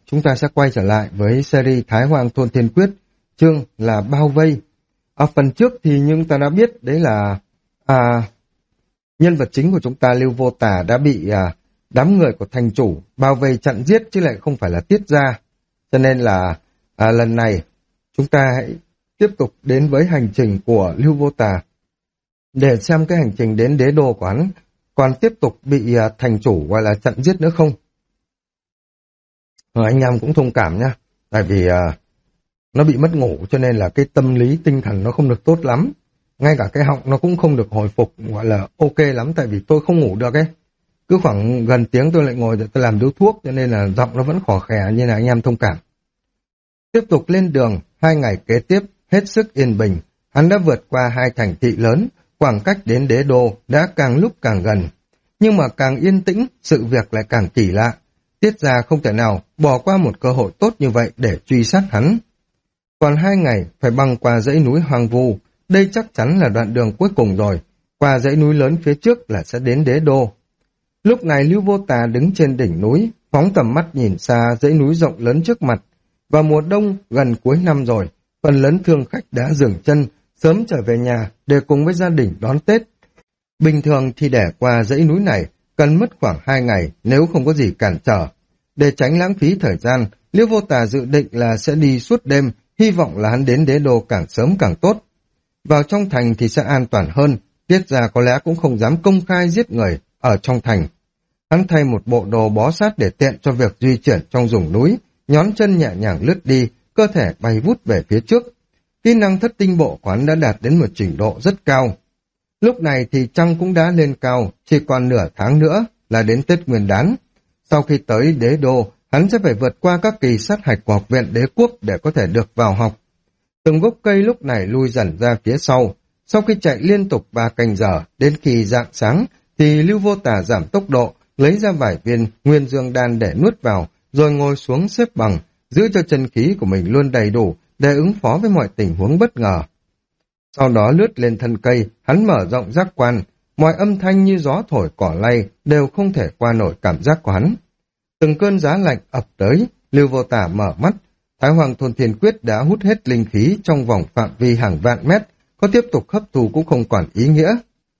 chúng ta sẽ quay trở lại với series Thái Hoang Thôn Thiên Quyết, chương là bao vây. Ở phần trước thì chúng ta đã biết đấy là nhân vật chính của chúng ta Lưu Vô Tà đã bị đám người của thành chủ bao vây chặn giết chứ lại không phải là Tiết Gia. Cho nên là lần này chúng ta hãy tiếp tục đến với hành trình của Lưu Vô Tà để xem cái hành trình đến đế đô của hắn còn tiếp tục bị thành chủ gọi là chặn giết nữa không. Anh em cũng thông cảm nhá, tại vì nó bị mất ngủ cho nên là cái tâm lý tinh thần nó không được tốt lắm. Ngay cả cái họng nó cũng không được hồi phục gọi là ok lắm, tại vì tôi không ngủ được ấy. Cứ khoảng gần tiếng tôi lại ngồi để tôi làm điếu thuốc cho nên là giọng nó vẫn khò khè, như là anh em thông cảm. Tiếp tục lên đường, 2 ngày kế tiếp hết sức yên bình, hắn đã vượt qua 2 thành thị lớn, khoảng cách đến đế đô đã càng lúc càng gần. Nhưng mà càng yên tĩnh, sự việc lại càng kỳ lạ. Tiết Gia không thể nào bỏ qua một cơ hội tốt như vậy để truy sát hắn. Còn 2 ngày phải băng qua dãy núi hoang vu, đây chắc chắn là đoạn đường cuối cùng rồi. Qua dãy núi lớn phía trước là sẽ đến đế đô. Lúc này Lưu Vô Tà đứng trên đỉnh núi, phóng tầm mắt nhìn xa dãy núi rộng lớn trước mặt. Vào mùa đông gần cuối năm rồi, phần lớn thương khách đã dừng chân, sớm trở về nhà để cùng với gia đình đón Tết. Bình thường thì để qua dãy núi này cần mất khoảng 2 ngày nếu không có gì cản trở. Để tránh lãng phí thời gian, Lưu Vô Tà dự định là sẽ đi suốt đêm, hy vọng là hắn đến đế đô càng sớm càng tốt. Vào trong thành thì sẽ an toàn hơn, Tiết Gia có lẽ cũng không dám công khai giết người ở trong thành. Hắn thay một bộ đồ bó sát để tiện cho việc di chuyển trong vùng núi, nhón chân nhẹ nhàng lướt đi, cơ thể bay vút về phía trước. Kỹ năng thất tinh bộ của hắn đã đạt đến một trình độ rất cao. Lúc này thì trăng cũng đã lên cao, chỉ còn nửa tháng nữa là đến Tết Nguyên Đán. Sau khi tới đế đô, hắn sẽ phải vượt qua các kỳ sát hạch của học viện đế quốc để có thể được vào học. Từng gốc cây lúc này lui dần ra phía sau. Sau khi chạy liên tục 3 canh giờ, đến khi rạng sáng, thì Lưu Vô Tà giảm tốc độ, lấy ra vài viên nguyên dương đan để nuốt vào, rồi ngồi xuống xếp bằng, giữ cho chân khí của mình luôn đầy đủ để ứng phó với mọi tình huống bất ngờ. Sau đó lướt lên thân cây, hắn mở rộng giác quan, mọi âm thanh như gió thổi cỏ lay đều không thể qua nổi cảm giác của hắn. Từng cơn giá lạnh ập tới, Lưu Vô Tà mở mắt, Thái Hoang Thôn Thiên Quyết đã hút hết linh khí trong vòng phạm vi hàng vạn mét, có tiếp tục hấp thu cũng không còn ý nghĩa.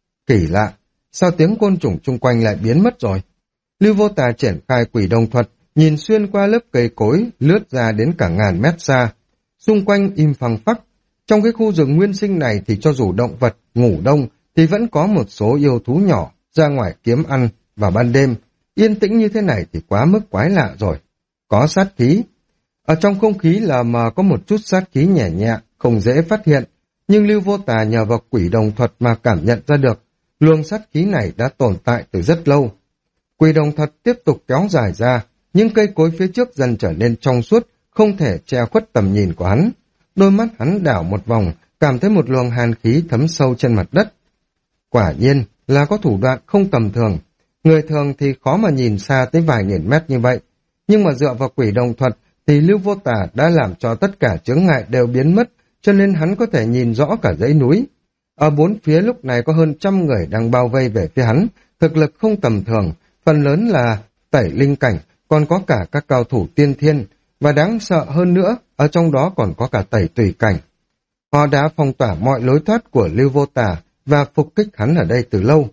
Kỳ lạ, sao tiếng côn trùng chung quanh lại biến mất rồi? Lưu Vô Tà triển khai quỷ đồng thuật, nhìn xuyên qua lớp cây cối, lướt ra đến cả ngàn mét xa. Xung quanh im phăng phắc. Trong cái khu rừng nguyên sinh này thì cho dù động vật ngủ đông thì vẫn có một số yêu thú nhỏ ra ngoài kiếm ăn vào ban đêm. Yên tĩnh như thế này thì quá mức quái lạ rồi. Có sát khí. Ở trong không khí là mà có một chút sát khí nhẹ nhẹ, không dễ phát hiện. Nhưng Lưu Vô Tà nhờ vào quỷ đồng thuật mà cảm nhận ra được. Luồng sát khí này đã tồn tại từ rất lâu. Quỷ đồng thuật tiếp tục kéo dài ra, những cây cối phía trước dần trở nên trong suốt, không thể che khuất tầm nhìn của hắn. Đôi mắt hắn đảo một vòng, cảm thấy một luồng hàn khí thấm sâu trên mặt đất. Quả nhiên là có thủ đoạn không tầm thường. Người thường thì khó mà nhìn xa tới vài nghìn mét như vậy. Nhưng mà dựa vào quỷ đồng thuật thì Lưu Vô Tà đã làm cho tất cả chướng ngại đều biến mất, cho nên hắn có thể nhìn rõ cả dãy núi. Ở bốn phía lúc này có hơn 100 người đang bao vây về phía hắn, thực lực không tầm thường, phần lớn là tẩy linh cảnh, còn có cả các cao thủ tiên thiên, và đáng sợ hơn nữa, ở trong đó còn có cả tẩy tùy cảnh. Họ đã phong tỏa mọi lối thoát của Lưu Vô Tà và phục kích hắn ở đây từ lâu.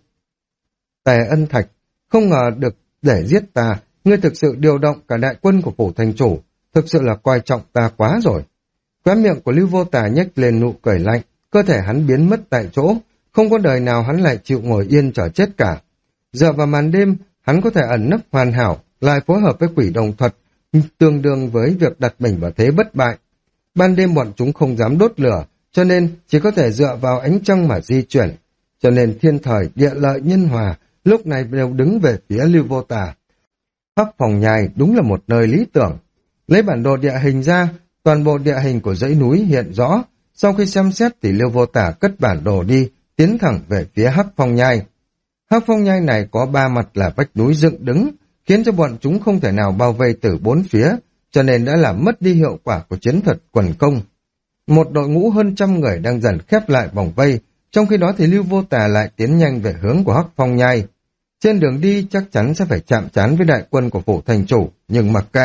Tề Ân Thạch, không ngờ được để giết ta, ngươi thực sự điều động cả đại quân của phủ thành chủ, thực sự là coi trọng ta quá rồi. Khóe miệng của Lưu Vô Tà nhếch lên nụ cười lạnh, cơ thể hắn biến mất tại chỗ, không có đời nào hắn lại chịu ngồi yên chờ chết cả. Dựa vào màn đêm, hắn có thể ẩn nấp hoàn hảo, lại phối hợp với quỷ đồng thuật, tương đương với việc đặt mình vào thế bất bại. Ban đêm bọn chúng không dám đốt lửa, cho nên chỉ có thể dựa vào ánh trăng mà di chuyển. Cho nên thiên thời, địa lợi, nhân hòa, lúc này đều đứng về phía Lưu Vô Tà. Hắc Phòng Nhai đúng là một nơi lý tưởng. Lấy bản đồ địa hình ra, toàn bộ địa hình của dãy núi hiện rõ. Sau khi xem xét thì Lưu Vô Tà cất bản đồ đi, tiến thẳng về phía Hắc Phong Nhai. Hắc Phong Nhai này có 3 mặt là vách núi dựng đứng, khiến cho bọn chúng không thể nào bao vây từ 4 phía, cho nên đã làm mất đi hiệu quả của chiến thuật quần công. Một đội ngũ hơn 100 người đang dần khép lại vòng vây, trong khi đó thì Lưu Vô Tà lại tiến nhanh về hướng của Hắc Phong Nhai. Trên đường đi chắc chắn sẽ phải chạm trán với đại quân của phủ thành chủ, nhưng mặc kệ.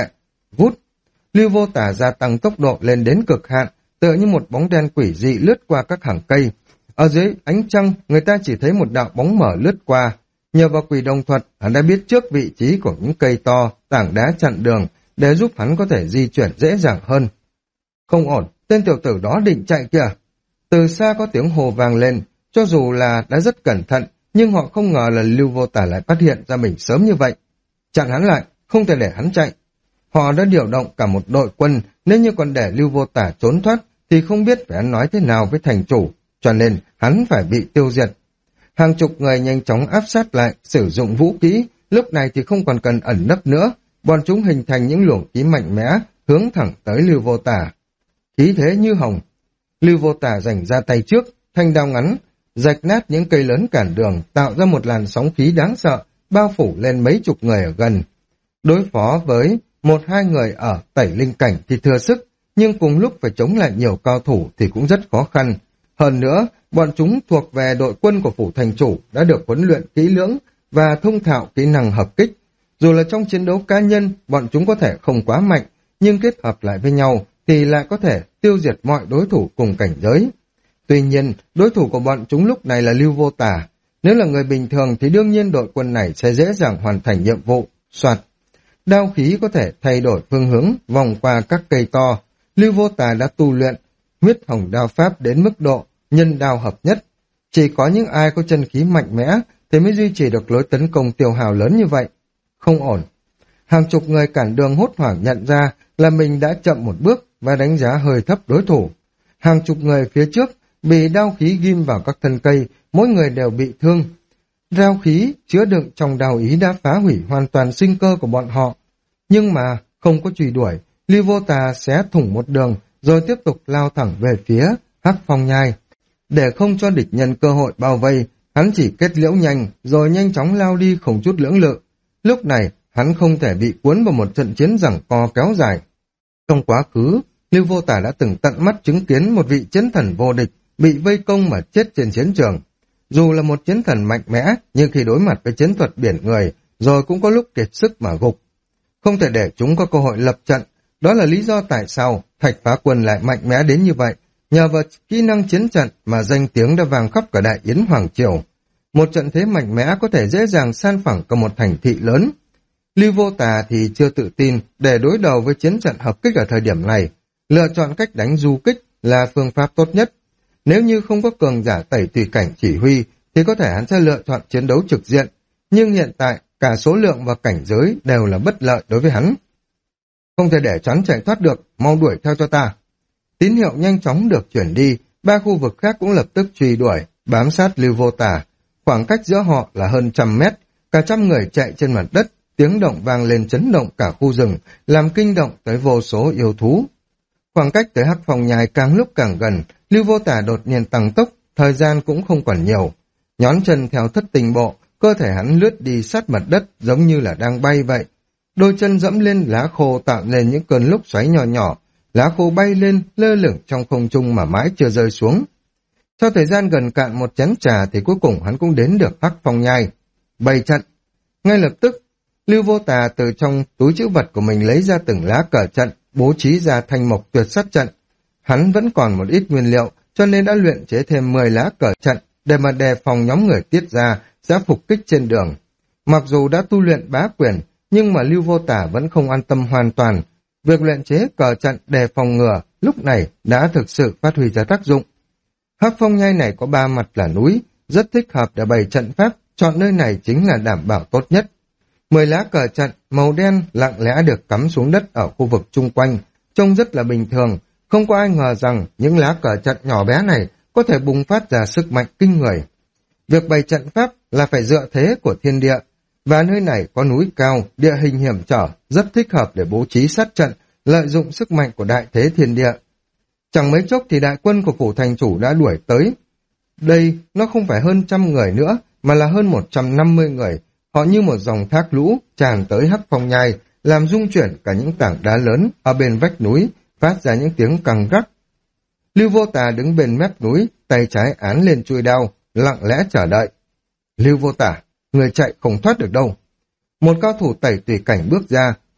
Vút, Lưu Vô Tả gia tăng tốc độ lên đến cực hạn, tựa như một bóng đen quỷ dị lướt qua các hàng cây. Ở dưới ánh trăng, người ta chỉ thấy một đạo bóng mở lướt qua. Nhờ vào quỷ đồng thuật, hắn đã biết trước vị trí của những cây to, tảng đá chặn đường, để giúp hắn có thể di chuyển dễ dàng hơn. Không ổn, tên tiểu tử đó định chạy kìa. Từ xa có tiếng hô vang lên, cho dù là đã rất cẩn thận, nhưng họ không ngờ là Lưu Vô Tả lại phát hiện ra mình sớm như vậy. Chặn hắn lại, không thể để hắn chạy. Họ đã điều động cả một đội quân, nếu như còn để Lưu Vô Tả trốn thoát, thì không biết phải ăn nói thế nào với thành chủ, cho nên hắn phải bị tiêu diệt. Hàng chục người nhanh chóng áp sát lại, sử dụng vũ khí, lúc này thì không còn cần ẩn nấp nữa, bọn chúng hình thành những luồng khí mạnh mẽ, hướng thẳng tới Lưu Vô Tả. Khí thế như hồng. Lưu Vô Tả giành ra tay trước, thanh đao ngắn, rạch nát những cây lớn cản đường, tạo ra một làn sóng khí đáng sợ, bao phủ lên mấy chục người ở gần. Đối phó với một hai người ở tẩy linh cảnh thì thừa sức, nhưng cùng lúc phải chống lại nhiều cao thủ thì cũng rất khó khăn. Hơn nữa, bọn chúng thuộc về đội quân của phủ thành chủ đã được huấn luyện kỹ lưỡng và thông thạo kỹ năng hợp kích. Dù là trong chiến đấu cá nhân, bọn chúng có thể không quá mạnh, nhưng kết hợp lại với nhau thì lại có thể tiêu diệt mọi đối thủ cùng cảnh giới. Tuy nhiên, đối thủ của bọn chúng lúc này là Lưu Vô Tả. Nếu là người bình thường thì đương nhiên đội quân này sẽ dễ dàng hoàn thành nhiệm vụ. Soạt, đao khí có thể thay đổi phương hướng, vòng qua các cây to. Lưu Vô Tả đã tu luyện huyết hồng đao pháp đến mức độ nhân đao hợp nhất. Chỉ có những ai có chân khí mạnh mẽ thì mới duy trì được lối tấn công tiêu hào lớn như vậy. Không ổn. Hàng chục người cản đường hốt hoảng nhận ra là mình đã chậm một bước và đánh giá hơi thấp đối thủ. Hàng chục người phía trước bị đao khí ghim vào các thân cây, mỗi người đều bị thương. Đao khí chứa đựng trong đao ý đã phá hủy hoàn toàn sinh cơ của bọn họ. Nhưng mà không có truy đuổi, Lưu Vô Tà xé thủng một đường rồi tiếp tục lao thẳng về phía Hắc Phong Nhai. Để không cho địch nhân cơ hội bao vây, hắn chỉ kết liễu nhanh rồi nhanh chóng lao đi không chút lưỡng lự. Lúc này, hắn không thể bị cuốn vào một trận chiến giằng co kéo dài. Trong quá khứ, Lưu Vô Tả đã từng tận mắt chứng kiến một vị chiến thần vô địch bị vây công mà chết trên chiến trường. Dù là một chiến thần mạnh mẽ, nhưng khi đối mặt với chiến thuật biển người, rồi cũng có lúc kiệt sức mà gục. Không thể để chúng có cơ hội lập trận, đó là lý do tại sao Thạch Phá Quân lại mạnh mẽ đến như vậy. Nhờ vào kỹ năng chiến trận mà danh tiếng đã vang khắp cả Đại Yến Hoàng Triều. Một trận thế mạnh mẽ có thể dễ dàng san phẳng cả một thành thị lớn. Lưu Vô Tà thì chưa tự tin để đối đầu với chiến trận hợp kích ở thời điểm này. Lựa chọn cách đánh du kích là phương pháp tốt nhất. Nếu như không có cường giả tẩy tùy cảnh chỉ huy thì có thể hắn sẽ lựa chọn chiến đấu trực diện. Nhưng hiện tại cả số lượng và cảnh giới đều là bất lợi đối với hắn. Không thể để choán chạy thoát được, mau đuổi theo cho ta. Tín hiệu nhanh chóng được chuyển đi, ba khu vực khác cũng lập tức truy đuổi, bám sát Lưu Vô Tả. Khoảng cách giữa họ là hơn 100 mét, cả trăm người chạy trên mặt đất, tiếng động vang lên chấn động cả khu rừng, làm kinh động tới vô số yêu thú. Khoảng cách tới Hắc Phong Nhai càng lúc càng gần, Lưu Vô Tả đột nhiên tăng tốc, thời gian cũng không còn nhiều. Nhón chân theo thất tình bộ, cơ thể hắn lướt đi sát mặt đất giống như là đang bay vậy. Đôi chân dẫm lên lá khô tạo nên những cơn lốc xoáy nhỏ nhỏ, lá khô bay lên lơ lửng trong không trung mà mãi chưa rơi xuống. Sau thời gian gần cạn một chén trà thì cuối cùng hắn cũng đến được Hắc Phong Nhai. Bày trận. Ngay lập tức, Lưu Vô Tà từ trong túi trữ vật của mình lấy ra từng lá cờ trận, bố trí ra thanh mộc tuyệt sát trận. Hắn vẫn còn một ít nguyên liệu, cho nên đã luyện chế thêm 10 lá cờ trận để mà đề phòng nhóm người tiết ra sẽ phục kích trên đường. Mặc dù đã tu luyện bá quyền, nhưng mà Lưu Vô Tả vẫn không an tâm hoàn toàn. Việc luyện chế cờ trận đề phòng ngừa lúc này đã thực sự phát huy ra tác dụng. Hắc Phong Nhai này có 3 mặt là núi, rất thích hợp để bày trận pháp, chọn nơi này chính là đảm bảo tốt nhất. 10 lá cờ trận màu đen lặng lẽ được cắm xuống đất ở khu vực chung quanh, trông rất là bình thường, không có ai ngờ rằng những lá cờ trận nhỏ bé này có thể bùng phát ra sức mạnh kinh người. Việc bày trận pháp là phải dựa thế của thiên địa, và nơi này có núi cao, địa hình hiểm trở, rất thích hợp để bố trí sát trận, lợi dụng sức mạnh của đại thế thiên địa. Chẳng mấy chốc thì đại quân của phủ thành chủ đã đuổi tới. Đây, nó không phải hơn 100 người nữa, mà là hơn 150 người. Họ như một dòng thác lũ tràn tới Hắc Phong Nhai, làm rung chuyển cả những tảng đá lớn ở bên vách núi, phát ra những tiếng căng gắt. Lưu Vô Tà đứng bên mép núi, tay trái án lên chuôi đao, lặng lẽ chờ đợi. Lưu Vô Tả, người chạy không thoát được đâu. Một cao thủ tẩy tùy cảnh bước ra,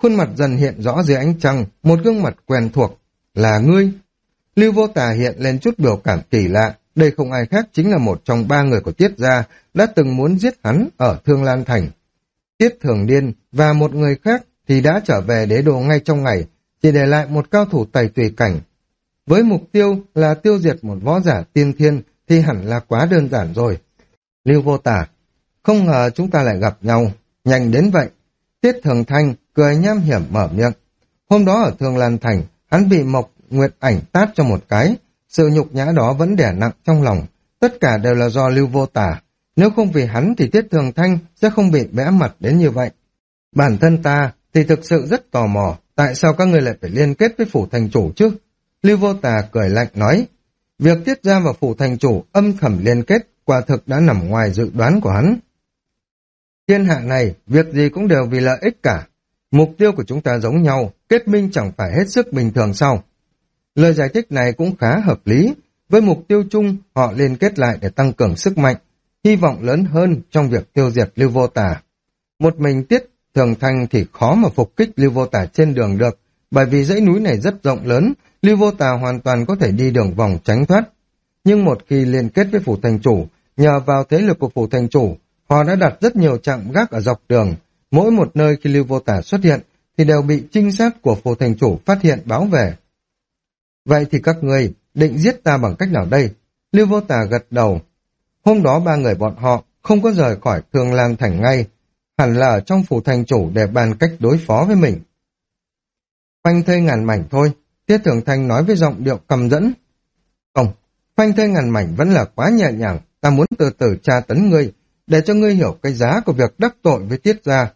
Khuôn mặt dần hiện rõ dưới ánh trăng, một gương mặt quen thuộc. Là ngươi. Lưu Vô Tà hiện lên chút biểu cảm kỳ lạ. Đây không ai khác chính là một trong 3 người của Tiết gia đã từng muốn giết hắn ở Thương Lan Thành. Tiết Thường Điên và một người khác thì đã trở về đế đô ngay trong ngày, chỉ để lại một cao thủ tẩy tùy cảnh. Với mục tiêu là tiêu diệt một võ giả tiên thiên thì hẳn là quá đơn giản rồi. Lưu Vô Tà, không ngờ chúng ta lại gặp nhau, nhanh đến vậy. Tiết Thường Thanh cười nham hiểm mở miệng. Hôm đó ở Thương Lan Thành, hắn bị Mộc Nguyệt Ảnh tát cho một cái, sự nhục nhã đó vẫn đè nặng trong lòng, tất cả đều là do Lưu Vô Tà. Nếu không vì hắn thì Tiết Thường Thanh sẽ không bị bẽ mặt đến như vậy. Bản thân ta thì thực sự rất tò mò, tại sao các ngươi lại phải liên kết với phủ thành chủ chứ? Lưu Vô Tà cười lạnh nói, việc Tiết gia và phủ thành chủ âm thầm liên kết quả thực đã nằm ngoài dự đoán của hắn. Thiên hạ này, việc gì cũng đều vì lợi ích cả. Mục tiêu của chúng ta giống nhau, kết minh chẳng phải hết sức bình thường sao? Lời giải thích này cũng khá hợp lý. Với mục tiêu chung, họ liên kết lại để tăng cường sức mạnh, hy vọng lớn hơn trong việc tiêu diệt Lưu Vô Tà. Một mình Tiết Thường Thanh thì khó mà phục kích Lưu Vô Tà trên đường được, bởi vì dãy núi này rất rộng lớn, Lưu Vô Tà hoàn toàn có thể đi đường vòng tránh thoát. Nhưng một khi liên kết với phủ thành chủ, nhờ vào thế lực của phủ thành chủ, họ đã đặt rất nhiều trạm gác ở dọc đường. Mỗi một nơi khi Lưu Vô Tà xuất hiện thì đều bị trinh sát của phủ thành chủ phát hiện báo về. Vậy thì các ngươi định giết ta bằng cách nào đây? Lưu Vô Tà gật đầu. Hôm đó 3 người bọn họ không có rời khỏi Thương Lan Thành ngay, hẳn là ở trong phủ thành chủ để bàn cách đối phó với mình. Phanh thây ngàn mảnh thôi, Tiết Thường Thanh nói với giọng điệu căm dẫn. Không, phanh thây ngàn mảnh vẫn là quá nhẹ nhàng, ta muốn từ từ tra tấn ngươi, để cho ngươi hiểu cái giá của việc đắc tội với Tiết gia.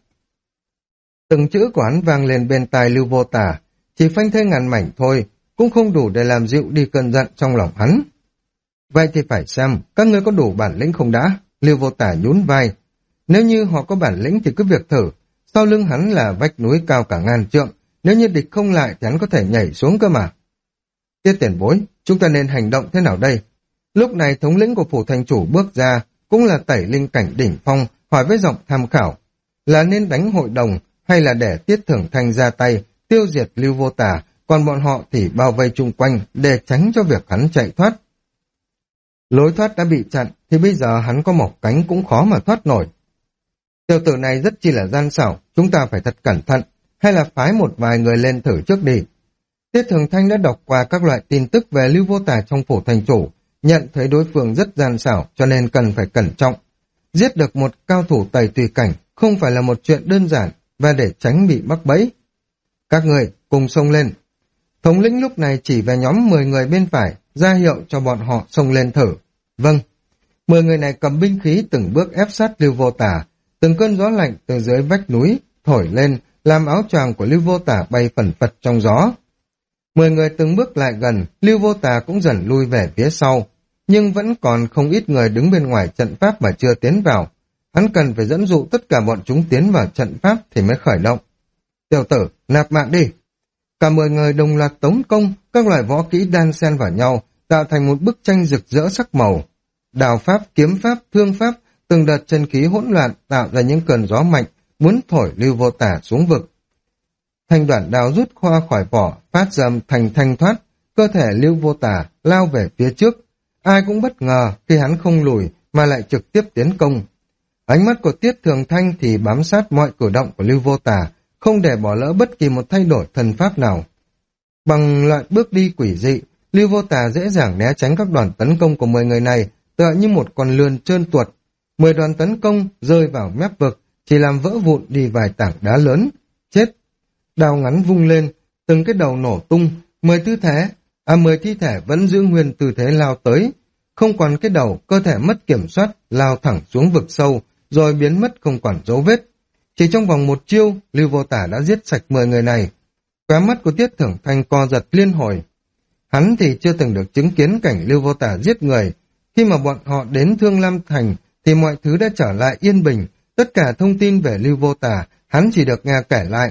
Từng chữ của hắn vang lên bên tai Lưu Vô Tà, chỉ phanh thây ngàn mảnh thôi, cũng không đủ để làm dịu đi cơn giận trong lòng hắn. Vậy thì phải xem, các ngươi có đủ bản lĩnh không đã? Lưu Vô Tà nhún vai. Nếu như họ có bản lĩnh thì cứ việc thử, sau lưng hắn là vách núi cao cả ngàn trượng, nếu như địch không lại thì hắn có thể nhảy xuống cơ mà. Tiết tiền bối, chúng ta nên hành động thế nào đây? Lúc này thống lĩnh của phủ thành chủ bước ra, cũng là tẩy linh cảnh đỉnh phong, hỏi với giọng tham khảo, là nên đánh hội đồng hay là để Tiết Thường Thanh ra tay, tiêu diệt Lưu Vô Tà, còn bọn họ thì bao vây chung quanh để tránh cho việc hắn chạy thoát. Lối thoát đã bị chặn, thì bây giờ hắn có mọc cánh cũng khó mà thoát nổi. Tiểu tử này rất chi là gian xảo, chúng ta phải thật cẩn thận, hay là phái một vài người lên thử trước đi. Tiết Thường Thanh đã đọc qua các loại tin tức về Lưu Vô Tà trong phủ thành chủ, nhận thấy đối phương rất gian xảo cho nên cần phải cẩn trọng. Giết được một cao thủ tẩy tùy cảnh không phải là một chuyện đơn giản, và để tránh bị mắc bẫy. Các người cùng xông lên. Thống lĩnh lúc này chỉ về nhóm 10 người bên phải, ra hiệu cho bọn họ xông lên thử. Vâng. 10 người này cầm binh khí từng bước ép sát Lưu Vô Tà, từng cơn gió lạnh từ dưới vách núi thổi lên, làm áo choàng của Lưu Vô Tà bay phần phật trong gió. 10 người từng bước lại gần, Lưu Vô Tà cũng dần lui về phía sau, nhưng vẫn còn không ít người đứng bên ngoài trận pháp mà chưa tiến vào. Hắn cần phải dẫn dụ tất cả bọn chúng tiến vào trận pháp thì mới khởi động. Tiểu tử, nạp mạng đi. Cả 10 người đồng loạt tống công, các loại võ kỹ đan xen vào nhau, tạo thành một bức tranh rực rỡ sắc màu. Đào pháp, kiếm pháp, thương pháp, từng đợt chân khí hỗn loạn tạo ra những cơn gió mạnh, muốn thổi Lưu Vô Tà xuống vực. Thanh đoạn đao rút khoa khỏi vỏ, phát ra thành thanh thoát, cơ thể Lưu Vô Tà lao về phía trước. Ai cũng bất ngờ khi hắn không lùi mà lại trực tiếp tiến công. Ánh mắt của Tiết Thường Thanh thì bám sát mọi cử động của Lưu Vô Tà, không để bỏ lỡ bất kỳ một thay đổi thần pháp nào. Bằng loại bước đi quỷ dị, Lưu Vô Tà dễ dàng né tránh các đòn tấn công của 10 người này, tựa như một con lươn trơn tuột. 10 đoàn tấn công rơi vào mép vực, chỉ làm vỡ vụn đi vài tảng đá lớn. Chết! Đao ngắn vung lên, từng cái đầu nổ tung, 10 thi thể vẫn giữ nguyên tư thế lao tới. Không còn cái đầu, cơ thể mất kiểm soát, lao thẳng xuống vực sâu, rồi biến mất không còn dấu vết. Chỉ trong vòng một chiêu, Lưu Vô Tà đã giết sạch 10 người này. Khóe mắt của Tiết Thường Thanh co giật liên hồi. Hắn thì chưa từng được chứng kiến cảnh Lưu Vô Tà giết người. Khi mà bọn họ đến Thương Lam Thành, thì mọi thứ đã trở lại yên bình. Tất cả thông tin về Lưu Vô Tà, hắn chỉ được nghe kể lại.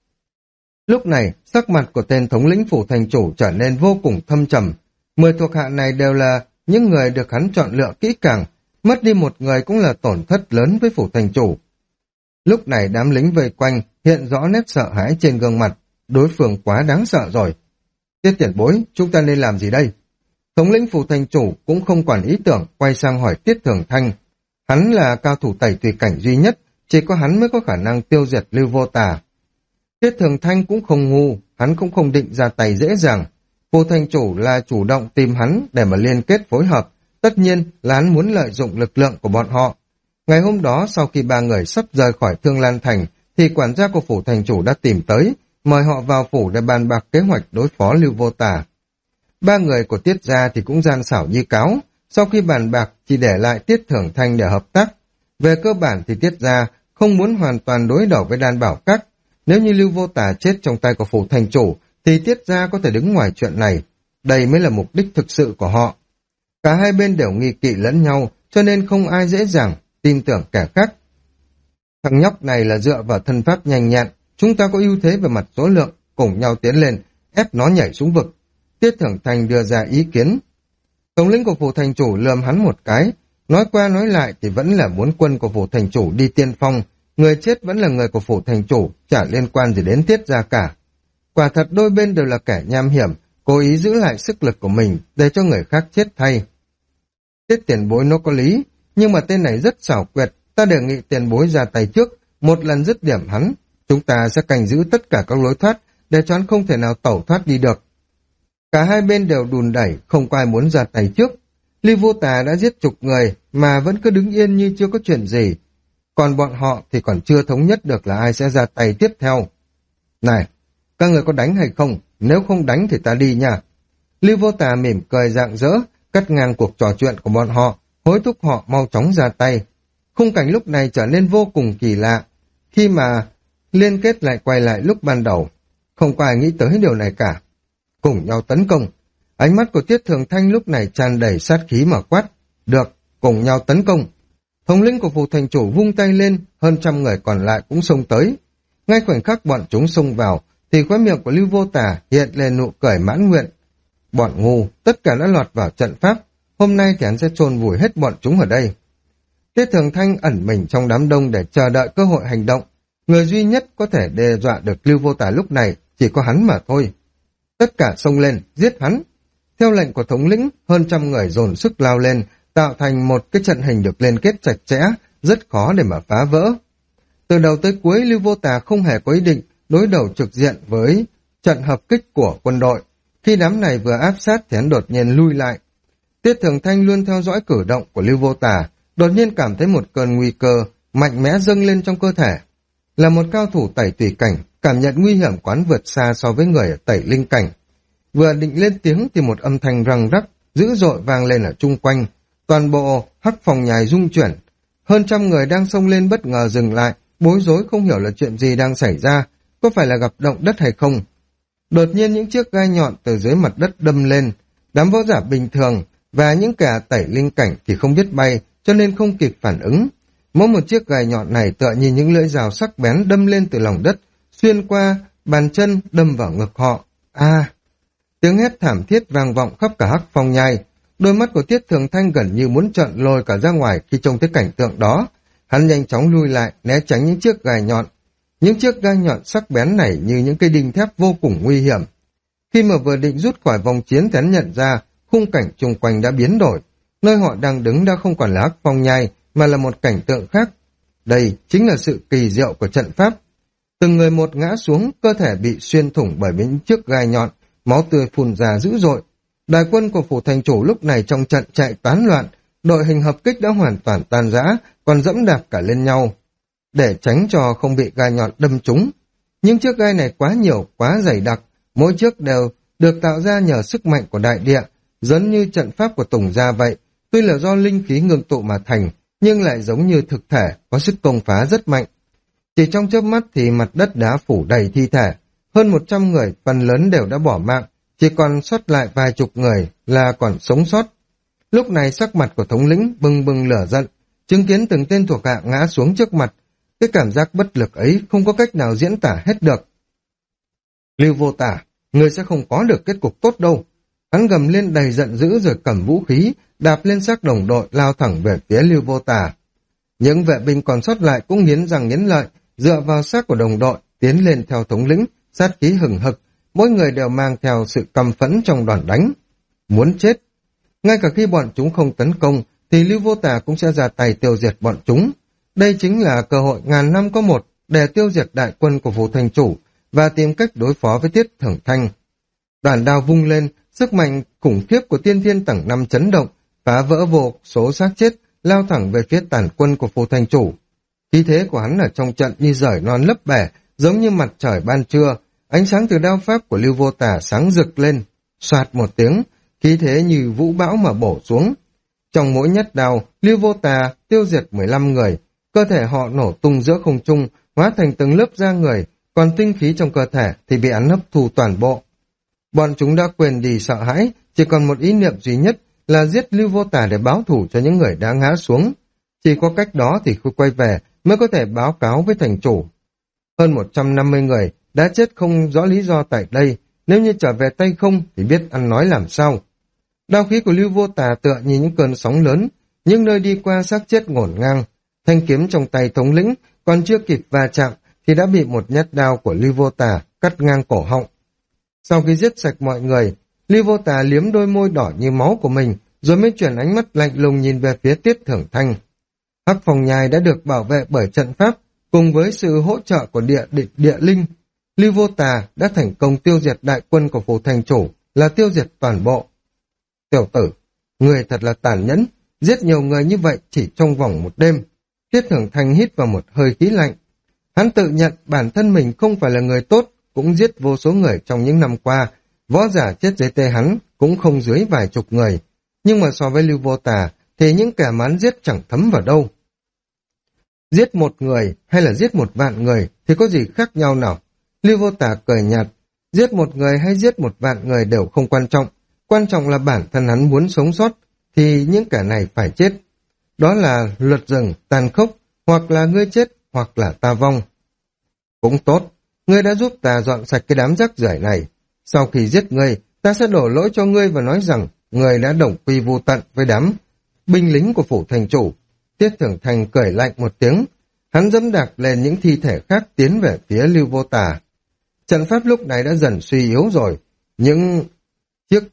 Lúc này, sắc mặt của tên thống lĩnh phủ thành chủ trở nên vô cùng thâm trầm. 10 thuộc hạ này đều là những người được hắn chọn lựa kỹ càng. Mất đi một người cũng là tổn thất lớn với phủ thành chủ. Lúc này đám lính vây quanh hiện rõ nét sợ hãi trên gương mặt, đối phương quá đáng sợ rồi. Tiết tiền bối, chúng ta nên làm gì đây? Thống lĩnh phủ thành chủ cũng không còn ý tưởng, quay sang hỏi Tiết Thường Thanh. Hắn là cao thủ tẩy tùy cảnh duy nhất, chỉ có hắn mới có khả năng tiêu diệt Lưu Vô Tà. Tiết Thường Thanh cũng không ngu, hắn cũng không định ra tay dễ dàng. Phủ thành chủ là chủ động tìm hắn để mà liên kết phối hợp, tất nhiên là hắn muốn lợi dụng lực lượng của bọn họ. Ngày hôm đó sau khi ba người sắp rời khỏi Thương Lan Thành, thì quản gia của phủ thành chủ đã tìm tới, mời họ vào phủ để bàn bạc kế hoạch đối phó Lưu Vô Tà. Ba người của Tiết gia thì cũng gian xảo như cáo, sau khi bàn bạc chỉ để lại Tiết Thường Thanh để hợp tác. Về cơ bản thì Tiết gia không muốn hoàn toàn đối đầu với Đan Bảo Các. Nếu như Lưu Vô Tà chết trong tay của phủ thành chủ, thì Tiết gia có thể đứng ngoài chuyện này. Đây mới là mục đích thực sự của họ. Cả hai bên đều nghi kỵ lẫn nhau, cho nên không ai dễ dàng tin tưởng kẻ khác. Thằng nhóc này là dựa vào thân pháp nhanh nhẹn, chúng ta có ưu thế về mặt số lượng, cùng nhau tiến lên, ép nó nhảy xuống vực. Tiết Thưởng Thành đưa ra ý kiến. Thống lĩnh của phủ thành chủ lườm hắn một cái, nói qua nói lại thì vẫn là muốn quân của phủ thành chủ đi tiên phong, người chết vẫn là người của phủ thành chủ, chả liên quan gì đến Tiết gia cả. Quả thật đôi bên đều là kẻ nham hiểm, cố ý giữ lại sức lực của mình để cho người khác chết thay. Tiết tiền bối nó có lý, nhưng mà tên này rất xảo quyệt, ta đề nghị tiền bối ra tay trước, một lần dứt điểm hắn, chúng ta sẽ canh giữ tất cả các lối thoát, để cho hắn không thể nào tẩu thoát đi được. Cả hai bên đều đùn đẩy, không có ai muốn ra tay trước. Lưu Vô Tà đã giết chục người, mà vẫn cứ đứng yên như chưa có chuyện gì. Còn bọn họ thì còn chưa thống nhất được là ai sẽ ra tay tiếp theo. Này, các người có đánh hay không? Nếu không đánh thì ta đi nha. Lưu Vô Tà mỉm cười rạng rỡ, cắt ngang cuộc trò chuyện của bọn họ, hối thúc họ mau chóng ra tay. Khung cảnh lúc này trở nên vô cùng kỳ lạ, khi mà liên kết lại quay lại lúc ban đầu. Không có ai nghĩ tới điều này cả. Cùng nhau tấn công. Ánh mắt của Tiết Thường Thanh lúc này tràn đầy sát khí mà quát. Được, cùng nhau tấn công. Thống lĩnh của phủ thành chủ vung tay lên, hơn trăm người còn lại cũng xông tới. Ngay khoảnh khắc bọn chúng xông vào, thì khóe miệng của Lưu Vô Tà hiện lên nụ cười mãn nguyện. Bọn ngu, tất cả đã lọt vào trận pháp. Hôm nay thì hắn sẽ chôn vùi hết bọn chúng ở đây. Tiết Thường Thanh ẩn mình trong đám đông để chờ đợi cơ hội hành động. Người duy nhất có thể đe dọa được Lưu Vô Tà lúc này chỉ có hắn mà thôi. Tất cả xông lên, giết hắn. Theo lệnh của thống lĩnh, hơn trăm người dồn sức lao lên, tạo thành một cái trận hình được liên kết chặt chẽ, rất khó để mà phá vỡ. Từ đầu tới cuối, Lưu Vô Tà không hề có ý định đối đầu trực diện với trận hợp kích của quân đội. Khi đám này vừa áp sát thì hắn đột nhiên lui lại. Tiết Thường Thanh luôn theo dõi cử động của Lưu Vô Tà, đột nhiên cảm thấy một cơn nguy cơ mạnh mẽ dâng lên trong cơ thể. Là một cao thủ tẩy tùy cảnh, cảm nhận nguy hiểm quán vượt xa so với người ở tẩy linh cảnh. Vừa định lên tiếng thì một âm thanh răng rắc, dữ dội vang lên ở chung quanh. Toàn bộ hắc phòng nhài rung chuyển. Hơn trăm người đang xông lên bất ngờ dừng lại, bối rối không hiểu là chuyện gì đang xảy ra, có phải là gặp động đất hay không. Đột nhiên những chiếc gai nhọn từ dưới mặt đất đâm lên. Đám võ giả bình thường và những kẻ tẩy linh cảnh thì không biết bay, cho nên không kịp phản ứng. Mỗi một chiếc gai nhọn này tựa như những lưỡi rào sắc bén đâm lên từ lòng đất, xuyên qua bàn chân đâm vào ngực họ. Tiếng hét thảm thiết vang vọng khắp cả hắc phong nhai. Đôi mắt của Tiết Thường Thanh gần như muốn trợn lồi cả ra ngoài khi trông thấy cảnh tượng đó. Hắn nhanh chóng lui lại, né tránh những chiếc gai nhọn. Những chiếc gai nhọn sắc bén này như những cây đinh thép vô cùng nguy hiểm. Khi mà vừa định rút khỏi vòng chiến thì hắn nhận ra khung cảnh chung quanh đã biến đổi. Nơi họ đang đứng đã không còn là hắc phong nhai, mà là một cảnh tượng khác. Đây chính là sự kỳ diệu của trận pháp. Từng người một ngã xuống, cơ thể bị xuyên thủng bởi những chiếc gai nhọn, máu tươi phun ra dữ dội. Đại quân của phủ thành chủ lúc này trong trận chạy tán loạn, đội hình hợp kích đã hoàn toàn tan rã, còn dẫm đạp cả lên nhau, để tránh cho không bị gai nhọn đâm trúng. Những chiếc gai này quá nhiều, quá dày đặc, mỗi chiếc đều được tạo ra nhờ sức mạnh của đại địa, giống như trận pháp của Tùng Gia vậy. Tuy là do linh khí ngưng tụ mà thành, nhưng lại giống như thực thể, có sức công phá rất mạnh. Chỉ trong chớp mắt thì mặt đất đã phủ đầy thi thể. Hơn 100 người, phần lớn đều đã bỏ mạng, chỉ còn sót lại vài chục người là còn sống sót. Lúc này sắc mặt của thống lĩnh bừng bừng lửa giận, chứng kiến từng tên thuộc hạ ngã xuống trước mặt. Cái cảm giác bất lực ấy không có cách nào diễn tả hết được. Lưu Vô Tà, người sẽ không có được kết cục tốt đâu. Hắn gầm lên đầy giận dữ rồi cầm vũ khí, đạp lên xác đồng đội lao thẳng về phía Lưu Vô Tà. Những vệ binh còn sót lại cũng nghiến răng nghiến lợi, dựa vào xác của đồng đội, tiến lên theo thống lĩnh, sát khí hừng hực, mỗi người đều mang theo sự căm phẫn trong đòn đánh. Muốn chết! Ngay cả khi bọn chúng không tấn công, thì Lưu Vô Tà cũng sẽ ra tay tiêu diệt bọn chúng. Đây chính là cơ hội ngàn năm có một để tiêu diệt đại quân của Phủ Thành Chủ và tìm cách đối phó với Tiết Thưởng Thanh. Đoàn đao vung lên, sức mạnh khủng khiếp của Tiên Thiên tầng 5 chấn động, phá vỡ vô số xác chết, lao thẳng về phía tàn quân của Phủ Thành Chủ. Khí thế của hắn ở trong trận như rời non lấp bể, giống như mặt trời ban trưa. Ánh sáng từ đao pháp của Lưu Vô Tà sáng rực lên, xoạt một tiếng, khí thế như vũ bão mà bổ xuống. Trong mỗi nhát đao, Lưu Vô Tà tiêu diệt 15 người, cơ thể họ nổ tung giữa không trung, hóa thành từng lớp da người, còn tinh khí trong cơ thể thì bị hắn hấp thu toàn bộ. Bọn chúng đã quên đi sợ hãi, chỉ còn một ý niệm duy nhất là giết Lưu Vô Tà để báo thù cho những người đã ngã xuống. Chỉ có cách đó thì khi quay về mới có thể báo cáo với thành chủ. Hơn 150 người đã chết không rõ lý do tại đây, nếu như trở về tay không thì biết ăn nói làm sao. Đao khí của Lưu Vô Tà tựa như những cơn sóng lớn, những nơi đi qua xác chết ngổn ngang. Thanh kiếm trong tay thống lĩnh còn chưa kịp va chạm thì đã bị một nhát đao của Lưu Vô Tà cắt ngang cổ họng. Sau khi giết sạch mọi người, Lưu Vô Tà liếm đôi môi đỏ như máu của mình, rồi mới chuyển ánh mắt lạnh lùng nhìn về phía Tiết Thưởng Thanh. Hắc Phòng Nhai đã được bảo vệ bởi trận pháp, cùng với sự hỗ trợ của địa linh. Lưu Vô Tà đã thành công tiêu diệt đại quân của Phủ Thành Chủ, là tiêu diệt toàn bộ. Tiểu tử, người thật là tàn nhẫn, giết nhiều người như vậy chỉ trong vòng một đêm. Tiết Thưởng Thanh hít vào một hơi khí lạnh. Hắn tự nhận bản thân mình không phải là người tốt, cũng giết vô số người trong những năm qua. Võ giả chết dưới tay hắn cũng không dưới vài chục người. Nhưng mà so với Lưu Vô Tà thì những kẻ mà hắn giết chẳng thấm vào đâu. Giết một người hay là giết 1.000 người thì có gì khác nhau nào? Lưu Vô Tà cười nhạt, giết một người hay giết 1.000 người đều không quan trọng. Quan trọng là bản thân hắn muốn sống sót thì những kẻ này phải chết. Đó là luật rừng tàn khốc, hoặc là ngươi chết hoặc là ta vong. Cũng tốt, ngươi đã giúp ta dọn sạch cái đám rác rưởi này. Sau khi giết ngươi, ta sẽ đổ lỗi cho ngươi và nói rằng ngươi đã đồng quy vu tận với đám binh lính của Phủ Thành Chủ. Tiết Thưởng Thanh cười lạnh một tiếng, hắn dẫm đạp lên những thi thể khác tiến về phía Lưu Vô Tà. Trận pháp lúc này đã dần suy yếu rồi, những chiếc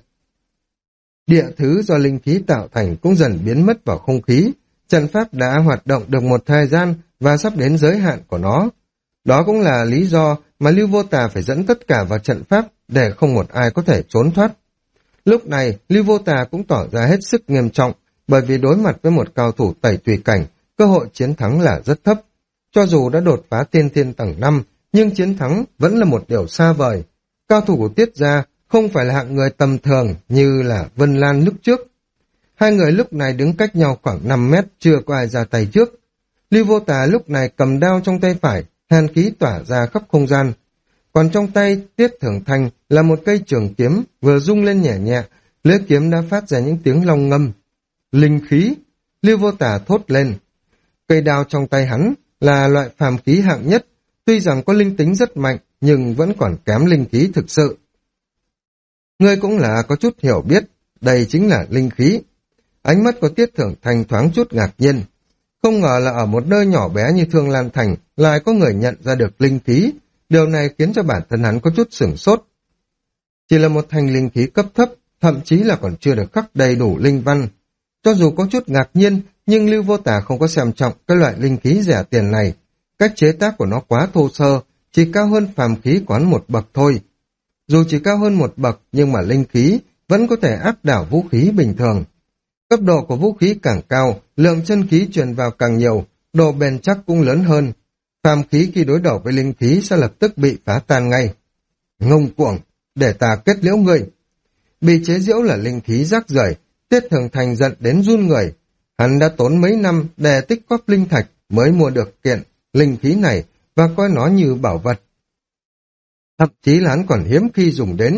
địa thứ do linh khí tạo thành cũng dần biến mất vào không khí. Trận pháp đã hoạt động được một thời gian và sắp đến giới hạn của nó. Đó cũng là lý do mà Lưu Vô Tà phải dẫn tất cả vào trận pháp để không một ai có thể trốn thoát. Lúc này, Lưu Vô Tà cũng tỏ ra hết sức nghiêm trọng, bởi vì đối mặt với một cao thủ tẩy tùy cảnh, cơ hội chiến thắng là rất thấp. Cho dù đã đột phá tiên thiên tầng 5, nhưng chiến thắng vẫn là một điều xa vời. Cao thủ của Tiết gia không phải là hạng người tầm thường như là Vân Lan lúc trước. Hai người lúc này đứng cách nhau khoảng 5 mét, chưa có ai ra tay trước. Lưu Vô Tà lúc này cầm đao trong tay phải, hàn khí tỏa ra khắp không gian. Còn trong tay Tiết Thưởng Thanh là một cây trường kiếm vừa rung lên nhẹ nhẹ, lưỡi kiếm đã phát ra những tiếng long ngâm. Linh khí! Lưu Vô Tà thốt lên. Cây đao trong tay hắn là loại phàm khí hạng nhất, tuy rằng có linh tính rất mạnh nhưng vẫn còn kém linh khí thực sự. Ngươi cũng là có chút hiểu biết, đây chính là linh khí. Ánh mắt của Tiết Thưởng Thanh thoáng chút ngạc nhiên. Không ngờ là ở một nơi nhỏ bé như Thương Lan Thành lại có người nhận ra được linh khí. Điều này khiến cho bản thân hắn có chút sửng sốt. Chỉ là một thành linh khí cấp thấp, thậm chí là còn chưa được khắc đầy đủ linh văn. Cho dù có chút ngạc nhiên, nhưng Lưu Vô Tà không có xem trọng cái loại linh khí rẻ tiền này. Cách chế tác của nó quá thô sơ, chỉ cao hơn phàm khí của hắn một bậc thôi. Dù chỉ cao hơn một bậc, nhưng mà linh khí vẫn có thể áp đảo vũ khí bình thường. Cấp độ của vũ khí càng cao, lượng chân khí truyền vào càng nhiều, độ bền chắc cũng lớn hơn. Phàm khí khi đối đầu với linh khí sẽ lập tức bị phá tan ngay. Ngông cuồng, để ta kết liễu ngươi. Bị chế giễu là linh khí rác rưởi, Tiết Thưởng Thanh giận đến run người. Hắn đã tốn mấy năm để tích góp linh thạch mới mua được kiện linh khí này và coi nó như bảo vật. Thậm chí là hắn còn hiếm khi dùng đến.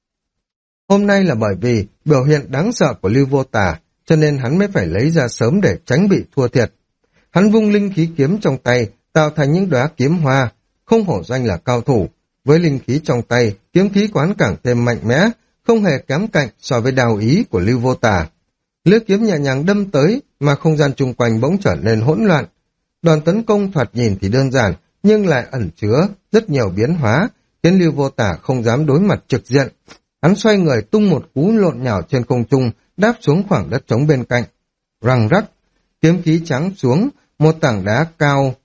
Hôm nay là bởi vì biểu hiện đáng sợ của Lưu Vô Tà, cho nên hắn mới phải lấy ra sớm để tránh bị thua thiệt. Hắn vung linh khí kiếm trong tay, tạo thành những đóa kiếm hoa, không hổ danh là cao thủ. Với linh khí trong tay, kiếm khí quán càng thêm mạnh mẽ, không hề kém cạnh so với đao ý của Lưu Vô Tà. Lưỡi kiếm nhẹ nhàng đâm tới, mà không gian chung quanh bỗng trở nên hỗn loạn. Đòn tấn công thoạt nhìn thì đơn giản, nhưng lại ẩn chứa rất nhiều biến hóa, khiến Lưu Vô Tả không dám đối mặt trực diện. Hắn xoay người tung một cú lộn nhào trên không trung, đáp xuống khoảng đất trống bên cạnh. Răng rắc, kiếm khí trắng xuống, một tảng đá cao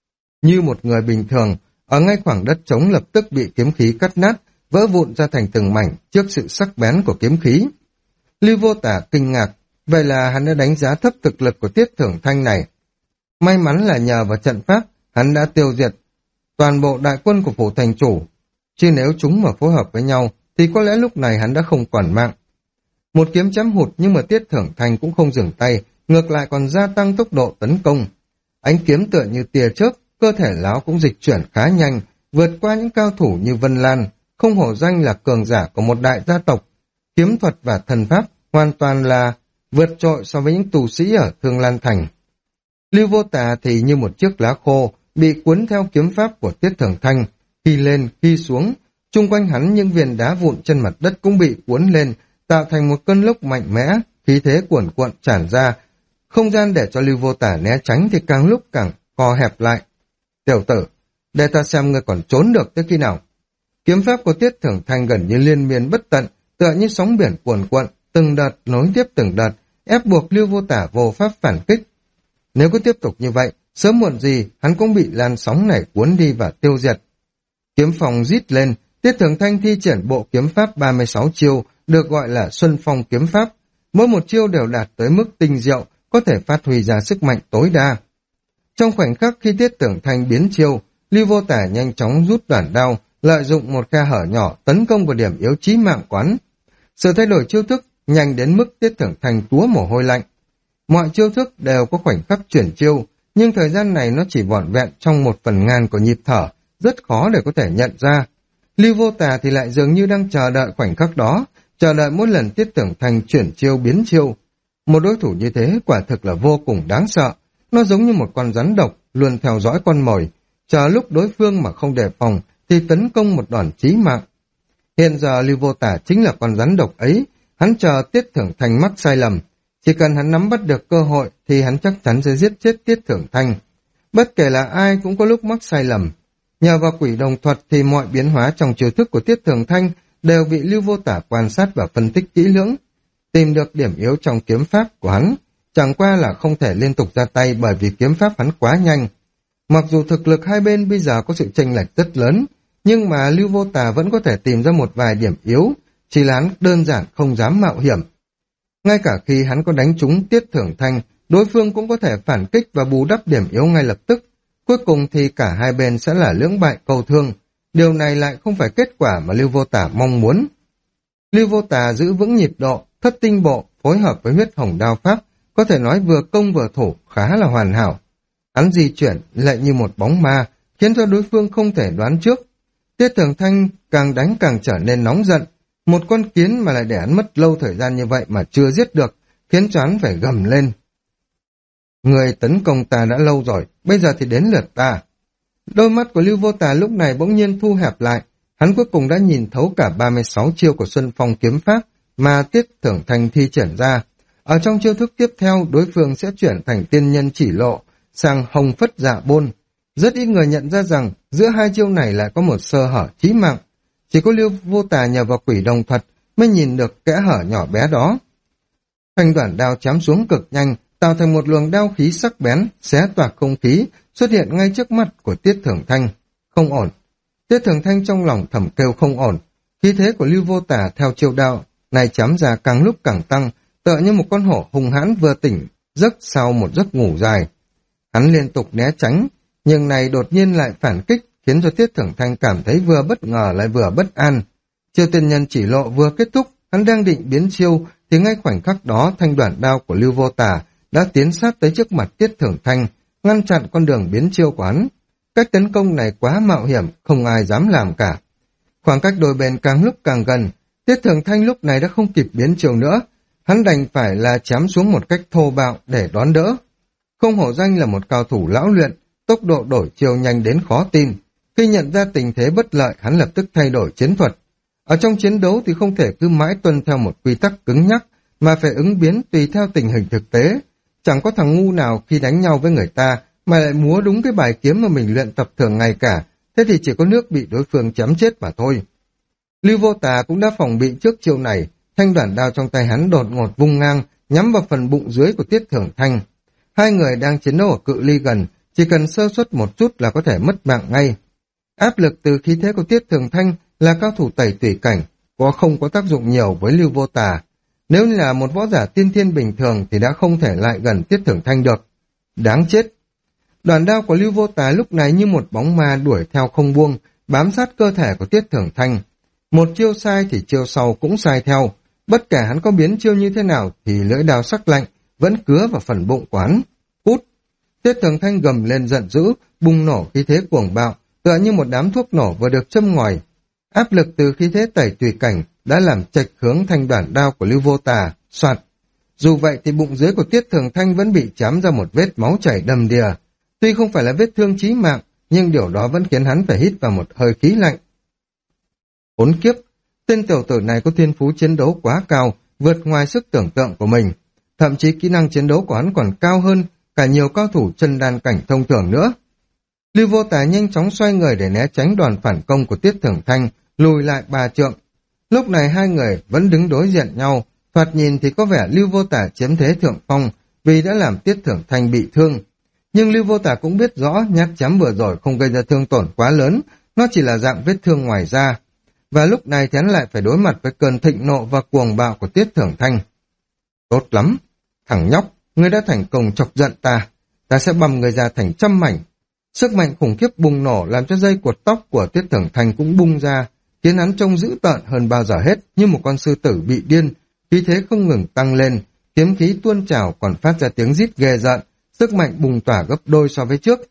như một người bình thường, ở ngay khoảng đất trống lập tức bị kiếm khí cắt nát, vỡ vụn ra thành từng mảnh trước sự sắc bén của kiếm khí. Lưu Vô Tả kinh ngạc, vậy là hắn đã đánh giá thấp thực lực của Tiết Thưởng Thanh này. May mắn là nhờ vào trận pháp, hắn đã tiêu diệt toàn bộ đại quân của phủ thành chủ, chứ nếu chúng mà phối hợp với nhau, thì có lẽ lúc này hắn đã không còn mạng. Một kiếm chém hụt nhưng mà Tiết Thưởng Thanh cũng không dừng tay, ngược lại còn gia tăng tốc độ tấn công. Ánh kiếm tựa như tia chớp, cơ thể lão cũng dịch chuyển khá nhanh, vượt qua những cao thủ như Vân Lan, không hổ danh là cường giả của một đại gia tộc. Kiếm thuật và thần pháp hoàn toàn là vượt trội so với những tù sĩ ở Thương Lan Thành. Lưu Vô Tà thì như một chiếc lá khô, bị cuốn theo kiếm pháp của Tiết Thưởng Thanh, khi lên, khi xuống. Chung quanh hắn những viên đá vụn trên mặt đất cũng bị cuốn lên, tạo thành một cơn lốc mạnh mẽ, khí thế cuồn cuộn tràn ra. Không gian để cho Lưu Vô Tả né tránh thì càng lúc càng co hẹp lại. Tiểu tử, để ta xem ngươi còn trốn được tới khi nào. Kiếm pháp của Tiết Thưởng Thanh gần như liên miên bất tận, tựa như sóng biển cuồn cuộn, từng đợt nối tiếp từng đợt, ép buộc Lưu Vô Tả vô pháp phản kích. Nếu cứ tiếp tục như vậy, sớm muộn gì hắn cũng bị làn sóng này cuốn đi và tiêu diệt. Kiếm phong rít lên, Tiết Thưởng Thanh thi triển bộ kiếm pháp 36 chiêu, được gọi là Xuân Phong kiếm pháp. Mỗi một chiêu đều đạt tới mức tinh diệu, có thể phát huy ra sức mạnh tối đa. Trong khoảnh khắc khi Tiết Thưởng Thanh biến chiêu, Lưu Vô Tả nhanh chóng rút đoạn đao, lợi dụng một khe hở nhỏ tấn công vào điểm yếu chí mạng quán. Sự thay đổi chiêu thức nhanh đến mức Tiết Thưởng Thanh túa mồ hôi lạnh. Mọi chiêu thức đều có khoảnh khắc chuyển chiêu, nhưng thời gian này nó chỉ vỏn vẹn trong 1/1000 của nhịp thở, rất khó để có thể nhận ra. Lưu Vô Tà thì lại dường như đang chờ đợi khoảnh khắc đó, chờ đợi mỗi lần Tiết Thưởng Thanh chuyển chiêu biến chiêu. Một đối thủ như thế quả thực là vô cùng đáng sợ, nó giống như một con rắn độc luôn theo dõi con mồi, chờ lúc đối phương mà không đề phòng thì tấn công một đòn chí mạng. Hiện giờ Lưu Vô Tả chính là con rắn độc ấy, hắn chờ Tiết Thưởng Thanh mắc sai lầm. Chỉ cần hắn nắm bắt được cơ hội thì hắn chắc chắn sẽ giết chết Tiết Thưởng Thanh. Bất kể là ai cũng có lúc mắc sai lầm. Nhờ vào quỷ đồng thuật thì mọi biến hóa trong chiêu thức của Tiết Thưởng Thanh đều bị Lưu Vô Tả quan sát và phân tích kỹ lưỡng, tìm được điểm yếu trong kiếm pháp của hắn. Chẳng qua là không thể liên tục ra tay bởi vì kiếm pháp hắn quá nhanh. Mặc dù thực lực hai bên bây giờ có sự chênh lệch rất lớn, nhưng mà Lưu Vô Tả vẫn có thể tìm ra một vài điểm yếu, chỉ là hắn đơn giản không dám mạo hiểm. Ngay cả khi hắn có đánh trúng Tiết Thưởng Thanh, đối phương cũng có thể phản kích và bù đắp điểm yếu ngay lập tức. Cuối cùng thì cả hai bên sẽ là lưỡng bại câu thương. Điều này lại không phải kết quả mà Lưu Vô Tả mong muốn. Lưu Vô Tả giữ vững nhịp độ, thất tinh bộ, phối hợp với huyết hồng đao pháp, có thể nói vừa công vừa thủ, khá là hoàn hảo. Hắn di chuyển lại như một bóng ma, khiến cho đối phương không thể đoán trước. Tiết Thưởng Thanh càng đánh càng trở nên nóng giận. Một con kiến mà lại để hắn mất lâu thời gian như vậy mà chưa giết được, khiến cho hắn phải gầm lên. Người tấn công ta đã lâu rồi, bây giờ thì đến lượt ta. Đôi mắt của Lưu Vô Tà lúc này bỗng nhiên thu hẹp lại, hắn cuối cùng đã nhìn thấu cả 36 chiêu của Xuân Phong kiếm pháp mà Tiết Thưởng Thanh thi triển ra. Ở trong chiêu thức tiếp theo, đối phương sẽ chuyển thành tiên nhân chỉ lộ, sang hồng phất dạ bôn. Rất ít người nhận ra rằng giữa hai chiêu này lại có một sơ hở chí mạng. Chỉ có Lưu Vô Tà nhờ vào quỷ đồng thuật mới nhìn được kẽ hở nhỏ bé đó. Thanh đoạn đao chém xuống cực nhanh, tạo thành một luồng đao khí sắc bén, xé toạc không khí, xuất hiện ngay trước mắt của Tiết Thưởng Thanh. Không ổn. Tiết Thưởng Thanh trong lòng thầm kêu không ổn. Khí thế của Lưu Vô Tà theo chiêu đao này chém ra càng lúc càng tăng, tựa như một con hổ hung hãn vừa tỉnh giấc sau một giấc ngủ dài. Hắn liên tục né tránh, nhưng này đột nhiên lại phản kích, khiến cho Tiết Thưởng Thanh cảm thấy vừa bất ngờ lại vừa bất an. Chiêu tiên nhân chỉ lộ vừa kết thúc, hắn đang định biến chiêu, thì ngay khoảnh khắc đó thanh đoạn đao của Lưu Vô Tà đã tiến sát tới trước mặt Tiết Thưởng Thanh, ngăn chặn con đường biến chiêu của hắn. Cách tấn công này quá mạo hiểm, không ai dám làm cả. Khoảng cách đôi bên càng lúc càng gần, Tiết Thưởng Thanh lúc này đã không kịp biến chiêu nữa, hắn đành phải là chém xuống một cách thô bạo để đón đỡ. Không hổ danh là một cao thủ lão luyện, tốc độ đổi chiêu nhanh đến khó tin. Khi nhận ra tình thế bất lợi, hắn lập tức thay đổi chiến thuật. Ở trong chiến đấu thì không thể cứ mãi tuân theo một quy tắc cứng nhắc, mà phải ứng biến tùy theo tình hình thực tế. Chẳng có thằng ngu nào khi đánh nhau với người ta mà lại múa đúng cái bài kiếm mà mình luyện tập thường ngày cả, thế thì chỉ có nước bị đối phương chém chết mà thôi. Lưu Vô Tà cũng đã phòng bị trước chiêu này, thanh đoạn đao trong tay hắn đột ngột vung ngang, nhắm vào phần bụng dưới của Tiết Thường Thanh. Hai người đang chiến đấu ở cự ly gần, chỉ cần sơ suất một chút là có thể mất mạng ngay. Áp lực từ khí thế của Tiết Thường Thanh là cao thủ tẩy tùy cảnh, không có tác dụng nhiều với Lưu Vô Tà. Nếu là một võ giả tiên thiên bình thường thì đã không thể lại gần Tiết Thường Thanh được. Đáng chết! Đoàn đao của Lưu Vô Tà lúc này như một bóng ma đuổi theo không buông, bám sát cơ thể của Tiết Thường Thanh. Một chiêu sai thì chiêu sau cũng sai theo. Bất kể hắn có biến chiêu như thế nào thì lưỡi đao sắc lạnh vẫn cứa vào phần bụng của hắn. Cút! Tiết Thường Thanh gầm lên giận dữ, bùng nổ khí thế cuồng bạo, tựa như một đám thuốc nổ vừa được châm ngòi. Áp lực từ khí thế tẩy tùy cảnh đã làm chệch hướng thanh đoạn đao của Lưu Vô Tà, soạt. Dù vậy thì bụng dưới của Tiết Thường Thanh vẫn bị chám ra một vết máu chảy đầm đìa. Tuy không phải là vết thương chí mạng, nhưng điều đó vẫn khiến hắn phải hít vào một hơi khí lạnh. Khốn kiếp, tên tiểu tử này có thiên phú chiến đấu quá cao, vượt ngoài sức tưởng tượng của mình. Thậm chí kỹ năng chiến đấu của hắn còn cao hơn cả nhiều cao thủ chân đan cảnh thông thường nữa. Lưu Vô Tà nhanh chóng xoay người để né tránh đòn phản công của Tiết Thường Thanh, lùi lại 3 trượng. Lúc này hai người vẫn đứng đối diện nhau, thoạt nhìn thì có vẻ Lưu Vô Tà chiếm thế thượng phong vì đã làm Tiết Thường Thanh bị thương. Nhưng Lưu Vô Tà cũng biết rõ nhát chém vừa rồi không gây ra thương tổn quá lớn, nó chỉ là dạng vết thương ngoài da. Và lúc này thì hắn lại phải đối mặt với cơn thịnh nộ và cuồng bạo của Tiết Thường Thanh. Tốt lắm, thằng nhóc, ngươi đã thành công chọc giận ta sẽ băm ngươi ra thành trăm mảnh. Sức mạnh khủng khiếp bùng nổ làm cho dây cột tóc của Tiết Thường Thanh cũng bung ra, khiến hắn trông dữ tợn hơn bao giờ hết, như một con sư tử bị điên, khí thế không ngừng tăng lên, kiếm khí tuôn trào còn phát ra tiếng rít ghê rợn, sức mạnh bùng tỏa gấp đôi so với trước.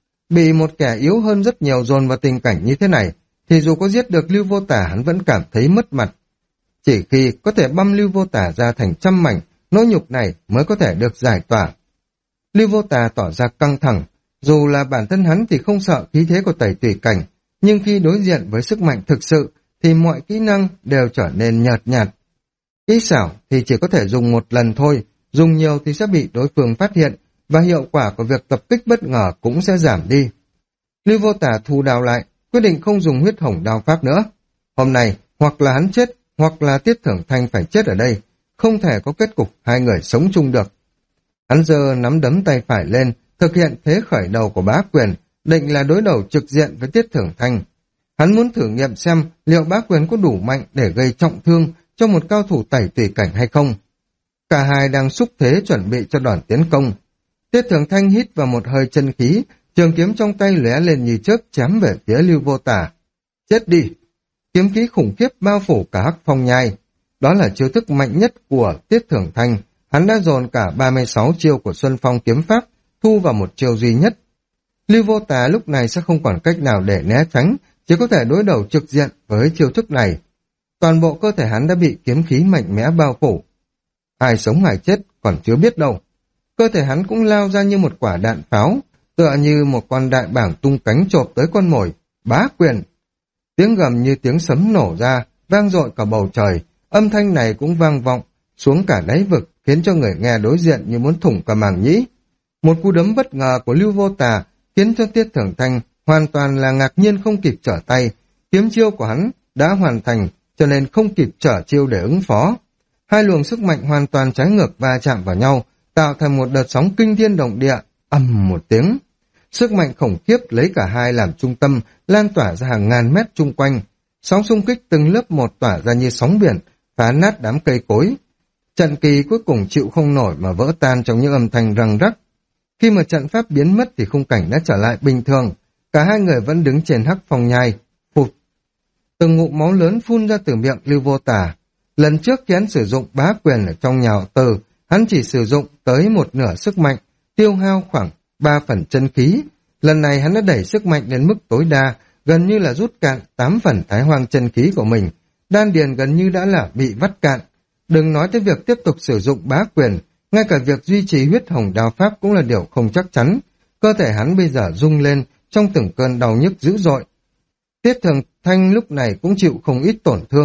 Bị một kẻ yếu hơn rất nhiều dồn vào tình cảnh như thế này, thì dù có giết được Lưu Vô Tà hắn vẫn cảm thấy mất mặt. Chỉ khi có thể băm Lưu Vô Tà ra thành trăm mảnh, nỗi nhục này mới có thể được giải tỏa. Lưu Vô Tà tỏ ra căng thẳng, dù là bản thân hắn thì không sợ khí thế của tẩy tùy cảnh, nhưng khi đối diện với sức mạnh thực sự thì mọi kỹ năng đều trở nên nhợt nhạt. Kỹ xảo thì chỉ có thể dùng một lần thôi, dùng nhiều thì sẽ bị đối phương phát hiện, và hiệu quả của việc tập kích bất ngờ cũng sẽ giảm đi. Lưu Vô Tà thu đao lại, quyết định không dùng huyết hồng đao pháp nữa. Hôm nay, hoặc là hắn chết, hoặc là Tiết Thường Thanh phải chết ở đây, không thể có kết cục hai người sống chung được. Hắn giơ nắm đấm tay phải lên, thực hiện thế khởi đầu của Bá Quyền, định là đối đầu trực diện với Tiết Thường Thanh. Hắn muốn thử nghiệm xem liệu Bá Quyền có đủ mạnh để gây trọng thương cho một cao thủ tẩy tùy cảnh hay không. Cả hai đang xúc thế chuẩn bị cho đòn tiến công. Tiết Thường Thanh hít vào một hơi chân khí, trường kiếm trong tay lóe lên như chớp chém về phía Lưu Vô Tà. Chết đi! Kiếm khí khủng khiếp bao phủ cả Hắc Phong Nhai. Đó là chiêu thức mạnh nhất của Tiết Thường Thanh. Hắn đã dồn cả 36 chiêu của Xuân Phong kiếm pháp thu vào một chiêu duy nhất. Lưu Vô Tà lúc này sẽ không còn cách nào để né tránh, chỉ có thể đối đầu trực diện với chiêu thức này. Toàn bộ cơ thể hắn đã bị kiếm khí mạnh mẽ bao phủ. Ai sống ai chết còn chưa biết đâu. Cơ thể hắn cũng lao ra như một quả đạn pháo, tựa như một con đại bảng tung cánh chộp tới con mồi. Bá Quyền! Tiếng gầm như tiếng sấm nổ ra, vang dội cả bầu trời. Âm thanh này cũng vang vọng xuống cả đáy vực, khiến cho người nghe đối diện như muốn thủng cả màng nhĩ. Một cú đấm bất ngờ của Lưu Vô Tà khiến cho Tiết Thường Thanh hoàn toàn là ngạc nhiên không kịp trở tay. Kiếm chiêu của hắn đã hoàn thành, cho nên không kịp trở chiêu để ứng phó. Hai luồng sức mạnh hoàn toàn trái ngược va chạm vào nhau, tạo thành một đợt sóng kinh thiên động địa, ầm một tiếng. Sức mạnh khủng khiếp lấy cả hai làm trung tâm, lan tỏa ra hàng ngàn mét chung quanh. Sóng xung kích từng lớp một tỏa ra như sóng biển, phá nát đám cây cối. Trận kỳ cuối cùng chịu không nổi mà vỡ tan trong những âm thanh răng rắc. Khi mà trận pháp biến mất thì khung cảnh đã trở lại bình thường. Cả hai người vẫn đứng trên Hắc Phong Nhai. Phụt! Từng ngụm máu lớn phun ra từ miệng Lưu Vô Tà. Lần trước khi hắn sử dụng Bá Quyền ở trong nhà họ Từ, hắn chỉ sử dụng tới một nửa sức mạnh, tiêu hao khoảng 3 phần chân khí. Lần này hắn đã đẩy sức mạnh đến mức tối đa, gần như là rút cạn 8 phần thái hoang chân khí của mình. Đan điền gần như đã là bị vắt cạn. Đừng nói tới việc tiếp tục sử dụng Bá Quyền, ngay cả việc duy trì huyết hồng đao pháp cũng là điều không chắc chắn. Cơ thể hắn bây giờ rung lên trong từng cơn đau nhức dữ dội. Tiết Thường Thanh lúc này cũng chịu không ít tổn thương.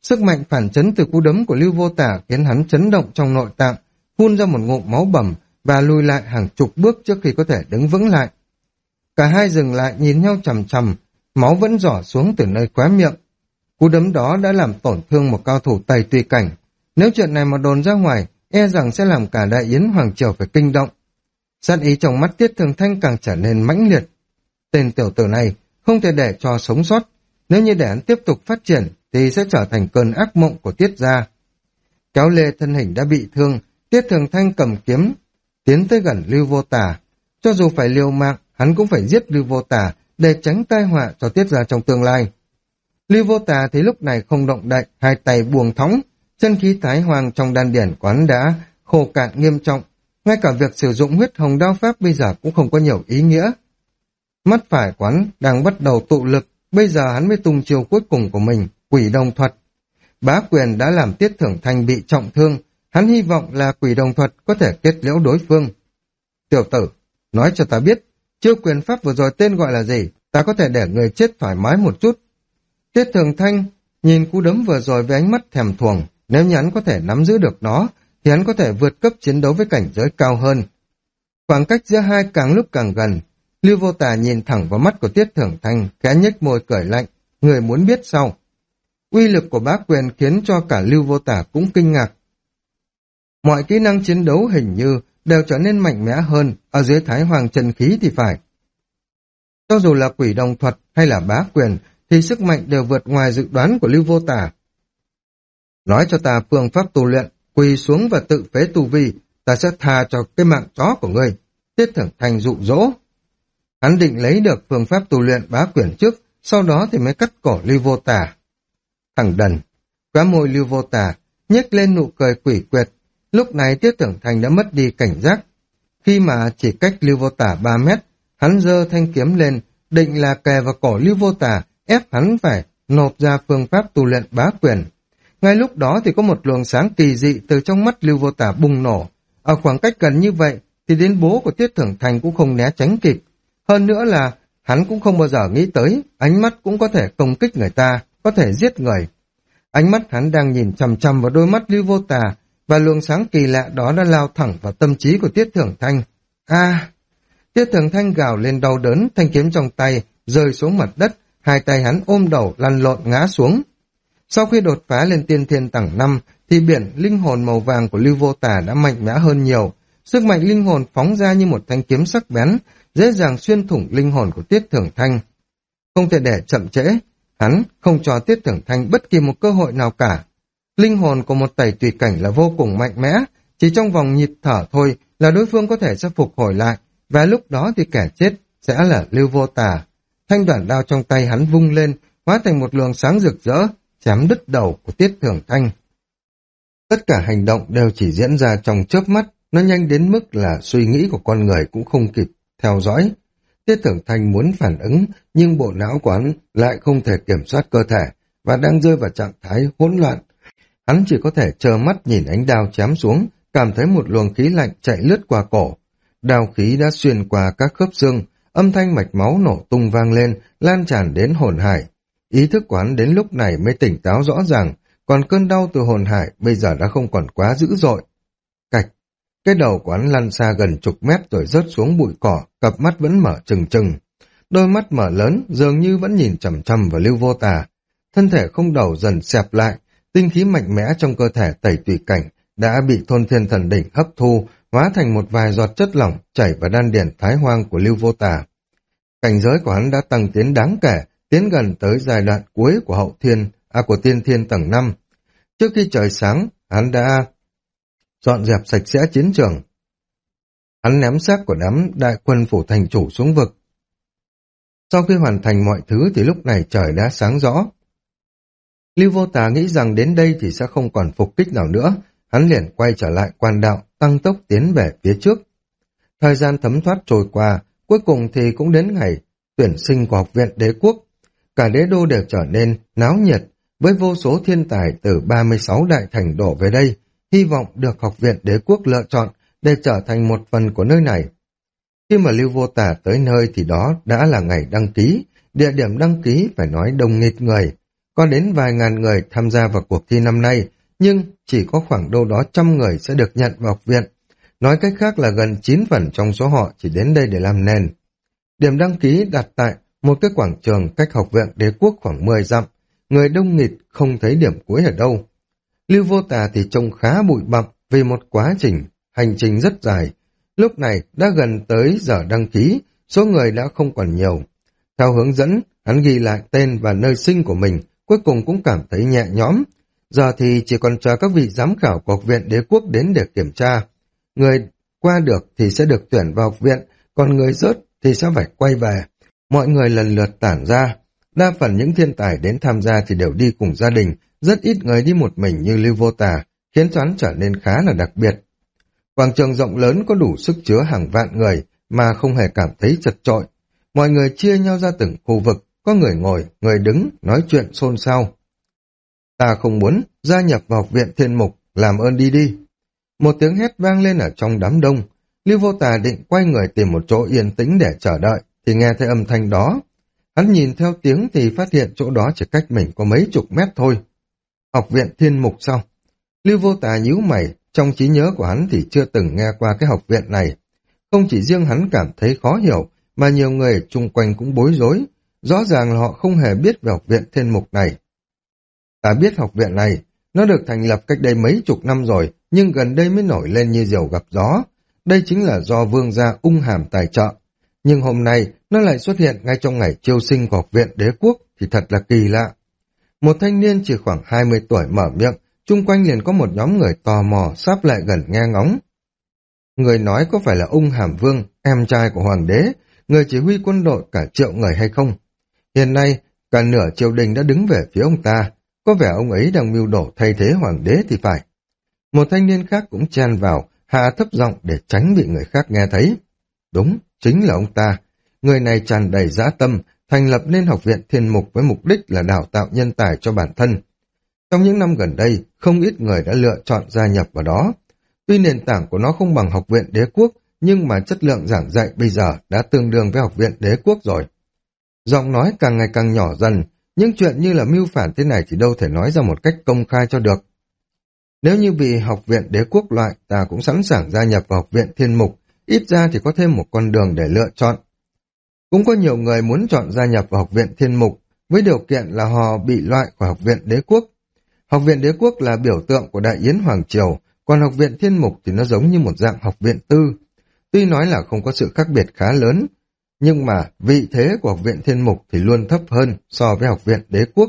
Sức mạnh phản chấn từ cú đấm của Lưu Vô Tả khiến hắn chấn động trong nội tạng, phun ra một ngụm máu bầm và lùi lại hàng chục bước trước khi có thể đứng vững lại. Cả hai dừng lại nhìn nhau chằm chằm, máu vẫn rỏ xuống từ nơi khóe miệng. Cú đấm đó đã làm tổn thương một cao thủ Tây Tùy cảnh. Nếu chuyện này mà đồn ra ngoài, e rằng sẽ làm cả Đại Yến Hoàng Triều phải kinh động. Sát ý trong mắt Tiết Thường Thanh càng trở nên mãnh liệt. Tên tiểu tử này không thể để cho sống sót. Nếu như để hắn tiếp tục phát triển thì sẽ trở thành cơn ác mộng của Tiết gia. Kéo lê thân hình đã bị thương, Tiết Thường Thanh cầm kiếm tiến tới gần Lưu Vô Tả. Cho dù phải liều mạng, hắn cũng phải giết Lưu Vô Tả để tránh tai họa cho Tiết gia trong tương lai. Lưu Vô Tả thì lúc này không động đậy, hai tay buông thõng, chân khí thái hoàng trong đan điển quán đã khô cạn nghiêm trọng. Ngay cả việc sử dụng huyết hồng đao pháp bây giờ cũng không có nhiều ý nghĩa. Mắt phải quán đang bắt đầu tụ lực, bây giờ hắn mới tung chiêu cuối cùng của mình, Quỷ Đồng Thuật. Bá quyền đã làm Tiết Thường Thanh bị trọng thương, hắn hy vọng là Quỷ Đồng Thuật có thể kết liễu đối phương. Tiểu tử, nói cho ta biết, chiêu quyền pháp vừa rồi tên gọi là gì, ta có thể để người chết thoải mái một chút. Tiết Thường Thanh nhìn cú đấm vừa rồi với ánh mắt thèm thuồng, nếu như hắn có thể nắm giữ được nó, thì hắn có thể vượt cấp chiến đấu với cảnh giới cao hơn. Khoảng cách giữa hai càng lúc càng gần, Lưu Vô Tả nhìn thẳng vào mắt của Tiết Thường Thanh, khẽ nhếch môi cười lạnh, người muốn biết sao? Uy lực của bá quyền khiến cho cả Lưu Vô Tả cũng kinh ngạc. Mọi kỹ năng chiến đấu hình như đều trở nên mạnh mẽ hơn ở dưới Thái Hoàng chân khí thì phải. Cho dù là Quỷ Đồng Thuật hay là bá quyền thì sức mạnh đều vượt ngoài dự đoán của Lưu Vô Tả. Nói cho ta phương pháp tu luyện, quỳ xuống và tự phế tu vi, ta sẽ tha cho cái mạng chó của ngươi. Tiết Thường Thanh dụ dỗ. Hắn định lấy được phương pháp tu luyện bá quyền trước, sau đó thì mới cắt cổ Lưu Vô Tả. Thằng đần, khóe môi Lưu Vô Tả nhếch lên nụ cười quỷ quyệt. Lúc này Tiết Thường Thanh đã mất đi cảnh giác. Khi mà chỉ cách Lưu Vô Tả 3 mét, hắn giơ thanh kiếm lên, định là kề vào cổ Lưu Vô Tả, ép hắn phải nộp ra phương pháp tu luyện bá quyền. Ngay lúc đó thì có một luồng sáng kỳ dị từ trong mắt Lưu Vô Tả bùng nổ. Ở khoảng cách gần như vậy thì đến bố của Tiết Thường Thanh cũng không né tránh kịp. Hơn nữa là hắn cũng không bao giờ nghĩ tới ánh mắt cũng có thể công kích người ta, có thể giết người. Ánh mắt hắn đang nhìn chằm chằm vào đôi mắt Lưu Vô Tả và luồng sáng kỳ lạ đó đã lao thẳng vào tâm trí của Tiết Thường Thanh. Tiết Thường Thanh gào lên đau đớn, thanh kiếm trong tay rơi xuống mặt đất, hai tay hắn ôm đầu lăn lộn ngã xuống. Sau khi đột phá lên tiên thiên tầng 5 thì biển linh hồn màu vàng của Lưu Vô Tả đã mạnh mẽ hơn nhiều. Sức mạnh linh hồn phóng ra như một thanh kiếm sắc bén, dễ dàng xuyên thủng linh hồn của Tiết Thường Thanh. Không thể để chậm trễ, hắn không cho Tiết Thường Thanh bất kỳ một cơ hội nào cả. Linh hồn của một Tẩy Tùy cảnh là vô cùng mạnh mẽ, chỉ trong vòng nhịp thở thôi là đối phương có thể sẽ phục hồi lại, và lúc đó thì kẻ chết sẽ là Lưu Vô Tả. Thanh đoạn đao trong tay hắn vung lên, hóa thành một luồng sáng rực rỡ, chém đứt đầu của Tiết Thường Thanh. Tất cả hành động đều chỉ diễn ra trong chớp mắt, nó nhanh đến mức là suy nghĩ của con người cũng không kịp theo dõi. Tiết Thường Thanh muốn phản ứng, nhưng bộ não của hắn lại không thể kiểm soát cơ thể, và đang rơi vào trạng thái hỗn loạn. Hắn chỉ có thể trơ mắt nhìn ánh đao chém xuống, cảm thấy một luồng khí lạnh chạy lướt qua cổ. Đao khí đã xuyên qua các khớp xương, âm thanh mạch máu nổ tung vang lên, lan tràn đến hồn hải. Ý thức của hắn đến lúc này mới tỉnh táo rõ ràng, còn cơn đau từ hồn hải bây giờ đã không còn quá dữ dội. Cạch, cái đầu của hắn lăn xa gần chục mét rồi rớt xuống bụi cỏ, cặp mắt vẫn mở trừng trừng. Đôi mắt mở lớn, dường như vẫn nhìn chằm chằm vào Lưu Vô Tả. Thân thể không đầu dần xẹp lại, tinh khí mạnh mẽ trong cơ thể Tẩy Tùy cảnh đã bị Thôn Thiên Thần Đỉnh hấp thu, hóa thành một vài giọt chất lỏng chảy vào đan điển thái hoang của Lưu Vô Tả. Cảnh giới của hắn đã tăng tiến đáng kể, tiến gần tới giai đoạn cuối của của tiên thiên tầng 5. Trước khi trời sáng, hắn đã dọn dẹp sạch sẽ chiến trường. Hắn ném xác của đám đại quân phủ thành chủ xuống vực. Sau khi hoàn thành mọi thứ thì lúc này trời đã sáng rõ. Lưu Vô Tả nghĩ rằng đến đây thì sẽ không còn phục kích nào nữa, hắn liền quay trở lại quan đạo, tăng tốc tiến về phía trước. Thời gian thấm thoát trôi qua, cuối cùng thì cũng đến ngày tuyển sinh của Học viện Đế Quốc. Cả đế đô đều trở nên náo nhiệt, với vô số thiên tài từ 36 đại thành đổ về đây, hy vọng được Học viện Đế Quốc lựa chọn để trở thành một phần của nơi này. Khi mà Lưu Vô Tả tới nơi thì đó đã là ngày đăng ký, địa điểm đăng ký phải nói đông nghịt người. Có đến vài ngàn người tham gia vào cuộc thi năm nay, nhưng chỉ có khoảng đâu đó 100 người sẽ được nhận vào học viện. Nói cách khác là gần 9 phần trong số họ chỉ đến đây để làm nền. Điểm đăng ký đặt tại một cái quảng trường cách học viện Đế Quốc khoảng 10 dặm. Người đông nghịt không thấy điểm cuối ở đâu. Lưu Vô Tà thì trông khá bụi bặm vì một quá trình, hành trình rất dài. Lúc này đã gần tới giờ đăng ký, số người đã không còn nhiều. Theo hướng dẫn, hắn ghi lại tên và nơi sinh của mình, cuối cùng cũng cảm thấy nhẹ nhõm. Giờ thì chỉ còn chờ các vị giám khảo của học viện Đế Quốc đến để kiểm tra. Người qua được thì sẽ được tuyển vào học viện, còn người rớt thì sẽ phải quay về. Mọi người lần lượt tản ra. Đa phần những thiên tài đến tham gia thì đều đi cùng gia đình, rất ít người đi một mình như Lưu Vô Tà, khiến cho hắn trở nên khá là đặc biệt. Quảng trường rộng lớn có đủ sức chứa hàng vạn người mà không hề cảm thấy chật chội. Mọi người chia nhau ra từng khu vực, có người ngồi, người đứng, nói chuyện xôn xao. Ta không muốn gia nhập vào học viện Thiên Mục, làm ơn đi đi. Một tiếng hét vang lên ở trong đám đông. Lưu Vô Tà định quay người tìm một chỗ yên tĩnh để chờ đợi, thì nghe thấy âm thanh đó. Hắn nhìn theo tiếng thì phát hiện chỗ đó chỉ cách mình có mấy chục mét thôi. Học viện Thiên Mục sao? Lưu Vô Tà nhíu mày, trong trí nhớ của hắn thì chưa từng nghe qua cái học viện này. Không chỉ riêng hắn cảm thấy khó hiểu, mà nhiều người chung quanh cũng bối rối. Rõ ràng là họ không hề biết về học viện Thiên Mục này. Ta biết học viện này, nó được thành lập cách đây mấy chục năm rồi, nhưng gần đây mới nổi lên như diều gặp gió. Đây chính là do vương gia Ung Hàm tài trợ. Nhưng hôm nay, nó lại xuất hiện ngay trong ngày chiêu sinh của học viện Đế Quốc, thì thật là kỳ lạ. Một thanh niên chỉ khoảng 20 tuổi mở miệng, chung quanh liền có một nhóm người tò mò sắp lại gần nghe ngóng. Người nói có phải là Ung Hàm Vương, em trai của hoàng đế, người chỉ huy quân đội cả triệu người hay không? Hiện nay, cả nửa triều đình đã đứng về phía ông ta, có vẻ ông ấy đang mưu đồ thay thế hoàng đế thì phải. Một thanh niên khác cũng chen vào, hạ thấp giọng để tránh bị người khác nghe thấy. Đúng, chính là ông ta. Người này tràn đầy dã tâm, thành lập nên học viện Thiên Mục với mục đích là đào tạo nhân tài cho bản thân. Trong những năm gần đây, không ít người đã lựa chọn gia nhập vào đó. Tuy nền tảng của nó không bằng học viện Đế Quốc, nhưng mà chất lượng giảng dạy bây giờ đã tương đương với học viện Đế Quốc rồi. Giọng nói càng ngày càng nhỏ dần, những chuyện như là mưu phản thế này thì đâu thể nói ra một cách công khai cho được. Nếu như bị học viện Đế Quốc loại, ta cũng sẵn sàng gia nhập vào học viện Thiên Mục, ít ra thì có thêm một con đường để lựa chọn. Cũng có nhiều người muốn chọn gia nhập vào học viện Thiên Mục, với điều kiện là họ bị loại khỏi học viện Đế Quốc. Học viện Đế Quốc là biểu tượng của Đại Yến Hoàng Triều, còn học viện Thiên Mục thì nó giống như một dạng học viện tư. Tuy nói là không có sự khác biệt khá lớn, nhưng mà vị thế của học viện Thiên Mục thì luôn thấp hơn so với học viện Đế Quốc.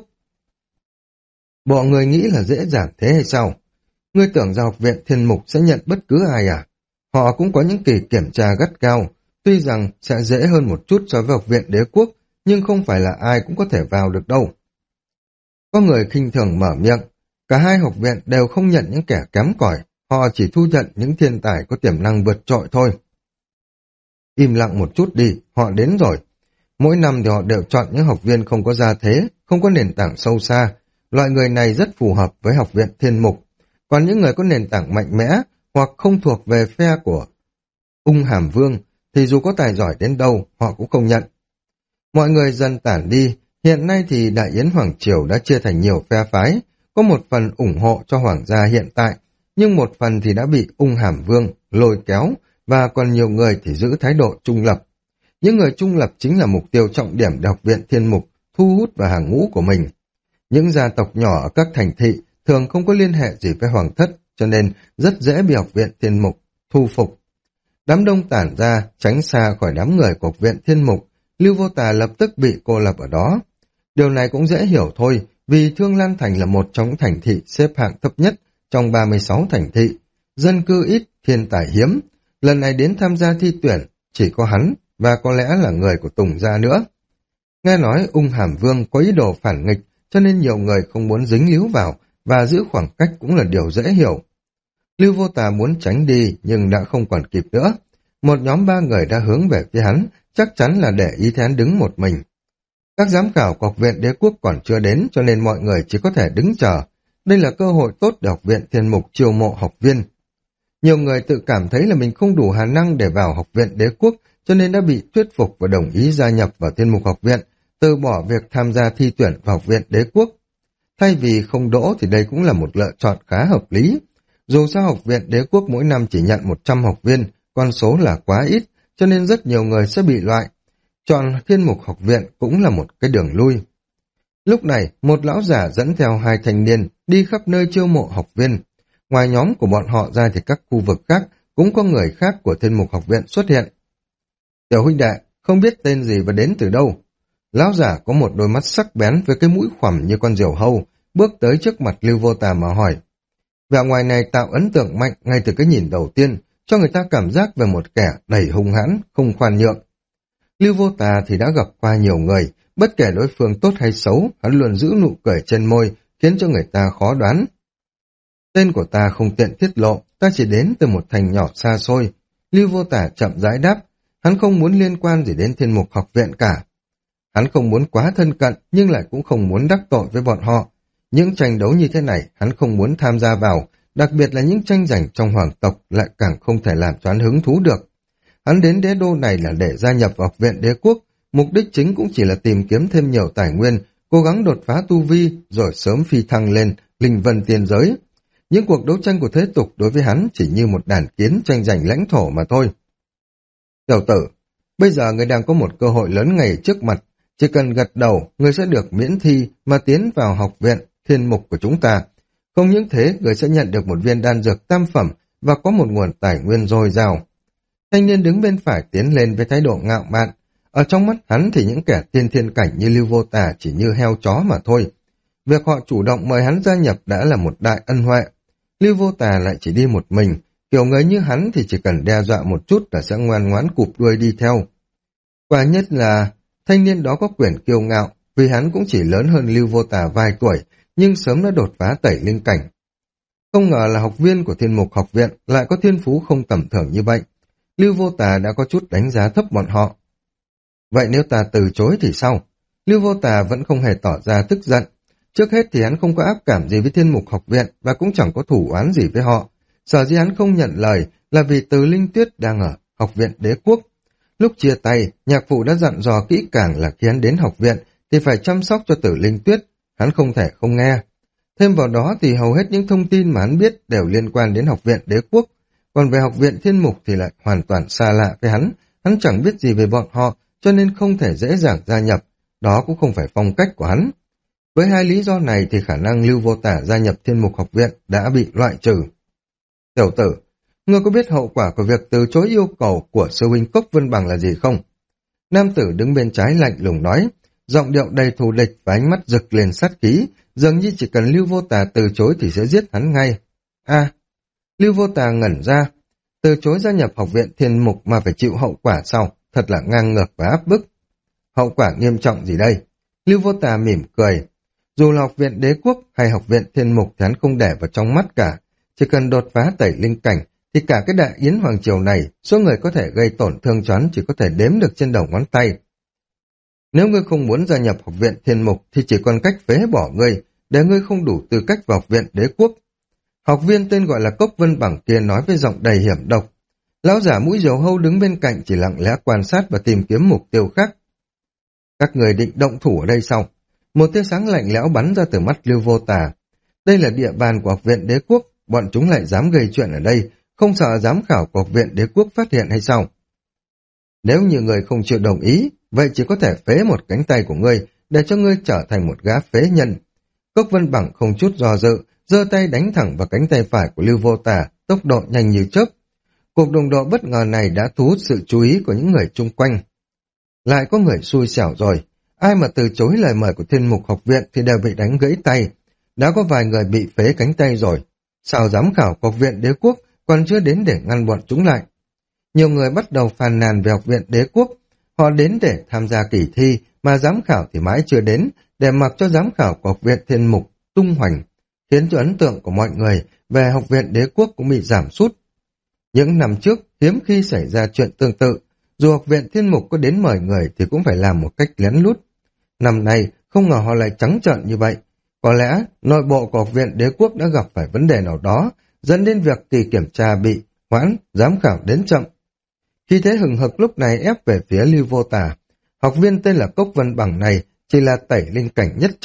Bộ người nghĩ là dễ dàng thế hay sao? Ngươi tưởng ra học viện Thiên Mục sẽ nhận bất cứ ai à? Họ cũng có những kỳ kiểm tra gắt cao, tuy rằng sẽ dễ hơn một chút so với học viện Đế Quốc, nhưng không phải là ai cũng có thể vào được đâu. Có người khinh thường mở miệng, cả hai học viện đều không nhận những kẻ kém cỏi, họ chỉ thu nhận những thiên tài có tiềm năng vượt trội thôi. Im lặng một chút đi, họ đến rồi. Mỗi năm thì họ đều chọn những học viên không có gia thế, không có nền tảng sâu xa. Loại người này rất phù hợp với học viện Thiên Mục. Còn những người có nền tảng mạnh mẽ hoặc không thuộc về phe của Ung Hàm Vương thì dù có tài giỏi đến đâu họ cũng không nhận. Mọi người dần tản đi, hiện nay thì Đại Yến Hoàng Triều đã chia thành nhiều phe phái, có một phần ủng hộ cho hoàng gia hiện tại, nhưng một phần thì đã bị Ung Hàm Vương lôi kéo, và còn nhiều người thì giữ thái độ trung lập. Những người trung lập chính là mục tiêu trọng điểm để học viện Thiên Mục thu hút vào hàng ngũ của mình. Những gia tộc nhỏ ở các thành thị thường không có liên hệ gì với hoàng thất, cho nên rất dễ bị học viện Thiên Mục thu phục. Đám đông tản ra, tránh xa khỏi đám người của học viện Thiên Mục, Lưu Vô Tà lập tức bị cô lập ở đó. Điều này cũng dễ hiểu thôi, vì Thương Lan Thành là một trong những thành thị xếp hạng thấp nhất trong 36 thành thị. Dân cư ít, thiên tài hiếm. Lần này đến tham gia thi tuyển, chỉ có hắn, và có lẽ là người của Tùng gia nữa. Nghe nói Ung Hàm Vương có ý đồ phản nghịch, cho nên nhiều người không muốn dính líu vào, và giữ khoảng cách cũng là điều dễ hiểu. Lưu Vô Tà muốn tránh đi, nhưng đã không còn kịp nữa. Một nhóm 3 người đã hướng về phía hắn, chắc chắn là để ý thấy hắn đứng một mình. Các giám khảo của học viện Đế Quốc còn chưa đến, cho nên mọi người chỉ có thể đứng chờ. Đây là cơ hội tốt để học viện Thiên Mục chiêu mộ học viên. Nhiều người tự cảm thấy là mình không đủ khả năng để vào học viện Đế Quốc, cho nên đã bị thuyết phục và đồng ý gia nhập vào Thiên Mục học viện, từ bỏ việc tham gia thi tuyển vào học viện Đế Quốc. Thay vì không đỗ thì đây cũng là một lựa chọn khá hợp lý. Dù sao học viện đế quốc mỗi năm chỉ nhận 100 học viên, con số là quá ít, cho nên rất nhiều người sẽ bị loại. Chọn thiên mục học viện cũng là một cái đường lui. Lúc này, một lão giả dẫn theo hai thanh niên đi khắp nơi chiêu mộ học viên. Ngoài nhóm của bọn họ ra thì các khu vực khác cũng có người khác của thiên mục học viện xuất hiện. Tiểu huynh đệ, không biết tên gì và đến từ đâu. Lão giả có một đôi mắt sắc bén với cái mũi khoằm như con diều hâu, bước tới trước mặt Lưu Vô Tà mà hỏi. Vẻ ngoài này tạo ấn tượng mạnh ngay từ cái nhìn đầu tiên, cho người ta cảm giác về một kẻ đầy hung hãn, không khoan nhượng. Lưu Vô Tà thì đã gặp qua nhiều người, bất kể đối phương tốt hay xấu, hắn luôn giữ nụ cười trên môi, khiến cho người ta khó đoán. Tên của ta không tiện tiết lộ, ta chỉ đến từ một thành nhỏ xa xôi. Lưu Vô Tà chậm rãi đáp, hắn không muốn liên quan gì đến thiên mục học viện cả. Hắn không muốn quá thân cận, nhưng lại cũng không muốn đắc tội với bọn họ. Những tranh đấu như thế này, hắn không muốn tham gia vào, đặc biệt là những tranh giành trong hoàng tộc lại càng không thể làm cho hắn hứng thú được. Hắn đến đế đô này là để gia nhập vào học viện đế quốc, mục đích chính cũng chỉ là tìm kiếm thêm nhiều tài nguyên, cố gắng đột phá tu vi, rồi sớm phi thăng lên linh vân tiên giới. Những cuộc đấu tranh của thế tục đối với hắn chỉ như một đàn kiến tranh giành lãnh thổ mà thôi. Tiểu tử, bây giờ người đang có một cơ hội lớn ngay trước mặt, chỉ cần gật đầu, người sẽ được miễn thi mà tiến vào học viện thiên mục của chúng ta. Không những thế, người sẽ nhận được một viên đan dược tam phẩm và có một nguồn tài nguyên dồi dào. Thanh niên đứng bên phải tiến lên với thái độ ngạo mạn. Ở trong mắt hắn thì những kẻ tiên thiên cảnh như Lưu Vô Tà chỉ như heo chó mà thôi. Việc họ chủ động mời hắn gia nhập đã là một đại ân huệ. Lưu Vô Tà lại chỉ đi một mình, kiểu người như hắn thì chỉ cần đe dọa một chút là sẽ ngoan ngoãn cụp đuôi đi theo. Quả nhất là thanh niên đó có quyền kiêu ngạo, vì hắn cũng chỉ lớn hơn Lưu Vô Tà vài tuổi, nhưng sớm đã đột phá tẩy linh cảnh. Không ngờ là học viên của thiên mục học viện lại có thiên phú không tầm thường như vậy. Lưu Vô Tà đã có chút đánh giá thấp bọn họ. Vậy nếu ta từ chối thì sao? Lưu Vô Tà vẫn không hề tỏ ra tức giận. Trước hết thì hắn không có ác cảm gì với thiên mục học viện và cũng chẳng có thủ oán gì với họ. Sở dĩ hắn không nhận lời là vì Từ Linh Tuyết đang ở học viện đế quốc. Lúc chia tay, nhạc phụ đã dặn dò kỹ càng là khi hắn đến học viện thì phải chăm sóc cho Tử Linh Tuyết. Hắn không thể không nghe. Thêm vào đó thì hầu hết những thông tin mà hắn biết đều liên quan đến học viện đế quốc. Còn về học viện thiên mục thì lại hoàn toàn xa lạ với hắn chẳng biết gì về bọn họ, cho nên không thể dễ dàng gia nhập, đó cũng không phải phong cách của hắn. Với hai lý do này thì khả năng Lưu Vô Tà gia nhập thiên mục học viện đã bị loại trừ. Tiểu tử, ngươi có biết hậu quả của việc từ chối yêu cầu của sư huynh Cốc Vân Bằng là gì không? Nam tử đứng bên trái lạnh lùng nói, giọng điệu đầy thù địch và ánh mắt rực lên sát khí, dường như chỉ cần Lưu Vô Tà từ chối thì sẽ giết hắn ngay. Lưu Vô Tà ngẩn ra, từ chối gia nhập học viện thiên mục mà phải chịu hậu quả sau, thật là ngang ngược và áp bức. Hậu quả nghiêm trọng gì đây? Lưu Vô Tà mỉm cười. Dù là học viện đế quốc hay học viện thiên mục thì hắn không để vào trong mắt cả. Chỉ cần đột phá tẩy linh cảnh thì cả cái đại yến hoàng triều này, số người có thể gây tổn thương cho hắn chỉ có thể đếm được trên đầu ngón tay. Nếu ngươi không muốn gia nhập học viện thiên mục thì chỉ còn cách phế bỏ ngươi, để ngươi không đủ tư cách vào học viện đế quốc. Học viên tên gọi là Cốc Vân Bằng kia nói với giọng đầy hiểm độc. Lão giả mũi diều hâu đứng bên cạnh chỉ lặng lẽ quan sát và tìm kiếm mục tiêu khác. Các người định động thủ ở đây sao? Một tia sáng lạnh lẽo bắn ra từ mắt Lưu Vô Tà. Đây là địa bàn của học viện đế quốc, bọn chúng lại dám gây chuyện ở đây, không sợ giám khảo của học viện đế quốc phát hiện hay sao? Nếu như người không chịu đồng ý, vậy chỉ có thể phế một cánh tay của ngươi, để cho ngươi trở thành một gã phế nhân. Cốc Vân Bằng không chút do dự, giơ tay đánh thẳng vào cánh tay phải của Lưu Vô Tà, tốc độ nhanh như chớp. Cuộc đụng độ bất ngờ này đã thu hút sự chú ý của những người chung quanh. Lại có người xui xẻo rồi, ai mà từ chối lời mời của thiên mục học viện thì đều bị đánh gãy tay. Đã có vài người bị phế cánh tay rồi. Sao giám khảo của học viện đế quốc còn chưa đến để ngăn bọn chúng lại? Nhiều người bắt đầu phàn nàn về học viện đế quốc. Họ đến để tham gia kỳ thi, mà giám khảo thì mãi chưa đến, để mặc cho giám khảo của học viện thiên mục tung hoành, khiến cho ấn tượng của mọi người về học viện đế quốc cũng bị giảm sút. Những năm trước, hiếm khi xảy ra chuyện tương tự, dù học viện thiên mục có đến mời người thì cũng phải làm một cách lén lút. Năm nay, không ngờ họ lại trắng trợn như vậy. Có lẽ, nội bộ của học viện đế quốc đã gặp phải vấn đề nào đó, dẫn đến việc kỳ kiểm tra bị hoãn, giám khảo đến chậm. Khi thế hừng hực lúc này ép về phía Lưu Vô Tà, học viên tên là Cốc Vân Bằng này chỉ là tẩy linh cảnh nhất trọng,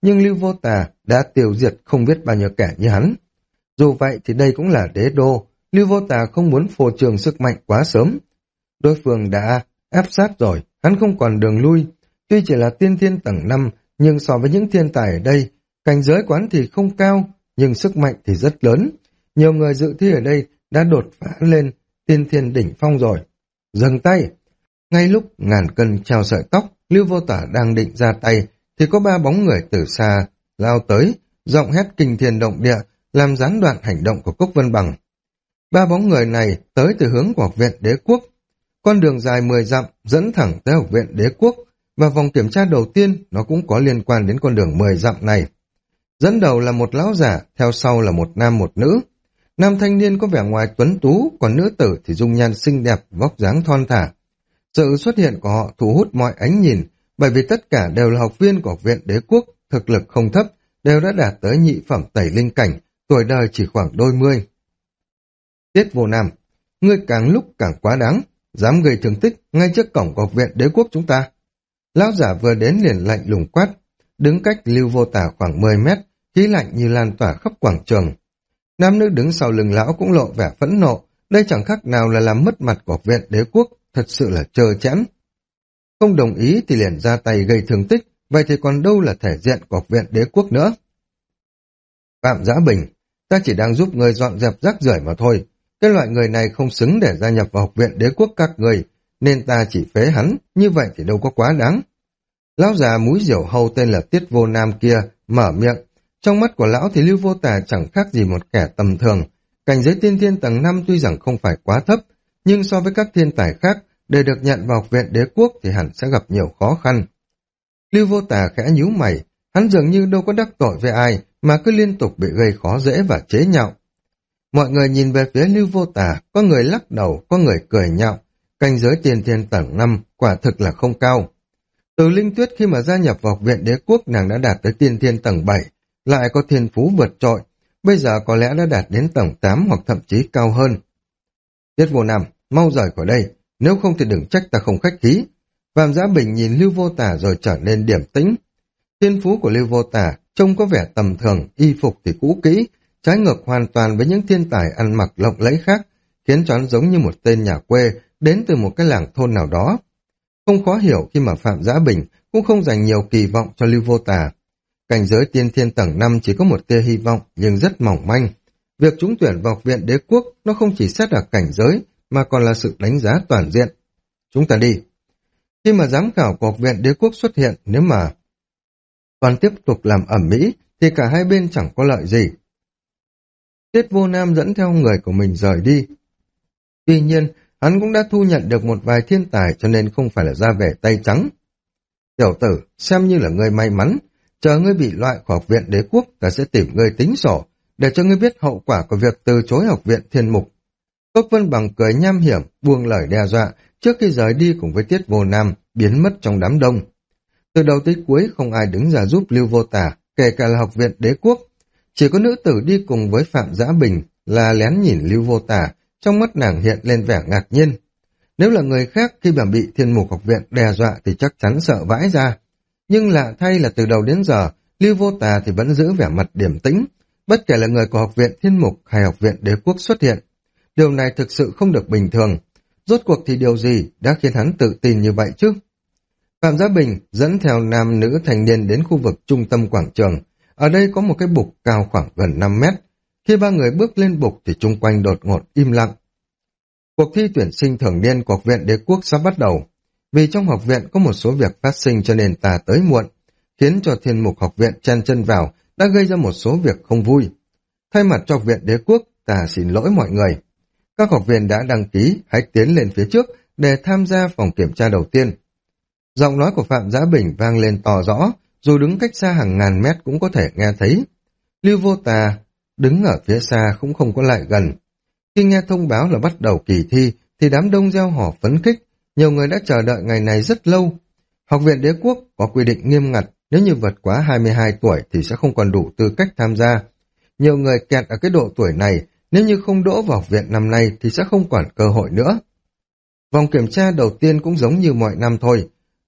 nhưng Lưu Vô Tà đã tiêu diệt không biết bao nhiêu kẻ như hắn. Dù vậy thì đây cũng là đế đô, Lưu Vô Tà không muốn phô trương sức mạnh quá sớm. Đối phương đã áp sát rồi, hắn không còn đường lui. Tuy chỉ là tiên thiên tầng 5, nhưng so với những thiên tài ở đây, cảnh giới quán thì không cao, nhưng sức mạnh thì rất lớn. Nhiều người dự thi ở đây đã đột phá lên tiên thiên đỉnh phong rồi. Dừng tay! Ngay lúc ngàn cân treo sợi tóc, Lưu Vô Tả đang định ra tay, thì có 3 bóng người từ xa lao tới, giọng hét kinh thiên động địa, làm gián đoạn hành động của Cốc Vân Bằng. 3 bóng người này tới từ hướng của học viện Đế Quốc. Con đường dài 10 dặm dẫn thẳng tới học viện Đế Quốc, và vòng kiểm tra đầu tiên nó cũng có liên quan đến con đường 10 dặm này. Dẫn đầu là một lão giả, theo sau là một nam một nữ. Nam thanh niên có vẻ ngoài tuấn tú, còn nữ tử thì dung nhan xinh đẹp, vóc dáng thon thả. Sự xuất hiện của họ thu hút mọi ánh nhìn, bởi vì tất cả đều là học viên của học viện Đế Quốc, thực lực không thấp, đều đã đạt tới nhị phẩm tẩy linh cảnh, tuổi đời chỉ khoảng đôi mươi. Tiết Vô Nam, ngươi càng lúc càng quá đáng, dám gây thương tích ngay trước cổng của học viện Đế Quốc chúng ta. Lão giả vừa đến liền lạnh lùng quát, đứng cách Lưu Vô Tả khoảng 10 mét, khí lạnh như lan tỏa khắp quảng trường. Nam nữ đứng sau lưng lão cũng lộ vẻ phẫn nộ, đây chẳng khác nào là làm mất mặt của học viện Đế Quốc, thật sự là trơ trẽn. Không đồng ý thì liền ra tay gây thương tích, vậy thì còn đâu là thể diện của học viện Đế Quốc nữa. Phạm Giá Bình, ta chỉ đang giúp người dọn dẹp rác rưởi mà thôi. Cái loại người này không xứng để gia nhập vào học viện Đế Quốc các người, nên ta chỉ phế hắn, như vậy thì đâu có quá đáng. Lão già múi diều hâu tên là Tiết Vô Nam kia mở miệng. Trong mắt của lão thì Lưu Vô Tà chẳng khác gì một kẻ tầm thường. Cảnh giới tiên thiên tầng 5 tuy rằng không phải quá thấp, nhưng so với các thiên tài khác, để được nhận vào học viện Đế Quốc thì hẳn sẽ gặp nhiều khó khăn. Lưu Vô Tà khẽ nhíu mày, hắn dường như đâu có đắc tội với ai mà cứ liên tục bị gây khó dễ và chế nhạo. Mọi người nhìn về phía Lưu Vô Tà, có người lắc đầu, có người cười nhạo. Cảnh giới tiên thiên tầng 5 quả thực là không cao. Từ Linh Tuyết khi mà gia nhập vào học viện Đế Quốc, nàng đã đạt tới tiên thiên tầng 7, lại có thiên phú vượt trội, bây giờ có lẽ đã đạt đến tầng 8 hoặc thậm chí cao hơn. Tiết Vô Nam, mau rời khỏi đây, nếu không thì đừng trách ta không khách khí. Phạm Giá Bình nhìn Lưu Vô Tà rồi trở nên điềm tĩnh. Thiên phú của Lưu Vô Tà trông có vẻ tầm thường, y phục thì cũ kỹ, trái ngược hoàn toàn với những thiên tài ăn mặc lộng lẫy khác, khiến cho hắn giống như một tên nhà quê đến từ một cái làng thôn nào đó. Không khó hiểu khi mà Phạm Giá Bình cũng không dành nhiều kỳ vọng cho Lưu Vô Tà. Cảnh giới tiên thiên tầng 5 chỉ có một tia hy vọng nhưng rất mỏng manh. Việc trúng tuyển vào học viện Đế Quốc nó không chỉ xét ở cảnh giới mà còn là sự đánh giá toàn diện. Chúng ta đi. Khi mà giám khảo của học viện Đế Quốc xuất hiện, nếu mà còn tiếp tục làm ẩm mỹ thì cả hai bên chẳng có lợi gì. Tiết Vô Nam dẫn theo người của mình rời đi. Tuy nhiên, hắn cũng đã thu nhận được một vài thiên tài cho nên không phải là ra vẻ tay trắng. Tiểu tử, xem như là người may mắn, chờ ngươi bị loại khỏi học viện Đế Quốc, ta sẽ tìm ngươi tính sổ, để cho ngươi biết hậu quả của việc từ chối học viện Thiên Mục. Cốc Vân Bằng cười nham hiểm, buông lời đe dọa, trước khi rời đi cùng với Tiết Vô Nam, biến mất trong đám đông. Từ đầu tới cuối không ai đứng ra giúp Lưu Vô Tà, kể cả là học viện Đế Quốc. Chỉ có nữ tử đi cùng với Phạm Giá Bình là lén nhìn Lưu Vô Tà, trong mắt nàng hiện lên vẻ ngạc nhiên. Nếu là người khác khi mà bị Thiên Mục học viện đe dọa thì chắc chắn sợ vãi ra. Nhưng lạ thay là từ đầu đến giờ, Lưu Vô Tà thì vẫn giữ vẻ mặt điềm tĩnh, bất kể là người của học viện Thiên Mục hay học viện Đế Quốc xuất hiện. Điều này thực sự không được bình thường. Rốt cuộc thì điều gì đã khiến hắn tự tin như vậy chứ? Phạm Giá Bình dẫn theo nam nữ thành niên đến khu vực trung tâm quảng trường. Ở đây có một cái bục cao khoảng gần 5 mét. Khi ba người bước lên bục thì chung quanh đột ngột im lặng. Cuộc thi tuyển sinh thường niên của học viện Đế Quốc sắp bắt đầu. Vì trong học viện có một số việc phát sinh cho nên ta tới muộn, khiến cho Thiên Mục học viện chen chân vào đã gây ra một số việc không vui. Thay mặt cho học viện Đế Quốc, ta xin lỗi mọi người. Các học viên đã đăng ký, hãy tiến lên phía trước để tham gia phòng kiểm tra đầu tiên. Giọng nói của Phạm Giá Bình vang lên to rõ, dù đứng cách xa hàng ngàn mét cũng có thể nghe thấy. Lưu Vô Tà đứng ở phía xa cũng không có lại gần. Khi nghe thông báo là bắt đầu kỳ thi thì đám đông reo hò phấn khích, nhiều người đã chờ đợi ngày này rất lâu. Học viện Đế Quốc có quy định nghiêm ngặt, nếu như vượt quá 22 tuổi thì sẽ không còn đủ tư cách tham gia. Nhiều người kẹt ở cái độ tuổi này, nếu như không đỗ vào học viện năm nay thì sẽ không còn cơ hội nữa. Vòng kiểm tra đầu tiên cũng giống như mọi năm thôi.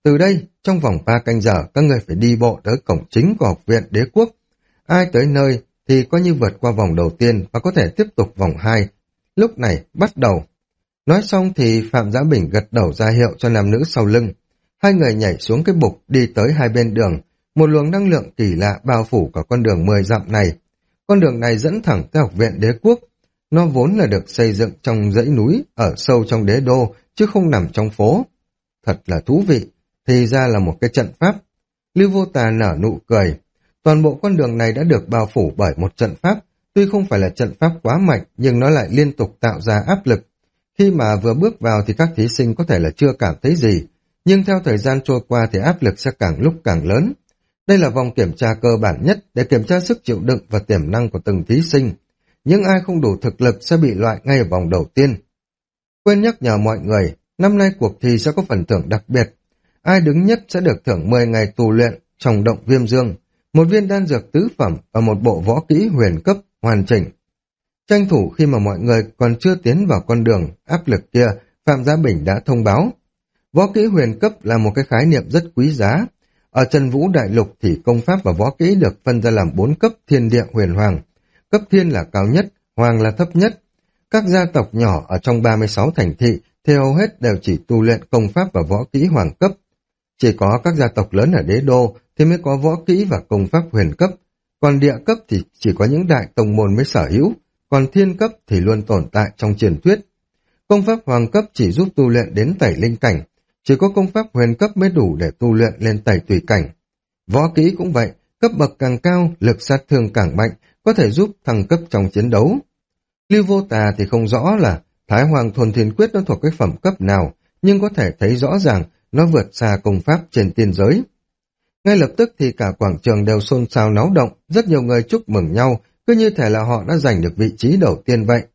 Từ đây, trong vòng 3 canh giờ, các người phải đi bộ tới cổng chính của học viện đế quốc. Ai tới nơi thì coi như vượt qua vòng đầu tiên và có thể tiếp tục vòng 2. Lúc này, bắt đầu. Nói xong thì Phạm Giá Bình gật đầu ra hiệu cho nam nữ sau lưng. Hai người nhảy xuống cái bục đi tới hai bên đường. Một luồng năng lượng kỳ lạ bao phủ cả con đường 10 dặm này. Con đường này dẫn thẳng tới học viện đế quốc. Nó vốn là được xây dựng trong dãy núi ở sâu trong đế đô chứ không nằm trong phố. Thật là thú vị, thì ra là một cái trận pháp. Lưu Vô Tà nở nụ cười. Toàn bộ con đường này đã được bao phủ bởi một trận pháp. Tuy không phải là trận pháp quá mạnh nhưng nó lại liên tục tạo ra áp lực. Khi mà vừa bước vào thì các thí sinh có thể là chưa cảm thấy gì, nhưng theo thời gian trôi qua thì áp lực sẽ càng lúc càng lớn. Đây là vòng kiểm tra cơ bản nhất để kiểm tra sức chịu đựng và tiềm năng của từng thí sinh. Những ai không đủ thực lực sẽ bị loại ngay ở vòng đầu tiên. Quên nhắc nhở mọi người, năm nay cuộc thi sẽ có phần thưởng đặc biệt. Ai đứng nhất sẽ được thưởng 10 ngày tu luyện trong động viêm dương, một viên đan dược tứ phẩm và một bộ võ kỹ huyền cấp hoàn chỉnh. Tranh thủ khi mà mọi người còn chưa tiến vào con đường áp lực kia, Phạm Giá Bình đã thông báo. Võ kỹ huyền cấp là một cái khái niệm rất quý giá. Ở Trần Vũ Đại Lục thì công pháp và võ kỹ được phân ra làm 4 cấp thiên địa huyền hoàng. Cấp thiên là cao nhất, hoàng là thấp nhất. Các gia tộc nhỏ ở trong 36 thành thị thì hầu hết đều chỉ tu luyện công pháp và võ kỹ hoàng cấp. Chỉ có các gia tộc lớn ở đế đô thì mới có võ kỹ và công pháp huyền cấp. Còn địa cấp thì chỉ có những đại tông môn mới sở hữu, còn thiên cấp thì luôn tồn tại trong truyền thuyết. Công pháp hoàng cấp chỉ giúp tu luyện đến tẩy linh cảnh, chỉ có công pháp huyền cấp mới đủ để tu luyện lên tẩy tùy cảnh. Võ kỹ cũng vậy, cấp bậc càng cao, lực sát thương càng mạnh, có thể giúp thăng cấp trong chiến đấu. Lưu Vô Tà thì không rõ là Thái Hoàng Thuần Thiên Quyết nó thuộc cái phẩm cấp nào, nhưng có thể thấy rõ ràng nó vượt xa công pháp trên tiên giới. Ngay lập tức thì cả quảng trường đều xôn xao náo động, rất nhiều người chúc mừng nhau, cứ như thể là họ đã giành được vị trí đầu tiên vậy.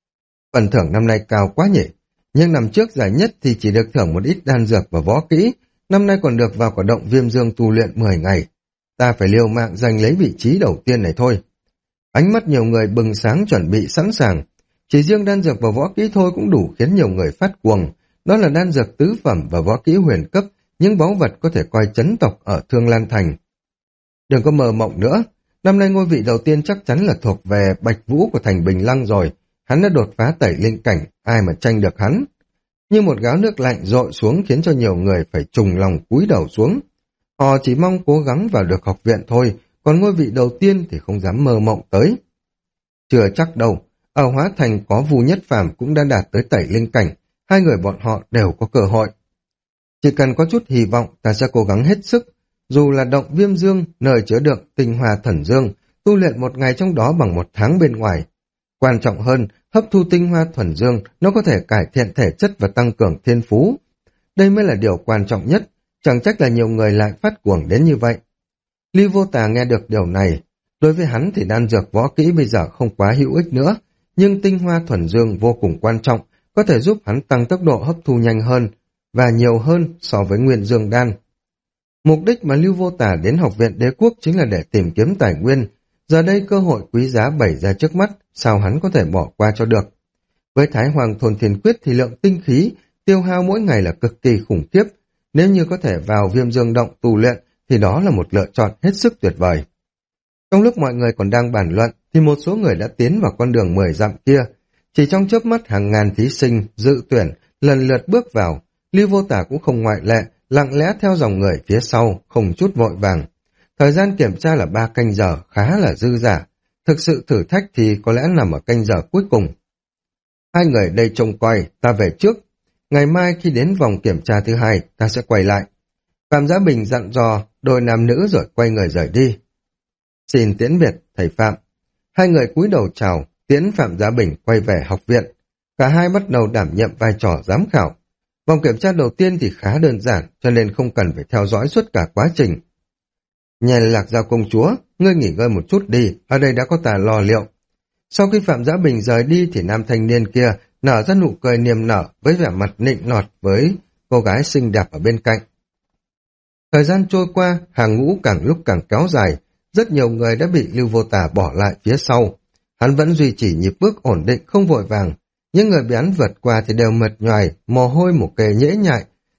Phần thưởng năm nay cao quá nhỉ, nhưng năm trước giải nhất thì chỉ được thưởng một ít đan dược và võ kỹ, năm nay còn được vào quả động viêm dương tu luyện 10 ngày. Ta phải liều mạng giành lấy vị trí đầu tiên này thôi. Ánh mắt nhiều người bừng sáng chuẩn bị sẵn sàng. Chỉ riêng đan dược và võ kỹ thôi cũng đủ khiến nhiều người phát cuồng. Đó là đan dược tứ phẩm và võ kỹ huyền cấp, những báu vật có thể coi chấn tộc ở Thương Lan Thành. Đừng có mơ mộng nữa, năm nay ngôi vị đầu tiên chắc chắn là thuộc về Bạch Vũ của thành Bình Lăng rồi. Hắn đã đột phá tẩy linh cảnh, ai mà tranh được hắn. Như một gáo nước lạnh dội xuống khiến cho nhiều người phải trùng lòng cúi đầu xuống. Họ chỉ mong cố gắng vào được học viện thôi, còn ngôi vị đầu tiên thì không dám mơ mộng tới. Chưa chắc đâu, ở Hóa Thành có Vu Nhất Phàm cũng đã đạt tới tẩy linh cảnh, hai người bọn họ đều có cơ hội. Chỉ cần có chút hy vọng, ta sẽ cố gắng hết sức, dù là động viêm dương, nơi chứa đựng tinh hoa thần dương, tu luyện một ngày trong đó bằng 1 tháng bên ngoài. Quan trọng hơn, hấp thu tinh hoa thuần dương, nó có thể cải thiện thể chất và tăng cường thiên phú. Đây mới là điều quan trọng nhất, chẳng trách là nhiều người lại phát cuồng đến như vậy. Lưu Vô Tà nghe được điều này, đối với hắn thì đan dược võ kỹ bây giờ không quá hữu ích nữa, nhưng tinh hoa thuần dương vô cùng quan trọng, có thể giúp hắn tăng tốc độ hấp thu nhanh hơn và nhiều hơn so với nguyên dương đan. Mục đích mà Lưu Vô Tà đến học viện đế quốc chính là để tìm kiếm tài nguyên, giờ đây cơ hội quý giá bày ra trước mắt, sao hắn có thể bỏ qua cho được. Với Thái Hoàng Thôn Thiên Quyết thì lượng tinh khí tiêu hao mỗi ngày là cực kỳ khủng khiếp, nếu như có thể vào Viêm Dương Động tu luyện thì đó là một lựa chọn hết sức tuyệt vời. Trong lúc mọi người còn đang bàn luận thì một số người đã tiến vào con đường 10 dặm kia, chỉ trong chớp mắt hàng ngàn thí sinh dự tuyển lần lượt bước vào, Lưu Vô Tà cũng không ngoại lệ, lặng lẽ theo dòng người phía sau, không chút vội vàng. Thời gian kiểm tra là 3 canh giờ, khá là dư dả. Thực sự thử thách thì có lẽ nằm ở canh giờ cuối cùng. Hai người đây trông coi, ta về trước. Ngày mai khi đến vòng kiểm tra thứ 2, ta sẽ quay lại. Phạm Giá Bình dặn dò đôi nam nữ rồi quay người rời đi. Xin tiễn biệt, thầy Phạm. Hai người cúi đầu chào, tiễn Phạm Giá Bình quay về học viện. Cả hai bắt đầu đảm nhiệm vai trò giám khảo. Vòng kiểm tra đầu tiên thì khá đơn giản, cho nên không cần phải theo dõi suốt cả quá trình. Nhà Lạc Giao công chúa, ngươi nghỉ ngơi một chút đi, ở đây đã có ta lo liệu. Sau khi Phạm Giá Bình rời đi thì nam thanh niên kia nở ra nụ cười niềm nở với vẻ mặt nịnh nọt với cô gái xinh đẹp ở bên cạnh. Thời gian trôi qua, hàng ngũ càng lúc càng kéo dài, rất nhiều người đã bị Lưu Vô Tà bỏ lại phía sau. Hắn vẫn duy trì nhịp bước ổn định không vội vàng, những người bị hắn vượt qua thì đều mệt nhoài, mồ hôi một kề nhễ nhại,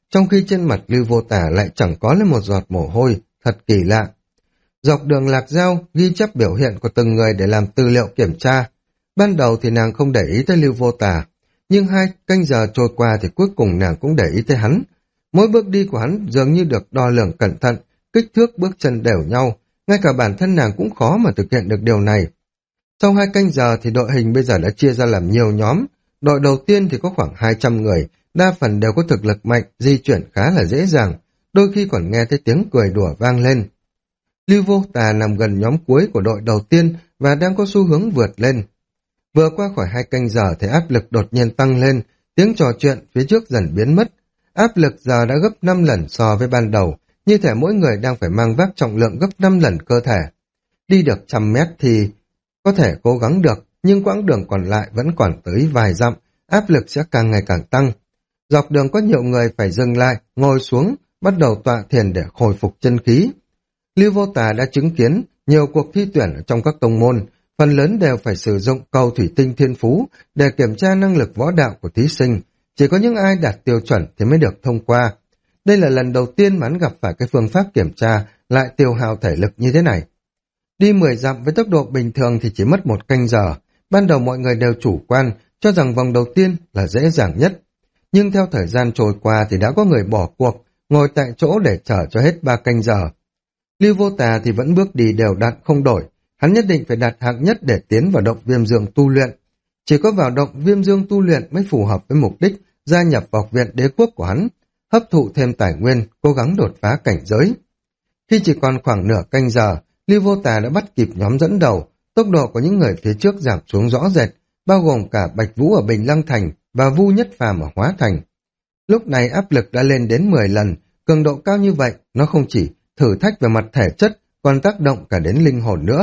trong khi trên mặt Lưu Vô Tả lại chẳng có lên một giọt mồ hôi, thật kỳ lạ. Dọc đường Lạc Giao ghi chép biểu hiện của từng người để làm tư liệu kiểm tra. Ban đầu thì nàng không để ý tới Lưu Vô Tả, nhưng 2 canh giờ trôi qua thì cuối cùng nàng cũng để ý tới hắn. Mỗi bước đi của hắn dường như được đo lường cẩn thận, kích thước bước chân đều nhau, ngay cả bản thân nàng cũng khó mà thực hiện được điều này. Sau 2 canh giờ thì đội hình bây giờ đã chia ra làm nhiều nhóm. Đội đầu tiên thì có khoảng 200 người, đa phần đều có thực lực mạnh, di chuyển khá là dễ dàng, đôi khi còn nghe thấy tiếng cười đùa vang lên. Lưu Vô Tà nằm gần nhóm cuối của đội đầu tiên và đang có xu hướng vượt lên. Vừa qua khỏi 2 canh giờ thì áp lực đột nhiên tăng lên, tiếng trò chuyện phía trước dần biến mất. Áp lực giờ đã gấp 5 lần so với ban đầu, như thể mỗi người đang phải mang vác trọng lượng gấp 5 lần cơ thể. Đi được 100 mét thì có thể cố gắng được, nhưng quãng đường còn lại vẫn còn tới vài dặm, áp lực sẽ càng ngày càng tăng. Dọc đường có nhiều người phải dừng lại, ngồi xuống, bắt đầu tọa thiền để hồi phục chân khí. Lưu Vô Tà đã chứng kiến nhiều cuộc thi tuyển ở trong các tông môn, phần lớn đều phải sử dụng cầu thủy tinh thiên phú để kiểm tra năng lực võ đạo của thí sinh. Chỉ có những ai đạt tiêu chuẩn thì mới được thông qua. Đây là lần đầu tiên mà hắn gặp phải cái phương pháp kiểm tra lại tiêu hao thể lực như thế này. Đi 10 dặm với tốc độ bình thường thì chỉ mất 1 canh giờ. Ban đầu mọi người đều chủ quan, cho rằng vòng đầu tiên là dễ dàng nhất. Nhưng theo thời gian trôi qua thì đã có người bỏ cuộc, ngồi tại chỗ để chờ cho hết 3 canh giờ. Lưu Vô Tà thì vẫn bước đi đều đặn không đổi, hắn nhất định phải đạt hạng nhất để tiến vào động viêm dương tu luyện. Chỉ có vào động viêm dương tu luyện mới phù hợp với mục đích gia nhập vào học viện đế quốc của hắn, hấp thụ thêm tài nguyên, cố gắng đột phá cảnh giới. Khi chỉ còn khoảng nửa canh giờ, Lưu Vô Tà đã bắt kịp nhóm dẫn đầu, tốc độ của những người phía trước giảm xuống rõ rệt, bao gồm cả Bạch Vũ ở Bình Lăng Thành và Vu Nhất Phàm ở Hóa Thành. Lúc này áp lực đã lên đến 10 lần, cường độ cao như vậy, nó không chỉ thử thách về mặt thể chất, còn tác động cả đến linh hồn nữa.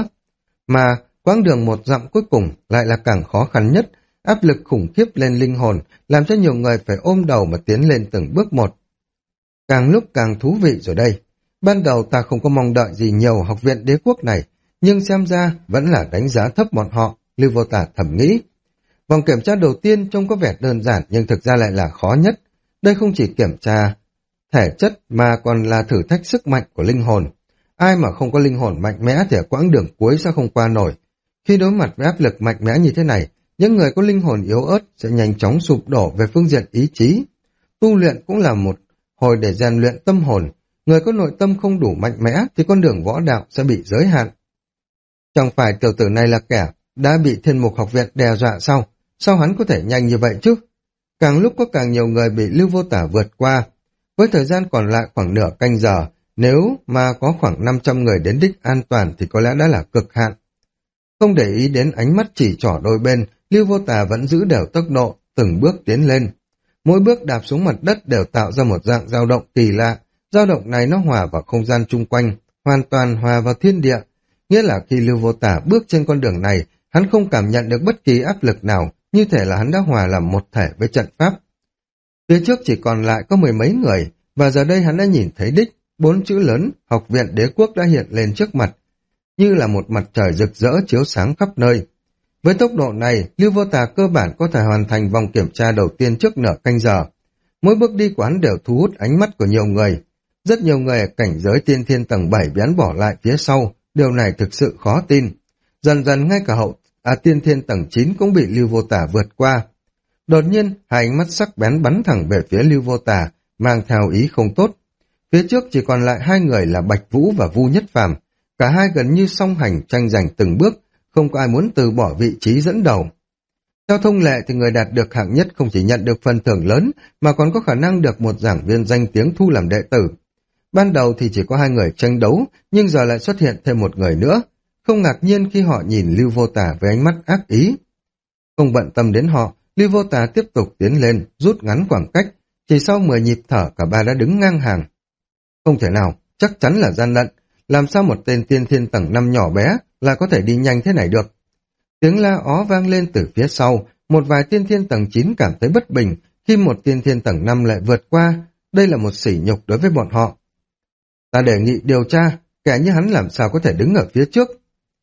Mà quãng đường 1 dặm cuối cùng lại là càng khó khăn nhất, áp lực khủng khiếp lên linh hồn, làm cho nhiều người phải ôm đầu mà tiến lên từng bước một. Càng lúc càng thú vị rồi đây. Ban đầu ta không có mong đợi gì nhiều học viện đế quốc này, nhưng xem ra vẫn là đánh giá thấp bọn họ, Lưu Vô Tà thầm nghĩ. Vòng kiểm tra đầu tiên trông có vẻ đơn giản nhưng thực ra lại là khó nhất. Đây không chỉ kiểm tra thể chất mà còn là thử thách sức mạnh của linh hồn. Ai mà không có linh hồn mạnh mẽ thì ở quãng đường cuối sẽ không qua nổi. Khi đối mặt với áp lực mạnh mẽ như thế này, những người có linh hồn yếu ớt sẽ nhanh chóng sụp đổ về phương diện ý chí. Tu luyện cũng là một hồi để rèn luyện tâm hồn. Người có nội tâm không đủ mạnh mẽ thì con đường võ đạo sẽ bị giới hạn. Chẳng phải tiểu tử này là kẻ đã bị Thiên Mục học viện đe dọa sao? Sao hắn có thể nhanh như vậy chứ? Càng lúc có càng nhiều người bị Lưu Vô Tả vượt qua. Với thời gian còn lại khoảng nửa canh giờ, nếu mà có khoảng 500 người đến đích an toàn thì có lẽ đã là cực hạn. Không để ý đến ánh mắt chỉ trỏ đôi bên, Lưu Vô Tà vẫn giữ đều tốc độ, từng bước tiến lên. Mỗi bước đạp xuống mặt đất đều tạo ra một dạng dao động kỳ lạ. Dao động này nó hòa vào không gian chung quanh, hoàn toàn hòa vào thiên địa. Nghĩa là khi Lưu Vô Tả bước trên con đường này, hắn không cảm nhận được bất kỳ áp lực nào, như thể là hắn đã hòa làm một thể với trận pháp. Phía trước chỉ còn lại có 10 mấy người, và giờ đây hắn đã nhìn thấy đích, 4 chữ lớn, học viện đế quốc đã hiện lên trước mặt, như là một mặt trời rực rỡ chiếu sáng khắp nơi. Với tốc độ này, Lưu Vô Tà cơ bản có thể hoàn thành vòng kiểm tra đầu tiên trước nửa canh giờ. Mỗi bước đi của hắn đều thu hút ánh mắt của nhiều người. Rất nhiều người ở cảnh giới tiên thiên tầng 7 bị hắn bỏ lại phía sau, điều này thực sự khó tin. Dần dần ngay cả tiên thiên tầng 9 cũng bị Lưu Vô Tà vượt qua. Đột nhiên, hai ánh mắt sắc bén bắn thẳng về phía Lưu Vô Tà, mang theo ý không tốt. Phía trước chỉ còn lại 2 người là Bạch Vũ và Vu Nhất Phàm, cả hai gần như song hành tranh giành từng bước, không có ai muốn từ bỏ vị trí dẫn đầu. Theo thông lệ thì người đạt được hạng nhất không chỉ nhận được phần thưởng lớn mà còn có khả năng được một giảng viên danh tiếng thu làm đệ tử. Ban đầu thì chỉ có 2 người tranh đấu, nhưng giờ lại xuất hiện thêm một người nữa. Không ngạc nhiên khi họ nhìn Lưu Vô Tà với ánh mắt ác ý. Không bận tâm đến họ, Lưu Vô Tà tiếp tục tiến lên, rút ngắn khoảng cách. Chỉ sau 10 nhịp thở cả ba đã đứng ngang hàng. Không thể nào, chắc chắn là gian lận. Làm sao một tên tiên thiên tầng 5 nhỏ bé là có thể đi nhanh thế này được? Tiếng la ó vang lên từ phía sau, một vài tiên thiên tầng 9 cảm thấy bất bình khi một tiên thiên tầng 5 lại vượt qua. Đây là một sỉ nhục đối với bọn họ. Ta đề nghị điều tra, kẻ như hắn làm sao có thể đứng ở phía trước?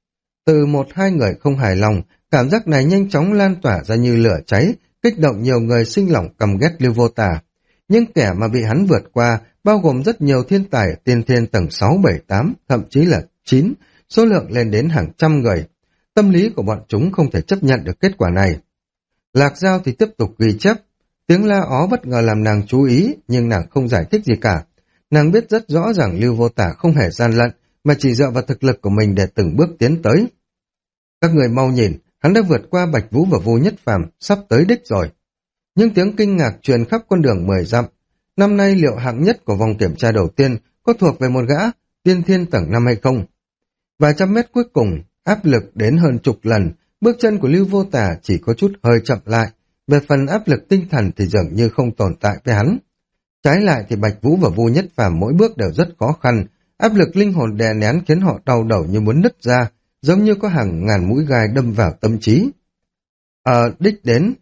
Từ 1-2 người không hài lòng, cảm giác này nhanh chóng lan tỏa ra như lửa cháy, kích động nhiều người sinh lòng căm ghét Lưu Vô Tà. Nhưng kẻ mà bị hắn vượt qua bao gồm rất nhiều thiên tài tiên thiên tầng 6, 7, 8, thậm chí là 9, số lượng lên đến hàng trăm người. Tâm lý của bọn chúng không thể chấp nhận được kết quả này. Lạc Giao thì tiếp tục ghi chép. Tiếng la ó bất ngờ làm nàng chú ý, nhưng nàng không giải thích gì cả. Nàng biết rất rõ ràng Lưu Vô Tả không hề gian lận, mà chỉ dựa vào thực lực của mình để từng bước tiến tới. Các người mau nhìn, hắn đã vượt qua Bạch Vũ và Vu Nhất Phàm, sắp tới đích rồi. Những tiếng kinh ngạc truyền khắp con đường 10 dặm. Năm nay liệu hạng nhất của vòng kiểm tra đầu tiên có thuộc về một gã tiên thiên tầng 5 hay không? Vài trăm mét cuối cùng, áp lực đến hơn chục lần, bước chân của Lưu Vô Tả chỉ có chút hơi chậm lại, về phần áp lực tinh thần thì dường như không tồn tại với hắn. Trái lại thì Bạch Vũ và Vu Nhất Phàm mỗi bước đều rất khó khăn, áp lực linh hồn đè nén khiến họ đau đầu như muốn nứt ra, giống như có hàng ngàn mũi gai đâm vào tâm trí. Đích đến.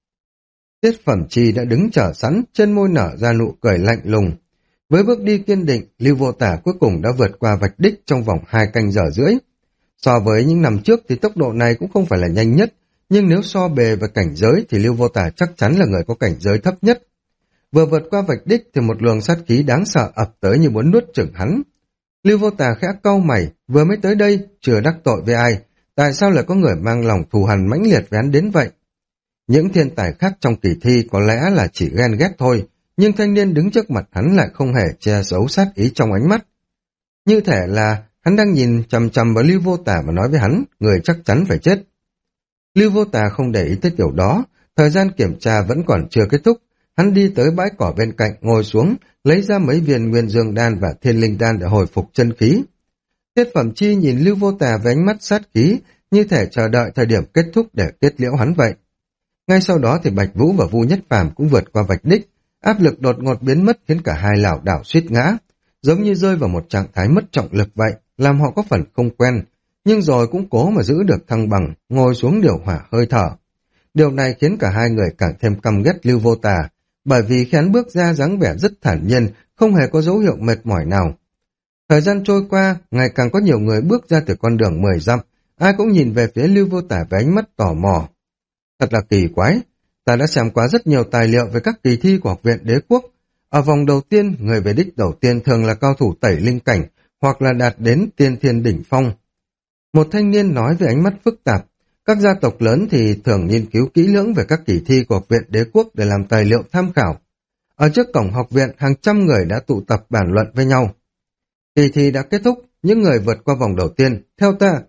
Tiết Phẩm Chi đã đứng chờ sẵn, trên môi nở ra nụ cười lạnh lùng. Với bước đi kiên định, Lưu Vô Tả cuối cùng đã vượt qua vạch đích trong vòng 2 canh giờ rưỡi. So với những năm trước thì tốc độ này cũng không phải là nhanh nhất, nhưng nếu so bề và cảnh giới thì Lưu Vô Tả chắc chắn là người có cảnh giới thấp nhất. Vừa vượt qua vạch đích thì một luồng sát khí đáng sợ ập tới như muốn nuốt chửng hắn. Lưu Vô Tả khẽ cau mày, vừa mới tới đây, chưa đắc tội với ai, tại sao lại có người mang lòng thù hằn mãnh liệt với hắn đến vậy? Những thiên tài khác trong kỳ thi có lẽ là chỉ ghen ghét thôi, nhưng thanh niên đứng trước mặt hắn lại không hề che giấu sát ý trong ánh mắt. Như thể là hắn đang nhìn chằm chằm vào Lưu Vô Tả và nói với hắn, người chắc chắn phải chết. Lưu Vô Tả không để ý tới điều đó, thời gian kiểm tra vẫn còn chưa kết thúc, hắn đi tới bãi cỏ bên cạnh ngồi xuống, lấy ra mấy viên nguyên dương đan và thiên linh đan để hồi phục chân khí. Tiết Phẩm Chi nhìn Lưu Vô Tả với ánh mắt sát khí, như thể chờ đợi thời điểm kết thúc để kết liễu hắn vậy. Ngay sau đó thì Bạch Vũ và Vu Nhất Phàm cũng vượt qua vạch đích, áp lực đột ngột biến mất khiến cả hai lảo đảo suýt ngã, giống như rơi vào một trạng thái mất trọng lực vậy, làm họ có phần không quen, nhưng rồi cũng cố mà giữ được thăng bằng, ngồi xuống điều hòa hơi thở. Điều này khiến cả hai người càng thêm căm ghét Lưu Vô Tả, bởi vì khi hắn bước ra dáng vẻ rất thản nhiên, không hề có dấu hiệu mệt mỏi nào. Thời gian trôi qua, ngày càng có nhiều người bước ra từ con đường 10 dặm, ai cũng nhìn về phía Lưu Vô Tả với ánh mắt tò mò. Thật là kỳ quái, ta đã xem qua rất nhiều tài liệu về các kỳ thi của Học viện Đế Quốc. Ở vòng đầu tiên, người về đích đầu tiên thường là cao thủ tẩy linh cảnh, hoặc là đạt đến tiên thiên đỉnh phong. Một thanh niên nói với ánh mắt phức tạp, các gia tộc lớn thì thường nghiên cứu kỹ lưỡng về các kỳ thi của Học viện Đế Quốc để làm tài liệu tham khảo. Ở trước cổng học viện, hàng trăm người đã tụ tập bàn luận với nhau. Kỳ thi đã kết thúc, những người vượt qua vòng đầu tiên, theo ta,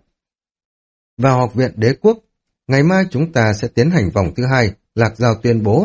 vào Học viện Đế Quốc. Ngày mai chúng ta sẽ tiến hành vòng thứ 2, Lạc Giao tuyên bố.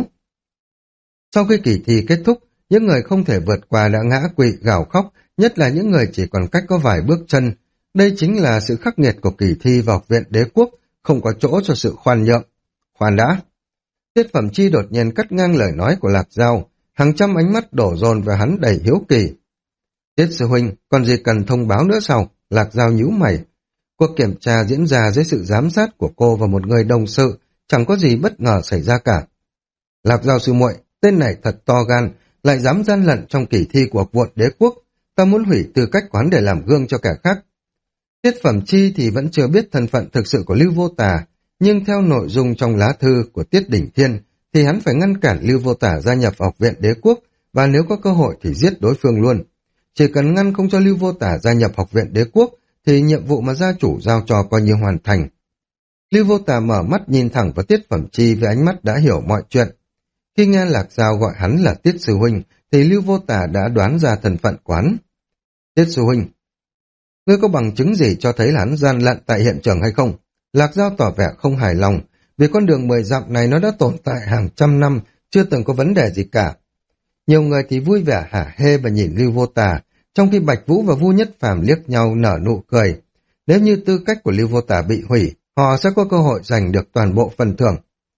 Sau khi kỳ thi kết thúc, những người không thể vượt qua đã ngã quỵ gào khóc, nhất là những người chỉ còn cách có vài bước chân. Đây chính là sự khắc nghiệt của kỳ thi vào Học viện Đế Quốc, không có chỗ cho sự khoan nhượng. Khoan đã. Tiết Phẩm Chi đột nhiên cắt ngang lời nói của Lạc Giao, hàng trăm ánh mắt đổ dồn vào hắn đầy hiếu kỳ. Tiết sư huynh, còn gì cần thông báo nữa sao? Lạc Giao nhíu mày. Cuộc kiểm tra diễn ra dưới sự giám sát của cô và một người đồng sự, chẳng có gì bất ngờ xảy ra cả. Lạc Giao sư muội, tên này thật to gan, lại dám gian lận trong kỳ thi của Học viện Đế Quốc. Ta muốn hủy tư cách quán để làm gương cho kẻ khác. Tiết Phẩm Chi thì vẫn chưa biết thân phận thực sự của Lưu Vô Tả, nhưng theo nội dung trong lá thư của Tiết Đỉnh Thiên, thì hắn phải ngăn cản Lưu Vô Tả gia nhập Học viện Đế Quốc, và nếu có cơ hội thì giết đối phương luôn. Chỉ cần ngăn không cho Lưu Vô Tả gia nhập Học viện Đế Quốc, thì nhiệm vụ mà gia chủ giao cho coi như hoàn thành. Lưu Vô Tả mở mắt nhìn thẳng vào Tiết Phẩm Chi với ánh mắt đã hiểu mọi chuyện. Khi nghe Lạc Giao gọi hắn là Tiết sư huynh, thì Lưu Vô Tả đã đoán ra thân phận quán. Tiết sư huynh, ngươi có bằng chứng gì cho thấy là hắn gian lận tại hiện trường hay không? Lạc Giao tỏ vẻ không hài lòng, vì con đường 10 dặm này nó đã tồn tại hàng trăm năm, chưa từng có vấn đề gì cả. Nhiều người thì vui vẻ hả hê và nhìn Lưu Vô Tả, trong khi Bạch Vũ và Vu Nhất Phàm liếc nhau nở nụ cười. Nếu như tư cách của Lưu Vô Tả bị hủy, họ sẽ có cơ hội giành được toàn bộ phần thưởng.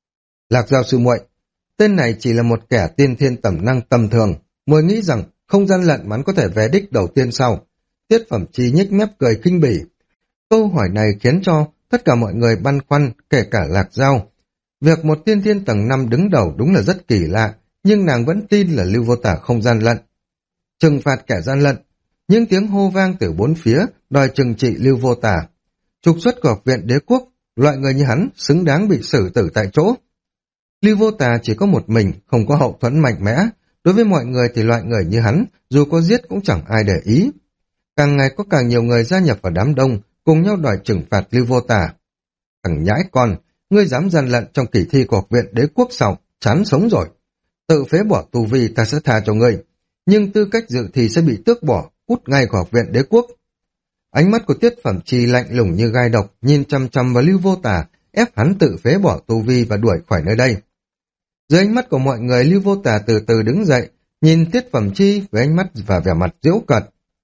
Lạc Giao sư muội, tên này chỉ là một kẻ tiên thiên tầm năng tầm thường, muội nghĩ rằng không gian lận mà hắn có thể về đích đầu tiên sau. Tiết Phẩm Chi nhếch mép cười khinh bỉ. Câu hỏi này khiến cho tất cả mọi người băn khoăn, kể cả Lạc Giao. Việc một tiên thiên tầng 5 đứng đầu đúng là rất kỳ lạ, nhưng nàng vẫn tin là Lưu Vô Tả không gian lận. Trừng phạt kẻ gian lận. Những tiếng hô vang từ bốn phía đòi trừng trị Lưu Vô Tả. Trục xuất của Học viện Đế Quốc, loại người như hắn xứng đáng bị xử tử tại chỗ. Lưu Vô Tả chỉ có một mình, không có hậu thuẫn mạnh mẽ, Đối với mọi người thì loại người như hắn, dù có giết cũng chẳng ai để ý. Càng ngày có càng nhiều người gia nhập vào đám đông, cùng nhau đòi trừng phạt Lưu Vô Tà. Thằng nhãi con, ngươi dám gian lận trong kỳ thi của học viện đế quốc sao? Chán sống rồi. Tự phế bỏ tu vi ta sẽ tha cho ngươi. Nhưng tư cách dự thi sẽ bị tước bỏ, cút ngay khỏi học viện đế quốc. Ánh mắt của Tiết Phẩm Chi lạnh lùng như gai độc, nhìn chăm chăm vào Lưu Vô Tà, ép hắn tự phế bỏ tu vi và đuổi khỏi nơi đây. Dưới ánh mắt của mọi người, Lưu Vô Tà từ từ đứng dậy, nhìn Tiết Phẩm Chi với ánh mắt và vẻ mặt giễu cợt.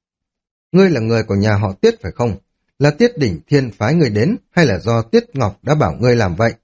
Ngươi là người của nhà họ Tiết phải không? Là Tiết Đỉnh Thiên phái ngươi đến hay là do Tiết Ngọc đã bảo ngươi làm vậy?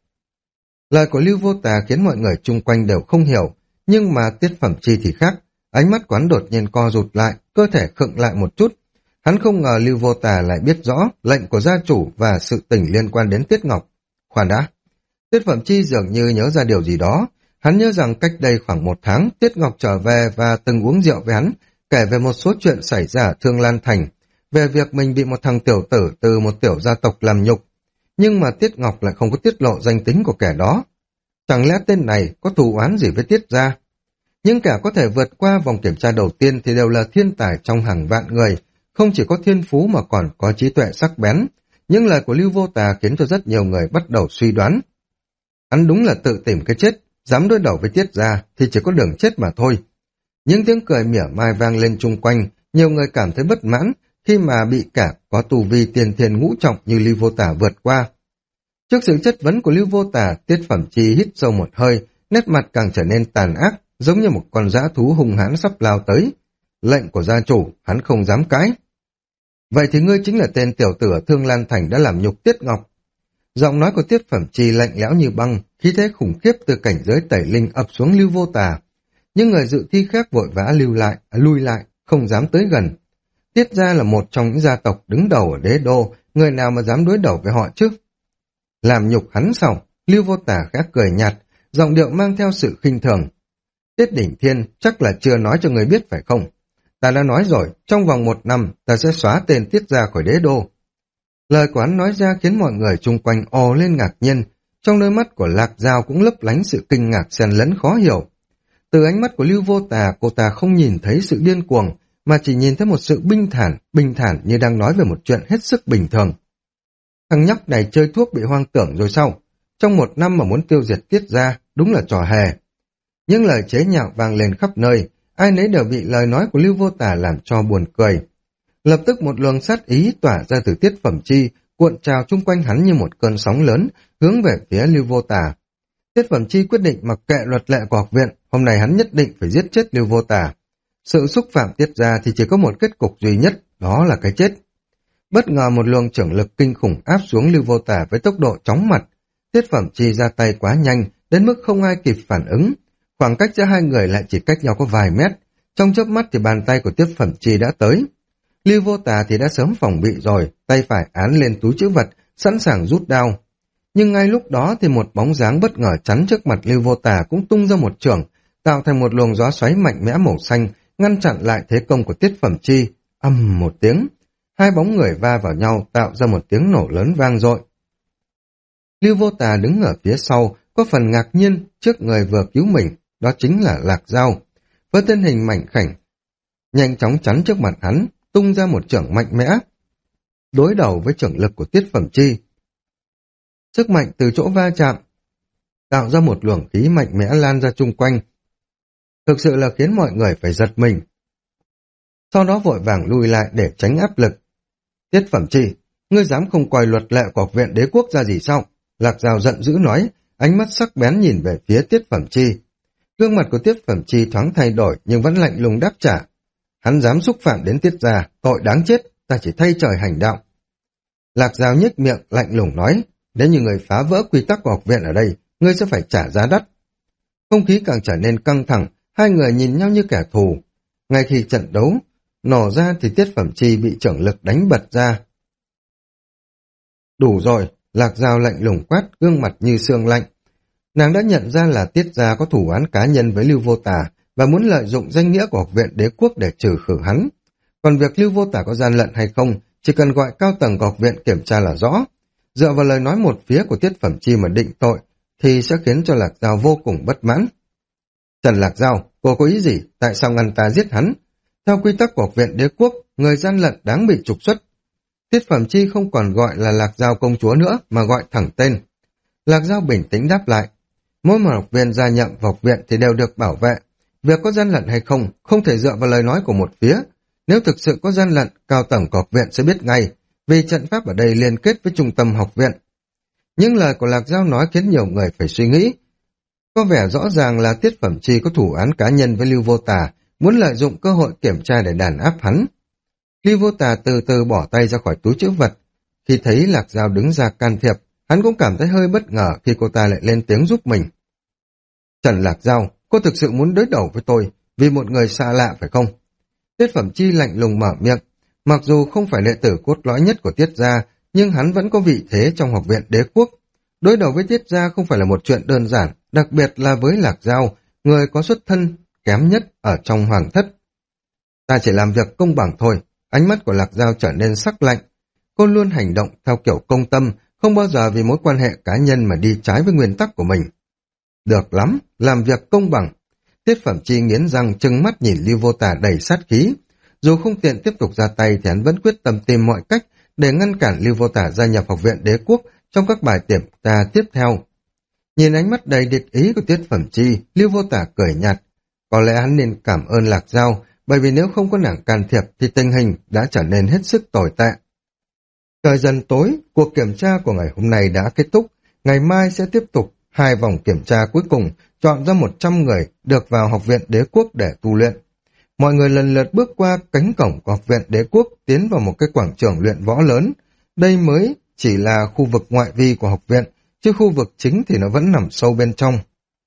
Lời của Lưu Vô Tà khiến mọi người chung quanh đều không hiểu, nhưng mà Tiết Phẩm Chi thì khác. Ánh mắt quán đột nhiên co rụt lại, cơ thể khựng lại một chút. Hắn không ngờ Lưu Vô Tà lại biết rõ lệnh của gia chủ và sự tình liên quan đến Tiết Ngọc. Khoan đã, Tiết Phẩm Chi dường như nhớ ra điều gì đó. Hắn nhớ rằng cách đây khoảng 1 tháng, Tiết Ngọc trở về và từng uống rượu với hắn, kể về một số chuyện xảy ra ở Thương Lan Thành, về việc mình bị một thằng tiểu tử từ một tiểu gia tộc làm nhục. Nhưng mà Tiết Ngọc lại không có tiết lộ danh tính của kẻ đó. Chẳng lẽ tên này có thù oán gì với Tiết gia? Những kẻ có thể vượt qua vòng kiểm tra đầu tiên thì đều là thiên tài trong hàng vạn người, không chỉ có thiên phú mà còn có trí tuệ sắc bén. Những lời của Lưu Vô Tà khiến cho rất nhiều người bắt đầu suy đoán. Hắn đúng là tự tìm cái chết, dám đối đầu với Tiết gia thì chỉ có đường chết mà thôi. Những tiếng cười mỉa mai vang lên chung quanh, nhiều người cảm thấy bất mãn khi mà bị cả có tu vi tiền thiên ngũ trọng như Lưu Vô Tà vượt qua. Trước sự chất vấn của Lưu Vô Tà, Tiết Phẩm Chi hít sâu một hơi, nét mặt càng trở nên tàn ác, giống như một con dã thú hung hãn sắp lao tới. Lệnh của gia chủ, hắn không dám cãi. Vậy thì ngươi chính là tên tiểu tử ở Thương Lan Thành đã làm nhục Tiết Ngọc. Giọng nói của Tiết Phẩm Chi lạnh lẽo như băng, khí thế khủng khiếp từ cảnh giới tẩy linh ập xuống Lưu Vô Tà. Những người dự thi khác vội vã lui lại, không dám tới gần. Tiết gia là một trong những gia tộc đứng đầu ở đế đô, người nào mà dám đối đầu với họ chứ? Làm nhục hắn sao? Lưu Vô Tà khẽ cười nhạt, giọng điệu mang theo sự khinh thường. Tiết Đỉnh Thiên chắc là chưa nói cho người biết phải không? Ta đã nói rồi, trong vòng 1 năm ta sẽ xóa tên Tiết gia khỏi đế đô. Lời của hắn nói ra khiến mọi người chung quanh ồ lên ngạc nhiên, trong đôi mắt của Lạc Giao cũng lấp lánh sự kinh ngạc xen lẫn khó hiểu. Từ ánh mắt của Lưu Vô Tà, cô ta không nhìn thấy sự điên cuồng, mà chỉ nhìn thấy một sự bình thản như đang nói về một chuyện hết sức bình thường. Thằng nhóc này chơi thuốc bị hoang tưởng rồi sao? Trong 1 năm mà muốn tiêu diệt Tiết gia, đúng là trò hề. Những lời chế nhạo vang lên khắp nơi, ai nấy đều bị lời nói của Lưu Vô Tà làm cho buồn cười. Lập tức một luồng sát ý tỏa ra từ Tiết Phẩm Chi, cuộn trào chung quanh hắn như một cơn sóng lớn, hướng về phía Lưu Vô Tà. Tiết Phẩm Chi quyết định mặc kệ luật lệ của học viện, hôm nay hắn nhất định phải giết chết Lưu Vô Tà. Sự xúc phạm Tiết gia thì chỉ có một kết cục duy nhất, đó là cái chết. Bất ngờ một luồng trưởng lực kinh khủng áp xuống Lưu Vô Tà với tốc độ chóng mặt. Tiết Phẩm Chi ra tay quá nhanh, đến mức không ai kịp phản ứng. Khoảng cách giữa hai người lại chỉ cách nhau có vài mét. Trong chớp mắt thì bàn tay của Tiết Phẩm Chi đã tới. Lưu Vô Tà thì đã sớm phòng bị rồi, tay phải án lên túi trữ vật, sẵn sàng rút đao. Nhưng ngay lúc đó thì một bóng dáng bất ngờ chắn trước mặt Lưu Vô Tà cũng tung ra một chưởng, tạo thành một luồng gió xoáy mạnh mẽ màu xanh, ngăn chặn lại thế công của Tiết Phẩm Chi. Ầm một tiếng, hai bóng người va vào nhau tạo ra một tiếng nổ lớn vang dội. Lưu Vô Tà đứng ở phía sau, có phần ngạc nhiên trước người vừa cứu mình, đó chính là Lạc Giao. Với thân hình mảnh khảnh, nhanh chóng chắn trước mặt hắn, tung ra một chưởng mạnh mẽ, đối đầu với chưởng lực của Tiết Phẩm Chi. Sức mạnh từ chỗ va chạm, tạo ra một luồng khí mạnh mẽ lan ra chung quanh. Thực sự là khiến mọi người phải giật mình. Sau đó vội vàng lui lại để tránh áp lực. Tiết Phẩm Chi, ngươi dám không coi luật lệ của học viện đế quốc ra gì sao? Lạc Giao giận dữ nói, ánh mắt sắc bén nhìn về phía Tiết Phẩm Chi. Gương mặt của Tiết Phẩm Chi thoáng thay đổi nhưng vẫn lạnh lùng đáp trả. Hắn dám xúc phạm đến Tiết gia, tội đáng chết, ta chỉ thay trời hành đạo. Lạc Giao nhếch miệng lạnh lùng nói, nếu như người phá vỡ quy tắc của học viện ở đây, ngươi sẽ phải trả giá đắt. Không khí càng trở nên căng thẳng, hai người nhìn nhau như kẻ thù. Ngay khi trận đấu nổ ra thì Tiết Phẩm Chi bị chưởng lực đánh bật ra. Đủ rồi, Lạc Giao lạnh lùng quát, gương mặt như xương lạnh. Nàng đã nhận ra là Tiết gia có thủ án cá nhân với Lưu Vô Tà và muốn lợi dụng danh nghĩa của học viện đế quốc để trừ khử hắn. Còn việc Lưu Vô Tà có gian lận hay không, chỉ cần gọi cao tầng của học viện kiểm tra là rõ. Dựa vào lời nói một phía của Tiết Phẩm Chi mà định tội, thì sẽ khiến cho Lạc Giao vô cùng bất mãn. Trần Lạc Giao, cô có ý gì? Tại sao ngăn ta giết hắn? Theo quy tắc của học viện đế quốc, người gian lận đáng bị trục xuất. Tiết Phẩm Chi không còn gọi là Lạc Giao công chúa nữa, mà gọi thẳng tên. Lạc Giao bình tĩnh đáp lại. Mỗi một học viên gia nhập vào học viện thì đều được bảo vệ. Việc có gian lận hay không, không thể dựa vào lời nói của một phía. Nếu thực sự có gian lận, cao tầng của học viện sẽ biết ngay, vì trận pháp ở đây liên kết với trung tâm học viện. Những lời của Lạc Giao nói khiến nhiều người phải suy nghĩ. Có vẻ rõ ràng là Tiết Phẩm Chi có thủ án cá nhân với Lưu Vô Tà, muốn lợi dụng cơ hội kiểm tra để đàn áp hắn. Lưu Vô Tà từ từ bỏ tay ra khỏi túi trữ vật. Khi thấy Lạc Giao đứng ra can thiệp, hắn cũng cảm thấy hơi bất ngờ khi cô ta lại lên tiếng giúp mình. Trần Lạc Giao, cô thực sự muốn đối đầu với tôi vì một người xa lạ phải không? Tiết Phẩm Chi lạnh lùng mở miệng. Mặc dù không phải đệ tử cốt lõi nhất của Tiết gia, nhưng hắn vẫn có vị thế trong học viện đế quốc. Đối đầu với Tiết gia không phải là một chuyện đơn giản, đặc biệt là với Lạc Giao, người có xuất thân kém nhất ở trong hoàng thất. Ta chỉ làm việc công bằng thôi. Ánh mắt của Lạc Giao trở nên sắc lạnh. Cô luôn hành động theo kiểu công tâm, không bao giờ vì mối quan hệ cá nhân mà đi trái với nguyên tắc của mình. Được lắm, làm việc công bằng. Tiết Phẩm Chi nghiến răng trừng mắt nhìn Lưu Vô Tà đầy sát khí. Dù không tiện tiếp tục ra tay thì hắn vẫn quyết tâm tìm mọi cách để ngăn cản Lưu Vô Tà gia nhập học viện đế quốc trong các bài kiểm tra tiếp theo. Nhìn ánh mắt đầy địch ý của Tiết Phẩm Chi, Lưu Vô Tà cười nhạt. Có lẽ hắn nên cảm ơn Lạc Giao, bởi vì nếu không có nàng can thiệp thì tình hình đã trở nên hết sức tồi tệ. Trời dần tối, cuộc kiểm tra của ngày hôm nay đã kết thúc, ngày mai sẽ tiếp tục 2 vòng kiểm tra cuối cùng, chọn ra 100 người được vào học viện đế quốc để tu luyện. Mọi người lần lượt bước qua cánh cổng của học viện đế quốc tiến vào một cái quảng trường luyện võ lớn. Đây mới chỉ là khu vực ngoại vi của học viện, chứ khu vực chính thì nó vẫn nằm sâu bên trong.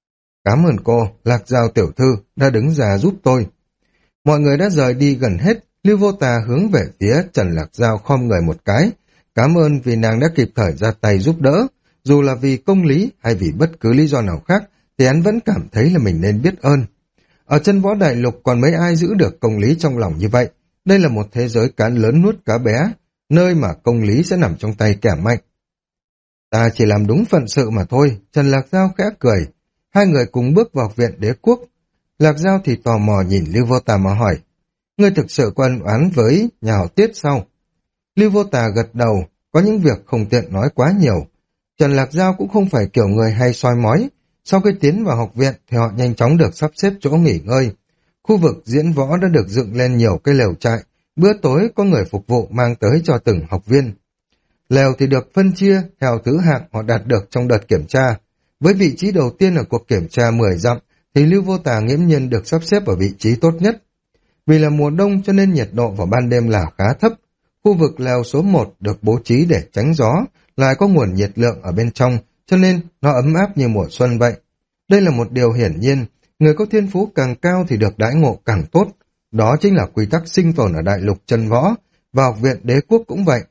Cảm ơn cô, Lạc Giao tiểu thư, đã đứng ra giúp tôi. Mọi người đã rời đi gần hết, Lưu Vô Tà hướng về phía Trần Lạc Giao khom người một cái. Cảm ơn vì nàng đã kịp thời ra tay giúp đỡ. Dù là vì công lý hay vì bất cứ lý do nào khác, thì hắn vẫn cảm thấy là mình nên biết ơn. Ở chân võ đại lục còn mấy ai giữ được công lý trong lòng như vậy. Đây là một thế giới cá lớn nuốt cá bé, nơi mà công lý sẽ nằm trong tay kẻ mạnh. Ta chỉ làm đúng phận sự mà thôi, Trần Lạc Giao khẽ cười. Hai người cùng bước vào học viện đế quốc. Lạc Giao thì tò mò nhìn Lưu Vô Tà mà hỏi, ngươi thực sự có ân oán với nhà họ Tiết sao? Lưu Vô Tà gật đầu, có những việc không tiện nói quá nhiều. Trần Lạc Giao cũng không phải kiểu người hay soi mói. Sau khi tiến vào học viện thì họ nhanh chóng được sắp xếp chỗ nghỉ ngơi. Khu vực diễn võ đã được dựng lên nhiều cái lều trại, bữa tối có người phục vụ mang tới cho từng học viên. Lều thì được phân chia theo thứ hạng họ đạt được trong đợt kiểm tra. Với vị trí đầu tiên ở cuộc kiểm tra 10 dặm, thì Lưu Vô Tà nghiễm nhiên được sắp xếp ở vị trí tốt nhất. Vì là mùa đông cho nên nhiệt độ vào ban đêm là khá thấp. Khu vực lều số 1 được bố trí để tránh gió, lại có nguồn nhiệt lượng ở bên trong, cho nên nó ấm áp như mùa xuân vậy. Đây là một điều hiển nhiên, người có thiên phú càng cao thì được đãi ngộ càng tốt. Đó chính là quy tắc sinh tồn ở đại lục chân võ, và học viện đế quốc cũng vậy.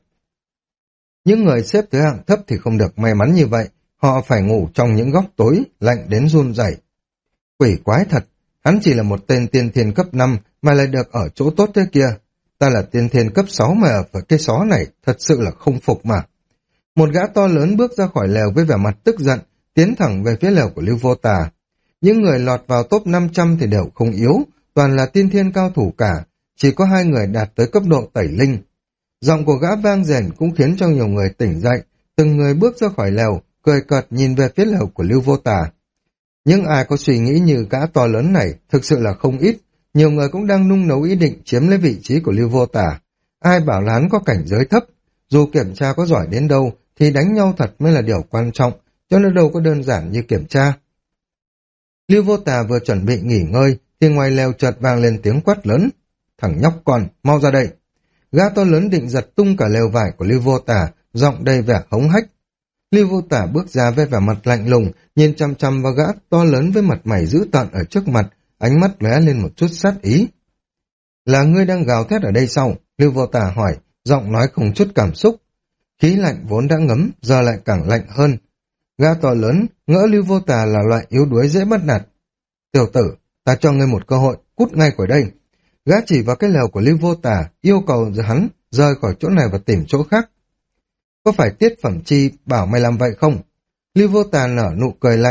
Những người xếp thứ hạng thấp thì không được may mắn như vậy, họ phải ngủ trong những góc tối, lạnh đến run rẩy. Quỷ quái thật, hắn chỉ là một tên tiên thiên cấp 5 mà lại được ở chỗ tốt thế kia. Ta là tiên thiên cấp 6 mà ở cái xó này, thật sự là không phục mà. Một gã to lớn bước ra khỏi lều với vẻ mặt tức giận, tiến thẳng về phía lều của Lưu Vô Tà. Những người lọt vào top 500 thì đều không yếu, toàn là tiên thiên cao thủ cả, chỉ có 2 người đạt tới cấp độ tẩy linh. Giọng của gã vang rền cũng khiến cho nhiều người tỉnh dậy, từng người bước ra khỏi lều, cười cợt nhìn về phía lều của Lưu Vô Tà. Nhưng ai có suy nghĩ như gã to lớn này thực sự là không ít, nhiều người cũng đang nung nấu ý định chiếm lấy vị trí của Lưu Vô Tà. Ai bảo là hắn có cảnh giới thấp, dù kiểm tra có giỏi đến đâu thì đánh nhau thật mới là điều quan trọng, cho nên đâu có đơn giản như kiểm tra. Lưu Vô Tà vừa chuẩn bị nghỉ ngơi thì ngoài lều chợt vang lên tiếng quát lớn. Thằng nhóc con, mau ra đây. Gã to lớn định giật tung cả lều vải của Lưu Vô Tà, giọng đầy vẻ hống hách. Lưu Vô Tà bước ra với vẻ mặt lạnh lùng, nhìn chăm chăm vào gã to lớn với mặt mày dữ tợn ở trước mặt, ánh mắt lóe lên một chút sát ý. Là ngươi đang gào thét ở đây sao? Lưu Vô Tà hỏi, giọng nói không chút cảm xúc. Khí lạnh vốn đã ngấm, giờ lại càng lạnh hơn. Gã to lớn ngỡ Lưu Vô Tà là loại yếu đuối dễ bắt nạt. Tiểu tử, ta cho ngươi một cơ hội, cút ngay khỏi đây. Gã chỉ vào cái lều của Lưu Vô Tà, yêu cầu hắn rời khỏi chỗ này và tìm chỗ khác. Có phải Tiết Phẩm Chi bảo mày làm vậy không? Lưu Vô Tà nở nụ cười lạnh,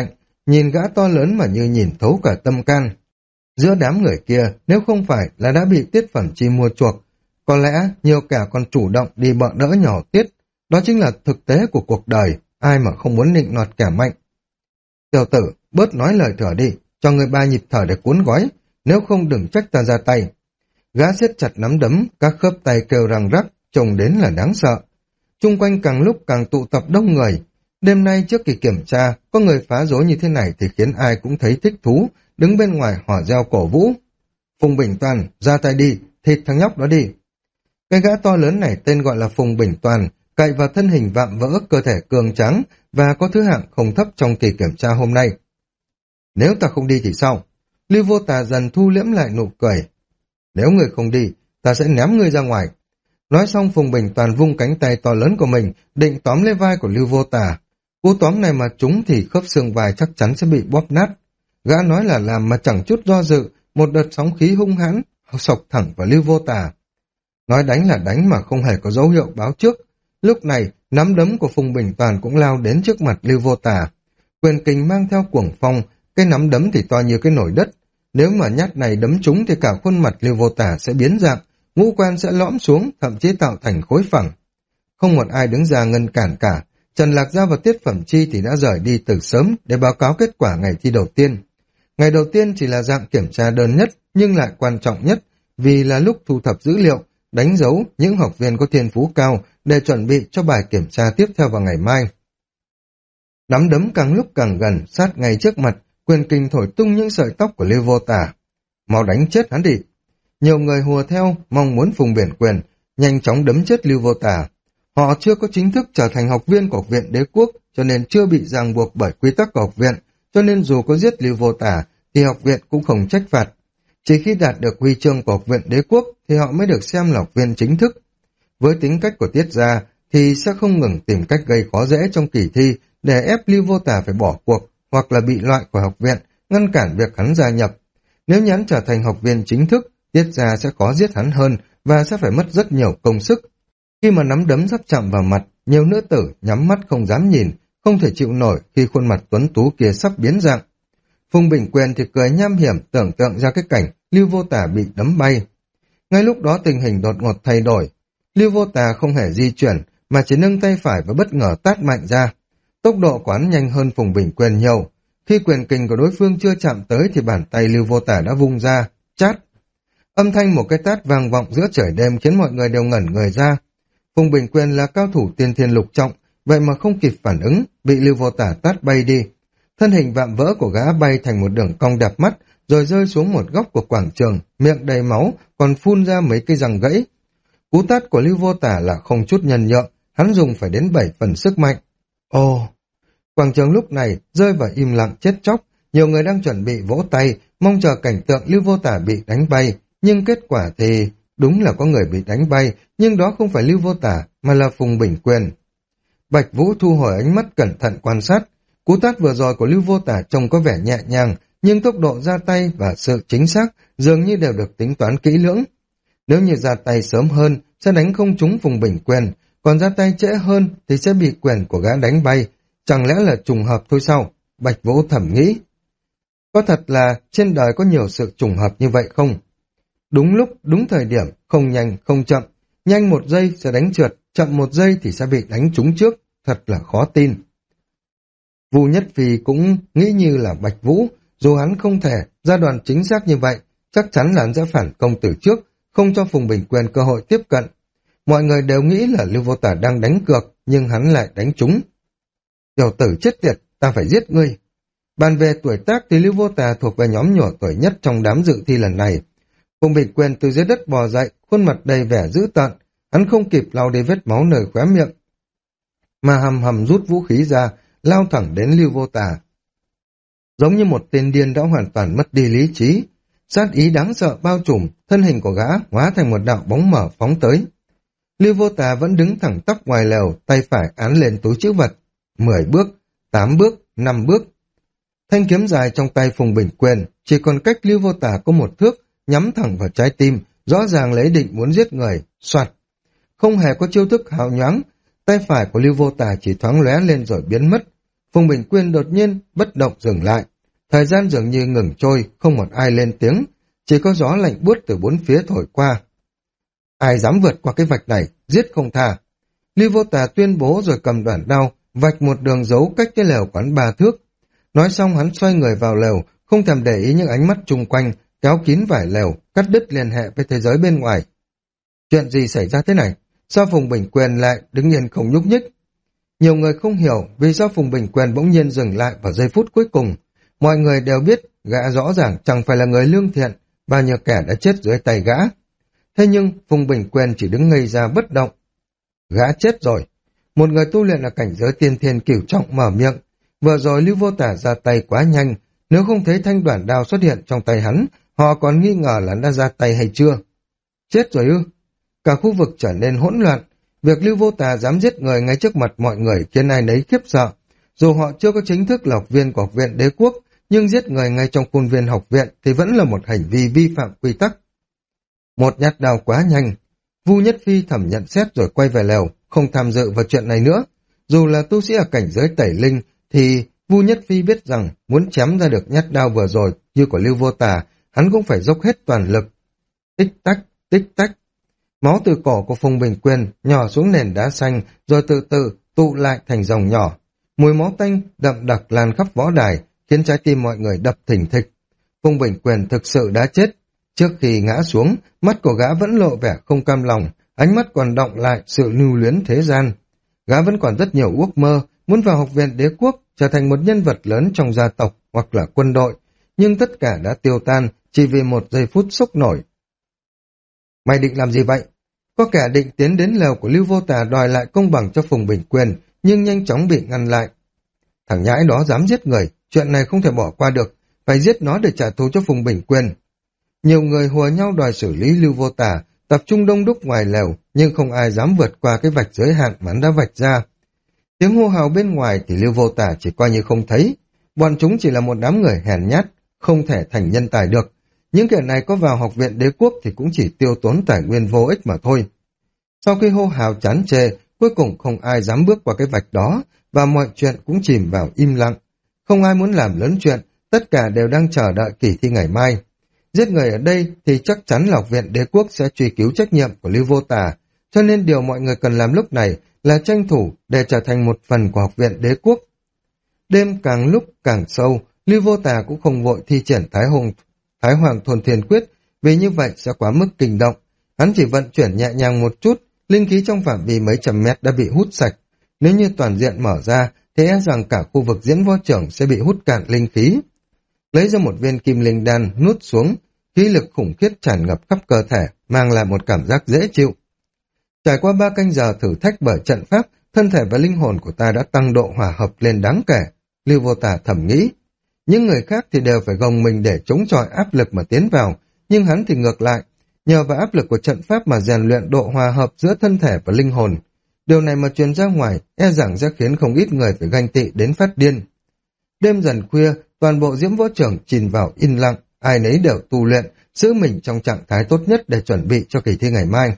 nhìn gã to lớn mà như nhìn thấu cả tâm can. Giữa đám người kia, nếu không phải là đã bị Tiết Phẩm Chi mua chuộc, có lẽ nhiều kẻ còn chủ động đi bợ đỡ nhỏ Tiết. Đó chính là thực tế của cuộc đời, ai mà không muốn nịnh nọt kẻ mạnh. Tiểu tử, bớt nói lời thừa đi, cho người 3 nhịp thở để cuốn gói, nếu không đừng trách ta ra tay. Gã siết chặt nắm đấm, các khớp tay kêu răng rắc, trông đến là đáng sợ. Chung quanh càng lúc càng tụ tập đông người. Đêm nay trước kỳ kiểm tra, có người phá rối như thế này thì khiến ai cũng thấy thích thú, đứng bên ngoài hò reo cổ vũ. Phùng Bình Toàn, ra tay đi, thịt thằng nhóc đó đi. Cái gã to lớn này tên gọi là Phùng Bình Toàn, cậy vào thân hình vạm vỡ, cơ thể cường tráng và có thứ hạng không thấp trong kỳ kiểm tra hôm nay. Nếu ta không đi thì sao? Lưu Vô Tà dần thu liễm lại nụ cười. Nếu người không đi, ta sẽ ném ngươi ra ngoài. Nói xong Phùng Bình Toàn vung cánh tay to lớn của mình, định tóm lấy vai của Lưu Vô Tà. Cú tóm này mà trúng thì khớp xương vai chắc chắn sẽ bị bóp nát. Gã nói là làm mà chẳng chút do dự, một đợt sóng khí hung hãn, sộc thẳng vào Lưu Vô Tà. Nói đánh là đánh mà không hề có dấu hiệu báo trước. Lúc này, nắm đấm của Phùng Bình Toàn cũng lao đến trước mặt Lưu Vô Tà. Quyền kình mang theo cuồng phong, cái nắm đấm thì to như cái nồi đất. Nếu mà nhát này đấm trúng thì cả khuôn mặt Lưu Vô Tà sẽ biến dạng, ngũ quan sẽ lõm xuống, thậm chí tạo thành khối phẳng. Không một ai đứng ra ngăn cản cả. Trần Lạc Gia và Tiết Phẩm Chi thì đã rời đi từ sớm để báo cáo kết quả ngày thi đầu tiên. Ngày đầu tiên chỉ là dạng kiểm tra đơn nhất nhưng lại quan trọng nhất vì là lúc thu thập dữ liệu, đánh dấu những học viên có thiên phú cao để chuẩn bị cho bài kiểm tra tiếp theo vào ngày mai. Nắm đấm càng lúc càng gần, sát ngay trước mặt, quyền kinh thổi tung những sợi tóc của Lưu Vô Tà. Mau đánh chết hắn đi. Nhiều người hùa theo, mong muốn Phùng Biển Quyền nhanh chóng đấm chết Lưu Vô Tà. Họ chưa có chính thức trở thành học viên của Học viện Đế Quốc, cho nên chưa bị ràng buộc bởi quy tắc của học viện, cho nên dù có giết Lưu Vô Tà thì học viện cũng không trách phạt. Chỉ khi đạt được huy chương của Học viện Đế Quốc thì họ mới được xem là học viên chính thức. Với tính cách của Tiết Gia thì sẽ không ngừng tìm cách gây khó dễ trong kỳ thi để ép Lưu Vô Tà phải bỏ cuộc hoặc là bị loại khỏi học viện, ngăn cản việc hắn gia nhập. Nếu hắn trở thành học viên chính thức, Tiết Gia sẽ khó giết hắn hơn và sẽ phải mất rất nhiều công sức. Khi mà nắm đấm sắp chạm vào mặt, nhiều nữ tử nhắm mắt không dám nhìn, không thể chịu nổi khi khuôn mặt tuấn tú kia sắp biến dạng. Phùng Bình Quyền thì cười nham hiểm tưởng tượng ra cái cảnh Lưu Vô Tà bị đấm bay. Ngay lúc đó tình hình đột ngột thay đổi. Lưu Vô Tà không hề di chuyển mà chỉ nâng tay phải và bất ngờ tát mạnh ra. Tốc độ của hắn nhanh hơn Phùng Bình Quyền nhiều. Khi quyền kình của đối phương chưa chạm tới thì bàn tay Lưu Vô Tà đã vung ra, chát. Âm thanh một cái tát vang vọng giữa trời đêm khiến mọi người đều ngẩn người ra. Phùng Bình Quyền là cao thủ tiên thiên lục trọng, vậy mà không kịp phản ứng, bị Lưu Vô Tà tát bay đi. Thân hình vạm vỡ của gã bay thành một đường cong đẹp mắt, rồi rơi xuống một góc của quảng trường, miệng đầy máu, còn phun ra mấy cây răng gãy. Cú tát của Lưu Vô Tà là không chút nhân nhượng, hắn dùng phải đến 7 phần sức mạnh. Ồ! Quảng trường lúc này rơi vào im lặng chết chóc, nhiều người đang chuẩn bị vỗ tay, mong chờ cảnh tượng Lưu Vô Tà bị đánh bay, nhưng kết quả thì đúng là có người bị đánh bay, nhưng đó không phải Lưu Vô Tà, mà là Phùng Bình Quyền. Bạch Vũ thu hồi ánh mắt cẩn thận quan sát, cú tát vừa rồi của Lưu Vô Tà trông có vẻ nhẹ nhàng, nhưng tốc độ ra tay và sự chính xác dường như đều được tính toán kỹ lưỡng. Nếu như ra tay sớm hơn, sẽ đánh không trúng Phùng Bình Quyền, còn ra tay trễ hơn thì sẽ bị quyền của gã đánh bay. Chẳng lẽ là trùng hợp thôi sao? Bạch Vũ thầm nghĩ. Có thật là trên đời có nhiều sự trùng hợp như vậy không? Đúng lúc, đúng thời điểm, không nhanh, không chậm. Nhanh 1 giây sẽ đánh trượt, chậm 1 giây thì sẽ bị đánh trúng trước. Thật là khó tin. Vu Nhất Phi cũng nghĩ như là Bạch Vũ, dù hắn không thể ra đòn chính xác như vậy, chắc chắn là hắn sẽ phản công từ trước, không cho Phùng Bình Quyền cơ hội tiếp cận. Mọi người đều nghĩ là Lưu Vô Tà đang đánh cược, nhưng hắn lại đánh trúng. Tiểu tử chết tiệt, ta phải giết ngươi. Bàn về tuổi tác thì Lưu Vô Tà thuộc về nhóm nhỏ tuổi nhất trong đám dự thi lần này. Phùng Bình Quyền từ dưới đất bò dậy, khuôn mặt đầy vẻ dữ tợn, hắn không kịp lau đi vết máu nơi khóe miệng, mà hầm hầm rút vũ khí ra, lao thẳng đến Lưu Vô Tà. Giống như một tên điên đã hoàn toàn mất đi lý trí, sát ý đáng sợ bao trùm, thân hình của gã hóa thành một đạo bóng mở phóng tới. Lưu Vô Tà vẫn đứng thẳng tắp ngoài lều, tay phải án lên túi trữ vật. 10 bước, 8 bước, 5 bước. Thanh kiếm dài trong tay Phùng Bình Quyền chỉ còn cách Lưu Vô Tà có 1 thước, nhắm thẳng vào trái tim, rõ ràng lấy định muốn giết người, soạt. Không hề có chiêu thức hào nhoáng, tay phải của Lưu Vô Tà chỉ thoáng lóe lên rồi biến mất. Phùng Bình Quyên đột nhiên bất động dừng lại. Thời gian dường như ngừng trôi, không một ai lên tiếng, chỉ có gió lạnh buốt từ bốn phía thổi qua. Ai dám vượt qua cái vạch này, giết không tha. Lưu Vô Tà tuyên bố rồi cầm đoạn đao, vạch một đường dấu cách cái lều quán 3 thước. Nói xong hắn xoay người vào lều, không thèm để ý những ánh mắt chung quanh, kéo kín vải lều, cắt đứt liên hệ với thế giới bên ngoài. Chuyện gì xảy ra thế này? Sao Phùng Bình Quyền lại đứng yên không nhúc nhích? Nhiều người không hiểu vì sao Phùng Bình Quyền bỗng nhiên dừng lại vào giây phút cuối cùng. Mọi người đều biết gã rõ ràng chẳng phải là người lương thiện, bao nhiêu kẻ đã chết dưới tay gã. Thế nhưng Phùng Bình Quyền chỉ đứng ngây ra bất động. Gã chết rồi. Một người tu luyện ở cảnh giới tiên thiên cửu trọng mở miệng. Vừa rồi Lưu Vô Tả ra tay quá nhanh, nếu không thấy thanh đoạn đao xuất hiện trong tay hắn, họ còn nghi ngờ là hắn đã ra tay hay chưa. Chết rồi ư? Cả khu vực trở nên hỗn loạn. Việc Lưu Vô Tà dám giết người ngay trước mặt mọi người khiến ai nấy khiếp sợ. Dù họ chưa có chính thức là học viên của học viện đế quốc, nhưng giết người ngay trong khuôn viên học viện thì vẫn là một hành vi vi phạm quy tắc. Một nhát đao quá nhanh. Vu Nhất Phi thẩm nhận xét rồi quay về lều, không tham dự vào chuyện này nữa. Dù là tu sĩ ở cảnh giới tẩy linh, thì Vu Nhất Phi biết rằng muốn chém ra được nhát đao vừa rồi như của Lưu Vô Tà, hắn cũng phải dốc hết toàn lực. Tích tắc, tích tắc. Máu từ cổ của Phùng Bình Quyền nhỏ xuống nền đá xanh rồi từ từ tụ lại thành dòng nhỏ. Mùi máu tanh đậm đặc lan khắp võ đài khiến trái tim mọi người đập thình thịch. Phùng Bình Quyền thực sự đã chết. Trước khi ngã xuống, mắt của gã vẫn lộ vẻ không cam lòng, ánh mắt còn đọng lại sự lưu luyến thế gian. Gã vẫn còn rất nhiều ước mơ, muốn vào học viện đế quốc, trở thành một nhân vật lớn trong gia tộc hoặc là quân đội, nhưng tất cả đã tiêu tan chỉ vì một giây phút sốc nổi. Mày định làm gì vậy? Có kẻ định tiến đến lều của Lưu Vô Tà đòi lại công bằng cho Phùng Bình Quyền, nhưng nhanh chóng bị ngăn lại. Thằng nhãi đó dám giết người, chuyện này không thể bỏ qua được, phải giết nó để trả thù cho Phùng Bình Quyền. Nhiều người hùa nhau đòi xử lý Lưu Vô Tà, tập trung đông đúc ngoài lều, nhưng không ai dám vượt qua cái vạch giới hạn mà hắn đã vạch ra. Tiếng hô hào bên ngoài thì Lưu Vô Tà chỉ coi như không thấy, bọn chúng chỉ là một đám người hèn nhát, không thể thành nhân tài được. Những kẻ này có vào học viện đế quốc thì cũng chỉ tiêu tốn tài nguyên vô ích mà thôi. Sau khi hô hào chán chê, cuối cùng không ai dám bước qua cái vạch đó, và mọi chuyện cũng chìm vào im lặng. Không ai muốn làm lớn chuyện, tất cả đều đang chờ đợi kỳ thi ngày mai. Giết người ở đây thì chắc chắn là học viện đế quốc sẽ truy cứu trách nhiệm của Lưu Vô Tà, cho nên điều mọi người cần làm lúc này là tranh thủ để trở thành một phần của học viện đế quốc. Đêm càng lúc càng sâu, Lưu Vô Tà cũng không vội thi triển Thái Hoàng Thuần Thiên Quyết, vì như vậy sẽ quá mức kinh động. Hắn chỉ vận chuyển nhẹ nhàng một chút, linh khí trong phạm vi mấy trăm mét đã bị hút sạch. Nếu như toàn diện mở ra, thì e rằng cả khu vực diễn võ trưởng sẽ bị hút cạn linh khí. Lấy ra một viên kim linh đan nuốt xuống, khí lực khủng khiếp tràn ngập khắp cơ thể, mang lại một cảm giác dễ chịu. Trải qua 3 canh giờ thử thách bởi trận pháp, thân thể và linh hồn của ta đã tăng độ hòa hợp lên đáng kể. Lưu Vô Tà thầm nghĩ. Những người khác thì đều phải gồng mình để chống chọi áp lực mà tiến vào, nhưng hắn thì ngược lại, nhờ vào áp lực của trận pháp mà rèn luyện độ hòa hợp giữa thân thể và linh hồn. Điều này mà truyền ra ngoài, e rằng sẽ khiến không ít người phải ganh tị đến phát điên. Đêm dần khuya, toàn bộ diễm võ trưởng chìm vào yên lặng, ai nấy đều tu luyện, giữ mình trong trạng thái tốt nhất để chuẩn bị cho kỳ thi ngày mai.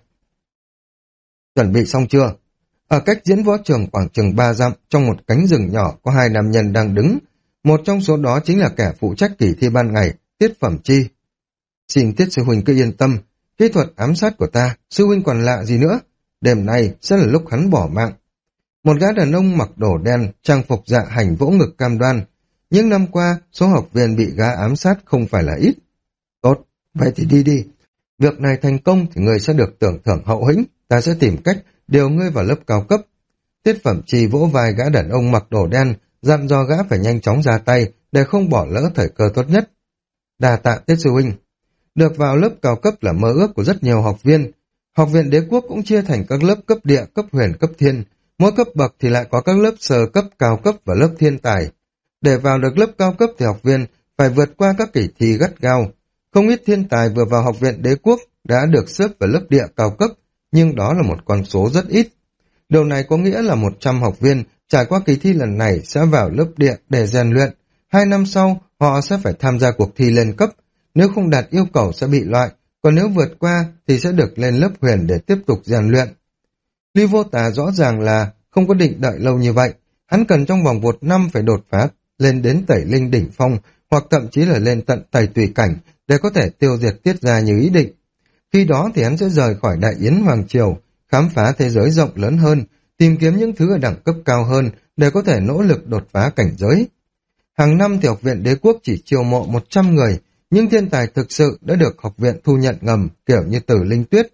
Chuẩn bị xong chưa? Ở cách diễn võ trường khoảng chừng 3 dặm, trong một cánh rừng nhỏ có 2 nam nhân đang đứng. Một trong số đó chính là kẻ phụ trách kỳ thi ban ngày, Tiết Phẩm Chi. Xin Tiết sư huynh cứ yên tâm, kỹ thuật ám sát của ta, sư huynh còn lạ gì nữa? Đêm nay sẽ là lúc hắn bỏ mạng. Một gã đàn ông mặc đồ đen, trang phục dạ hành vỗ ngực cam đoan. Những năm qua, số học viên bị gã ám sát không phải là ít. Tốt, vậy thì đi đi. Việc này thành công thì người sẽ được tưởng thưởng hậu hĩnh, ta sẽ tìm cách điều ngươi vào lớp cao cấp. Tiết Phẩm Chi vỗ vai gã đàn ông mặc đồ đen, dặn dò gã phải nhanh chóng ra tay để không bỏ lỡ thời cơ tốt nhất. Đà tạ Tiết sư huynh. Được vào lớp cao cấp là mơ ước của rất nhiều học viên. Học viện đế quốc cũng chia thành các lớp cấp địa, cấp huyền, cấp thiên. Mỗi cấp bậc thì lại có các lớp sơ cấp, cao cấp và lớp thiên tài. Để vào được lớp cao cấp thì học viên phải vượt qua các kỳ thi gắt gao. Không ít thiên tài vừa vào học viện đế quốc đã được xếp vào lớp địa cao cấp, nhưng đó là một con số rất ít. Điều này có nghĩa là 100 học viên trải qua kỳ thi lần này sẽ vào lớp địa để rèn luyện. 2 năm sau, họ sẽ phải tham gia cuộc thi lên cấp. Nếu không đạt yêu cầu sẽ bị loại, còn nếu vượt qua thì sẽ được lên lớp huyền để tiếp tục rèn luyện. Lưu Vô Tà rõ ràng là không có định đợi lâu như vậy. Hắn cần trong vòng 1 năm phải đột phá lên đến tẩy linh đỉnh phong, hoặc thậm chí là lên tận tẩy tùy cảnh, để có thể tiêu diệt Tiết Gia như ý định. Khi đó thì hắn sẽ rời khỏi Đại Yến Hoàng Triều, khám phá thế giới rộng lớn hơn, tìm kiếm những thứ ở đẳng cấp cao hơn để có thể nỗ lực đột phá cảnh giới. Hàng năm thì học viện đế quốc chỉ chiêu mộ 100 người, nhưng thiên tài thực sự đã được học viện thu nhận ngầm, kiểu như Tử Linh Tuyết.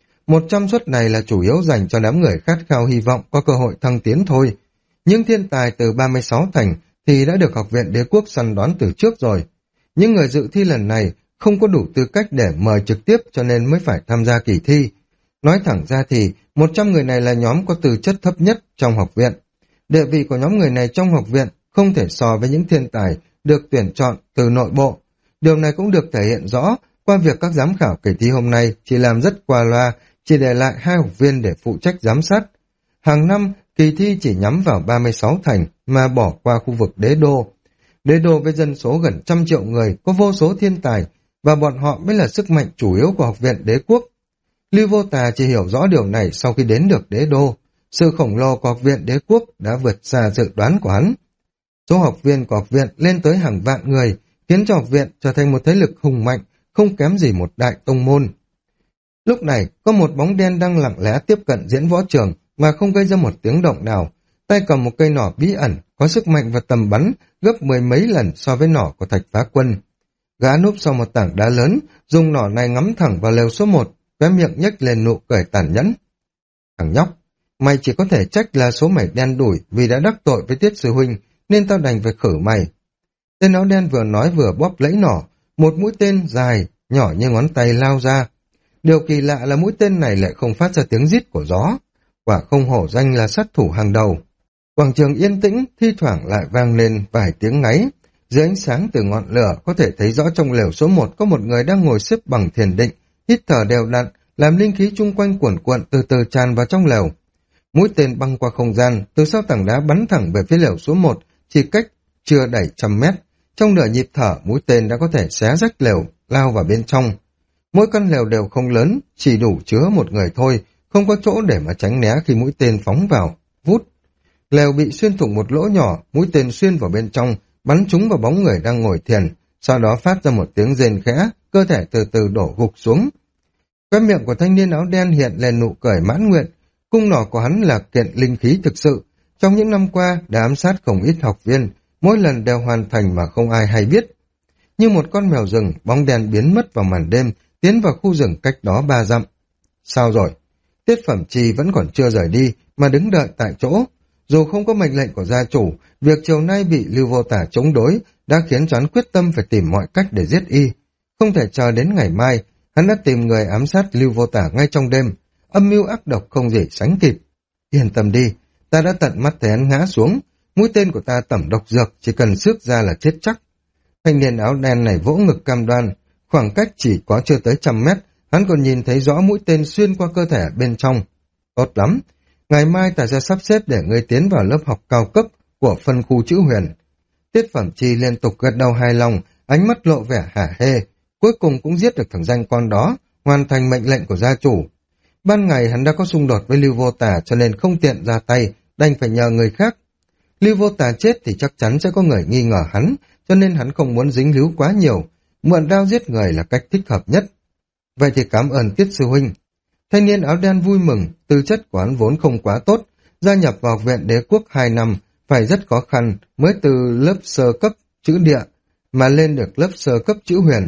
100 suất này là chủ yếu dành cho đám người khát khao hy vọng có cơ hội thăng tiến thôi. Những thiên tài từ 36 thành thì đã được học viện đế quốc săn đón từ trước rồi. Những người dự thi lần này không có đủ tư cách để mời trực tiếp, cho nên mới phải tham gia kỳ thi. Nói thẳng ra thì 100 người này là nhóm có tư chất thấp nhất trong học viện. Địa vị của nhóm người này trong học viện không thể so với những thiên tài được tuyển chọn từ nội bộ. Điều này cũng được thể hiện rõ qua việc các giám khảo kỳ thi hôm nay chỉ làm rất qua loa, chỉ để lại 2 học viên để phụ trách giám sát. Hàng năm, kỳ thi chỉ nhắm vào 36 thành mà bỏ qua khu vực đế đô. Đế đô với dân số gần 100 triệu người, có vô số thiên tài, và bọn họ mới là sức mạnh chủ yếu của học viện đế quốc. Lưu Vô Tà chỉ hiểu rõ điều này sau khi đến được đế đô. Sự khổng lồ của học viện đế quốc đã vượt xa dự đoán của hắn. Số học viên của học viện lên tới hàng vạn người, khiến cho học viện trở thành một thế lực hùng mạnh, không kém gì một đại tông môn. Lúc này, có một bóng đen đang lặng lẽ tiếp cận diễn võ trường mà không gây ra một tiếng động nào. Tay cầm một cây nỏ bí ẩn, có sức mạnh và tầm bắn gấp 10 mấy lần so với nỏ của Thạch Phá Quân. Gã núp sau một tảng đá lớn, dùng nỏ này ngắm thẳng vào lều số 1, khóe miệng nhếch lên nụ cười tàn nhẫn. Thằng nhóc, mày chỉ có thể trách là số mày đen đủi vì đã đắc tội với Tiết sư huynh, nên tao đành phải khử mày. Tên áo đen vừa nói vừa bóp lấy nỏ, một mũi tên dài, nhỏ như ngón tay lao ra. Điều kỳ lạ là mũi tên này lại không phát ra tiếng rít của gió. Quả không hổ danh là sát thủ hàng đầu. Quảng trường yên tĩnh, thi thoảng lại vang lên vài tiếng ngáy. Dưới ánh sáng từ ngọn lửa có thể thấy rõ trong lều số 1 có một người đang ngồi xếp bằng thiền định, hít thở đều đặn, làm linh khí chung quanh cuồn cuộn từ từ tràn vào trong lều. Mũi tên băng qua không gian, từ sau tảng đá bắn thẳng về phía lều số 1, chỉ cách chưa đầy 100 mét. Trong nửa nhịp thở, mũi tên đã có thể xé rách lều, lao vào bên trong. Mỗi căn lều đều không lớn, chỉ đủ chứa một người thôi, không có chỗ để mà tránh né khi mũi tên phóng vào. Vút! Lều bị xuyên thủng một lỗ nhỏ, mũi tên xuyên vào bên trong, bắn trúng vào bóng người đang ngồi thiền, sau đó phát ra một tiếng rên khẽ, cơ thể từ từ đổ gục xuống. Cái miệng của thanh niên áo đen hiện lên nụ cười mãn nguyện, cung nỏ của hắn là kiện linh khí thực sự. Trong những năm qua đã ám sát không ít học viên, mỗi lần đều hoàn thành mà không ai hay biết. Như một con mèo rừng, bóng đen biến mất vào màn đêm, tiến vào khu rừng cách đó 3 dặm. Sao rồi? Tiết Phẩm Trì vẫn còn chưa rời đi, mà đứng đợi tại chỗ. Dù không có mệnh lệnh của gia chủ, việc chiều nay bị Lưu Vô Tả chống đối đã khiến cho hắn quyết tâm phải tìm mọi cách để giết y. Không thể chờ đến ngày mai, hắn đã tìm người ám sát Lưu Vô Tả ngay trong đêm. Âm mưu ác độc không gì sánh kịp. Yên tâm đi, ta đã tận mắt thấy hắn ngã xuống. Mũi tên của ta tẩm độc dược, chỉ cần xước ra là chết chắc. Thanh niên áo đen này vỗ ngực cam đoan, khoảng cách chỉ có chưa tới 100 mét, hắn còn nhìn thấy rõ mũi tên xuyên qua cơ thể bên trong. Tốt lắm, ngày mai ta sẽ sắp xếp để ngươi tiến vào lớp học cao cấp của phân khu chữ huyền. Tiết Phẩm Chi liên tục gật đầu hài lòng, ánh mắt lộ vẻ hả hê, cuối cùng cũng giết được thằng danh con đó, hoàn thành mệnh lệnh của gia chủ. Ban ngày hắn đã có xung đột với Lưu Vô Tả cho nên không tiện ra tay, đành phải nhờ người khác. Lưu Vô Tả chết thì chắc chắn sẽ có người nghi ngờ hắn, cho nên hắn không muốn dính líu quá nhiều, mượn đao giết người là cách thích hợp nhất. Vậy thì cảm ơn Tiết sư huynh. Thanh niên áo đen vui mừng, tư chất của hắn vốn không quá tốt, gia nhập vào học viện đế quốc 2 năm, phải rất khó khăn, mới từ lớp sơ cấp chữ địa, mà lên được lớp sơ cấp chữ huyền.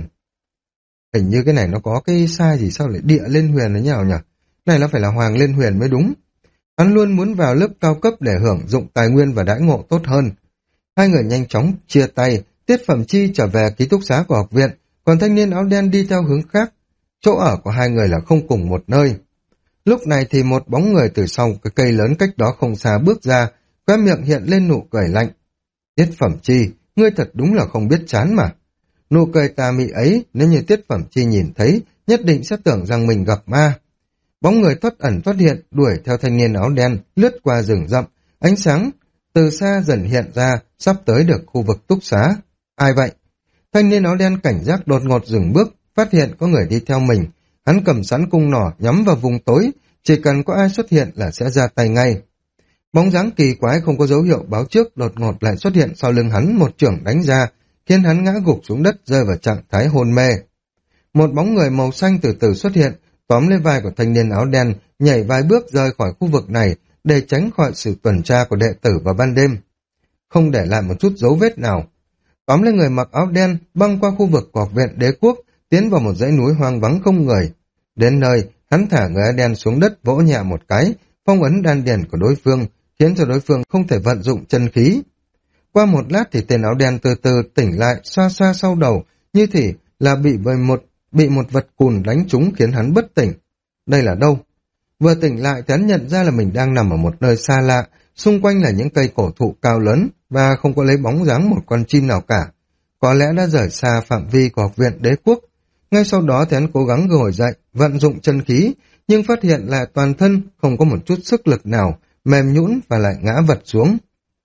Hình như cái này nó có cái sai gì sao lại địa lên huyền là như nào nhỉ? Này nó phải là hoàng lên huyền mới đúng. Hắn luôn muốn vào lớp cao cấp để hưởng dụng tài nguyên và đãi ngộ tốt hơn. Hai người nhanh chóng chia tay, Tiết Phẩm Chi trở về ký túc xá của học viện, còn thanh niên áo đen đi theo hướng khác. Chỗ ở của hai người là không cùng một nơi. Lúc này thì một bóng người từ sau cái cây lớn cách đó không xa bước ra, khóe miệng hiện lên nụ cười lạnh. Tiết Phẩm Chi, ngươi thật đúng là không biết chán mà. Nụ cười tà mị ấy, nếu như Tiết Phẩm Chi nhìn thấy, nhất định sẽ tưởng rằng mình gặp ma. Bóng người thoát ẩn thoát hiện, đuổi theo thanh niên áo đen, lướt qua rừng rậm, ánh sáng từ xa dần hiện ra, sắp tới được khu vực túc xá. Ai vậy? Thanh niên áo đen cảnh giác đột ngột dừng bước, phát hiện có người đi theo mình. Hắn cầm sẵn cung nỏ nhắm vào vùng tối, chỉ cần có ai xuất hiện là sẽ ra tay ngay. Bóng dáng kỳ quái không có dấu hiệu báo trước đột ngột lại xuất hiện sau lưng hắn, một chưởng đánh ra, khiến hắn ngã gục xuống đất rơi vào trạng thái hôn mê. Một bóng người màu xanh từ từ xuất hiện, tóm lấy vai của thanh niên áo đen, nhảy vài bước rời khỏi khu vực này để tránh khỏi sự tuần tra của đệ tử vào ban đêm. Không để lại một chút dấu vết nào. Tóm lấy người mặc áo đen, băng qua khu vực của học viện đế quốc, tiến vào một dãy núi hoang vắng không người. Đến nơi, hắn thả người áo đen xuống đất vỗ nhẹ một cái, phong ấn đan điền của đối phương, khiến cho đối phương không thể vận dụng chân khí. Qua một lát thì tên áo đen từ từ tỉnh lại, xoa xoa sau đầu, như thể là bị một vật cùn đánh trúng khiến hắn bất tỉnh. Đây là đâu? Vừa tỉnh lại thì hắn nhận ra là mình đang nằm ở một nơi xa lạ, xung quanh là những cây cổ thụ cao lớn và không có lấy bóng dáng một con chim nào cả. Có lẽ đã rời xa phạm vi của học viện đế quốc. Ngay sau đó thì hắn cố gắng ngồi dậy, vận dụng chân khí, nhưng phát hiện là toàn thân không có một chút sức lực nào, mềm nhũn và lại ngã vật xuống.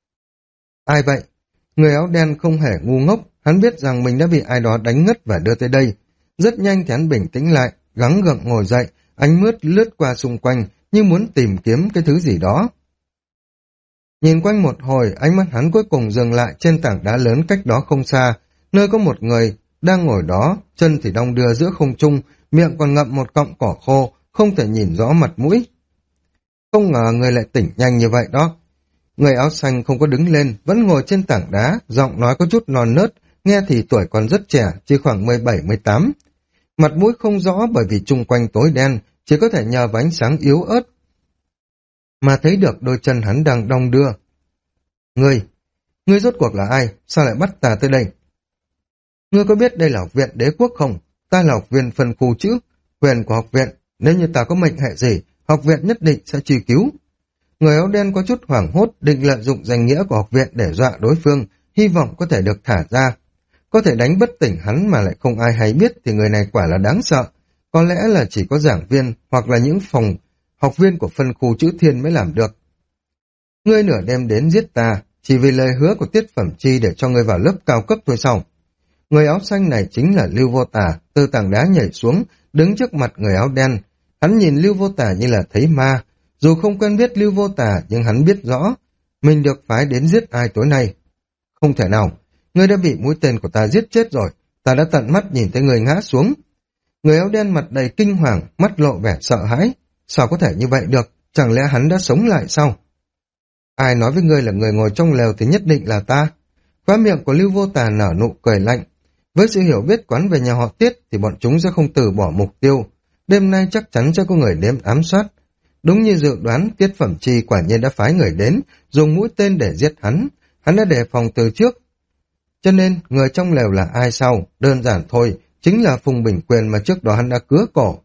Ai vậy? Người áo đen không hề ngu ngốc, hắn biết rằng mình đã bị ai đó đánh ngất và đưa tới đây. Rất nhanh thì hắn bình tĩnh lại, gắng gượng ngồi dậy, ánh mướt lướt qua xung quanh như muốn tìm kiếm cái thứ gì đó. Nhìn quanh một hồi, ánh mắt hắn cuối cùng dừng lại trên tảng đá lớn cách đó không xa, nơi có một người đang ngồi đó, chân thì đong đưa giữa không trung, miệng còn ngậm một cọng cỏ khô, không thể nhìn rõ mặt mũi. Không ngờ người lại tỉnh nhanh như vậy đó. Người áo xanh không có đứng lên, vẫn ngồi trên tảng đá, giọng nói có chút non nớt, nghe thì tuổi còn rất trẻ, chỉ khoảng 17-18. Mặt mũi không rõ bởi vì chung quanh tối đen, chỉ có thể nhờ vào ánh sáng yếu ớt mà thấy được đôi chân hắn đang đong đưa. Ngươi rốt cuộc là ai? Sao lại bắt ta tới đây? Ngươi có biết đây là học viện đế quốc không? Ta là học viên phân khu chứ, quyền của học viện, nếu như ta có mệnh hệ gì, học viện nhất định sẽ truy cứu. Người áo đen có chút hoảng hốt, định lợi dụng danh nghĩa của học viện để dọa đối phương, hy vọng có thể được thả ra. Có thể đánh bất tỉnh hắn mà lại không ai hay biết thì người này quả là đáng sợ. Có lẽ là chỉ có giảng viên hoặc là những phòng học viên của phân khu chữ thiên mới làm được. Ngươi nửa đêm đến giết ta, chỉ vì lời hứa của Tiết Phẩm Chi để cho ngươi vào lớp cao cấp thôi sao? Người áo xanh này chính là Lưu Vô Tả, từ tảng đá nhảy xuống, đứng trước mặt người áo đen. Hắn nhìn Lưu Vô Tả như là thấy ma. Dù không quen biết Lưu Vô Tả, nhưng hắn biết rõ mình được phái đến giết ai tối nay. Không thể nào, ngươi đã bị mũi tên của ta giết chết rồi, ta đã tận mắt nhìn thấy người ngã xuống. Người áo đen mặt đầy kinh hoàng, mắt lộ vẻ sợ hãi. Sao có thể như vậy được, chẳng lẽ hắn đã sống lại sao? Ai nói với ngươi là người ngồi trong lều thì nhất định là ta. Khóe miệng của Lưu Vô Tà nở nụ cười lạnh. Với sự hiểu biết quán về nhà họ Tiết thì bọn chúng sẽ không từ bỏ mục tiêu. Đêm nay chắc chắn sẽ có người đến ám sát. Đúng như dự đoán, Tiết Phẩm Chi quả nhiên đã phái người đến, dùng mũi tên để giết hắn. Hắn đã đề phòng từ trước. Cho nên, người trong lều là ai sao? Đơn giản thôi, chính là Phùng Bình Quyền mà trước đó hắn đã cứa cổ.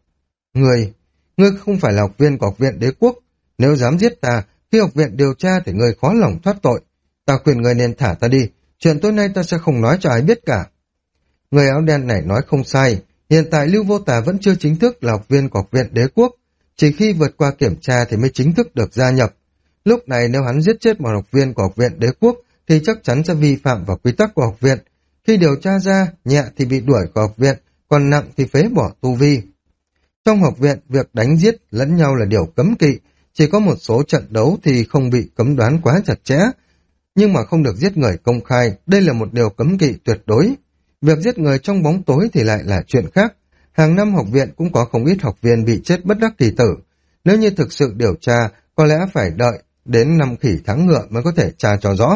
Ngươi không phải là học viên của học viện đế quốc. Nếu dám giết ta, khi học viện điều tra thì ngươi khó lòng thoát tội. Ta khuyên ngươi nên thả ta đi, chuyện tối nay ta sẽ không nói cho ai biết cả. Người áo đen này nói không sai, hiện tại Lưu Vô Tà vẫn chưa chính thức là học viên của học viện đế quốc. Chỉ khi vượt qua kiểm tra thì mới chính thức được gia nhập. Lúc này nếu hắn giết chết một học viên của học viện đế quốc thì chắc chắn sẽ vi phạm vào quy tắc của học viện. Khi điều tra ra, nhẹ thì bị đuổi khỏi học viện, còn nặng thì phế bỏ tu vi. Trong học viện, việc đánh giết lẫn nhau là điều cấm kỵ, chỉ có một số trận đấu thì không bị cấm đoán quá chặt chẽ. Nhưng mà không được giết người công khai, đây là một điều cấm kỵ tuyệt đối. Việc giết người trong bóng tối thì lại là chuyện khác. Hàng năm học viện cũng có không ít học viên bị chết bất đắc kỳ tử. Nếu như thực sự điều tra, có lẽ phải đợi đến 5 khỉ tháng ngựa mới có thể tra cho rõ.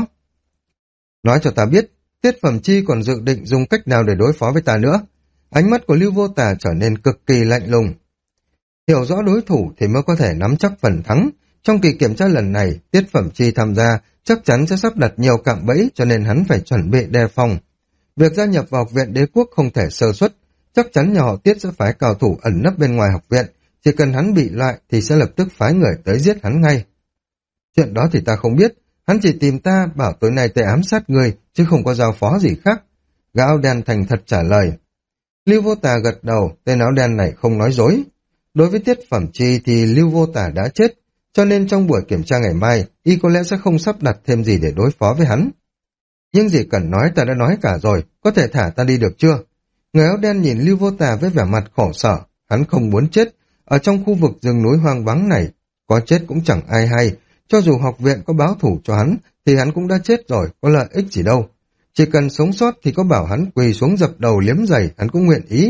Nói cho ta biết, Tiết Phẩm Chi còn dự định dùng cách nào để đối phó với ta nữa. Ánh mắt của Lưu Vô Tà trở nên cực kỳ lạnh lùng. Hiểu rõ đối thủ thì mới có thể nắm chắc phần thắng. Trong kỳ kiểm tra lần này, Tiết Phẩm Chi tham gia chắc chắn sẽ sắp đặt nhiều cạm bẫy, cho nên hắn phải chuẩn bị đề phòng. Việc gia nhập vào học viện đế quốc không thể sơ suất, chắc chắn nhà họ Tiết sẽ phái cao thủ ẩn nấp bên ngoài học viện, chỉ cần hắn bị loại thì sẽ lập tức phái người tới giết hắn ngay. Chuyện đó thì ta không biết, hắn chỉ tìm ta bảo tối nay tới ám sát người, chứ không có giao phó gì khác. Gã áo đen thành thật trả lời. Lưu Vô Tà gật đầu, tên áo đen này không nói dối. Đối với Tiết Phẩm Chi thì Lưu Vô Tà đã chết, cho nên trong buổi kiểm tra ngày mai, y có lẽ sẽ không sắp đặt thêm gì để đối phó với hắn. Nhưng gì cần nói ta đã nói cả rồi, có thể thả ta đi được chưa? Người áo đen nhìn Lưu Vô Tà với vẻ mặt khổ sở, hắn không muốn chết. Ở trong khu vực rừng núi hoang vắng này, có chết cũng chẳng ai hay, cho dù học viện có báo thủ cho hắn, thì hắn cũng đã chết rồi, có lợi ích gì đâu. Chỉ cần sống sót thì có bảo hắn quỳ xuống dập đầu liếm giày, hắn cũng nguyện ý.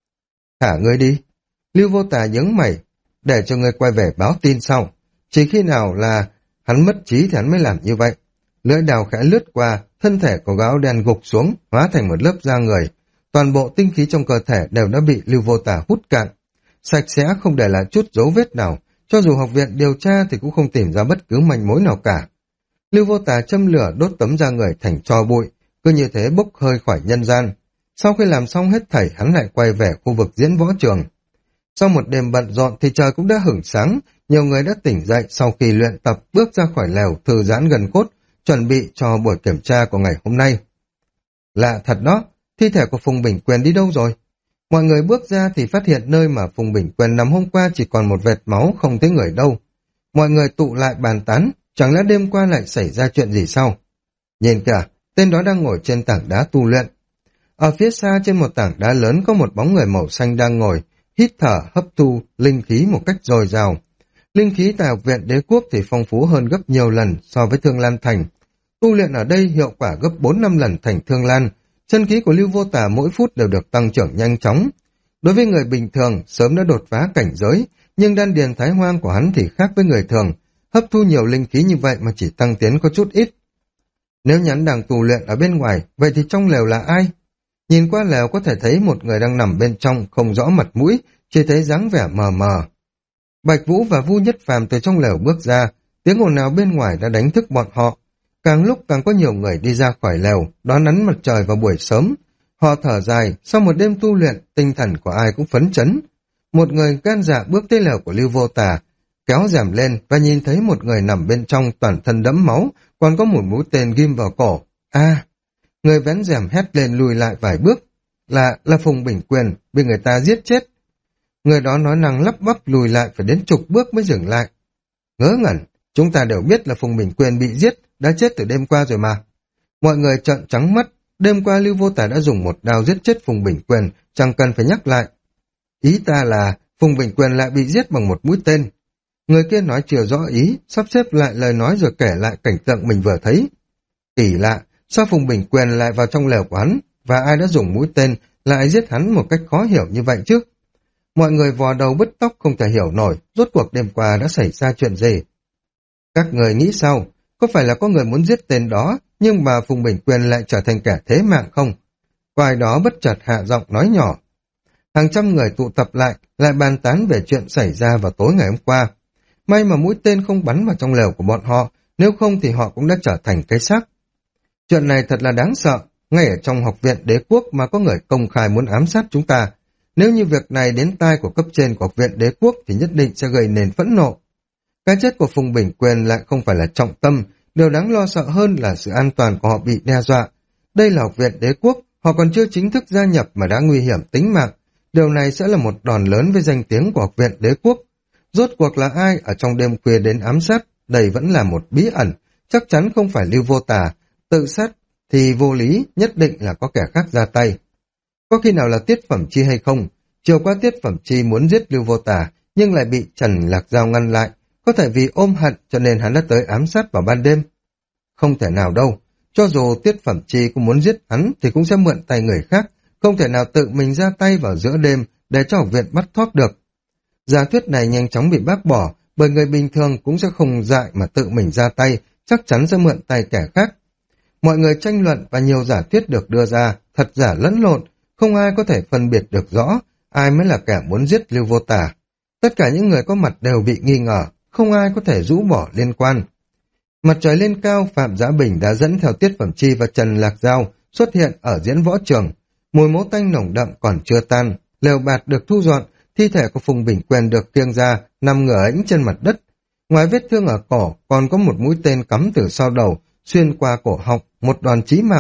Thả ngươi đi. Lưu Vô Tà nhướng mày, để cho ngươi quay về báo tin sau. Chỉ khi nào là hắn mất trí thì hắn mới làm như vậy. Lưỡi đào khẽ lướt qua, thân thể của gã áo đen gục xuống, hóa thành một lớp da người. Toàn bộ tinh khí trong cơ thể đều đã bị Lưu Vô Tà hút cạn. Sạch sẽ không để lại chút dấu vết nào, cho dù học viện điều tra thì cũng không tìm ra bất cứ manh mối nào cả. Lưu Vô Tà châm lửa đốt tấm da người thành tro bụi, cứ như thế bốc hơi khỏi nhân gian. Sau khi làm xong hết thảy, hắn lại quay về khu vực diễn võ trường. Sau một đêm bận rộn thì trời cũng đã hửng sáng, nhiều người đã tỉnh dậy sau khi luyện tập, bước ra khỏi lều thư giãn gần cốt, chuẩn bị cho buổi kiểm tra của ngày hôm nay. Lạ thật đó, thi thể của Phùng Bình Quyền đi đâu rồi? Mọi người bước ra thì phát hiện nơi mà Phùng Bình Quyền nằm hôm qua chỉ còn một vệt máu, không thấy người đâu. Mọi người tụ lại bàn tán, chẳng lẽ đêm qua lại xảy ra chuyện gì sao? Nhìn kìa, tên đó đang ngồi trên tảng đá tu luyện. Ở phía xa trên một tảng đá lớn có một bóng người màu xanh đang ngồi, hít thở, hấp thu linh khí một cách dồi dào. Linh khí tại học viện đế quốc thì phong phú hơn gấp nhiều lần so với Thương Lan Thành. Tu luyện ở đây hiệu quả gấp 4-5 lần thành Thương Lan. Chân khí của Lưu Vô Tà mỗi phút đều được tăng trưởng nhanh chóng. Đối với người bình thường, sớm đã đột phá cảnh giới, nhưng đan điền thái hoang của hắn thì khác với người thường. Hấp thu nhiều linh khí như vậy mà chỉ tăng tiến có chút ít. Nếu nhắn đang tu luyện ở bên ngoài, vậy thì trong lều là ai? Nhìn qua lều có thể thấy một người đang nằm bên trong, không rõ mặt mũi, chỉ thấy dáng vẻ mờ mờ. Bạch Vũ và Vu Nhất Phàm từ trong lều bước ra, tiếng ồn ào bên ngoài đã đánh thức bọn họ. Càng lúc càng có nhiều người đi ra khỏi lều, đón ánh mặt trời vào buổi sớm. Họ thở dài, sau một đêm tu luyện, tinh thần của ai cũng phấn chấn. Một người gan dạ bước tới lều của Lưu Vô Tà, kéo rèm lên và nhìn thấy một người nằm bên trong toàn thân đẫm máu, còn có một mũi tên ghim vào cổ. Người vén rèm hét lên lùi lại vài bước. Là Phùng Bình Quyền, bị người ta giết chết. Người đó nói năng lắp bắp lùi lại phải đến chục bước mới dừng lại. Ngớ ngẩn, chúng ta đều biết là Phùng Bình Quyền bị giết, đã chết từ đêm qua rồi mà. Mọi người trợn trắng mắt, đêm qua Lưu Vô Tà đã dùng một đao giết chết Phùng Bình Quyền, chẳng cần phải nhắc lại. Ý ta là Phùng Bình Quyền lại bị giết bằng một mũi tên. Người kia nói chưa rõ ý, sắp xếp lại lời nói rồi kể lại cảnh tượng mình vừa thấy. Kỳ lạ, sao Phùng Bình Quyền lại vào trong lều của hắn, và ai đã dùng mũi tên lại giết hắn một cách khó hiểu như vậy chứ? Mọi người vò đầu bứt tóc không thể hiểu nổi, rốt cuộc đêm qua đã xảy ra chuyện gì. Các người nghĩ sao? Có phải là có người muốn giết tên đó, nhưng mà Phùng Bình Quyền lại trở thành kẻ thế mạng không? Có ai đó bất chợt hạ giọng nói nhỏ. Hàng trăm người tụ tập lại bàn tán về chuyện xảy ra vào tối ngày hôm qua. May mà mũi tên không bắn vào trong lều của bọn họ, nếu không thì họ cũng đã trở thành cái xác. Chuyện này thật là đáng sợ, ngay ở trong học viện đế quốc mà có người công khai muốn ám sát chúng ta. Nếu như việc này đến tai của cấp trên của học viện đế quốc thì nhất định sẽ gây nền phẫn nộ. Cái chết của Phùng Bình Quyền lại không phải là trọng tâm, điều đáng lo sợ hơn là sự an toàn của họ bị đe dọa. Đây là học viện đế quốc, họ còn chưa chính thức gia nhập mà đã nguy hiểm tính mạng. Điều này sẽ là một đòn lớn với danh tiếng của học viện đế quốc. Rốt cuộc là ai ở trong đêm khuya đến ám sát, đây vẫn là một bí ẩn, chắc chắn không phải Lưu Vô Tà. Tự sát thì vô lý, nhất định là có kẻ khác ra tay. Có khi nào là Tiết Phẩm Chi hay không? Chiều qua Tiết Phẩm Chi muốn giết Lưu Vô Tà, nhưng lại bị Trần Lạc Giao ngăn lại. Có thể vì ôm hận cho nên hắn đã tới ám sát vào ban đêm. Không thể nào đâu, cho dù Tiết Phẩm Chi cũng muốn giết hắn thì cũng sẽ mượn tay người khác, không thể nào tự mình ra tay vào giữa đêm để cho học viện bắt thoát được. Giả thuyết này nhanh chóng bị bác bỏ, bởi người bình thường cũng sẽ không dại mà tự mình ra tay, chắc chắn sẽ mượn tay kẻ khác. Mọi người tranh luận và nhiều giả thuyết được đưa ra, thật giả lẫn lộn, không ai có thể phân biệt được rõ ai mới là kẻ muốn giết Lưu Vô Tà. Tất cả những người có mặt đều bị nghi ngờ, không ai có thể rũ bỏ liên quan. Mặt trời lên cao, Phạm Giá Bình đã dẫn theo Tiết Phẩm Chi và Trần Lạc Giao xuất hiện ở diễn võ trường. Mùi máu tanh nồng đậm còn chưa tan, lều bạt được thu dọn, thi thể của Phùng Bình Quyền được kiêng ra, nằm ngửa ĩnh trên mặt đất. Ngoài vết thương ở cổ, còn có một mũi tên cắm từ sau đầu, xuyên qua cổ họng, một đòn chí mạng.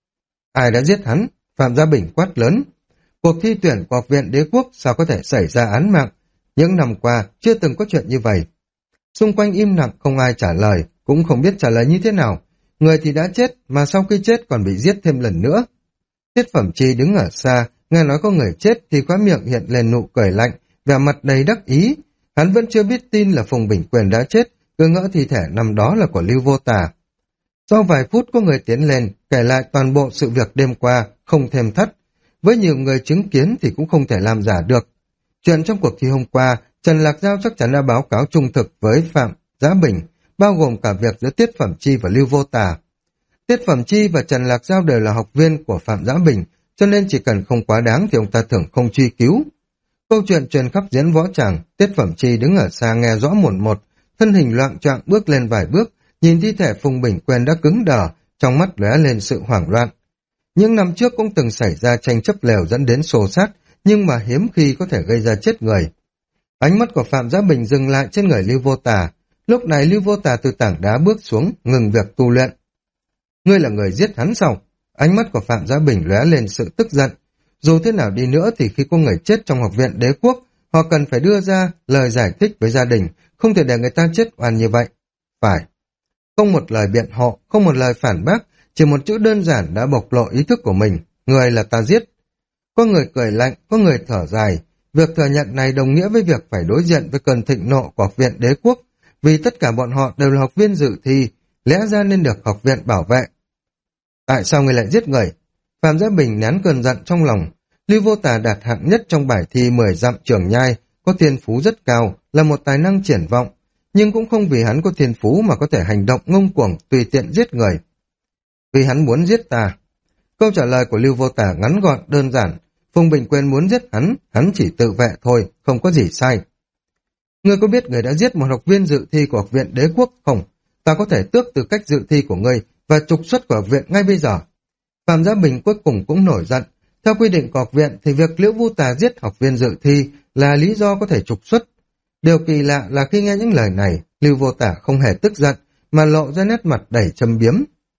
Ai đã giết hắn? Phạm Gia Bình quát lớn. Cuộc thi tuyển của học viện đế quốc sao có thể xảy ra án mạng? Những năm qua, chưa từng có chuyện như vậy. Xung quanh im lặng không ai trả lời, cũng không biết trả lời như thế nào. Người thì đã chết, mà sau khi chết còn bị giết thêm lần nữa. Tiết Phẩm Chi đứng ở xa, nghe nói có người chết thì khóe miệng hiện lên nụ cười lạnh, vẻ mặt đầy đắc ý. Hắn vẫn chưa biết tin là Phùng Bình Quyền đã chết, cứ ngỡ thi thể nằm đó là của Lưu Vô Tà. Sau vài phút có người tiến lên, kể lại toàn bộ sự việc đêm qua, không thêm thắt. Với nhiều người chứng kiến thì cũng không thể làm giả được. Chuyện trong cuộc thi hôm qua, Trần Lạc Giao chắc chắn đã báo cáo trung thực với Phạm Giá Bình, bao gồm cả việc giữa Tiết Phẩm Chi và Lưu Vô Tà. Tiết Phẩm Chi và Trần Lạc Giao đều là học viên của Phạm Giá Bình, cho nên chỉ cần không quá đáng thì ông ta thường không truy cứu. Câu chuyện truyền khắp diễn võ tràng, Tiết Phẩm Chi đứng ở xa nghe rõ mồn một, thân hình loạng choạng bước lên vài bước, nhìn thi thể Phùng Bình Quyền đã cứng đờ, trong mắt lóe lên sự hoảng loạn. Những năm trước cũng từng xảy ra tranh chấp lều dẫn đến xô xát, nhưng mà hiếm khi có thể gây ra chết người. Ánh mắt của Phạm Giá Bình dừng lại trên người Lưu Vô Tà. Lúc này Lưu Vô Tà từ tảng đá bước xuống, ngừng việc tu luyện. Ngươi là người giết hắn sao? Ánh mắt của Phạm Giá Bình lóe lên sự tức giận. Dù thế nào đi nữa thì khi có người chết trong học viện đế quốc, họ cần phải đưa ra lời giải thích với gia đình, không thể để người ta chết oan như vậy. Phải. Không một lời biện hộ, không một lời phản bác, chỉ một chữ đơn giản đã bộc lộ ý thức của mình. Người là ta giết. Có người cười lạnh, có người thở dài. Việc thừa nhận này đồng nghĩa với việc phải đối diện với cơn thịnh nộ của học viện đế quốc, vì tất cả bọn họ đều là học viên dự thi, lẽ ra nên được học viện bảo vệ. Tại sao người lại giết người? Phạm Giá Bình nén cơn giận trong lòng. Lưu Vô Tà đạt hạng nhất trong bài thi 10 dặm trường nhai, có thiên phú rất cao, là một tài năng triển vọng, nhưng cũng không vì hắn có thiên phú mà có thể hành động ngông cuồng tùy tiện giết người. Vì hắn muốn giết ta. Câu trả lời của Lưu Vô Tà ngắn gọn, đơn giản. Phùng Bình Quyền muốn giết hắn chỉ tự vệ thôi, không có gì sai. Ngươi có biết người đã giết một học viên dự thi của học viện đế quốc không? Ta có thể tước tư cách dự thi của ngươi và trục xuất của học viện ngay bây giờ. Phạm Giá Bình cuối cùng cũng nổi giận. Theo quy định của học viện thì việc Liễu Vu Tà giết học viên dự thi là lý do có thể trục xuất. Điều kỳ lạ là khi nghe những lời này, Lưu Vô Tà không hề tức giận mà lộ ra nét mặt đầy châm biếm.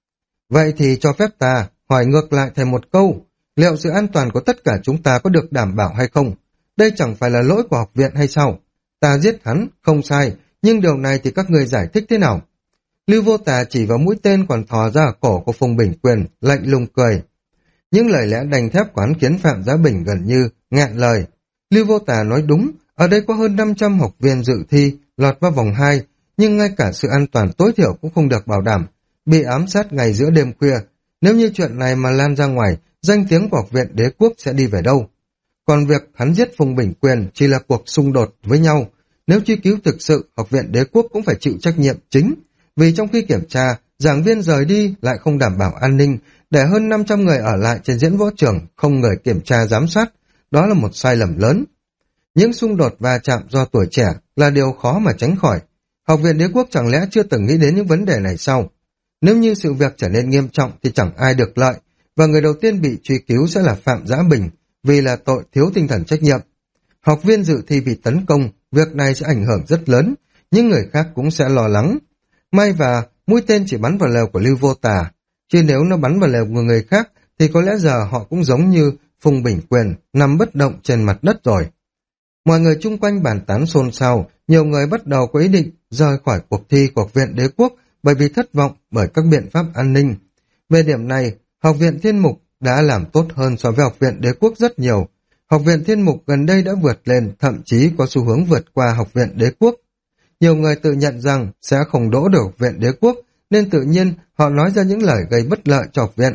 Vậy thì cho phép ta hỏi ngược lại thầy một câu, liệu sự an toàn của tất cả chúng ta có được đảm bảo hay không? Đây chẳng phải là lỗi của học viện hay sao? Ta giết hắn, không sai, nhưng điều này thì các người giải thích thế nào? Lưu Vô Tà chỉ vào mũi tên còn thò ra ở cổ của Phùng Bình Quyền, lạnh lùng cười. Những lời lẽ đành thép quán khiến Phạm Giá Bình gần như nghẹn lời. Lưu Vô Tà nói đúng, ở đây có hơn 500 học viên dự thi, lọt vào vòng 2, nhưng ngay cả sự an toàn tối thiểu cũng không được bảo đảm, bị ám sát ngày giữa đêm khuya. Nếu như chuyện này mà lan ra ngoài, danh tiếng của học viện đế quốc sẽ đi về đâu? Còn việc hắn giết Phùng Bình Quyền chỉ là cuộc xung đột với nhau. Nếu truy cứu thực sự, học viện đế quốc cũng phải chịu trách nhiệm chính. Vì trong khi kiểm tra, giảng viên rời đi lại không đảm bảo an ninh, để hơn 500 người ở lại trên diễn võ trường, không người kiểm tra giám sát. Đó là một sai lầm lớn. Những xung đột va chạm do tuổi trẻ là điều khó mà tránh khỏi. Học viện đế quốc chẳng lẽ chưa từng nghĩ đến những vấn đề này sao? Nếu như sự việc trở nên nghiêm trọng thì chẳng ai được lợi, và người đầu tiên bị truy cứu sẽ là Phạm Giá Bình, vì là tội thiếu tinh thần trách nhiệm. Học viên dự thi bị tấn công, việc này sẽ ảnh hưởng rất lớn, những người khác cũng sẽ lo lắng. May và mũi tên chỉ bắn vào lều của Lưu Vô Tà, chứ nếu nó bắn vào lều của người khác thì có lẽ giờ họ cũng giống như Phùng Bình Quyền nằm bất động trên mặt đất rồi. Mọi người chung quanh bàn tán xôn xao, nhiều người bắt đầu có ý định rời khỏi cuộc thi của học viện đế quốc bởi vì thất vọng bởi các biện pháp an ninh. Về điểm này, học viện Thiên Mục đã làm tốt hơn so với học viện đế quốc rất nhiều. Học viện Thiên Mục gần đây đã vượt lên, thậm chí có xu hướng vượt qua học viện đế quốc. Nhiều người tự nhận rằng sẽ không đỗ được học viện đế quốc, nên tự nhiên họ nói ra những lời gây bất lợi cho học viện.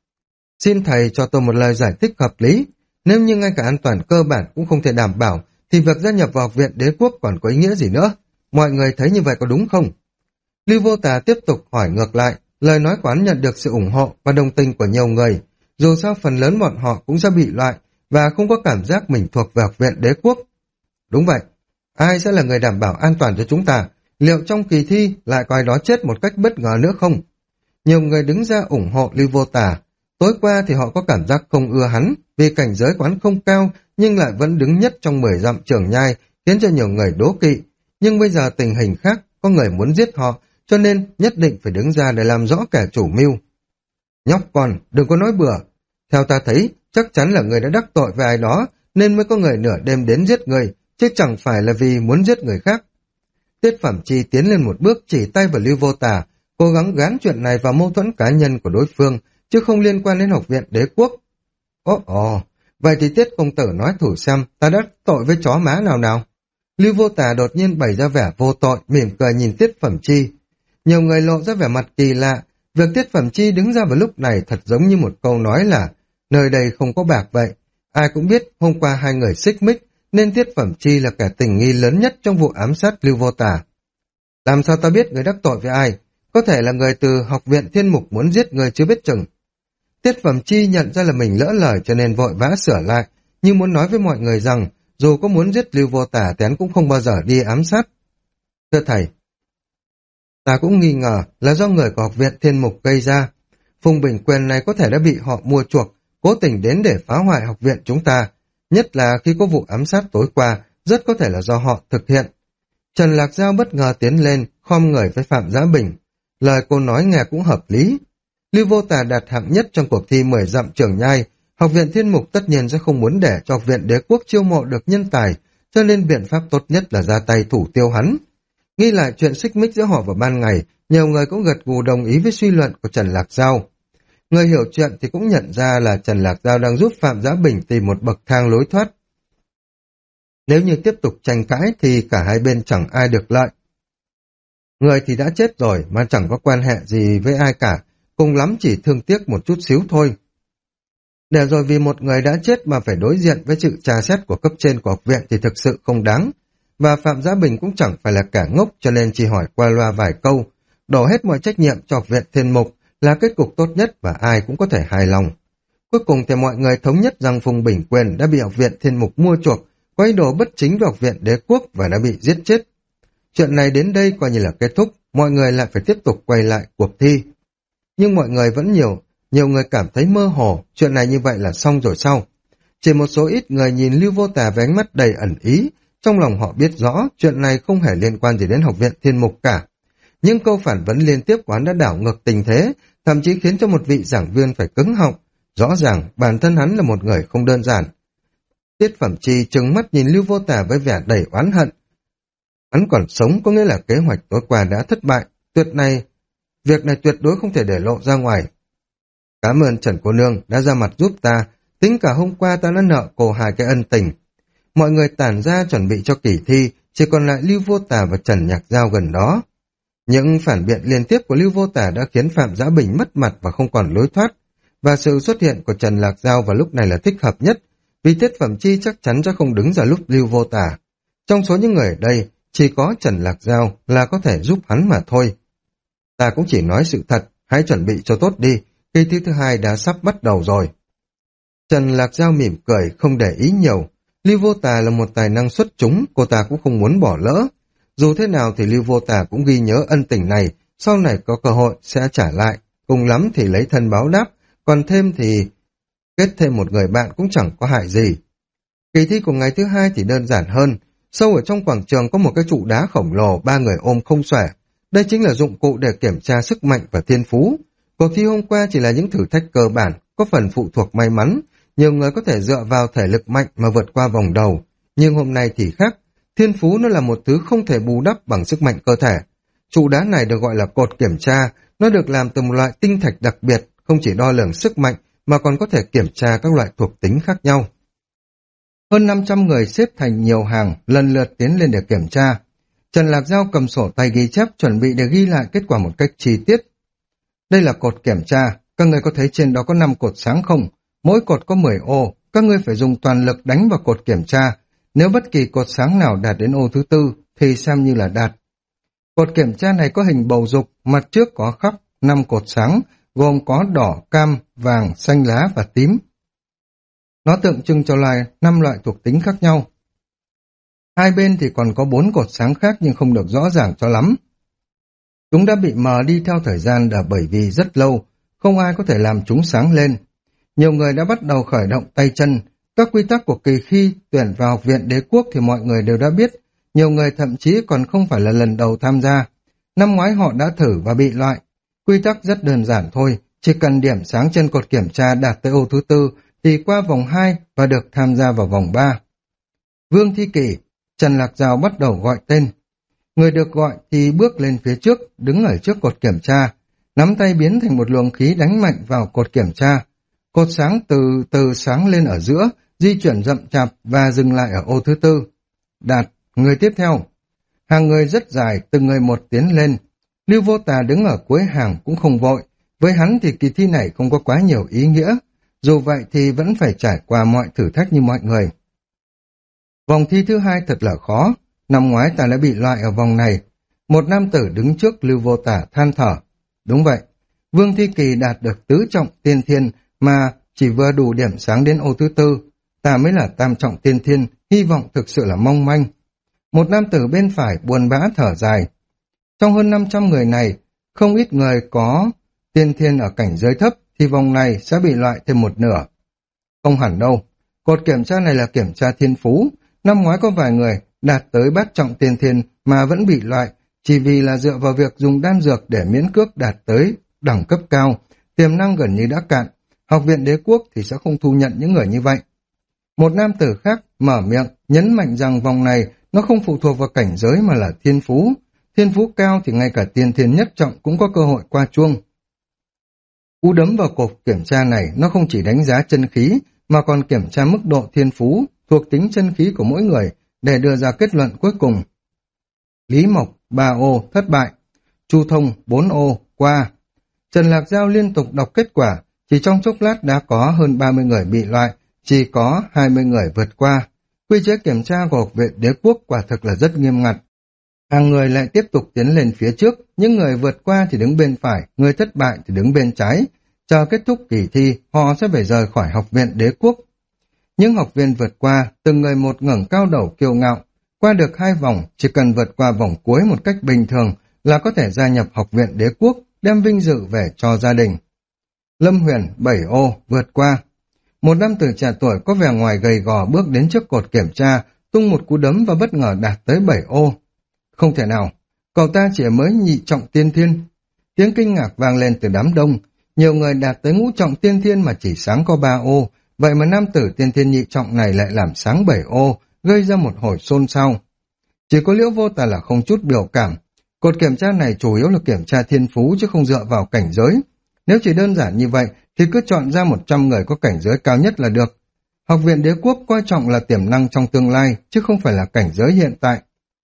Xin thầy cho tôi một lời giải thích hợp lý. Nếu như ngay cả an toàn cơ bản cũng không thể đảm bảo, thì việc gia nhập vào học viện đế quốc còn có ý nghĩa gì nữa? Mọi người thấy như vậy có đúng không? Lưu Vô Tà tiếp tục hỏi ngược lại, lời nói của hắn nhận được sự ủng hộ và đồng tình của nhiều người. Dù sao phần lớn bọn họ cũng sẽ bị loại và không có cảm giác mình thuộc về học viện đế quốc. Đúng vậy, ai sẽ là người đảm bảo an toàn cho chúng ta? Liệu trong kỳ thi lại có ai đó chết một cách bất ngờ nữa không? Nhiều người đứng ra ủng hộ Lưu Vô Tà. Tối qua thì họ có cảm giác không ưa hắn vì cảnh giới của hắn không cao nhưng lại vẫn đứng nhất trong 10 dặm trường nhai, khiến cho nhiều người đố kỵ. Nhưng bây giờ tình hình khác, có người muốn giết họ, cho nên nhất định phải đứng ra để làm rõ kẻ chủ mưu. Nhóc con, đừng có nói bừa. Theo ta thấy, chắc chắn là người đã đắc tội với ai đó, nên mới có người nửa đêm đến giết người, chứ chẳng phải là vì muốn giết người khác. Tiết Phẩm Chi tiến lên một bước chỉ tay vào Lưu Vô Tà, cố gắng gán chuyện này vào mâu thuẫn cá nhân của đối phương, chứ không liên quan đến học viện đế quốc. Vậy thì Tiết công tử nói thử xem, ta đã tội với chó má nào nào? Lưu Vô Tà đột nhiên bày ra vẻ vô tội, mỉm cười nhìn Tiết Phẩm Chi. Nhiều người lộ ra vẻ mặt kỳ lạ, việc Tiết Phẩm Chi đứng ra vào lúc này thật giống như một câu nói là nơi đây không có bạc vậy. Ai cũng biết hôm qua hai người xích mích, nên Tiết Phẩm Chi là kẻ tình nghi lớn nhất trong vụ ám sát Lưu Vô Tà. Làm sao ta biết người đắc tội với ai? Có thể là người từ học viện Thiên Mục muốn giết người chưa biết chừng. Tiết Phẩm Chi nhận ra là mình lỡ lời cho nên vội vã sửa lại, nhưng muốn nói với mọi người rằng dù có muốn giết Lưu Vô Tà thì hắn cũng không bao giờ đi ám sát. Thưa thầy, ta cũng nghi ngờ là do người của học viện Thiên Mục gây ra. Phùng Bình Quyền này có thể đã bị họ mua chuộc, cố tình đến để phá hoại học viện chúng ta. Nhất là khi có vụ ám sát tối qua, rất có thể là do họ thực hiện. Trần Lạc Giao bất ngờ tiến lên, khom người với Phạm Giá Bình. Lời cô nói nghe cũng hợp lý. Lưu Vô Tà đạt hạng nhất trong cuộc thi 10 dặm trưởng nhai. Học viện Thiên Mục tất nhiên sẽ không muốn để cho học viện Đế Quốc chiêu mộ được nhân tài, cho nên biện pháp tốt nhất là ra tay thủ tiêu hắn. Nghĩ lại chuyện xích mích giữa họ vào ban ngày, nhiều người cũng gật gù đồng ý với suy luận của Trần Lạc Giao. Người hiểu chuyện thì cũng nhận ra là Trần Lạc Giao đang giúp Phạm Giá Bình tìm một bậc thang lối thoát. Nếu như tiếp tục tranh cãi thì cả hai bên chẳng ai được lợi. Người thì đã chết rồi mà chẳng có quan hệ gì với ai cả, cùng lắm chỉ thương tiếc một chút xíu thôi. Để rồi vì một người đã chết mà phải đối diện với sự tra xét của cấp trên của học viện thì thực sự không đáng. Và Phạm Giá Bình cũng chẳng phải là kẻ ngốc cho nên chỉ hỏi qua loa vài câu, đổ hết mọi trách nhiệm cho học viện Thiên Mục là kết cục tốt nhất và ai cũng có thể hài lòng. Cuối cùng thì mọi người thống nhất rằng Phùng Bình Quyền đã bị học viện Thiên Mục mua chuộc, có ý đồ bất chính với học viện Đế Quốc và đã bị giết chết. Chuyện này đến đây coi như là kết thúc, mọi người lại phải tiếp tục quay lại cuộc thi. Nhưng mọi người vẫn nhiều người cảm thấy mơ hồ, chuyện này như vậy là xong rồi sao? Chỉ một số ít người nhìn Lưu Vô Tà với ánh mắt đầy ẩn ý, trong lòng họ biết rõ chuyện này không hề liên quan gì đến học viện Thiên Mục cả. Những câu phản vấn liên tiếp của hắn đã đảo ngược tình thế, thậm chí khiến cho một vị giảng viên phải cứng họng. Rõ ràng bản thân hắn là một người không đơn giản. Tiết Phẩm Chi trừng mắt nhìn Lưu Vô Tà với vẻ đầy oán hận. Hắn còn sống có nghĩa là kế hoạch tối qua đã thất bại, việc này tuyệt đối không thể để lộ ra ngoài. Cảm ơn Trần cô nương đã ra mặt giúp ta, tính cả hôm qua ta đã nợ cô hai cái ân tình. Mọi người tản ra chuẩn bị cho kỳ thi, chỉ còn lại Lưu Vô Tà và Trần Nhạc Giao gần đó. Những phản biện liên tiếp của Lưu Vô Tà đã khiến Phạm Giá Bình mất mặt và không còn lối thoát, và sự xuất hiện của Trần Lạc Giao vào lúc này là thích hợp nhất, vì Tiết Phẩm Chi chắc chắn sẽ không đứng ra lúc Lưu Vô Tà. Trong số những người ở đây, chỉ có Trần Lạc Giao là có thể giúp hắn mà thôi. Ta cũng chỉ nói sự thật, hãy chuẩn bị cho tốt đi, kỳ thi thứ hai đã sắp bắt đầu rồi. Trần Lạc Giao mỉm cười, không để ý nhiều. Lưu Vô Tà là một tài năng xuất chúng, cô ta cũng không muốn bỏ lỡ. Dù thế nào thì Lưu Vô Tà cũng ghi nhớ ân tình này, sau này có cơ hội sẽ trả lại, cùng lắm thì lấy thân báo đáp, còn thêm thì kết thêm một người bạn cũng chẳng có hại gì. Kỳ thi của ngày thứ hai thì đơn giản hơn. Sâu ở trong quảng trường có một cái trụ đá khổng lồ, ba người ôm không xuể. Đây chính là dụng cụ để kiểm tra sức mạnh và thiên phú. Cuộc thi hôm qua chỉ là những thử thách cơ bản, có phần phụ thuộc may mắn. Nhiều người có thể dựa vào thể lực mạnh mà vượt qua vòng đầu. Nhưng hôm nay thì khác. Thiên phú nó là một thứ không thể bù đắp bằng sức mạnh cơ thể. Trụ đá này được gọi là cột kiểm tra. Nó được làm từ một loại tinh thạch đặc biệt, không chỉ đo lường sức mạnh mà còn có thể kiểm tra các loại thuộc tính khác nhau. Hơn 500 người xếp thành nhiều hàng, lần lượt tiến lên để kiểm tra. Trần Lạc Giao cầm sổ tay ghi chép chuẩn bị để ghi lại kết quả một cách chi tiết. Đây là cột kiểm tra, các người có thấy trên đó có 5 cột sáng không? Mỗi cột có 10 ô, các ngươi phải dùng toàn lực đánh vào cột kiểm tra. Nếu bất kỳ cột sáng nào đạt đến ô thứ tư thì xem như là đạt. Cột kiểm tra này có hình bầu dục, mặt trước có khắp 5 cột sáng, gồm có đỏ, cam, vàng, xanh lá và tím. Nó tượng trưng cho 5 loại thuộc tính khác nhau. Hai bên thì còn có 4 cột sáng khác nhưng không được rõ ràng cho lắm. Chúng đã bị mờ đi theo thời gian đã bởi vì rất lâu, không ai có thể làm chúng sáng lên. Nhiều người đã bắt đầu khởi động tay chân. Các quy tắc của kỳ thi tuyển vào học viện Đế Quốc thì mọi người đều đã biết. Nhiều người thậm chí còn không phải là lần đầu tham gia. Năm ngoái họ đã thử và bị loại. Quy tắc rất đơn giản thôi, chỉ cần điểm sáng trên cột kiểm tra đạt tới ô thứ tư thì qua vòng 2 và được tham gia vào vòng 3. Vương Thi Kỷ, Trần Lạc Giao bắt đầu gọi tên. Người được gọi thì bước lên phía trước, đứng ở trước cột kiểm tra, nắm tay biến thành một luồng khí đánh mạnh vào cột kiểm tra. Cột sáng từ từ sáng lên ở giữa, di chuyển chậm chạp và dừng lại ở ô thứ tư. Đạt, Người tiếp theo. Hàng người rất dài, từng người một tiến lên. Lưu Vô Tà đứng ở cuối hàng cũng không vội. Với hắn thì kỳ thi này không có quá nhiều ý nghĩa. Dù vậy thì vẫn phải trải qua mọi thử thách như mọi người. Vòng thi thứ hai thật là khó. Năm ngoái ta đã bị loại ở vòng này. Một nam tử đứng trước Lưu Vô Tà than thở. Đúng vậy. Vương Thi Kỳ đạt được tứ trọng tiên thiên mà chỉ vừa đủ điểm sáng đến ô thứ tư. Ta mới là tam trọng tiên thiên, hy vọng thực sự là mong manh. Một nam tử bên phải buồn bã thở dài. Trong hơn 500 người này, không ít người có tiên thiên ở cảnh giới thấp thì vòng này sẽ bị loại thêm một nửa. Không hẳn đâu. Cột kiểm tra này là kiểm tra thiên phú. Năm ngoái có vài người đạt tới bát trọng tiên thiên mà vẫn bị loại chỉ vì là dựa vào việc dùng đan dược để miễn cước đạt tới đẳng cấp cao, tiềm năng gần như đã cạn. Học viện Đế Quốc thì sẽ không thu nhận những người như vậy. Một nam tử khác mở miệng, nhấn mạnh rằng vòng này nó không phụ thuộc vào cảnh giới mà là thiên phú. Thiên phú cao thì ngay cả tiên thiên nhất trọng cũng có cơ hội qua chuông. Cú đấm vào cột kiểm tra này nó không chỉ đánh giá chân khí mà còn kiểm tra mức độ thiên phú, thuộc tính chân khí của mỗi người để đưa ra kết luận cuối cùng. Lý Mộc 3 ô thất bại, Chu Thông 4 ô qua. Trần Lạc Giao liên tục đọc kết quả, chỉ trong chốc lát đã có hơn 30 người bị loại, chỉ có 20 người vượt qua. Quy chế kiểm tra của Học viện Đế Quốc quả thực là rất nghiêm ngặt. Hàng người lại tiếp tục tiến lên phía trước, những người vượt qua thì đứng bên phải, người thất bại thì đứng bên trái. Chờ kết thúc kỳ thi, họ sẽ phải rời khỏi Học viện Đế Quốc. Những học viên vượt qua, từng người một ngẩng cao đầu kiêu ngạo. Qua được 2 vòng, chỉ cần vượt qua vòng cuối một cách bình thường là có thể gia nhập Học viện Đế Quốc, đem vinh dự về cho gia đình. Lâm Huyền 7 ô vượt qua. Một nam tử trẻ tuổi có vẻ ngoài gầy gò bước đến trước cột kiểm tra, tung một cú đấm và bất ngờ đạt tới 7 ô. Không thể nào, cậu ta chỉ mới nhị trọng tiên thiên. Tiếng kinh ngạc vang lên từ đám đông, nhiều người đạt tới ngũ trọng tiên thiên mà chỉ sáng có 3 ô, vậy mà nam tử tiên thiên nhị trọng này lại làm sáng 7 ô, gây ra một hồi xôn xao. Chỉ có Liễu Vô Tà là không chút biểu cảm. Cột kiểm tra này chủ yếu là kiểm tra thiên phú chứ không dựa vào cảnh giới. Nếu chỉ đơn giản như vậy thì cứ chọn ra 100 người có cảnh giới cao nhất là được. Học viện Đế Quốc coi trọng là tiềm năng trong tương lai chứ không phải là cảnh giới hiện tại.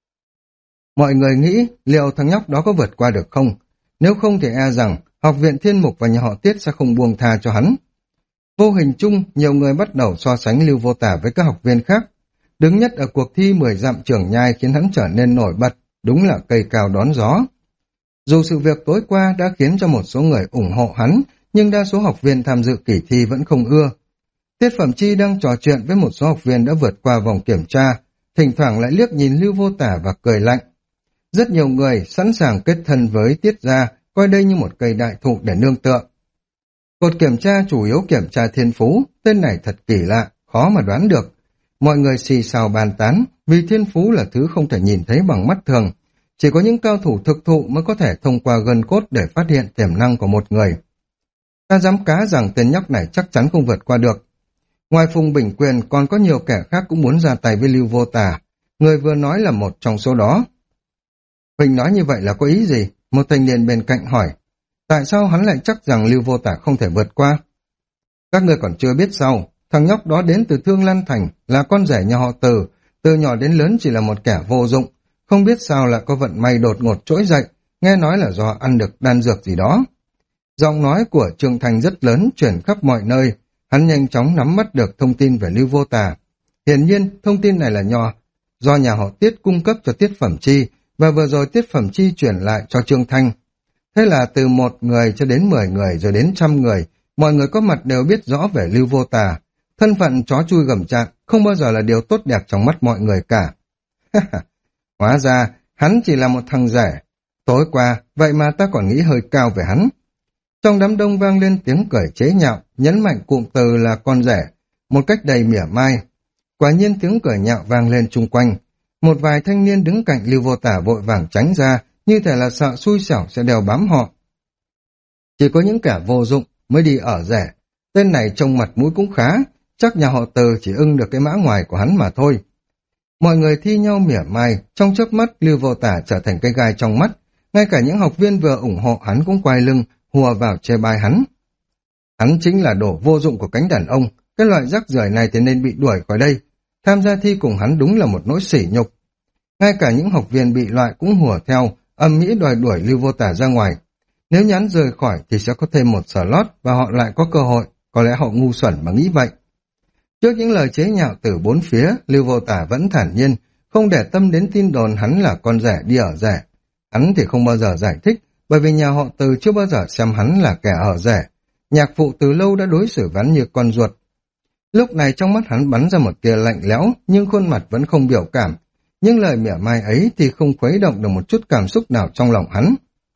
Mọi người nghĩ liệu thằng nhóc đó có vượt qua được không? Nếu không thì e rằng Học viện Thiên Mục và nhà họ Tiết sẽ không buông tha cho hắn. Vô hình chung, nhiều người bắt đầu so sánh Lưu Vô Tà với các học viên khác. Đứng nhất ở cuộc thi 10 dặm Trưởng Nhai khiến hắn trở nên nổi bật, đúng là cây cao đón gió. Dù sự việc tối qua đã khiến cho một số người ủng hộ hắn, nhưng đa số học viên tham dự kỳ thi vẫn không ưa. Tiết Phẩm Chi đang trò chuyện với một số học viên đã vượt qua vòng kiểm tra, thỉnh thoảng lại liếc nhìn Lưu Vô Tà và cười lạnh. Rất nhiều người sẵn sàng kết thân với Tiết gia, coi đây như một cây đại thụ để nương tựa. Cột kiểm tra chủ yếu kiểm tra thiên phú, tên này thật kỳ lạ, khó mà đoán được. Mọi người xì xào bàn tán, vì thiên phú là thứ không thể nhìn thấy bằng mắt thường. Chỉ có những cao thủ thực thụ mới có thể thông qua gân cốt để phát hiện tiềm năng của một người. Ta dám cá rằng tên nhóc này chắc chắn không vượt qua được. Ngoài Phùng Bình Quyền còn có nhiều kẻ khác cũng muốn ra tay với Lưu Vô Tà. Người vừa nói là một trong số đó. Huỳnh nói như vậy là có ý gì? Một thanh niên bên cạnh hỏi. Tại sao hắn lại chắc rằng Lưu Vô Tà không thể vượt qua? Các người còn chưa biết sao, thằng nhóc đó đến từ Thương Lan Thành, là con rể nhà họ từ nhỏ đến lớn chỉ là một kẻ vô dụng, không biết sao lại có vận may đột ngột trỗi dậy, nghe nói là do ăn được đan dược gì đó. Giọng nói của Trương Thành rất lớn, chuyển khắp mọi nơi, hắn nhanh chóng nắm bắt được thông tin về Lưu Vô Tà. Hiển nhiên, thông tin này là do nhà họ Tiết cung cấp cho Tiết Phẩm Chi, và vừa rồi Tiết Phẩm Chi chuyển lại cho Trương Thanh. Thế là từ 1 người cho đến 10 người rồi đến 100 người, mọi người có mặt đều biết rõ về Lưu Vô Tà. Thân phận chó chui gầm trạng không bao giờ là điều tốt đẹp trong mắt mọi người cả. Hóa ra, hắn chỉ là một thằng rẻ. Tối qua, vậy mà ta còn nghĩ hơi cao về hắn. Trong đám đông vang lên tiếng cười chế nhạo, nhấn mạnh cụm từ là con rẻ, một cách đầy mỉa mai. Quả nhiên tiếng cười nhạo vang lên chung quanh. Một vài thanh niên đứng cạnh Lưu Vô Tà vội vàng tránh ra, như thể là sợ xui xẻo sẽ đeo bám họ. Chỉ có những kẻ vô dụng mới đi ở rẻ. Tên này trông mặt mũi cũng khá, chắc nhà họ Từ chỉ ưng được cái mã ngoài của hắn mà thôi. Mọi người thi nhau mỉa mai, trong chớp mắt Lưu Vô Tà trở thành cái gai trong mắt. Ngay cả những học viên vừa ủng hộ hắn cũng quay lưng, hùa vào chê bai hắn. Hắn chính là đồ vô dụng của cánh đàn ông, cái loại rác rưởi này thì nên bị đuổi khỏi đây. Tham gia thi cùng hắn đúng là một nỗi sỉ nhục. Ngay cả những học viên bị loại cũng hùa theo, ầm ĩ đòi đuổi Lưu Vô Tả ra ngoài. Nếu nhắn rời khỏi thì sẽ có thêm một slot và họ lại có cơ hội, có lẽ họ ngu xuẩn mà nghĩ vậy. Trước những lời chế nhạo từ bốn phía, Lưu Vô Tả vẫn thản nhiên, không để tâm đến tin đồn hắn là con rể đi ở rể. Hắn thì không bao giờ giải thích, bởi vì nhà họ Từ chưa bao giờ xem hắn là kẻ ở rể. Nhạc phụ từ lâu đã đối xử hắn như con ruột. Lúc này trong mắt hắn bắn ra một tia lạnh lẽo, nhưng khuôn mặt vẫn không biểu cảm. Nhưng lời mỉa mai ấy thì không khuấy động được một chút cảm xúc nào trong lòng hắn.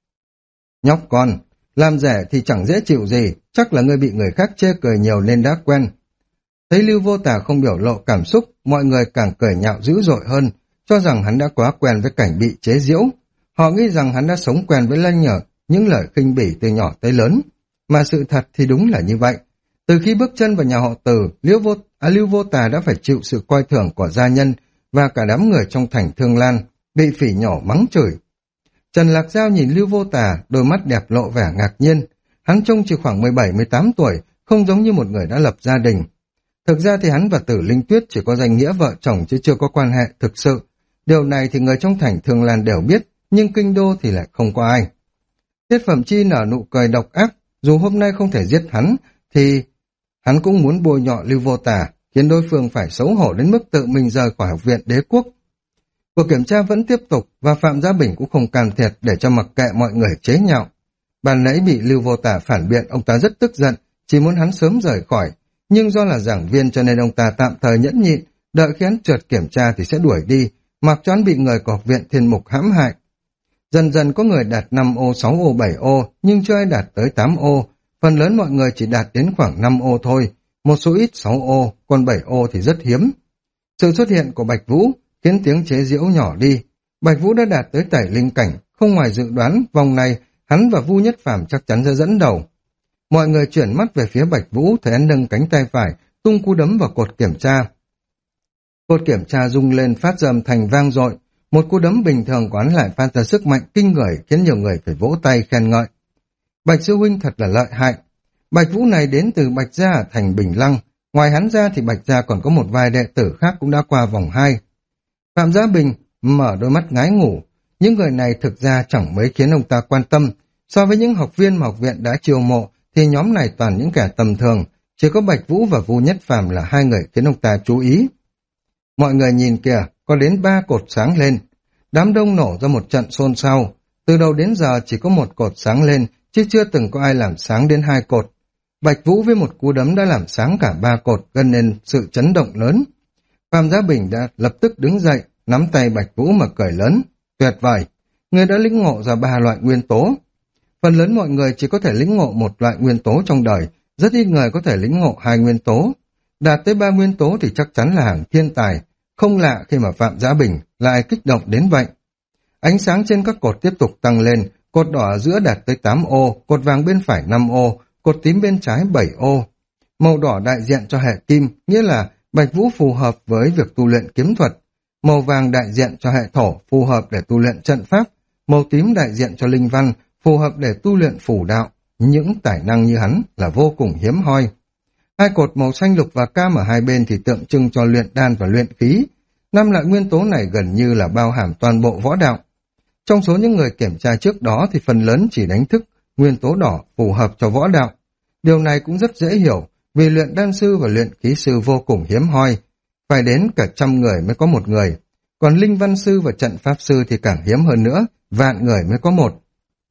Nhóc con, làm rể thì chẳng dễ chịu gì, chắc là ngươi bị người khác chê cười nhiều nên đã quen. Thấy Lưu Vô Tả không biểu lộ cảm xúc, mọi người càng cười nhạo dữ dội hơn, cho rằng hắn đã quá quen với cảnh bị chế giễu. Họ nghĩ rằng hắn đã sống quen với lanh nhở những lời khinh bỉ từ nhỏ tới lớn. Mà sự thật thì đúng là như vậy. Từ khi bước chân vào nhà họ Từ, Lưu Vô Tả đã phải chịu sự coi thường của gia nhân và cả đám người trong thành Thương Lan, bị phỉ nhổ mắng chửi. Trần Lạc Giao nhìn Lưu Vô Tả, đôi mắt đẹp lộ vẻ ngạc nhiên. Hắn trông chỉ khoảng 17-18 tuổi, không giống như một người đã lập gia đình. Thực ra thì hắn và Tử Linh Tuyết chỉ có danh nghĩa vợ chồng chứ chưa có quan hệ thực sự. Điều này thì người trong thành Thương Lan đều biết, nhưng kinh đô thì lại không có ai. Tiết Phẩm Chi nở nụ cười độc ác, dù hôm nay không thể giết hắn, thì hắn cũng muốn bôi nhọ Lưu Vô Tả, khiến đối phương phải xấu hổ đến mức tự mình rời khỏi học viện đế quốc. Cuộc kiểm tra vẫn tiếp tục và Phạm Gia Bình cũng không can thiệp để cho mặc kệ mọi người chế nhạo. Ban nãy bị Lưu Vô Tả phản biện, ông ta rất tức giận, chỉ muốn hắn sớm rời khỏi, nhưng do là giảng viên cho nên ông ta tạm thời nhẫn nhịn, đợi khi hắn trượt kiểm tra thì sẽ đuổi đi, mặc cho hắn bị người của học viện Thiên Mục hãm hại. Dần dần có người đạt 5 ô, 6 ô, 7 ô, nhưng chưa ai đạt tới 8 ô, phần lớn mọi người chỉ đạt đến khoảng 5 ô thôi, một số ít 6 ô, còn 7 ô thì rất hiếm. Sự xuất hiện của Bạch Vũ khiến tiếng chế giễu nhỏ đi. Bạch Vũ đã đạt tới tẩy linh cảnh, không ngoài dự đoán, vòng này hắn và Vu Nhất Phàm chắc chắn sẽ dẫn đầu. Mọi người chuyển mắt về phía Bạch Vũ, thấy hắn nâng cánh tay phải, tung cú đấm vào cột kiểm tra. Cột kiểm tra rung lên phát ra âm thanh vang dội, một cú đấm bình thường của hắn lại phát ra sức mạnh kinh người, khiến nhiều người phải vỗ tay khen ngợi. Bạch sư huynh thật là lợi hại. Bạch Vũ này đến từ Bạch Gia ở thành Bình Lăng, ngoài hắn ra thì Bạch Gia còn có một vài đệ tử khác cũng đã qua vòng 2. Phạm Gia Bình mở đôi mắt ngái ngủ, những người này thực ra chẳng mấy khiến ông ta quan tâm. So với những học viên mà học viện đã chiêu mộ thì nhóm này toàn những kẻ tầm thường, chỉ có Bạch Vũ và Vu Nhất Phàm là hai người khiến ông ta chú ý. Mọi người nhìn kìa, có đến 3 cột sáng lên. Đám đông nổ ra một trận xôn xao. Từ đầu đến giờ chỉ có một cột sáng lên, chứ chưa từng có ai làm sáng đến 2 cột. Bạch Vũ với một cú đấm đã làm sáng cả 3 cột, gây nên sự chấn động lớn. Phạm Gia Bình đã lập tức đứng dậy, nắm tay Bạch Vũ mà cười lớn. Tuyệt vời, người đã lĩnh ngộ ra 3 loại nguyên tố. Phần lớn mọi người chỉ có thể lĩnh ngộ một loại nguyên tố trong đời, rất ít người có thể lĩnh ngộ 2 nguyên tố. Đạt tới 3 nguyên tố thì chắc chắn là hàng thiên tài, không lạ khi mà Phạm Gia Bình lại kích động đến vậy. Ánh sáng trên các cột tiếp tục tăng lên, cột đỏ ở giữa đạt tới 8 ô, cột vàng bên phải 5 ô, cột tím bên trái 7 ô. Màu đỏ đại diện cho hệ kim, nghĩa là Bạch Vũ phù hợp với việc tu luyện kiếm thuật. Màu vàng đại diện cho hệ thổ, phù hợp để tu luyện trận pháp. Màu tím đại diện cho linh văn, phù hợp để tu luyện phù đạo. Những tài năng như hắn là vô cùng hiếm hoi. 2 cột màu xanh lục và cam ở hai bên thì tượng trưng cho luyện đan và luyện khí. 5 loại nguyên tố này gần như là bao hàm toàn bộ võ đạo. Trong số những người kiểm tra trước đó thì phần lớn chỉ đánh thức nguyên tố đỏ phù hợp cho võ đạo. Điều này cũng rất dễ hiểu, vì luyện đan sư và luyện khí sư vô cùng hiếm hoi, phải đến cả 100 người mới có một người, còn linh văn sư và trận pháp sư thì càng hiếm hơn nữa, vạn người mới có một.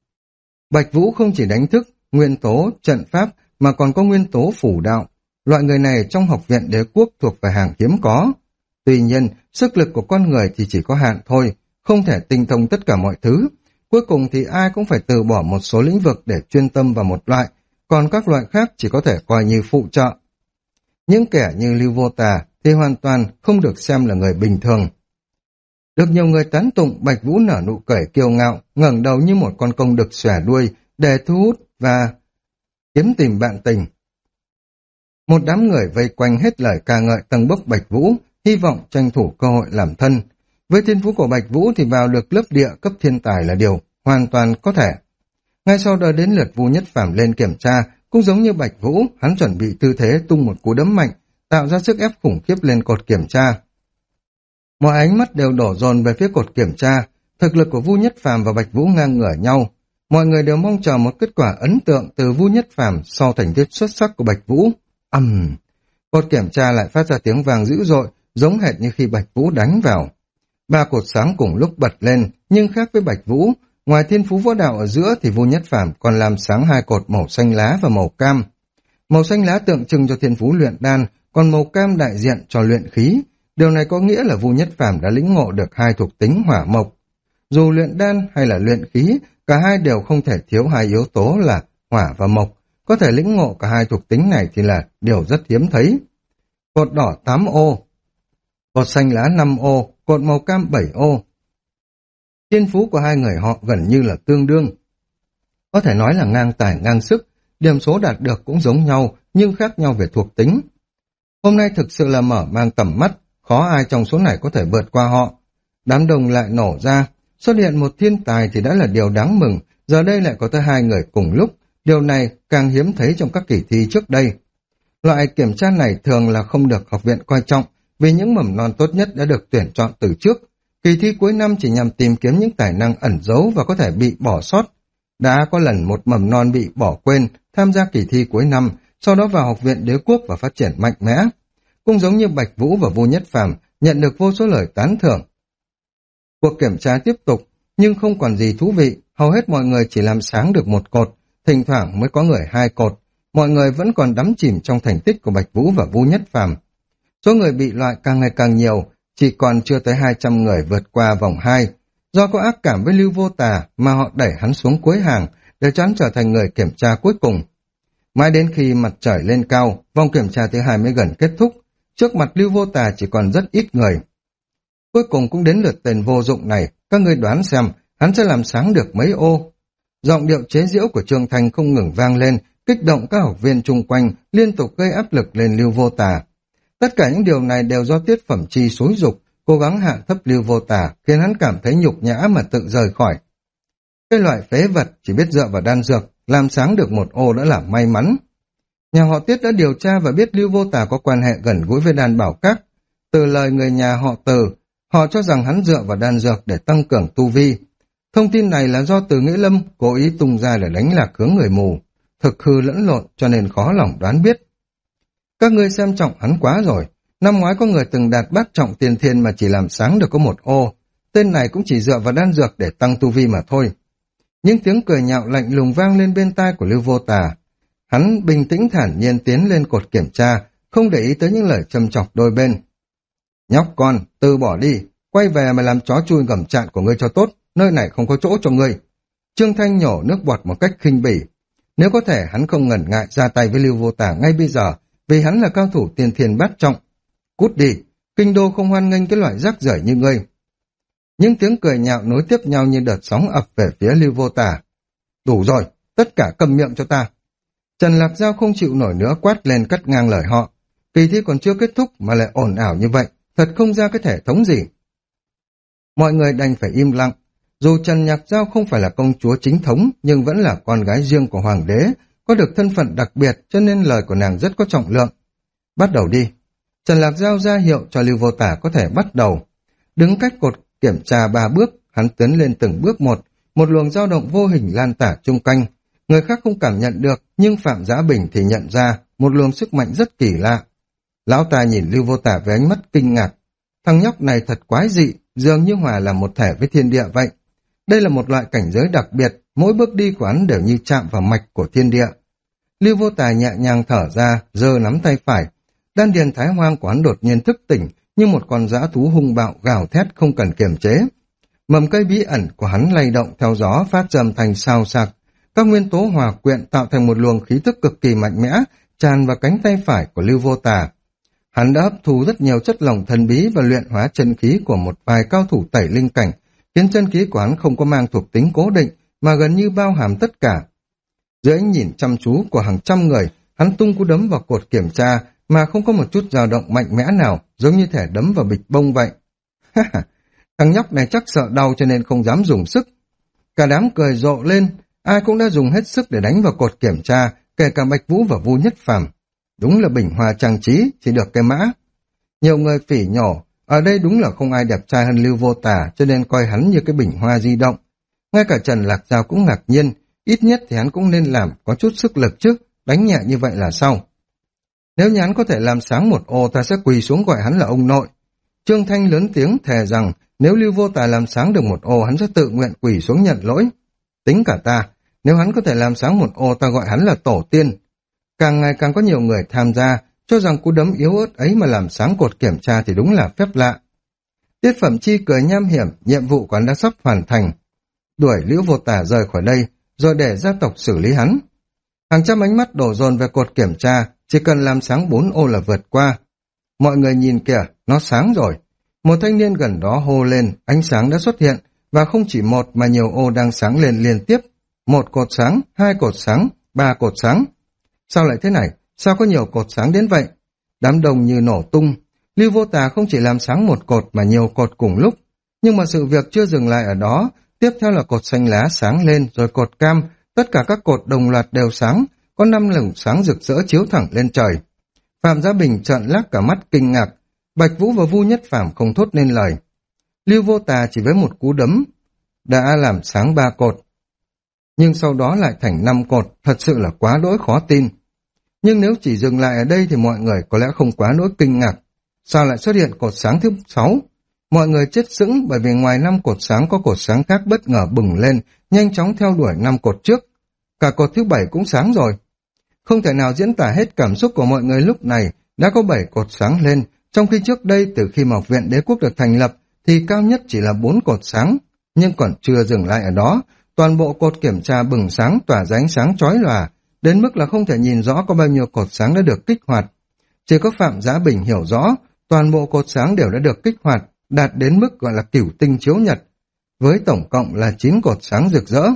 Bạch Vũ không chỉ đánh thức nguyên tố trận pháp mà còn có nguyên tố phù đạo, loại người này trong học viện đế quốc thuộc về hàng hiếm có. Tuy nhiên, sức lực của con người thì chỉ có hạn thôi, không thể tinh thông tất cả mọi thứ. Cuối cùng thì ai cũng phải từ bỏ một số lĩnh vực để chuyên tâm vào một loại, còn các loại khác chỉ có thể coi như phụ trợ. Những kẻ như Lưu Vô Tà thì hoàn toàn không được xem là người bình thường. Được nhiều người tán tụng, Bạch Vũ nở nụ cười kiêu ngạo, ngẩng đầu như một con công đực xòe đuôi để thu hút và kiếm tìm bạn tình. Một đám người vây quanh hết lời ca ngợi tầng bốc Bạch Vũ, hy vọng tranh thủ cơ hội làm thân. Với thiên phú của Bạch Vũ thì vào được lớp địa cấp thiên tài là điều hoàn toàn có thể. Ngay sau đó đến lượt Vu Nhất Phàm lên kiểm tra, cũng giống như Bạch Vũ, hắn chuẩn bị tư thế tung một cú đấm mạnh, tạo ra sức ép khủng khiếp lên cột kiểm tra. Mọi ánh mắt đều đổ dồn về phía cột kiểm tra, thực lực của Vu Nhất Phàm và Bạch Vũ ngang ngửa nhau. Mọi người đều mong chờ một kết quả ấn tượng từ Vu Nhất Phàm sau thành tích xuất sắc của Bạch Vũ. Cột kiểm tra lại phát ra tiếng vang dữ dội, giống hệt như khi Bạch Vũ đánh vào. Ba cột sáng cùng lúc bật lên, nhưng khác với Bạch Vũ, ngoài thiên phú võ đạo ở giữa thì Vu Nhất Phàm còn làm sáng hai cột màu xanh lá và màu cam. Màu xanh lá tượng trưng cho thiên phú luyện đan, còn màu cam đại diện cho luyện khí. Điều này có nghĩa là Vu Nhất Phàm đã lĩnh ngộ được hai thuộc tính hỏa mộc. Dù luyện đan hay là luyện khí, cả hai đều không thể thiếu hai yếu tố là hỏa và mộc. Có thể lĩnh ngộ cả hai thuộc tính này thì là điều rất hiếm thấy. Cột đỏ 8 ô, cột xanh lá 5 ô, cột màu cam 7 ô. Thiên phú của hai người họ gần như là tương đương. Có thể nói là ngang tài ngang sức, điểm số đạt được cũng giống nhau nhưng khác nhau về thuộc tính. Hôm nay thực sự là mở mang tầm mắt, khó ai trong số này có thể vượt qua họ. Đám đông lại nổ ra, xuất hiện một thiên tài thì đã là điều đáng mừng, giờ đây lại có tới hai người cùng lúc, điều này càng hiếm thấy trong các kỳ thi trước đây. Loại kiểm tra này thường là không được học viện coi trọng, vì những mầm non tốt nhất đã được tuyển chọn từ trước. Kỳ thi cuối năm chỉ nhằm tìm kiếm những tài năng ẩn giấu và có thể bị bỏ sót. Đã có lần một mầm non bị bỏ quên tham gia kỳ thi cuối năm, sau đó vào học viện đế quốc và phát triển mạnh mẽ. Cũng giống như Bạch Vũ và Vu Nhất Phàm nhận được vô số lời tán thưởng. Cuộc kiểm tra tiếp tục, nhưng không còn gì thú vị, hầu hết mọi người chỉ làm sáng được một cột, thỉnh thoảng mới có người hai cột. Mọi người vẫn còn đắm chìm trong thành tích của Bạch Vũ và Vu Nhất Phàm. Số người bị loại càng ngày càng nhiều, chỉ còn chưa tới 200 người vượt qua vòng 2. Do có ác cảm với Lưu Vô Tà mà họ đẩy hắn xuống cuối hàng để cho hắn trở thành người kiểm tra cuối cùng. Mãi đến khi mặt trời lên cao, vòng kiểm tra thứ hai mới gần kết thúc. Trước mặt Lưu Vô Tà chỉ còn rất ít người. Cuối cùng cũng đến lượt tên vô dụng này, các ngươi đoán xem hắn sẽ làm sáng được mấy ô. Giọng điệu chế giễu của Trương Thanh không ngừng vang lên, kích động các học viên chung quanh, liên tục gây áp lực lên Lưu Vô Tà. Tất cả những điều này đều do Tiết Phẩm Chi xúi giục, cố gắng hạ thấp Lưu Vô Tà, khiến hắn cảm thấy nhục nhã mà tự rời khỏi. Cái loại phế vật chỉ biết dựa vào đan dược, làm sáng được một ô đã là may mắn. Nhà họ Tiết đã điều tra và biết Lưu Vô Tà có quan hệ gần gũi với đan bảo các. Từ lời người nhà họ Từ, họ cho rằng hắn dựa vào đan dược để tăng cường tu vi. Thông tin này là do Từ Nghĩa Lâm cố ý tung ra để đánh lạc hướng người mù, thực hư lẫn lộn cho nên khó lòng đoán biết. Các ngươi xem trọng hắn quá rồi, năm ngoái có người từng đạt bát trọng tiên thiên mà chỉ làm sáng được có một ô, tên này cũng chỉ dựa vào đan dược để tăng tu vi mà thôi. Những tiếng cười nhạo lạnh lùng vang lên bên tai của Lưu Vô Tà. Hắn bình tĩnh thản nhiên tiến lên cột kiểm tra, không để ý tới những lời châm chọc đôi bên. Nhóc con, từ bỏ đi, quay về mà làm chó chui gầm chạn của ngươi cho tốt, nơi này không có chỗ cho ngươi. Trương Thanh nhổ nước bọt một cách khinh bỉ. Nếu có thể hắn không ngần ngại ra tay với Lưu Vô Tà ngay bây giờ, vì hắn là cao thủ tiên thiên bát trọng. Cút đi, kinh đô không hoan nghênh cái loại rác rưởi như ngươi. Những tiếng cười nhạo nối tiếp nhau như đợt sóng ập về phía Lưu Vô Tà. Đủ rồi, tất cả câm miệng cho ta. Trần Lạc Giao không chịu nổi nữa quát lên cắt ngang lời họ. Kỳ thi còn chưa kết thúc mà lại ồn ào như vậy, thật không ra cái thể thống gì. Mọi người đành phải im lặng. Dù Trần Nhạc Giao không phải là công chúa chính thống, nhưng vẫn là con gái riêng của hoàng đế, có được thân phận đặc biệt cho nên lời của nàng rất có trọng lượng. Bắt đầu đi. Trần Lạc Giao ra hiệu cho Lưu Vô Tà có thể bắt đầu. Đứng cách cột kiểm tra 3 bước, hắn tiến lên từng bước một luồng dao động vô hình lan tỏa chung quanh. Người khác không cảm nhận được, nhưng Phạm Giá Bình thì nhận ra một luồng sức mạnh rất kỳ lạ. Lão ta nhìn Lưu Vô Tà với ánh mắt kinh ngạc. Thằng nhóc này thật quái dị, dường như hòa làm một thể với thiên địa vậy. Đây là một loại cảnh giới đặc biệt, mỗi bước đi của hắn đều như chạm vào mạch của thiên địa. Lưu Vô Tà nhẹ nhàng thở ra, giơ nắm tay phải. Đan điền thái hoang của hắn đột nhiên thức tỉnh, như một con dã thú hung bạo gào thét không cần kiềm chế. Mầm cây bí ẩn của hắn lay động theo gió phát rầm thành sao sạc. Các nguyên tố hòa quyện tạo thành một luồng khí tức cực kỳ mạnh mẽ, tràn vào cánh tay phải của Lưu Vô Tà. Hắn đã hấp thu rất nhiều chất lỏng thần bí và luyện hóa chân khí của một vài cao thủ tẩy linh cảnh, khiến chân khí của hắn không có mang thuộc tính cố định, mà gần như bao hàm tất cả. Dưới ánh nhìn chăm chú của hàng trăm người, hắn tung cú đấm vào cột kiểm tra mà không có một chút dao động mạnh mẽ nào, giống như thể đấm vào bịch bông vậy. Thằng nhóc này chắc sợ đau cho nên không dám dùng sức. Cả đám cười rộ lên, ai cũng đã dùng hết sức để đánh vào cột kiểm tra, kể cả Bạch Vũ và Vu Nhất Phàm. Đúng là bình hoa trang trí, chỉ được cái mã. Nhiều người phỉ nhổ, Ở đây đúng là không ai đẹp trai hơn Lưu Vô Tà, cho nên coi hắn như cái bình hoa di động. Ngay cả Trần Lạc Giao cũng ngạc nhiên, ít nhất thì hắn cũng nên làm có chút sức lực chứ, đánh nhẹ như vậy là sao? Nếu như hắn có thể làm sáng một ô, ta sẽ quỳ xuống gọi hắn là ông nội. Trương Thanh lớn tiếng thề rằng nếu Lưu Vô Tà làm sáng được một ô, hắn sẽ tự nguyện quỳ xuống nhận lỗi. Tính cả ta, nếu hắn có thể làm sáng một ô, ta gọi hắn là tổ tiên. Càng ngày càng có nhiều người tham gia, cho rằng cú đấm yếu ớt ấy mà làm sáng cột kiểm tra thì đúng là phép lạ. Tiết Phẩm Chi cười nham hiểm, nhiệm vụ của hắn đã sắp hoàn thành. Đuổi Lưu Vô Tà rời khỏi đây, rồi để gia tộc xử lý hắn. Hàng trăm ánh mắt đổ dồn về cột kiểm tra, chỉ cần làm sáng 4 ô là vượt qua. Mọi người nhìn kìa, nó sáng rồi. Một thanh niên gần đó hô lên, ánh sáng đã xuất hiện, và không chỉ một mà nhiều ô đang sáng lên liên tiếp. 1 cột sáng, 2 cột sáng, 3 cột sáng. Sao lại thế này? Sao có nhiều cột sáng đến vậy? Đám đông như nổ tung. Lưu Vô Tà không chỉ làm sáng 1 cột mà nhiều cột cùng lúc. Nhưng mà sự việc chưa dừng lại ở đó. Tiếp theo là cột xanh lá sáng lên, rồi cột cam. Tất cả các cột đồng loạt đều sáng. Có 5 lửng sáng rực rỡ chiếu thẳng lên trời. Phạm Giá Bình trợn lác cả mắt kinh ngạc. Bạch Vũ và Vu Nhất Phàm không thốt nên lời. Lưu Vô Tà chỉ với một cú đấm đã làm sáng 3 cột. Nhưng sau đó lại thành 5 cột, thật sự là quá đỗi khó tin. Nhưng nếu chỉ dừng lại ở đây thì mọi người có lẽ không quá nỗi kinh ngạc. Sao lại xuất hiện cột sáng thứ 6? Mọi người chết sững bởi vì ngoài 5 cột sáng có cột sáng khác bất ngờ bừng lên, nhanh chóng theo đuổi 5 cột trước. Cả cột thứ 7 cũng sáng rồi. Không thể nào diễn tả hết cảm xúc của mọi người lúc này, đã có 7 cột sáng lên, trong khi trước đây từ khi mà Học viện Đế Quốc được thành lập thì cao nhất chỉ là 4 cột sáng. Nhưng còn chưa dừng lại ở đó, toàn bộ cột kiểm tra bừng sáng tỏa ra ánh sáng chói lòa, đến mức là không thể nhìn rõ có bao nhiêu cột sáng đã được kích hoạt. Chỉ có Phạm Giá Bình hiểu rõ, toàn bộ cột sáng đều đã được kích hoạt, đạt đến mức gọi là cửu tinh chiếu nhật, với tổng cộng là 9 cột sáng rực rỡ.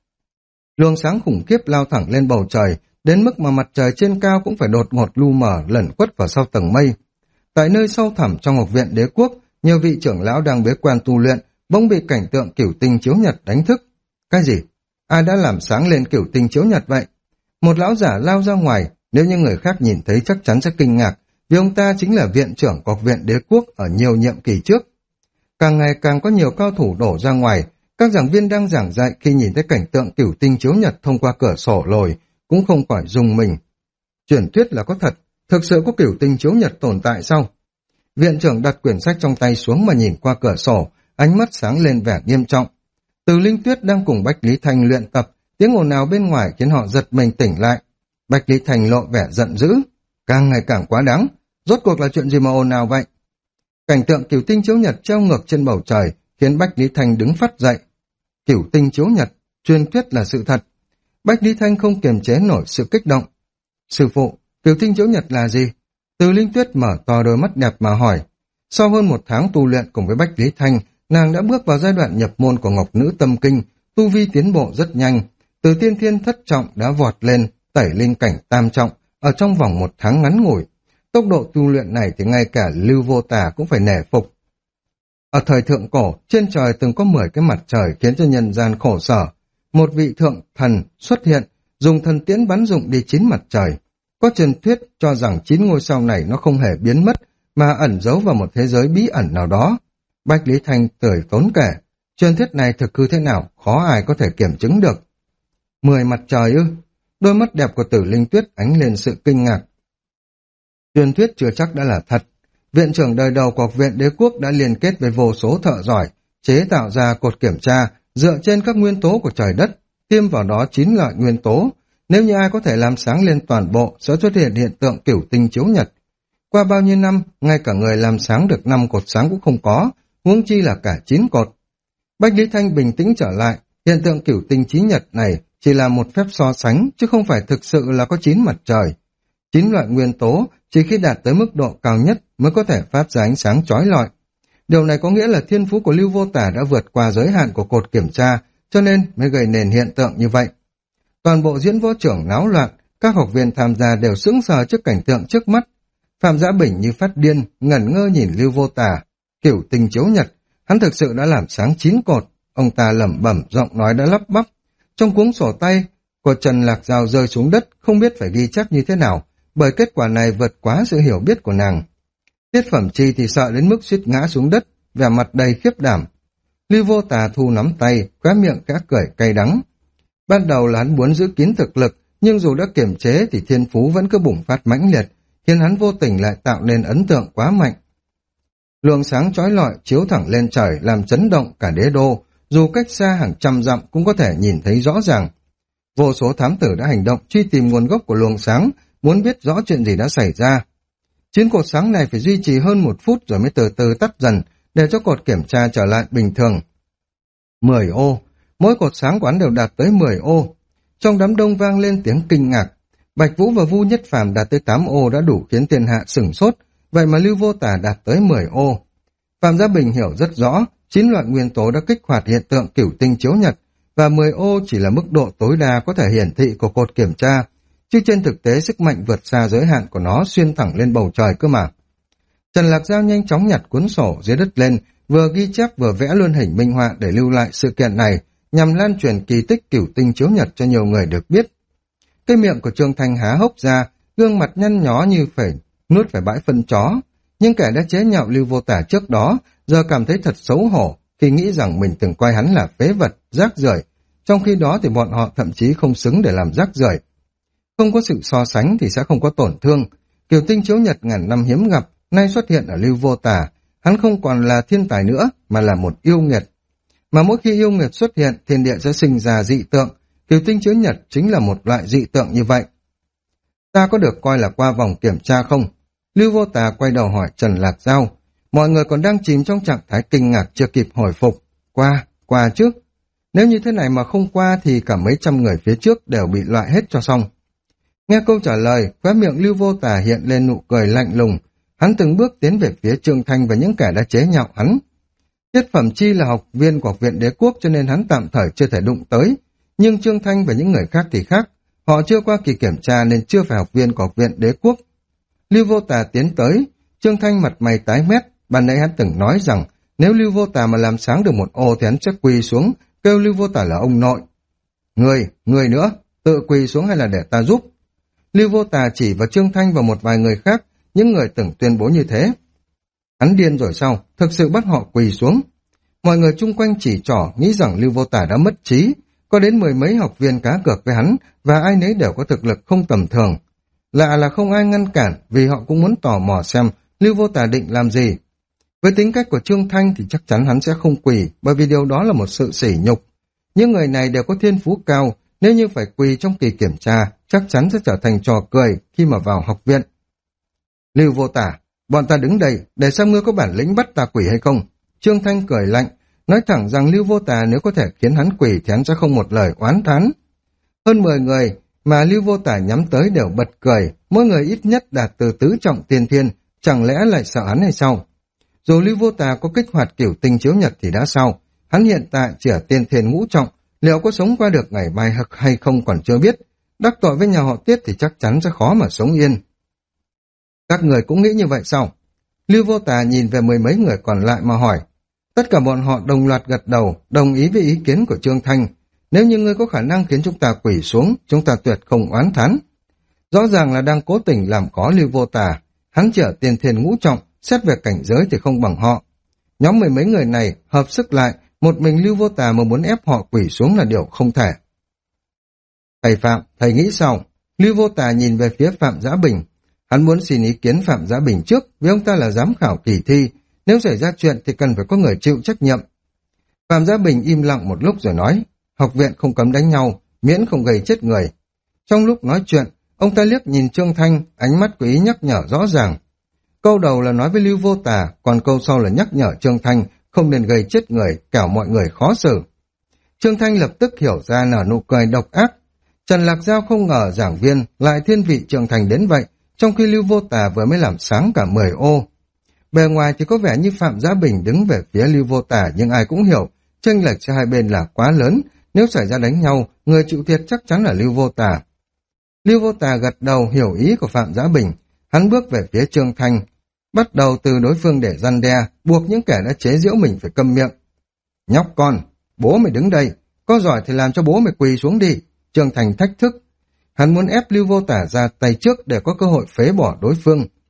Luồng sáng khủng khiếp lao thẳng lên bầu trời, đến mức mà mặt trời trên cao cũng phải đột ngột lu mờ lẩn quất vào sau tầng mây. Tại nơi sâu thẳm trong Học viện Đế Quốc, nhiều vị trưởng lão đang bế quan tu luyện, bỗng bị cảnh tượng cửu tinh chiếu nhật đánh thức. Cái gì? Ai đã làm sáng lên cửu tinh chiếu nhật vậy? Một lão giả lao ra ngoài, nếu như người khác nhìn thấy chắc chắn sẽ kinh ngạc, vì ông ta chính là viện trưởng của Học viện Đế Quốc ở nhiều nhiệm kỳ trước. Càng ngày càng có nhiều cao thủ đổ ra ngoài, các giảng viên đang giảng dạy khi nhìn thấy cảnh tượng cửu tinh chiếu nhật thông qua cửa sổ lồi, cũng không khỏi rùng mình. Truyền thuyết là có thật, thực sự có cửu tinh chiếu nhật tồn tại sao? Viện trưởng đặt quyển sách trong tay xuống mà nhìn qua cửa sổ, ánh mắt sáng lên vẻ nghiêm trọng. Từ Linh Tuyết đang cùng Bách Lý Thành luyện tập, tiếng ồn ào bên ngoài khiến họ giật mình tỉnh lại. Bách Lý Thành lộ vẻ giận dữ, càng ngày càng quá đáng, rốt cuộc là chuyện gì mà ồn ào vậy? Cảnh tượng cửu tinh chiếu nhật treo ngược trên bầu trời khiến Bách Lý Thành đứng phắt dậy. Cửu tinh chiếu nhật, truyền thuyết là sự thật. Bách Lý Thành không kiềm chế nổi sự kích động. Sư phụ, cửu tinh chiếu nhật là gì? Từ Linh Tuyết mở to đôi mắt đẹp mà hỏi. Sau hơn 1 tháng tu luyện cùng với Bách Lý Thành, nàng đã bước vào giai đoạn nhập môn của Ngọc Nữ Tâm Kinh, tu vi tiến bộ rất nhanh, từ tiên thiên thất trọng đã vọt lên tẩy linh cảnh tam trọng ở trong vòng 1 tháng ngắn ngủi. Tốc độ tu luyện này thì ngay cả Lưu Vô Tà cũng phải nể phục. Ở thời thượng cổ, trên trời từng có 10 cái mặt trời khiến cho nhân gian khổ sở. Một vị thượng thần xuất hiện, dùng thần tiễn bắn dụng đi 9 mặt trời. Có truyền thuyết cho rằng 9 ngôi sao này nó không hề biến mất, mà ẩn giấu vào một thế giới bí ẩn nào đó. Bách Lý Thành cười tốn kể, truyền thuyết này thực hư thế nào, khó ai có thể kiểm chứng được. 10 mặt trời ư? Đôi mắt đẹp của Tử Linh Tuyết ánh lên sự kinh ngạc. Truyền thuyết chưa chắc đã là thật. Viện trưởng đời đầu của Học viện Đế Quốc đã liên kết với vô số thợ giỏi, chế tạo ra cột kiểm tra dựa trên các nguyên tố của trời đất, tiêm vào đó 9 loại nguyên tố. Nếu như ai có thể làm sáng lên toàn bộ, sẽ xuất hiện hiện tượng cửu tinh chiếu nhật. Qua bao nhiêu năm, ngay cả người làm sáng được 5 cột sáng cũng không có, huống chi là cả 9 cột. Bách Lý Thanh bình tĩnh trở lại, hiện tượng cửu tinh chiếu nhật này chỉ là một phép so sánh, chứ không phải thực sự là có 9 mặt trời. 9 loại nguyên tố chỉ khi đạt tới mức độ cao nhất mới có thể phát ra ánh sáng chói lọi. Điều này có nghĩa là thiên phú của Lưu Vô Tà đã vượt qua giới hạn của cột kiểm tra, cho nên mới gây nên hiện tượng như vậy. Toàn bộ diễn võ trưởng náo loạn, các học viên tham gia đều sững sờ trước cảnh tượng trước mắt. Phạm Giá Bình như phát điên, ngẩn ngơ nhìn Lưu Vô Tà. Cửu tinh chiếu nhật, hắn thực sự đã làm sáng 9 cột. Ông ta lẩm bẩm, giọng nói đã lắp bắp. Trong cuống sổ tay của Trần Lạc Giao rơi xuống đất, không biết phải ghi chép như thế nào, bởi kết quả này vượt quá sự hiểu biết của nàng. Tiết Phẩm Chi thì sợ đến mức suýt ngã xuống đất, vẻ mặt đầy khiếp đảm. Lưu Vô Tà thu nắm tay, khóe miệng khẽ cười cay đắng. Ban đầu là hắn muốn giữ kín thực lực, nhưng dù đã kiềm chế thì thiên phú vẫn cứ bùng phát mãnh liệt, khiến hắn vô tình lại tạo nên ấn tượng quá mạnh. Luồng sáng chói lọi chiếu thẳng lên trời làm chấn động cả đế đô, dù cách xa hàng trăm dặm cũng có thể nhìn thấy rõ ràng. Vô số thám tử đã hành động truy tìm nguồn gốc của luồng sáng, muốn biết rõ chuyện gì đã xảy ra. Chiến cột sáng này phải duy trì hơn 1 phút rồi mới từ từ tắt dần, để cho cột kiểm tra trở lại bình thường. 10 ô, mỗi cột sáng quán đều đạt tới 10 ô. Trong đám đông vang lên tiếng kinh ngạc. Bạch Vũ và Vu Nhất Phàm đạt tới 8 ô đã đủ khiến thiên hạ sửng sốt, vậy mà Lưu Vô Tà đạt tới 10 ô. Phạm Gia Bình hiểu rất rõ, 9 loại nguyên tố đã kích hoạt hiện tượng cửu tinh chiếu nhật, và 10 ô chỉ là mức độ tối đa có thể hiển thị của cột kiểm tra, chứ trên thực tế sức mạnh vượt xa giới hạn của nó xuyên thẳng lên bầu trời cơ mà. Trần Lạc Giao nhanh chóng nhặt cuốn sổ dưới đất lên, vừa ghi chép vừa vẽ luôn hình minh họa để lưu lại sự kiện này, nhằm lan truyền kỳ tích cửu tinh chiếu nhật cho nhiều người được biết. Cái miệng của Trương Thanh há hốc ra, gương mặt nhăn nhó như phải nuốt phải bãi phân chó, nhưng kẻ đã chế nhạo Lưu Vô Tà trước đó, giờ cảm thấy thật xấu hổ khi nghĩ rằng mình từng coi hắn là phế vật, rác rưởi, trong khi đó thì bọn họ thậm chí không xứng để làm rác rưởi. Không có sự so sánh thì sẽ không có tổn thương. Cửu tinh chiếu nhật ngàn năm hiếm gặp, nay xuất hiện ở Lưu Vô Tà, hắn không còn là thiên tài nữa, mà là một yêu nghiệt. Mà mỗi khi yêu nghiệt xuất hiện, thiên địa sẽ sinh ra dị tượng, cửu tinh chiếu nhật chính là một loại dị tượng như vậy. Ta có được coi là qua vòng kiểm tra không? Lưu Vô Tà quay đầu hỏi Trần Lạc Giao. Mọi người còn đang chìm trong trạng thái kinh ngạc chưa kịp hồi phục. Qua chứ. Nếu như thế này mà không qua thì cả mấy trăm người phía trước đều bị loại hết cho xong. Nghe câu trả lời, khóe miệng Lưu Vô Tà hiện lên nụ cười lạnh lùng. Hắn từng bước tiến về phía Trương Thanh và những kẻ đã chế nhạo hắn. Tiết Phẩm Chi là học viên của Học viện Đế Quốc cho nên hắn tạm thời chưa thể đụng tới. Nhưng Trương Thanh và những người khác thì khác. Họ chưa qua kỳ kiểm tra nên chưa phải học viên của Học viện Đế Quốc. Lưu Vô Tà tiến tới, Trương Thanh mặt mày tái mét. Ban nãy hắn từng nói rằng nếu Lưu Vô Tà mà làm sáng được 1 ô thì hắn sẽ quỳ xuống, kêu Lưu Vô Tà là ông nội. Người nữa, tự quỳ xuống hay là để ta giúp? Lưu Vô Tà chỉ vào Trương Thanh và một vài người khác, những người từng tuyên bố như thế. Hắn điên rồi sao? Thực sự bắt họ quỳ xuống. Mọi người chung quanh chỉ trỏ nghĩ rằng Lưu Vô Tà đã mất trí, có đến 10 mấy học viên cá cược với hắn và ai nấy đều có thực lực không tầm thường. Lạ là không ai ngăn cản vì họ cũng muốn tò mò xem Lưu Vô Tà định làm gì. Với tính cách của Trương Thanh thì chắc chắn hắn sẽ không quỳ, bởi vì điều đó là một sự sỉ nhục. Những người này đều có thiên phú cao, nếu như phải quỳ trong kỳ kiểm tra, chắc chắn sẽ trở thành trò cười khi mà vào học viện. Lưu Vô Tà, bọn ta đứng đây để xem ngươi có bản lĩnh bắt ta quỳ hay không. Trương Thanh cười lạnh, nói thẳng rằng Lưu Vô Tà nếu có thể khiến hắn quỳ thì hắn sẽ không một lời oán thán. Hơn 10 người mà Lưu Vô Tà nhắm tới đều bật cười, mỗi người ít nhất đạt từ tứ trọng tiên thiên, chẳng lẽ lại sợ hắn hay sao? Dù Lưu Vô Tà có kích hoạt cửu tinh chiếu nhật thì đã sao? Hắn hiện tại chỉ ở tiên thiên ngũ trọng, liệu có sống qua được ngày mai hay không còn chưa biết. Đắc tội với nhà họ Tiết thì chắc chắn sẽ khó mà sống yên. Các người cũng nghĩ như vậy sao? Lưu Vô Tà nhìn về 10 mấy người còn lại mà hỏi. Tất cả bọn họ đồng loạt gật đầu, đồng ý với ý kiến của Trương Thanh. Nếu như ngươi có khả năng khiến chúng ta quỳ xuống, chúng ta tuyệt không oán thán. Rõ ràng là đang cố tình làm có Lưu Vô Tà. Hắn chỉ ở tiên thiên ngũ trọng, xét về cảnh giới thì không bằng họ. Nhóm 10 mấy người này hợp sức lại, một mình Lưu Vô Tà mà muốn ép họ quỳ xuống là điều không thể. Thầy Phạm, thầy nghĩ sao? Lưu Vô Tà nhìn về phía Phạm Giã Bình. Hắn muốn xin ý kiến Phạm Giã Bình trước, vì ông ta là giám khảo kỳ thi. Nếu xảy ra chuyện thì cần phải có người chịu trách nhiệm. Phạm Giã Bình im lặng một lúc rồi nói, học viện không cấm đánh nhau, miễn không gây chết người. Trong lúc nói chuyện, ông ta liếc nhìn Trương Thanh, ánh mắt có ý nhắc nhở rõ ràng. Câu đầu là nói với Lưu Vô Tà, còn câu sau là nhắc nhở Trương Thanh không nên gây chết người, kẻo mọi người khó xử. Trương Thanh lập tức hiểu ra nở nụ cười độc ác. Trần Lạc Giao không ngờ giảng viên lại thiên vị Trương Thanh đến vậy, trong khi Lưu Vô Tà vừa mới làm sáng cả 10 ô. Bề ngoài thì có vẻ như Phạm Giá Bình đứng về phía Lưu Vô Tà, nhưng ai cũng hiểu, chênh lệch cho hai bên là quá lớn, nếu xảy ra đánh nhau, người chịu thiệt chắc chắn là Lưu Vô Tà. Lưu Vô Tà gật đầu hiểu ý của Phạm Giá Bình, hắn bước về phía Trương Thanh, bắt đầu từ đối phương để răn đe, buộc những kẻ đã chế giễu mình phải câm miệng. Nhóc con, bố mày đứng đây, có giỏi thì làm cho bố mày quỳ xuống đi. Trương Thanh thách thức. Hắn muốn ép Lưu Vô Tà ra tay trước để có cơ hội phế bỏ đối phương.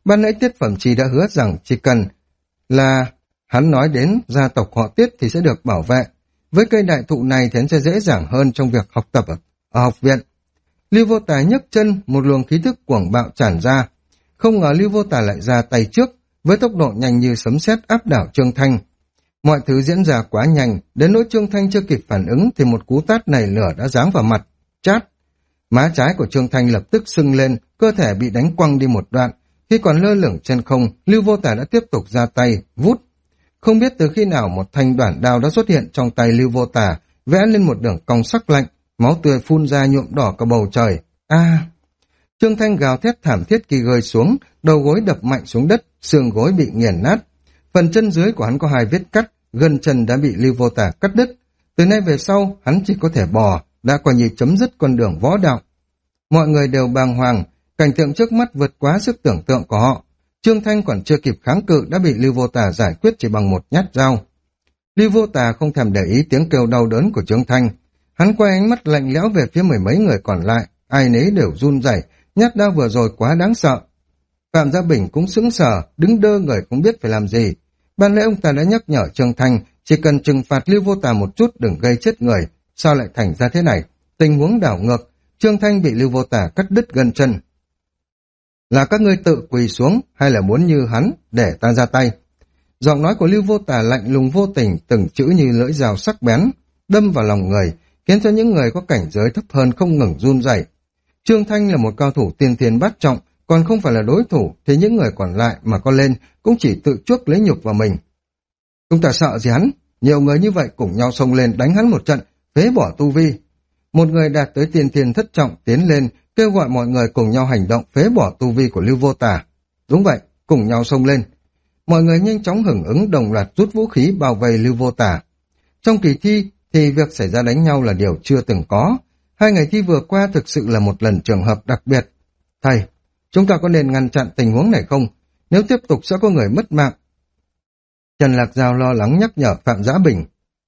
Ban nãy Tiết Phẩm Chi đã hứa rằng chỉ cần là hắn nói đến gia tộc họ Tiết thì sẽ được bảo vệ. Với cây đại thụ này thì hắn sẽ dễ dàng hơn trong việc học tập ở học viện. Lưu Vô Tà nhấc chân, một luồng khí thức cuồng bạo tràn ra. Không ngờ Lưu Vô Tà lại ra tay trước, với tốc độ nhanh như sấm sét áp đảo Trương Thanh. Mọi thứ diễn ra quá nhanh, đến nỗi Trương Thanh chưa kịp phản ứng thì một cú tát này lửa đã giáng vào mặt. Chát! Má trái của Trương Thanh lập tức sưng lên, cơ thể bị đánh quăng đi một đoạn. Khi còn lơ lửng trên không, Lưu Vô Tà đã tiếp tục ra tay, vút. Không biết từ khi nào một thanh đoạn đao đã xuất hiện trong tay Lưu Vô Tà, vẽ lên một đường cong sắc lạnh, máu tươi phun ra nhuộm đỏ cả bầu trời. Trương Thanh gào thét thảm thiết khi rơi xuống, đầu gối đập mạnh xuống đất, xương gối bị nghiền nát. Phần chân dưới của hắn có 2 vết cắt, gân chân đã bị Lưu Vô Tà cắt đứt. Từ nay về sau, hắn chỉ có thể bò, đã coi như chấm dứt con đường võ đạo. Mọi người đều bàng hoàng, cảnh tượng trước mắt vượt quá sức tưởng tượng của họ. Trương Thanh còn chưa kịp kháng cự đã bị Lưu Vô Tà giải quyết chỉ bằng một nhát dao. Lưu Vô Tà không thèm để ý tiếng kêu đau đớn của Trương Thanh. Hắn quay ánh mắt lạnh lẽo về phía mười mấy người còn lại, ai nấy đều run rẩy, nhát đao vừa rồi quá đáng sợ. Phạm Gia Bình cũng sững sờ, đứng đơ người không biết phải làm gì. Ban nãy ông ta đã nhắc nhở Trương Thanh, chỉ cần trừng phạt Lưu Vô Tà một chút đừng gây chết người, sao lại thành ra thế này? Tình huống đảo ngược, Trương Thanh bị Lưu Vô Tà cắt đứt gân chân. Là các ngươi tự quỳ xuống hay là muốn như hắn để ta ra tay? Giọng nói của Lưu Vô Tà lạnh lùng vô tình, từng chữ như lưỡi dao sắc bén, đâm vào lòng người, khiến cho những người có cảnh giới thấp hơn không ngừng run rẩy. Trương Thanh là một cao thủ tiên thiên bát trọng, còn không phải là đối thủ, thì những người còn lại mà có lên cũng chỉ tự chuốc lấy nhục vào mình. Chúng ta sợ gì hắn? Nhiều người như vậy cùng nhau xông lên đánh hắn một trận, phế bỏ tu vi. Một người đạt tới tiên thiên thất trọng tiến lên, kêu gọi mọi người cùng nhau hành động phế bỏ tu vi của Lưu Vô Tà. Đúng vậy, cùng nhau xông lên. Mọi người nhanh chóng hưởng ứng đồng loạt rút vũ khí bao vây Lưu Vô Tà. Trong kỳ thi thì việc xảy ra đánh nhau là điều chưa từng có. 2 ngày thi vừa qua thực sự là một lần trường hợp đặc biệt. Thầy, chúng ta có nên ngăn chặn tình huống này không? Nếu tiếp tục sẽ có người mất mạng. Trần Lạc Giao lo lắng nhắc nhở Phạm Giá Bình.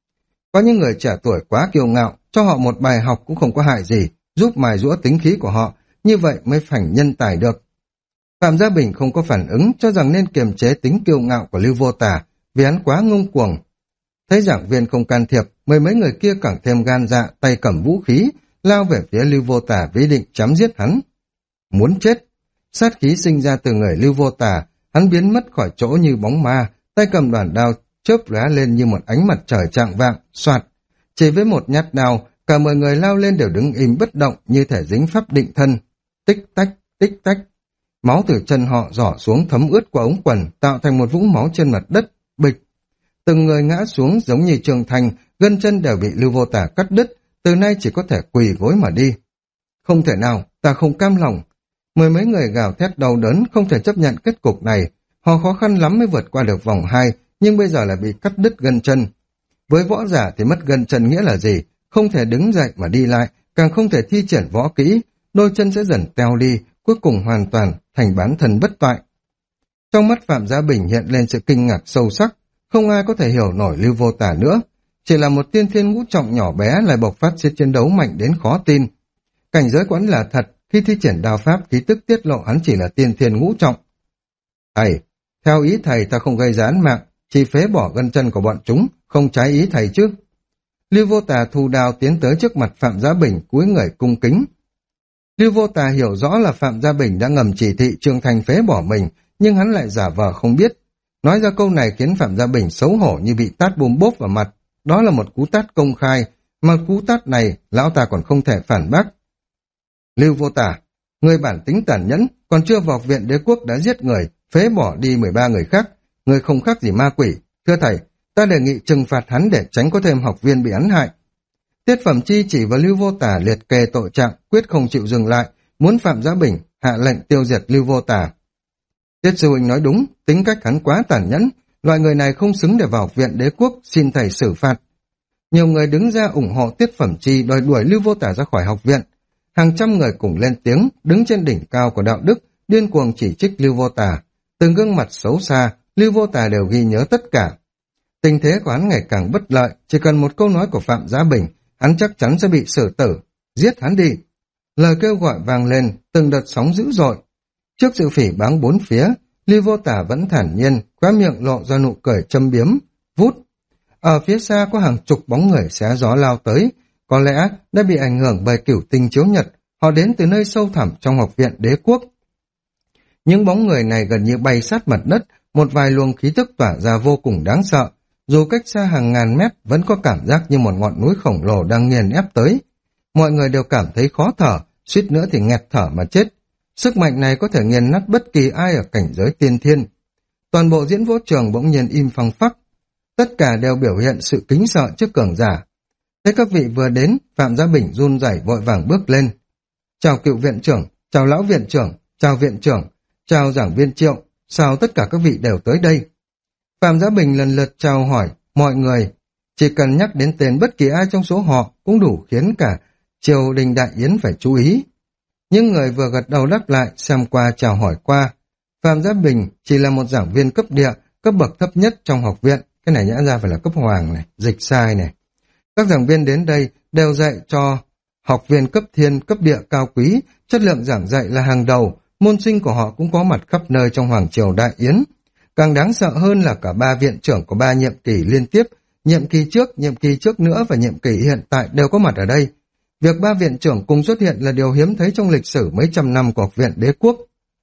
Có những người trẻ tuổi quá kiêu ngạo, cho họ một bài học cũng không có hại gì, giúp mài giũa tính khí của họ, như vậy mới phảnh nhân tài được. Phạm Gia Bình không có phản ứng, cho rằng nên kiềm chế tính kiêu ngạo của Lưu Vô Tà, vì hắn quá ngông cuồng. Thấy giảng viên không can thiệp, mười mấy người kia càng thêm gan dạ, tay cầm vũ khí, lao về phía Lưu Vô Tà với ý định chém giết hắn. Muốn chết! Sát khí sinh ra từ người Lưu Vô Tà, hắn biến mất khỏi chỗ như bóng ma, tay cầm đoàn đao chớp lóe lên như một ánh mặt trời trạng vạng, xoạt. Chỉ với một nhát đao, cả 10 người lao lên đều đứng im bất động như thể dính pháp định thân. Tích tách, tích tách. Máu từ chân họ rỏ xuống thấm ướt qua ống quần, tạo thành một vũng máu trên mặt đất, bịch. Từng người ngã xuống giống như Trương Thanh, gân chân đều bị Lưu Vô Tà cắt đứt, từ nay chỉ có thể quỳ gối mà đi. Không thể nào, ta không cam lòng. Mười mấy người gào thét đau đớn, không thể chấp nhận kết cục này. Họ khó khăn lắm mới vượt qua được vòng 2, nhưng bây giờ lại bị cắt đứt gân chân. Với võ giả thì mất gân chân nghĩa là gì? Không thể đứng dậy mà đi lại, càng không thể thi triển võ kỹ, đôi chân sẽ dần teo đi, cuối cùng hoàn toàn thành bán thần bất toại. Trong mắt Phạm Gia Bình hiện lên sự kinh ngạc sâu sắc, không ai có thể hiểu nổi Lưu Vô Tà nữa. Chỉ là một tiên thiên ngũ trọng nhỏ bé lại bộc phát sức chiến đấu mạnh đến khó tin. Cảnh giới của hắn là thật, khi thi triển đao pháp khí tức tiết lộ hắn chỉ là tiên thiên ngũ trọng. Thầy, theo ý thầy ta không gây ra án mạng, chỉ phế bỏ gân chân của bọn chúng, không trái ý thầy chứ. Lưu Vô Tà thu đao tiến tới trước mặt Phạm Gia Bình cúi người cung kính. Lưu Vô Tà hiểu rõ là Phạm Gia Bình đã ngầm chỉ thị Trương Thanh phế bỏ mình, nhưng hắn lại giả vờ không biết. Nói ra câu này khiến Phạm Gia Bình xấu hổ như bị tát bùm bốp vào mặt. Đó là một cú tát công khai, mà cú tát này lão ta còn không thể phản bác. Lưu Vô Tà, người bản tính tàn nhẫn, còn chưa vào viện đế quốc đã giết người, phế bỏ đi 13 người khác. Người không khác gì ma quỷ. Thưa thầy, ta đề nghị trừng phạt hắn để tránh có thêm học viên bị hắn hại. Tiết Phẩm Chi chỉ vào Lưu Vô Tà liệt kê tội trạng, quyết không chịu dừng lại, muốn Phạm Gia Bình hạ lệnh tiêu diệt Lưu Vô Tà. Tiết sư huynh nói đúng, tính cách hắn quá tàn nhẫn, loại người này không xứng để vào viện đế quốc, xin thầy xử phạt. Nhiều người đứng ra ủng hộ Tiết Phẩm Chi đòi đuổi Lưu Vô Tà ra khỏi học viện. Hàng trăm người cùng lên tiếng, đứng trên đỉnh cao của đạo đức, điên cuồng chỉ trích Lưu Vô Tà. Từng gương mặt xấu xa, Lưu Vô Tà đều ghi nhớ tất cả. Tình thế của hắn ngày càng bất lợi, chỉ cần một câu nói của Phạm Gia Bình, hắn chắc chắn sẽ bị xử tử. Giết hắn đi! Lời kêu gọi vang lên, từng đợt sóng dữ dội. Trước sự phỉ báng bốn phía, Lưu Vô Tả vẫn thản nhiên, khóe miệng lộ ra nụ cười châm biếm, vút. Ở phía xa có hàng chục bóng người xé gió lao tới, có lẽ đã bị ảnh hưởng bởi cửu tinh chiếu nhật, họ đến từ nơi sâu thẳm trong học viện đế quốc. Những bóng người này gần như bay sát mặt đất, một vài luồng khí tức tỏa ra vô cùng đáng sợ, dù cách xa hàng ngàn mét vẫn có cảm giác như một ngọn núi khổng lồ đang nghiền ép tới. Mọi người đều cảm thấy khó thở, suýt nữa thì nghẹt thở mà chết. Sức mạnh này có thể nghiền nát bất kỳ ai ở cảnh giới tiên thiên. Toàn bộ diễn võ trường bỗng nhiên im phăng phắc, tất cả đều biểu hiện sự kính sợ trước cường giả. Thấy các vị vừa đến, Phạm Gia Bình run rẩy vội vàng bước lên. Chào cựu viện trưởng, chào lão viện trưởng, chào viện trưởng, chào giảng viên Triệu, sao tất cả các vị đều tới đây? Phạm Gia Bình lần lượt chào hỏi mọi người, chỉ cần nhắc đến tên bất kỳ ai trong số họ cũng đủ khiến cả triều đình đại yến phải chú ý. Những người vừa gật đầu đáp lại, xem qua chào hỏi qua. Phạm Gia Bình chỉ là một giảng viên cấp địa, cấp bậc thấp nhất trong học viện, cái này nhã ra phải là cấp hoàng này, dịch sai này. Các giảng viên đến đây đều dạy cho học viên cấp thiên, cấp địa cao quý, chất lượng giảng dạy là hàng đầu, môn sinh của họ cũng có mặt khắp nơi trong Hoàng Triều Đại Yến. Càng đáng sợ hơn là cả 3 viện trưởng của 3 nhiệm kỳ liên tiếp, nhiệm kỳ trước nữa và nhiệm kỳ hiện tại đều có mặt ở đây. Việc 3 viện trưởng cùng xuất hiện là điều hiếm thấy trong lịch sử mấy trăm năm của học viện đế quốc.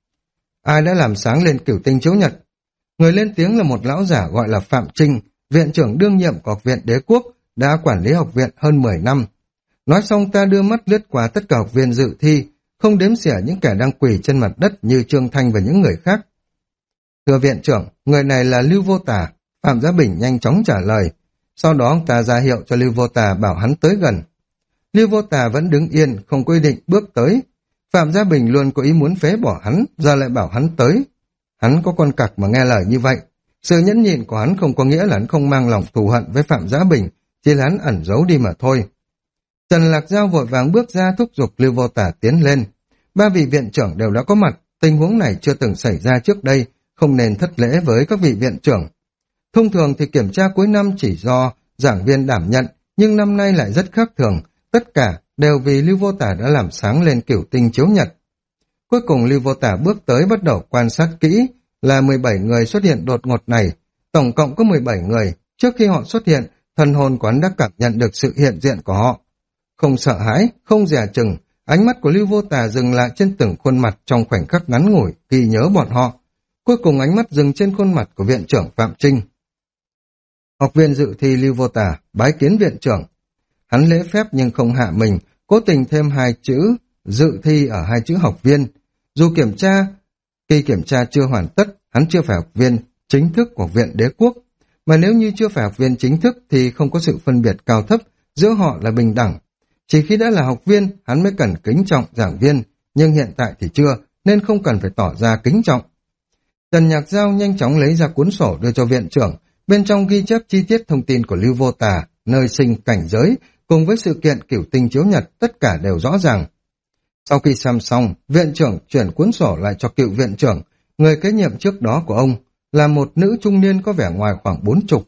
Ai đã làm sáng lên cửu tinh chiếu nhật? Người lên tiếng là một lão giả gọi là Phạm Trinh, viện trưởng đương nhiệm của học viện đế quốc, đã quản lý học viện hơn 10 năm. Nói xong ta đưa mắt lướt qua tất cả học viên dự thi, không đếm xỉa những kẻ đang quỳ trên mặt đất như Trương Thanh và những người khác. Thưa viện trưởng, người này là Lưu Vô Tả. Phạm Gia Bình nhanh chóng trả lời. Sau đó ông ta ra hiệu cho Lưu Vô Tả bảo hắn tới gần. Lưu Vô Tả vẫn đứng yên, không quy định bước tới. Phạm Gia Bình luôn có ý muốn phế bỏ hắn, giờ lại bảo hắn tới. Hắn có con cặc mà nghe lời như vậy. Sự nhẫn nhịn của hắn không có nghĩa là hắn không mang lòng thù hận với Phạm Gia Bình, chỉ là hắn ẩn giấu đi mà thôi. Trần Lạc Giao vội vàng bước ra thúc giục Lưu Vô Tả tiến lên. 3 vị viện trưởng đều đã có mặt, tình huống này chưa từng xảy ra trước đây, không nên thất lễ với các vị viện trưởng. Thông thường thì kiểm tra cuối năm chỉ do giảng viên đảm nhận, nhưng năm nay lại rất khác thường, tất cả đều vì Lưu Vô Tả đã làm sáng lên cửu tinh chiếu nhật. Cuối cùng Lưu Vô Tả bước tới bắt đầu quan sát kỹ, là 17 người xuất hiện đột ngột này, tổng cộng có 17 người, trước khi họ xuất hiện, thần hồn quán đã cảm nhận được sự hiện diện của họ. Không sợ hãi, không dè chừng, ánh mắt của Lưu Vô Tả dừng lại trên từng khuôn mặt trong khoảnh khắc ngắn ngủi, ghi nhớ bọn họ. Cuối cùng ánh mắt dừng trên khuôn mặt của viện trưởng Phạm Trinh. Học viên dự thi Lưu Vô Tả, bái kiến viện trưởng. Hắn lễ phép nhưng không hạ mình, cố tình thêm 2 chữ dự thi ở 2 chữ học viên. Dù kỳ kiểm tra chưa hoàn tất, hắn chưa phải học viên chính thức của học viện đế quốc. Mà nếu như chưa phải học viên chính thức thì không có sự phân biệt cao thấp, giữa họ là bình đẳng. Chỉ khi đã là học viên, hắn mới cần kính trọng giảng viên, nhưng hiện tại thì chưa, nên không cần phải tỏ ra kính trọng. Trần Nhạc Giao nhanh chóng lấy ra cuốn sổ đưa cho viện trưởng, bên trong ghi chép chi tiết thông tin của Lưu Vô Tả, nơi sinh, cảnh giới, cùng với sự kiện cửu tinh chiếu nhật, tất cả đều rõ ràng. Sau khi xem xong, viện trưởng chuyển cuốn sổ lại cho cựu viện trưởng, người kế nhiệm trước đó của ông, là một nữ trung niên có vẻ ngoài khoảng 40,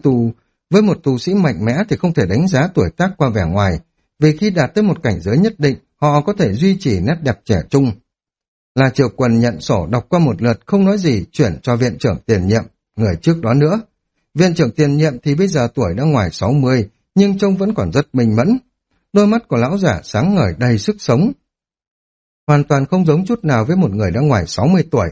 với một tu sĩ mạnh mẽ thì không thể đánh giá tuổi tác qua vẻ ngoài, vì khi đạt tới một cảnh giới nhất định, họ có thể duy trì nét đẹp trẻ trung. La Triều Quần nhận sổ đọc qua một lượt không nói gì, chuyển cho viện trưởng tiền nhiệm, người trước đó nữa. Viện trưởng tiền nhiệm thì bây giờ tuổi đã ngoài 60, nhưng trông vẫn còn rất minh mẫn. Đôi mắt của lão giả sáng ngời đầy sức sống. Hoàn toàn không giống chút nào với một người đã ngoài 60 tuổi.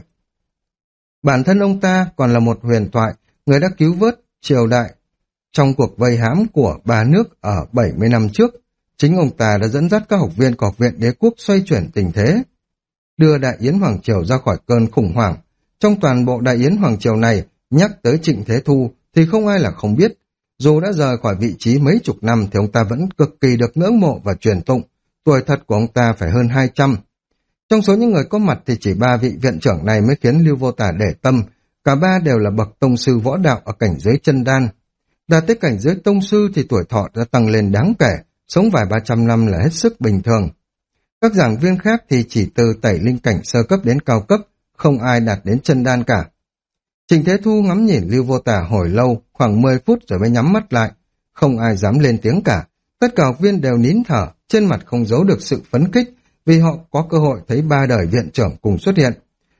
Bản thân ông ta còn là một huyền thoại, người đã cứu vớt triều đại trong cuộc vây hãm của 3 nước ở 70 năm trước. Chính ông ta đã dẫn dắt các học viên của học viện đế quốc xoay chuyển tình thế, đưa Đại Yến Hoàng Triều ra khỏi cơn khủng hoảng. Trong toàn bộ Đại Yến Hoàng Triều này, nhắc tới Trịnh Thế Thu thì không ai là không biết. Dù đã rời khỏi vị trí mấy chục năm thì ông ta vẫn cực kỳ được ngưỡng mộ và truyền tụng. Tuổi thật của ông ta phải hơn 200. Trong số những người có mặt thì chỉ 3 vị viện trưởng này mới khiến Lưu Vô Tả để tâm. Cả 3 đều là bậc tông sư võ đạo ở cảnh giới chân đan. Đạt tới cảnh giới tông sư thì tuổi thọ đã tăng lên đáng kể, sống vài 300 năm là hết sức bình thường. Các giảng viên khác thì chỉ từ tẩy linh cảnh sơ cấp đến cao cấp, không ai đạt đến chân đan cả. Trịnh Thế Thu ngắm nhìn Lưu Vô Tả hồi lâu, khoảng 10 phút rồi mới nhắm mắt lại. Không ai dám lên tiếng cả. Tất cả học viên đều nín thở, trên mặt không giấu được sự phấn khích, vì họ có cơ hội thấy 3 đời viện trưởng cùng xuất hiện.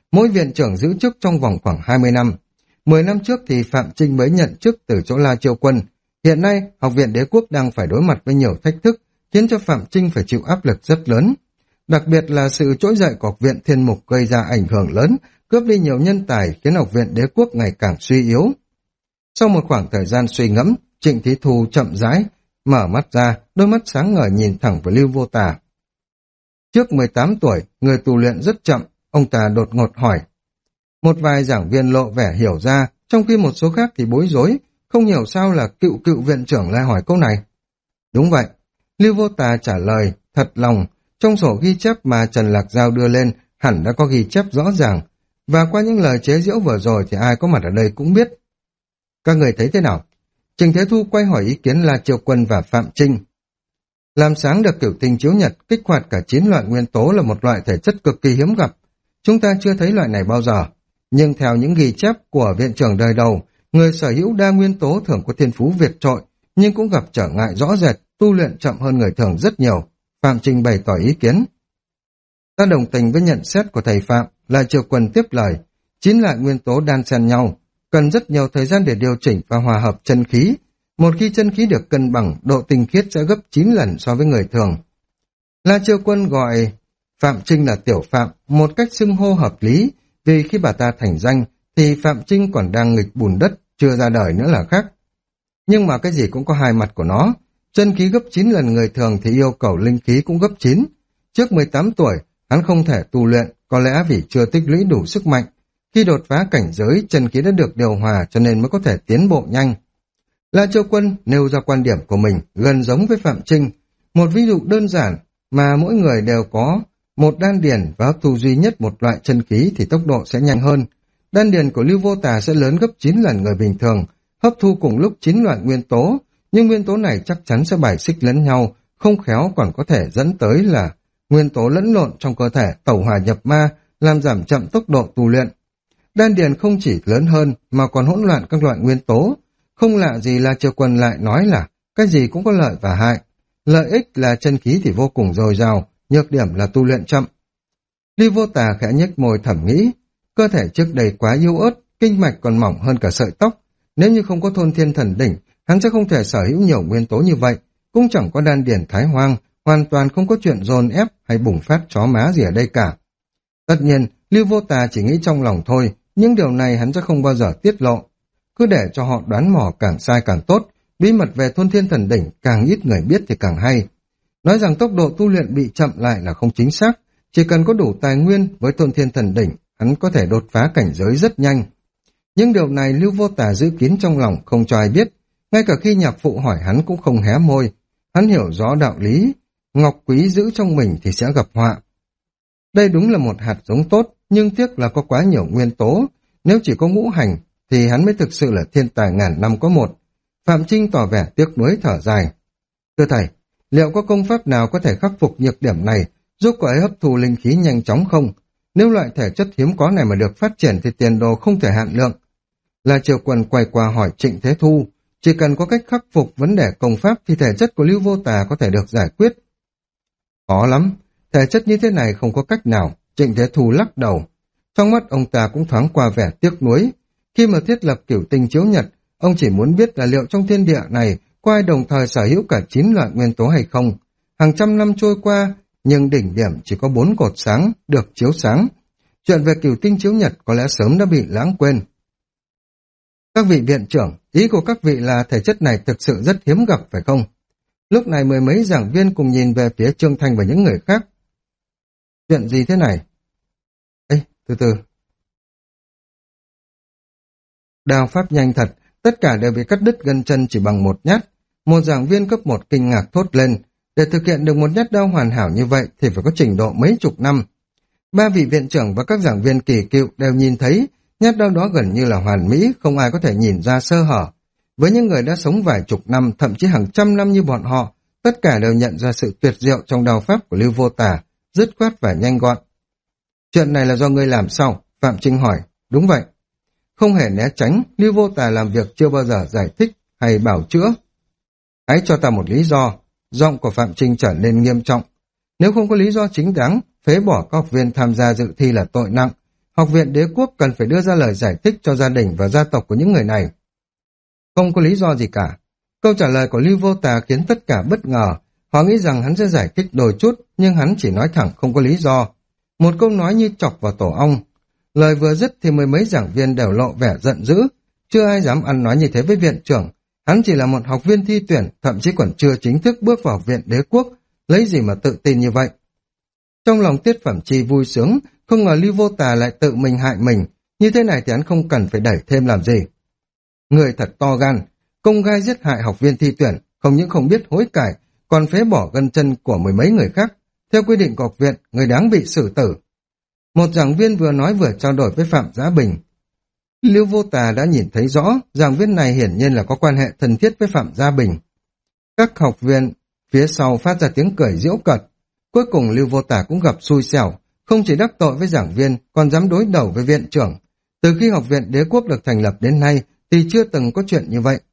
Mỗi viện trưởng giữ chức trong vòng khoảng 20 năm. 10 năm trước thì Phạm Trinh mới nhận chức từ chỗ La Chiêu Quân. Hiện nay, Học viện Đế Quốc đang phải đối mặt với nhiều thách thức, khiến cho Phạm Trinh phải chịu áp lực rất lớn. Đặc biệt là sự trỗi dậy của Học viện Thiên Mục gây ra ảnh hưởng lớn, cướp đi nhiều nhân tài khiến Học viện Đế Quốc ngày càng suy yếu. Sau một khoảng thời gian suy ngẫm, Trịnh Thí Thu chậm rãi mở mắt ra, đôi mắt sáng ngời nhìn thẳng vào Lưu Vô Tà. Trước 18 tuổi, người tu luyện rất chậm, ông ta đột ngột hỏi. Một vài giảng viên lộ vẻ hiểu ra, trong khi một số khác thì bối rối, không hiểu sao là cựu viện trưởng lại hỏi câu này. Đúng vậy, Lưu Vô Tà trả lời, thật lòng, trong sổ ghi chép mà Trần Lạc Giao đưa lên hẳn đã có ghi chép rõ ràng, và qua những lời chế giễu vừa rồi thì ai có mặt ở đây cũng biết. Các người thấy thế nào? Trình Thế Thu quay hỏi ý kiến La Chiêu Quân và Phạm Trinh. Làm sáng được cửu tinh chiếu nhật, kích hoạt cả 9 loại nguyên tố là một loại thể chất cực kỳ hiếm gặp. Chúng ta chưa thấy loại này bao giờ. Nhưng theo những ghi chép của viện trưởng đời đầu, người sở hữu đa nguyên tố thường có thiên phú vượt trội, nhưng cũng gặp trở ngại rõ rệt, tu luyện chậm hơn người thường rất nhiều. Phạm Trinh bày tỏ ý kiến. Ta đồng tình với nhận xét của thầy Phạm, La Chiêu Quân tiếp lời. 9 loại nguyên tố đan xen nhau, cần rất nhiều thời gian để điều chỉnh và hòa hợp chân khí. Một khi chân khí được cân bằng, độ tinh khiết sẽ gấp 9 lần so với người thường. La Chiêu Quân gọi Phạm Trinh là Tiểu Phạm, một cách xưng hô hợp lý, vì khi bà ta thành danh thì Phạm Trinh còn đang nghịch bùn đất, chưa ra đời nữa là khác. Nhưng mà cái gì cũng có hai mặt của nó. Chân khí gấp 9 lần người thường thì yêu cầu linh khí cũng gấp 9. Trước 18 tuổi, hắn không thể tu luyện, có lẽ vì chưa tích lũy đủ sức mạnh. Khi đột phá cảnh giới, chân khí đã được điều hòa cho nên mới có thể tiến bộ nhanh. La Chiêu Quân nêu ra quan điểm của mình gần giống với Phạm Trinh. Một ví dụ đơn giản mà mỗi người đều có một đan điền và hấp thu duy nhất một loại chân khí thì tốc độ sẽ nhanh hơn. Đan điền của Lưu Vô Tà sẽ lớn gấp 9 lần người bình thường, hấp thu cùng lúc 9 loại nguyên tố, nhưng nguyên tố này chắc chắn sẽ bài xích lẫn nhau, không khéo còn có thể dẫn tới là nguyên tố lẫn lộn trong cơ thể tẩu hỏa nhập ma, làm giảm chậm tốc độ tu luyện. Đan điền không chỉ lớn hơn mà còn hỗn loạn các loại nguyên tố. Không lạ gì La Chiêu Quân lại nói là cái gì cũng có lợi và hại. Lợi ích là chân khí thì vô cùng dồi dào, nhược điểm là tu luyện chậm. Lưu Vô Tà khẽ nhếch môi thẩm nghĩ, cơ thể trước đây quá yếu ớt, kinh mạch còn mỏng hơn cả sợi tóc. Nếu như không có thôn thiên thần đỉnh, hắn sẽ không thể sở hữu nhiều nguyên tố như vậy, cũng chẳng có đan điền thái hoang, hoàn toàn không có chuyện dồn ép hay bùng phát chó má gì ở đây cả. Tất nhiên, Lưu Vô Tà chỉ nghĩ trong lòng thôi, nhưng điều này hắn sẽ không bao giờ tiết lộ. Cứ để cho họ đoán mò càng sai càng tốt, bí mật về thôn thiên thần đỉnh càng ít người biết thì càng hay. Nói rằng tốc độ tu luyện bị chậm lại là không chính xác, chỉ cần có đủ tài nguyên với thôn thiên thần đỉnh, hắn có thể đột phá cảnh giới rất nhanh. Nhưng điều này Lưu Vô Tà giữ kín trong lòng không cho ai biết, ngay cả khi nhạc phụ hỏi hắn cũng không hé môi. Hắn hiểu rõ đạo lý, ngọc quý giữ trong mình thì sẽ gặp họa. Đây đúng là một hạt giống tốt, nhưng tiếc là có quá nhiều nguyên tố. Nếu chỉ có ngũ hành, thì hắn mới thực sự là thiên tài ngàn năm có một. Phạm Trinh tỏ vẻ tiếc nuối thở dài. Thưa thầy, liệu có công pháp nào có thể khắc phục nhược điểm này, giúp cậu ấy hấp thu linh khí nhanh chóng không? Nếu loại thể chất hiếm có này mà được phát triển thì tiền đồ không thể hạn lượng. La Chiêu Quân quay qua hỏi Trịnh Thế Thu, chỉ cần có cách khắc phục vấn đề công pháp thì thể chất của Lưu Vô Tà có thể được giải quyết. Khó lắm, thể chất như thế này không có cách nào. Trịnh Thế Thu lắc đầu. Trong mắt ông ta cũng thoáng qua vẻ tiếc nuối. Khi mà thiết lập cửu tinh chiếu nhật, ông chỉ muốn biết là liệu trong thiên địa này có ai đồng thời sở hữu cả 9 loại nguyên tố hay không. Hàng trăm năm trôi qua, nhưng đỉnh điểm chỉ có 4 cột sáng được chiếu sáng. Chuyện về cửu tinh chiếu nhật có lẽ sớm đã bị lãng quên. Các vị viện trưởng, ý của các vị là thể chất này thực sự rất hiếm gặp phải không? Lúc này mười mấy giảng viên cùng nhìn về phía Trương Thanh và những người khác. Chuyện gì thế này? Ê, từ từ. Đao pháp nhanh thật, tất cả đều bị cắt đứt gân chân chỉ bằng một nhát. Một giảng viên cấp 1 kinh ngạc thốt lên. Để thực hiện được một nhát đao hoàn hảo như vậy thì phải có trình độ mấy chục năm. 3 vị viện trưởng và các giảng viên kỳ cựu đều nhìn thấy nhát đao đó gần như là hoàn mỹ, không ai có thể nhìn ra sơ hở. Với những người đã sống vài chục năm, thậm chí hàng trăm năm như bọn họ, tất cả đều nhận ra sự tuyệt diệu trong đao pháp của Lưu Vô Tà, dứt khoát và nhanh gọn. Chuyện này là do ngươi làm sao? Phạm Trinh hỏi. Đúng vậy. Không hề né tránh, Lưu Vô Tà làm việc chưa bao giờ giải thích hay bảo chữa. Hãy cho ta một lý do. Giọng của Phạm Trinh trở nên nghiêm trọng. Nếu không có lý do chính đáng, phế bỏ các học viên tham gia dự thi là tội nặng. Học viện Đế Quốc cần phải đưa ra lời giải thích cho gia đình và gia tộc của những người này. Không có lý do gì cả. Câu trả lời của Lưu Vô Tà khiến tất cả bất ngờ. Họ nghĩ rằng hắn sẽ giải thích đôi chút, nhưng hắn chỉ nói thẳng không có lý do. Một câu nói như chọc vào tổ ong. Lời vừa dứt thì mười mấy giảng viên đều lộ vẻ giận dữ. Chưa ai dám ăn nói như thế với viện trưởng. Hắn chỉ là một học viên thi tuyển, thậm chí còn chưa chính thức bước vào học viện Đế Quốc. Lấy gì mà tự tin như vậy? Trong lòng Tiết Phẩm Chi vui sướng, không ngờ Lưu Vô Tà lại tự mình hại mình. Như thế này thì hắn không cần phải đẩy thêm làm gì. Người thật to gan, công khai giết hại học viên thi tuyển, không những không biết hối cải, còn phế bỏ gân chân của mười mấy người khác. Theo quy định của học viện, người đáng bị xử tử. Một giảng viên vừa nói vừa trao đổi với Phạm Giá Bình. Lưu Vô Tà đã nhìn thấy rõ, giảng viên này hiển nhiên là có quan hệ thân thiết với Phạm Gia Bình. Các học viên phía sau phát ra tiếng cười giễu cợt. Cuối cùng Lưu Vô Tà cũng gặp xui xẻo, không chỉ đắc tội với giảng viên, còn dám đối đầu với viện trưởng. Từ khi học viện Đế Quốc được thành lập đến nay, thì chưa từng có chuyện như vậy.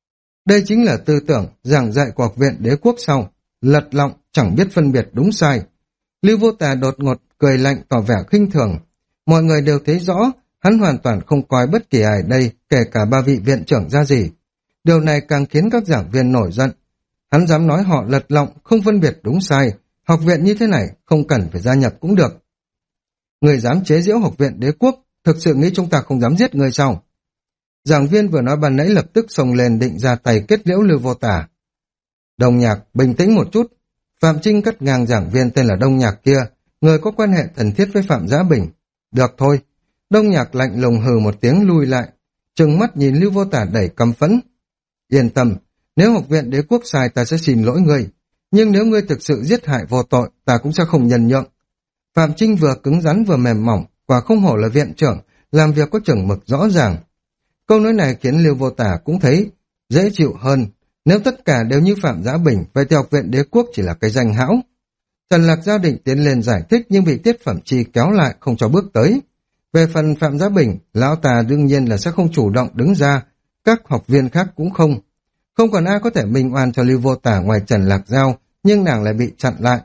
Đây chính là tư tưởng giảng dạy của học viện Đế Quốc sau, lật lọng, chẳng biết phân biệt đúng sai. Lưu Vô Tà đột ngột cười lạnh tỏ vẻ khinh thường. Mọi người đều thấy rõ, hắn hoàn toàn không coi bất kỳ ai đây, kể cả ba vị viện trưởng ra gì. Điều này càng khiến các giảng viên nổi giận. Hắn dám nói họ lật lọng, không phân biệt đúng sai. Học viện như thế này, không cần phải gia nhập cũng được. Người dám chế giễu học viện Đế Quốc, thực sự nghĩ chúng ta không dám giết người sao? Giảng viên vừa nói ban nãy lập tức xông lên định ra tay kết liễu Lưu Vô Tà. Đông Nhạc, bình tĩnh một chút. Phạm Trinh cắt ngang giảng viên tên là Đông Nhạc kia, người có quan hệ thân thiết với Phạm Giá Bình. Được thôi. Đông Nhạc lạnh lùng hừ một tiếng lui lại, trừng mắt nhìn Lưu Vô Tà đầy căm phẫn. Yên tâm, nếu học viện Đế Quốc sai ta sẽ xin lỗi ngươi, nhưng nếu ngươi thực sự giết hại vô tội, ta cũng sẽ không nhân nhượng. Phạm Trinh vừa cứng rắn vừa mềm mỏng, quả không hổ là viện trưởng, làm việc có chừng mực rõ ràng. Câu nói này khiến Lưu Vô Tà cũng thấy dễ chịu hơn. Nếu tất cả đều như Phạm Giá Bình, vậy thì học viện Đế Quốc chỉ là cái danh hão. Trần Lạc Giao định tiến lên giải thích nhưng bị Tiết Phẩm Chi kéo lại không cho bước tới. Về phần Phạm Giá Bình, lão ta đương nhiên là sẽ không chủ động đứng ra, các học viên khác cũng không. Không còn ai có thể minh oan cho Lưu Vô Tà ngoài Trần Lạc Giao, nhưng nàng lại bị chặn lại.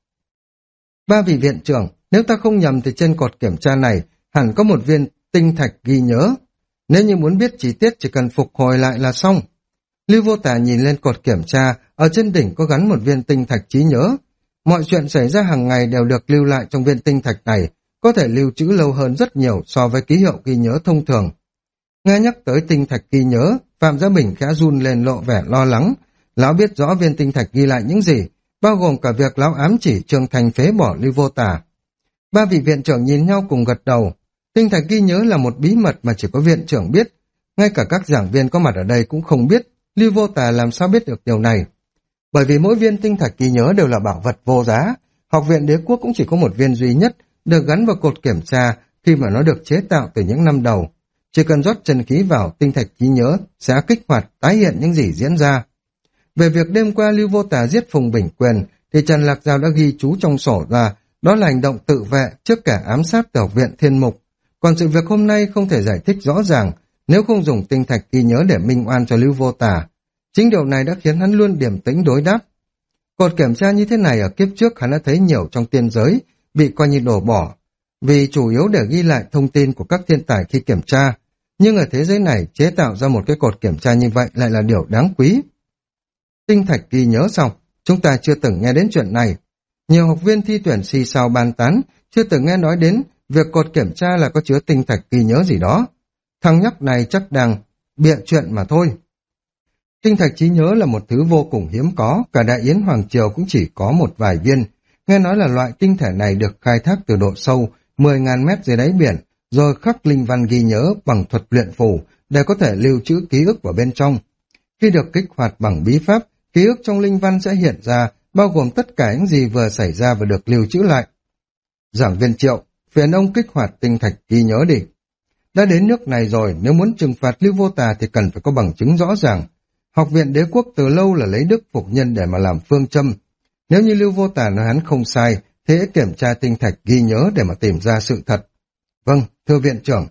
Ba vị viện trưởng, nếu ta không nhầm thì trên cột kiểm tra này hẳn có một viên tinh thạch ghi nhớ. Nếu như muốn biết chi tiết chỉ cần phục hồi lại là xong. Lưu Vô Tà nhìn lên cột kiểm tra, ở trên đỉnh có gắn một viên tinh thạch trí nhớ. Mọi chuyện xảy ra hàng ngày đều được lưu lại trong viên tinh thạch này, có thể lưu trữ lâu hơn rất nhiều so với ký hiệu ghi nhớ thông thường. Nghe nhắc tới tinh thạch ghi nhớ, Phạm Gia Bình khẽ run lên lộ vẻ lo lắng. Lão biết rõ viên tinh thạch ghi lại những gì, bao gồm cả việc lão ám chỉ Trương Thành phế bỏ Lưu Vô Tà. Ba vị viện trưởng nhìn nhau cùng gật đầu. Tinh thạch ghi nhớ là một bí mật mà chỉ có viện trưởng biết. Ngay cả các giảng viên có mặt ở đây cũng không biết. Lưu Vô Tà làm sao biết được điều này? Bởi vì mỗi viên tinh thạch ghi nhớ đều là bảo vật vô giá. Học viện Đế Quốc cũng chỉ có một viên duy nhất, được gắn vào cột kiểm tra khi mà nó được chế tạo từ những năm đầu. Chỉ cần rót chân khí vào, tinh thạch ghi nhớ sẽ kích hoạt tái hiện những gì diễn ra. Về việc đêm qua Lưu Vô Tà giết Phùng Bình Quyền thì Trần Lạc Giao đã ghi chú trong sổ ra, đó là hành động tự vệ trước cả ám sát từ học viện Thiên Mục. Còn sự việc hôm nay không thể giải thích rõ ràng nếu không dùng tinh thạch ghi nhớ để minh oan cho Lưu Vô Tà. Chính điều này đã khiến hắn luôn điềm tĩnh đối đáp. Cột kiểm tra như thế này ở kiếp trước hắn đã thấy nhiều trong tiên giới, bị coi như đổ bỏ, vì chủ yếu để ghi lại thông tin của các thiên tài khi kiểm tra. Nhưng ở thế giới này, chế tạo ra một cái cột kiểm tra như vậy lại là điều đáng quý. Tinh thạch ghi nhớ xong, chúng ta chưa từng nghe đến chuyện này. Nhiều học viên thi tuyển xì xào bàn tán, chưa từng nghe nói đến việc cột kiểm tra là có chứa tinh thạch ghi nhớ gì đó. Thằng nhóc này chắc đang bịa chuyện mà thôi. Tinh thạch trí nhớ là một thứ vô cùng hiếm có, cả Đại Yến Hoàng Triều cũng chỉ có một vài viên. Nghe nói là loại tinh thể này được khai thác từ độ sâu 10.000 mét dưới đáy biển, rồi khắc linh văn ghi nhớ bằng thuật luyện phù để có thể lưu trữ ký ức vào bên trong. Khi được kích hoạt bằng bí pháp, ký ức trong linh văn sẽ hiện ra, bao gồm tất cả những gì vừa xảy ra và được lưu trữ lại. Giảng viên Triệu, phiền ông kích hoạt tinh thạch ghi nhớ đi. Đã đến nước này rồi, nếu muốn trừng phạt Lưu Vô Tà thì cần phải có bằng chứng rõ ràng. Học viện Đế Quốc từ lâu là lấy đức phục nhân để mà làm phương châm. Nếu như Lưu Vô Tà nói hắn không sai, thì hãy kiểm tra tinh thạch ghi nhớ để mà tìm ra sự thật. Vâng, thưa viện trưởng.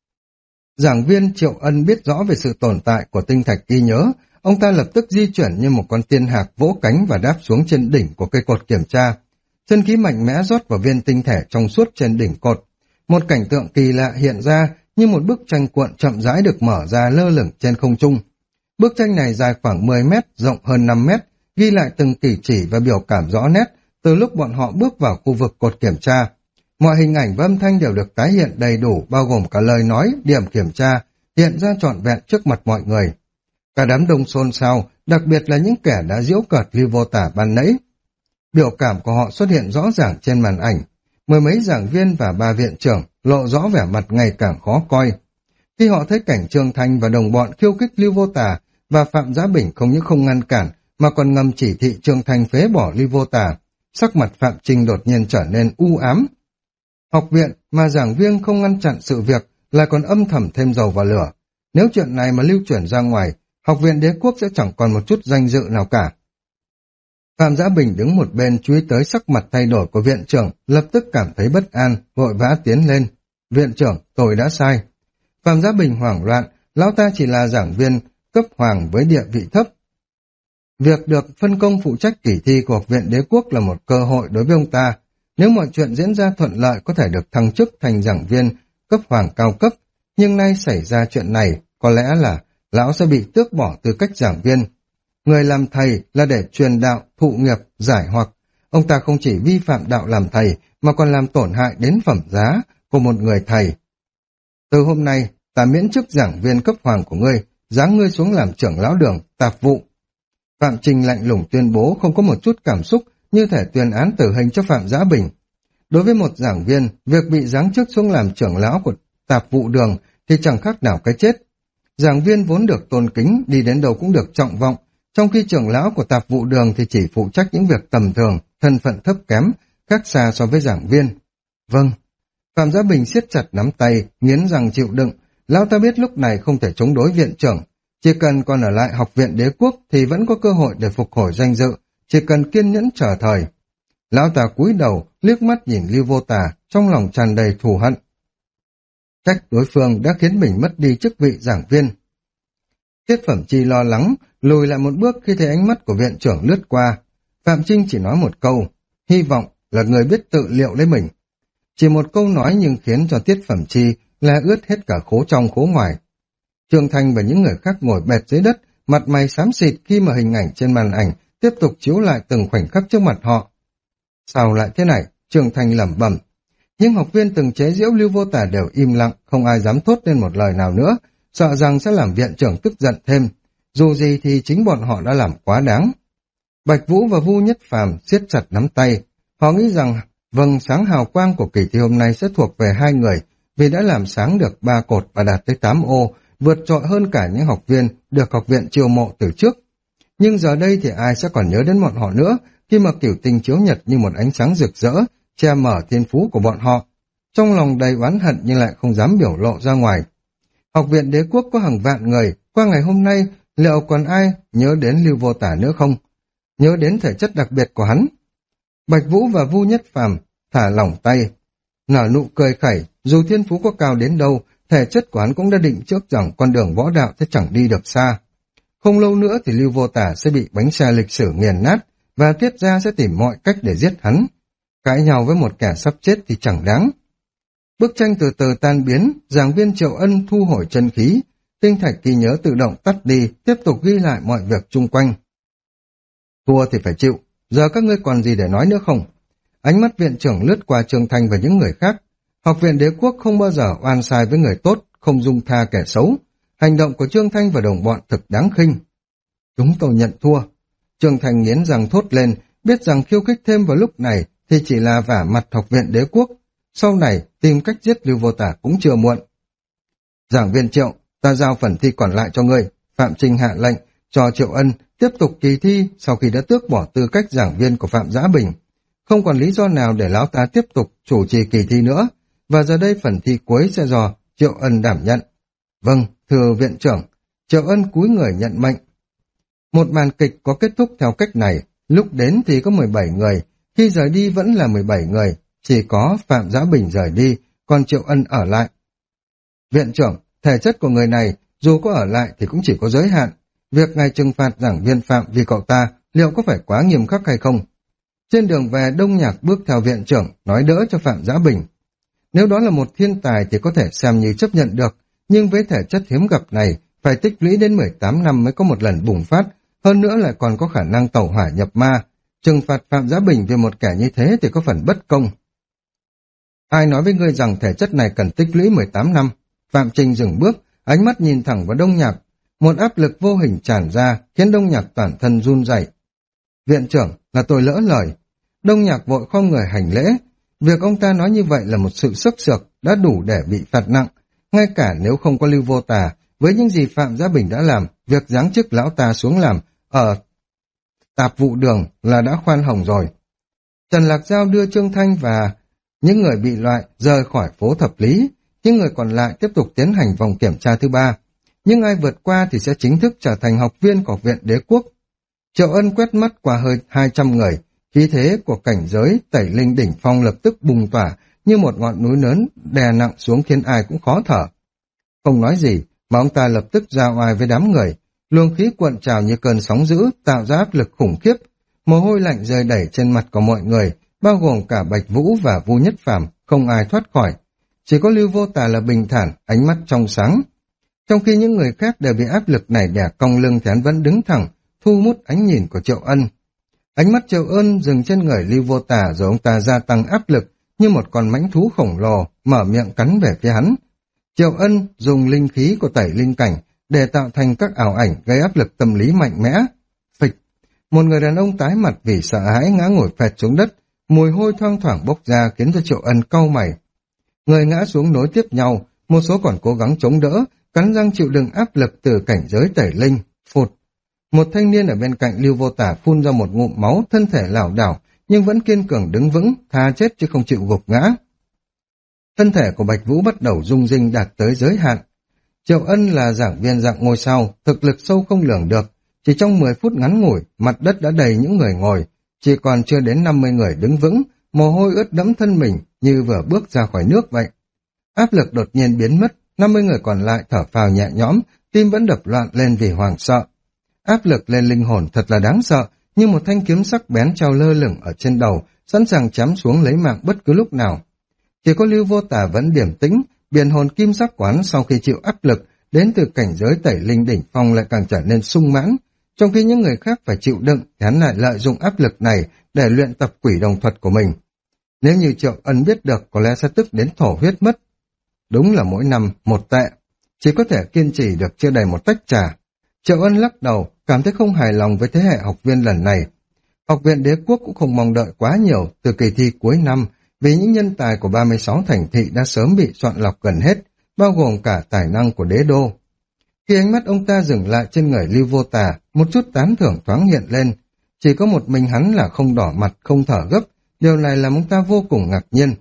Giảng viên Triệu Ân biết rõ về sự tồn tại của tinh thạch ghi nhớ, ông ta lập tức di chuyển như một con tiên hạc vỗ cánh và đáp xuống trên đỉnh của cây cột kiểm tra. Chân khí mạnh mẽ rót vào viên tinh thể trong suốt trên đỉnh cột. một cảnh tượng kỳ lạ hiện ra như một bức tranh cuộn chậm rãi được mở ra lơ lửng trên không trung. Bức tranh này dài khoảng 10 mét, rộng hơn 5 mét, ghi lại từng cử chỉ và biểu cảm rõ nét từ lúc bọn họ bước vào khu vực cột kiểm tra. Mọi hình ảnh và âm thanh đều được tái hiện đầy đủ, bao gồm cả lời nói, điểm kiểm tra, hiện ra trọn vẹn trước mặt mọi người. Cả đám đông xôn xao, đặc biệt là những kẻ đã giễu cợt Lưu Vô Tả ban nãy. Biểu cảm của họ xuất hiện rõ ràng trên màn ảnh. Mười mấy giảng viên và 3 viện trưởng lộ rõ vẻ mặt ngày càng khó coi. Khi họ thấy cảnh Trương Thanh và đồng bọn khiêu khích Lưu Vô Tả và Phạm Giá Bình không những không ngăn cản mà còn ngầm chỉ thị Trương Thanh phế bỏ Lưu Vô Tả, sắc mặt Phạm Trinh đột nhiên trở nên u ám. Học viện mà giảng viên không ngăn chặn sự việc lại còn âm thầm thêm dầu vào lửa. Nếu chuyện này mà lưu truyền ra ngoài, Học viện Đế Quốc sẽ chẳng còn một chút danh dự nào cả. Phạm Giá Bình đứng một bên chú ý tới sắc mặt thay đổi của viện trưởng, lập tức cảm thấy bất an, vội vã tiến lên. Viện trưởng, tôi đã sai. Phạm Giá Bình hoảng loạn, lão ta chỉ là giảng viên cấp hoàng với địa vị thấp. Việc được phân công phụ trách kỳ thi của Học viện Đế Quốc là một cơ hội đối với ông ta. Nếu mọi chuyện diễn ra thuận lợi có thể được thăng chức thành giảng viên cấp hoàng cao cấp, nhưng nay xảy ra chuyện này, có lẽ là lão sẽ bị tước bỏ tư cách giảng viên. Người làm thầy là để truyền đạo, thụ nghiệp, giải hoặc. Ông ta không chỉ vi phạm đạo làm thầy, mà còn làm tổn hại đến phẩm giá của một người thầy. Từ hôm nay, ta miễn chức giảng viên cấp hoàng của ngươi, giáng ngươi xuống làm trưởng lão đường, tạp vụ. Phạm Trình lạnh lùng tuyên bố không có một chút cảm xúc, như thể tuyên án tử hình cho Phạm Giá Bình. Đối với một giảng viên, việc bị giáng chức xuống làm trưởng lão của tạp vụ đường thì chẳng khác nào cái chết. Giảng viên vốn được tôn kính, đi đến đâu cũng được trọng vọng, trong khi trưởng lão của tạp vụ đường thì chỉ phụ trách những việc tầm thường, thân phận thấp kém, khác xa so với giảng viên. Vâng. Phạm Giá Bình siết chặt nắm tay, nghiến răng chịu đựng. Lão ta biết lúc này không thể chống đối viện trưởng. Chỉ cần còn ở lại Học viện Đế Quốc thì vẫn có cơ hội để phục hồi danh dự, chỉ cần kiên nhẫn chờ thời. Lão ta cúi đầu, liếc mắt nhìn Lưu Vô Tả, trong lòng tràn đầy thù hận. Trách đối phương đã khiến mình mất đi chức vị giảng viên. Tiết Phẩm Chi lo lắng, lùi lại một bước khi thấy ánh mắt của viện trưởng lướt qua. Phạm Trinh chỉ nói một câu, hy vọng là người biết tự liệu lấy mình. Chỉ một câu nói nhưng khiến cho Tiết Phẩm Chi là ướt hết cả khố trong khố ngoài. Trương Thanh và những người khác ngồi bệt dưới đất, mặt mày xám xịt khi mà hình ảnh trên màn ảnh tiếp tục chiếu lại từng khoảnh khắc trước mặt họ. Sao lại thế này? Trương Thanh lẩm bẩm. Những học viên từng chế giễu Lưu Vô Tả đều im lặng, không ai dám thốt lên một lời nào nữa, sợ rằng sẽ làm viện trưởng tức giận thêm. Dù gì thì chính bọn họ đã làm quá đáng. Bạch Vũ và Vu Nhất Phàm siết chặt nắm tay. Họ nghĩ rằng vầng sáng hào quang của kỳ thi hôm nay sẽ thuộc về hai người, vì đã làm sáng được 3 cột và đạt tới 8 ô, vượt trội hơn cả những học viên được học viện chiêu mộ từ trước. Nhưng giờ đây thì ai sẽ còn nhớ đến bọn họ nữa, khi mà cửu tinh chiếu nhật như một ánh sáng rực rỡ, che mở thiên phú của bọn họ. Trong lòng đầy oán hận nhưng lại không dám biểu lộ ra ngoài. Học viện Đế Quốc có hàng vạn người, qua ngày hôm nay, liệu còn ai nhớ đến Lưu Vô Tả nữa không? Nhớ đến thể chất đặc biệt của hắn. Bạch Vũ và Vu Nhất Phàm thả lỏng tay, nở nụ cười khẩy, dù thiên phú có cao đến đâu, thể chất của hắn cũng đã định trước rằng con đường võ đạo sẽ chẳng đi được xa. Không lâu nữa thì Lưu Vô Tả sẽ bị bánh xe lịch sử nghiền nát, và Tiết Gia sẽ tìm mọi cách để giết hắn. Cãi nhau với một kẻ sắp chết thì chẳng đáng. Bức tranh từ từ tan biến, giảng viên Triệu Ân thu hồi chân khí, tinh thạch ghi nhớ tự động tắt đi, tiếp tục ghi lại mọi việc chung quanh. Thua thì phải chịu, giờ các ngươi còn gì để nói nữa không? Ánh mắt viện trưởng lướt qua Trương Thanh và những người khác. Học viện Đế Quốc không bao giờ oan sai với người tốt, không dung tha kẻ xấu. Hành động của Trương Thanh và đồng bọn thực đáng khinh. Chúng tôi nhận thua. Trương Thanh nghiến răng thốt lên, biết rằng khiêu khích thêm vào lúc này thì chỉ là vả mặt Học viện Đế Quốc. Sau này tìm cách giết Lưu Vô Tả cũng chưa muộn. Giảng viên Triệu, ta giao phần thi còn lại cho ngươi. Phạm Trinh hạ lệnh cho Triệu Ân tiếp tục kỳ thi sau khi đã tước bỏ tư cách giảng viên của Phạm Giá Bình. Không còn lý do nào để lão ta tiếp tục chủ trì kỳ thi nữa, và giờ đây phần thi cuối sẽ do Triệu Ân đảm nhận. Vâng, thưa viện trưởng. Triệu Ân cúi người nhận mệnh. Một màn kịch có kết thúc theo cách này, lúc đến thì có 17 người, khi rời đi vẫn là 17 người, chỉ có Phạm Giá Bình rời đi, còn Triệu Ân ở lại. Viện trưởng, thể chất của người này dù có ở lại thì cũng chỉ có giới hạn. Việc ngài trừng phạt giảng viên Phạm vì cậu ta liệu có phải quá nghiêm khắc hay không? Trên đường về, Đông Nhạc bước theo viện trưởng nói đỡ cho Phạm Giá Bình. Nếu đó là một thiên tài thì có thể xem như chấp nhận được, nhưng với thể chất hiếm gặp này, phải tích lũy đến 18 năm mới có một lần bùng phát, hơn nữa lại còn có khả năng tẩu hỏa nhập ma. Trừng phạt Phạm Giá Bình vì một kẻ như thế thì có phần bất công. Ai nói với ngươi rằng thể chất này cần tích lũy 18 năm? Phạm Trình dừng bước, ánh mắt nhìn thẳng vào Đông Nhạc. Một áp lực vô hình tràn ra, khiến Đông Nhạc toàn thân run rẩy. Viện trưởng, là tôi lỡ lời. Đông Nhạc vội khom người hành lễ. Việc ông ta nói như vậy là một sự sức sược, đã đủ để bị phạt nặng. Ngay cả nếu không có Lưu Vô Tà, với những gì Phạm Giá Bình đã làm, việc giáng chức lão ta xuống làm ở tạp vụ đường là đã khoan hồng rồi. Trần Lạc Giao đưa Trương Thanh và những người bị loại rời khỏi phố Thập Lý, những người còn lại tiếp tục tiến hành vòng kiểm tra thứ 3. Nhưng ai vượt qua thì sẽ chính thức trở thành học viên của Học viện Đế Quốc. Triệu Ân quét mắt qua hơi 200 người, khí thế của cảnh giới Tẩy Linh đỉnh phong lập tức bùng tỏa như một ngọn núi lớn đè nặng xuống khiến ai cũng khó thở. Không nói gì mà ông ta lập tức ra oai với đám người, luồng khí cuộn trào như cơn sóng dữ tạo ra áp lực khủng khiếp, mồ hôi lạnh rơi đẩy trên mặt của mọi người, bao gồm cả Bạch Vũ và Vu Nhất Phàm, không ai thoát khỏi. Chỉ có Lưu Vô Tà là bình thản, ánh mắt trong sáng. Trong khi những người khác đều bị áp lực này đè cong lưng thì hắn vẫn đứng thẳng, thu hút ánh nhìn của Triệu Ân. Ánh mắt Triệu Ân dừng trên người Lưu Vô Tà rồi ông ta gia tăng áp lực như một con mãnh thú khổng lồ mở miệng cắn về phía hắn. Triệu Ân dùng linh khí của Tẩy Linh cảnh để tạo thành các ảo ảnh gây áp lực tâm lý mạnh mẽ. Phịch, một người đàn ông tái mặt vì sợ hãi ngã ngồi phẹt xuống đất, mùi hôi thoang thoảng bốc ra khiến cho Triệu Ân cau mày. Người ngã xuống nối tiếp nhau, một số còn cố gắng chống đỡ, cắn răng chịu đựng áp lực từ cảnh giới Tẩy Linh. Phụt, một thanh niên ở bên cạnh Lưu Vô Tà phun ra một ngụm máu, thân thể lảo đảo nhưng vẫn kiên cường đứng vững, tha chết chứ không chịu gục ngã. Thân thể của Bạch Vũ bắt đầu rung rinh đạt tới giới hạn. Triệu Ân là giảng viên dạng ngôi sao, thực lực sâu không lường được. Chỉ trong 10 phút ngắn ngủi, mặt đất đã đầy những người ngồi, chỉ còn chưa đến 50 người đứng vững, mồ hôi ướt đẫm thân mình như vừa bước ra khỏi nước vậy. Áp lực đột nhiên biến mất, 50 người còn lại thở phào nhẹ nhõm, tim vẫn đập loạn lên vì hoảng sợ. Áp lực lên linh hồn thật là đáng sợ, như một thanh kiếm sắc bén treo lơ lửng ở trên đầu, sẵn sàng chém xuống lấy mạng bất cứ lúc nào. Chỉ có Lưu Vô Tà vẫn điềm tĩnh, biển hồn kim sắc quán sau khi chịu áp lực đến từ cảnh giới Tẩy Linh đỉnh phong lại càng trở nên sung mãn, trong khi những người khác phải chịu đựng, thì hắn lại lợi dụng áp lực này để luyện tập quỷ đồng thuật của mình. Nếu như Triệu Ân biết được, có lẽ sẽ tức đến thổ huyết mất. Đúng là mỗi năm một tệ, chỉ có thể kiên trì được chưa đầy một tách trà. Triệu Ân lắc đầu, cảm thấy không hài lòng với thế hệ học viên lần này. Học viện Đế Quốc cũng không mong đợi quá nhiều từ kỳ thi cuối năm, vì những nhân tài của 36 thành thị đã sớm bị soạn lọc gần hết, bao gồm cả tài năng của đế đô. Khi ánh mắt ông ta dừng lại trên người Lưu Vô Tà, một chút tán thưởng thoáng hiện lên. Chỉ có một mình hắn là không đỏ mặt, không thở gấp, điều này làm ông ta vô cùng ngạc nhiên.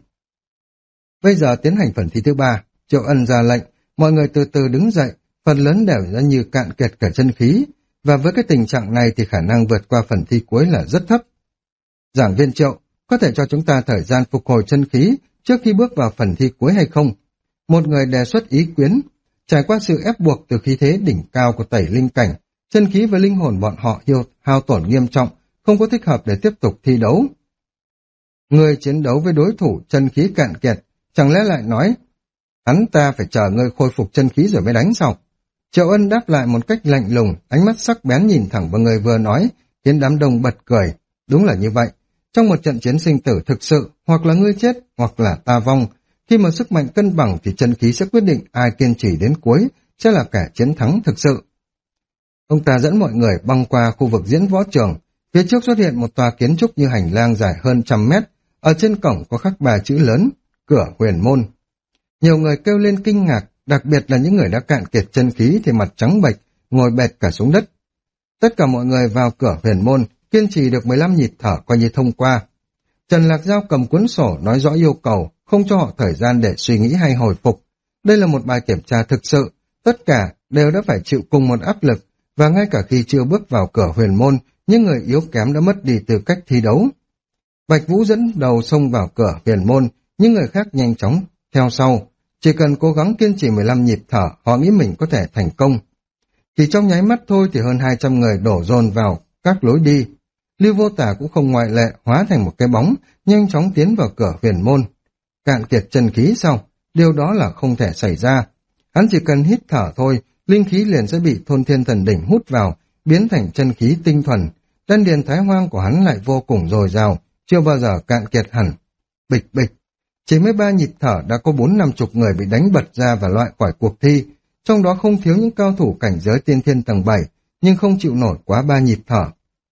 Bây giờ tiến hành phần thi thứ 3, Triệu Ân ra lệnh, mọi người từ từ đứng dậy, phần lớn đều ra như cạn kiệt cả chân khí, và với cái tình trạng này thì khả năng vượt qua phần thi cuối là rất thấp. Giảng viên Triệu, có thể cho chúng ta thời gian phục hồi chân khí trước khi bước vào phần thi cuối hay không? Một người đề xuất ý kiến. Trải qua sự ép buộc từ khí thế đỉnh cao của Tẩy Linh cảnh, chân khí và linh hồn bọn họ hao tổn nghiêm trọng, không có thích hợp để tiếp tục thi đấu. Người chiến đấu với đối thủ chân khí cạn kiệt, chẳng lẽ lại nói hắn ta phải chờ ngươi khôi phục chân khí rồi mới đánh sao? Triệu Ân đáp lại một cách lạnh lùng, ánh mắt sắc bén nhìn thẳng vào người vừa nói, khiến đám đông bật cười. Đúng là như vậy. Trong một trận chiến sinh tử thực sự, hoặc là ngươi chết, hoặc là ta vong. Khi mà sức mạnh cân bằng thì chân khí sẽ quyết định ai kiên trì đến cuối, sẽ là kẻ chiến thắng thực sự. Ông ta dẫn mọi người băng qua khu vực diễn võ trường. Phía trước xuất hiện một tòa kiến trúc như hành lang dài hơn 100 mét. Ở trên cổng có khắc 3 chữ lớn, cửa huyền môn. Nhiều người kêu lên kinh ngạc, đặc biệt là những người đã cạn kiệt chân khí thì mặt trắng bệch, ngồi bệt cả xuống đất. Tất cả mọi người vào cửa huyền môn, kiên trì được 15 nhịp thở coi như thông qua. Trần Lạc Giao cầm cuốn sổ nói rõ yêu cầu, không cho họ thời gian để suy nghĩ hay hồi phục. Đây là một bài kiểm tra thực sự, tất cả đều đã phải chịu cùng một áp lực, và ngay cả khi chưa bước vào cửa huyền môn, những người yếu kém đã mất đi tư cách thi đấu. Bạch Vũ dẫn đầu xông vào cửa huyền môn, những người khác nhanh chóng theo sau. Chỉ cần cố gắng kiên trì 15 nhịp thở, họ nghĩ mình có thể thành công. Chỉ trong nháy mắt thôi thì hơn 200 người đổ dồn vào các lối đi. Lưu Vô Tà cũng không ngoại lệ, hóa thành một cái bóng, nhanh chóng tiến vào cửa huyền môn. cạn kiệt chân khí sao? Điều đó là không thể xảy ra. Hắn chỉ cần hít thở thôi, linh khí liền sẽ bị Thôn Thiên Thần Đỉnh hút vào, biến thành chân khí tinh thuần. Đan điền thái hoang của hắn lại vô cùng dồi dào, chưa bao giờ cạn kiệt hẳn. Bịch bịch, chỉ mới 3 nhịp thở đã có 40-50 người bị đánh bật ra và loại khỏi cuộc thi, trong đó không thiếu những cao thủ cảnh giới tiên thiên tầng 7, nhưng không chịu nổi quá 3 nhịp thở.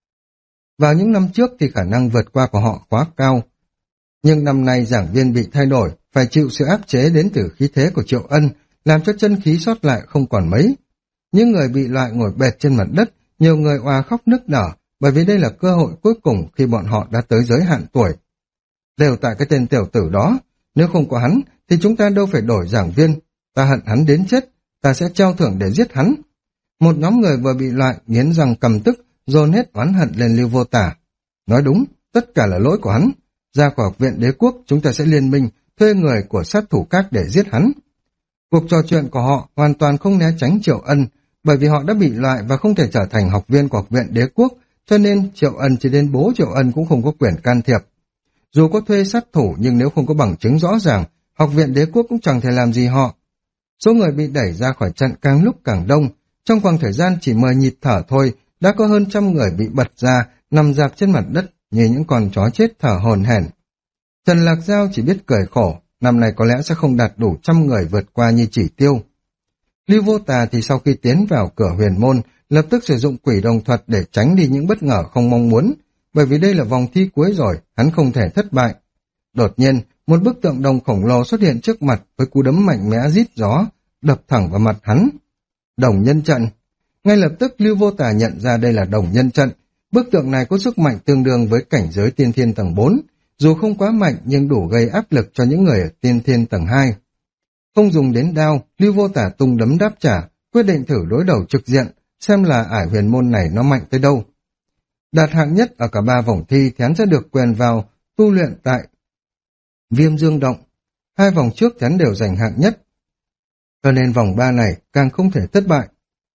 Vào những năm trước thì khả năng vượt qua của họ quá cao, nhưng năm nay giảng viên bị thay đổi, phải chịu sự áp chế đến từ khí thế của Triệu Ân, làm cho chân khí sót lại không còn mấy. Những người bị loại ngồi bệt trên mặt đất, nhiều người oà khóc nức nở, bởi vì đây là cơ hội cuối cùng khi bọn họ đã tới giới hạn tuổi. Đều tại cái tên tiểu tử đó, nếu không có hắn thì chúng ta đâu phải đổi giảng viên, ta hận hắn đến chết, ta sẽ treo thưởng để giết hắn. Một nhóm người vừa bị loại nghiến răng căm tức, dồn hết oán hận lên Lưu Vô Tả. Nói đúng, tất cả là lỗi của hắn. Ra khỏi học viện đế quốc, chúng ta sẽ liên minh, thuê người của sát thủ khác để giết hắn. Cuộc trò chuyện của họ hoàn toàn không né tránh Triệu Ân, bởi vì họ đã bị loại và không thể trở thành học viên của học viện đế quốc, cho nên Triệu Ân chỉ đến bố Triệu Ân cũng không có quyền can thiệp. Dù có thuê sát thủ nhưng nếu không có bằng chứng rõ ràng, học viện đế quốc cũng chẳng thể làm gì họ. Số người bị đẩy ra khỏi trận càng lúc càng đông, trong khoảng thời gian chỉ 10 nhịp thở thôi, đã có hơn 100 người bị bật ra, nằm rạp trên mặt đất như những con chó chết thở hổn hển. Trần Lạc Giao chỉ biết cười khổ, năm nay có lẽ sẽ không đạt đủ 100 người vượt qua như chỉ tiêu. Lưu Vô Tà thì sau khi tiến vào cửa huyền môn, lập tức sử dụng quỷ đồng thuật để tránh đi những bất ngờ không mong muốn, bởi vì đây là vòng thi cuối rồi, hắn không thể thất bại. Đột nhiên, một bức tượng đồng khổng lồ xuất hiện trước mặt với cú đấm mạnh mẽ rít gió, đập thẳng vào mặt hắn. Đồng nhân trận. Ngay lập tức Lưu Vô Tà nhận ra đây là đồng nhân trận. Bức tượng này có sức mạnh tương đương với cảnh giới tiên thiên tầng 4, dù không quá mạnh nhưng đủ gây áp lực cho những người ở tiên thiên tầng 2. Không dùng đến đao, Lưu Vô Tả tung đấm đáp trả, quyết định thử đối đầu trực diện, xem là ải huyền môn này nó mạnh tới đâu. Đạt hạng nhất ở cả 3 vòng thi thì hắn sẽ được quyền vào tu luyện tại Viêm Dương Động. 2 vòng trước hắn đều giành hạng nhất, cho nên vòng 3 này càng không thể thất bại.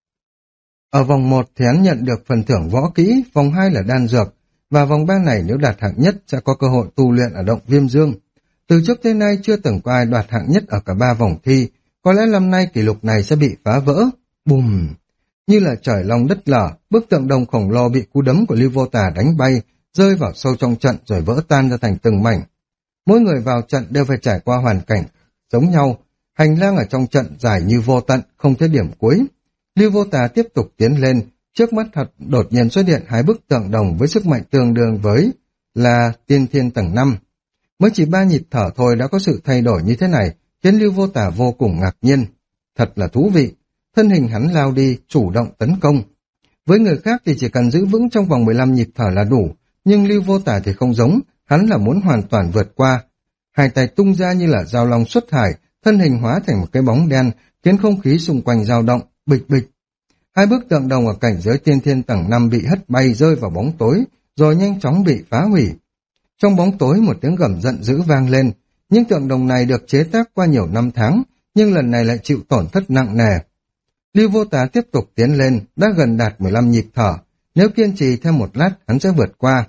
Ở vòng 1 thì hắn nhận được phần thưởng võ kỹ, vòng 2 là đan dược, và vòng 3 này nếu đạt hạng nhất sẽ có cơ hội tu luyện ở động Viêm Dương. Từ trước tới nay chưa từng có ai đoạt hạng nhất ở cả 3 vòng thi, có lẽ năm nay kỷ lục này sẽ bị phá vỡ. Bùm! Như là trời long đất lở, bức tượng đồng khổng lồ bị cú đấm của Lưu Vô Tà đánh bay, rơi vào sâu trong trận rồi vỡ tan ra thành từng mảnh. Mỗi người vào trận đều phải trải qua hoàn cảnh giống nhau, hành lang ở trong trận dài như vô tận, không thấy điểm cuối. Lưu Vô Tà tiếp tục tiến lên, trước mắt thật đột nhiên xuất hiện 2 bức tượng đồng với sức mạnh tương đương với là tiên thiên tầng 5. Mới chỉ 3 nhịp thở thôi đã có sự thay đổi như thế này, khiến Lưu Vô Tà vô cùng ngạc nhiên. Thật là thú vị. Thân hình hắn lao đi, chủ động tấn công. Với người khác thì chỉ cần giữ vững trong vòng 15 nhịp thở là đủ, nhưng Lưu Vô Tà thì không giống, hắn là muốn hoàn toàn vượt qua. 2 tay tung ra như là dao long xuất hải, thân hình hóa thành một cái bóng đen, khiến không khí xung quanh dao động, bịch bịch. 2 bức tượng đồng ở cảnh giới tiên thiên tầng 5 bị hất bay rơi vào bóng tối, rồi nhanh chóng bị phá hủy. Trong bóng tối một tiếng gầm giận dữ vang lên, những tượng đồng này được chế tác qua nhiều năm tháng, nhưng lần này lại chịu tổn thất nặng nề. Lưu Vô Tà tiếp tục tiến lên, đã gần đạt 15 nhịp thở, nếu kiên trì thêm một lát hắn sẽ vượt qua.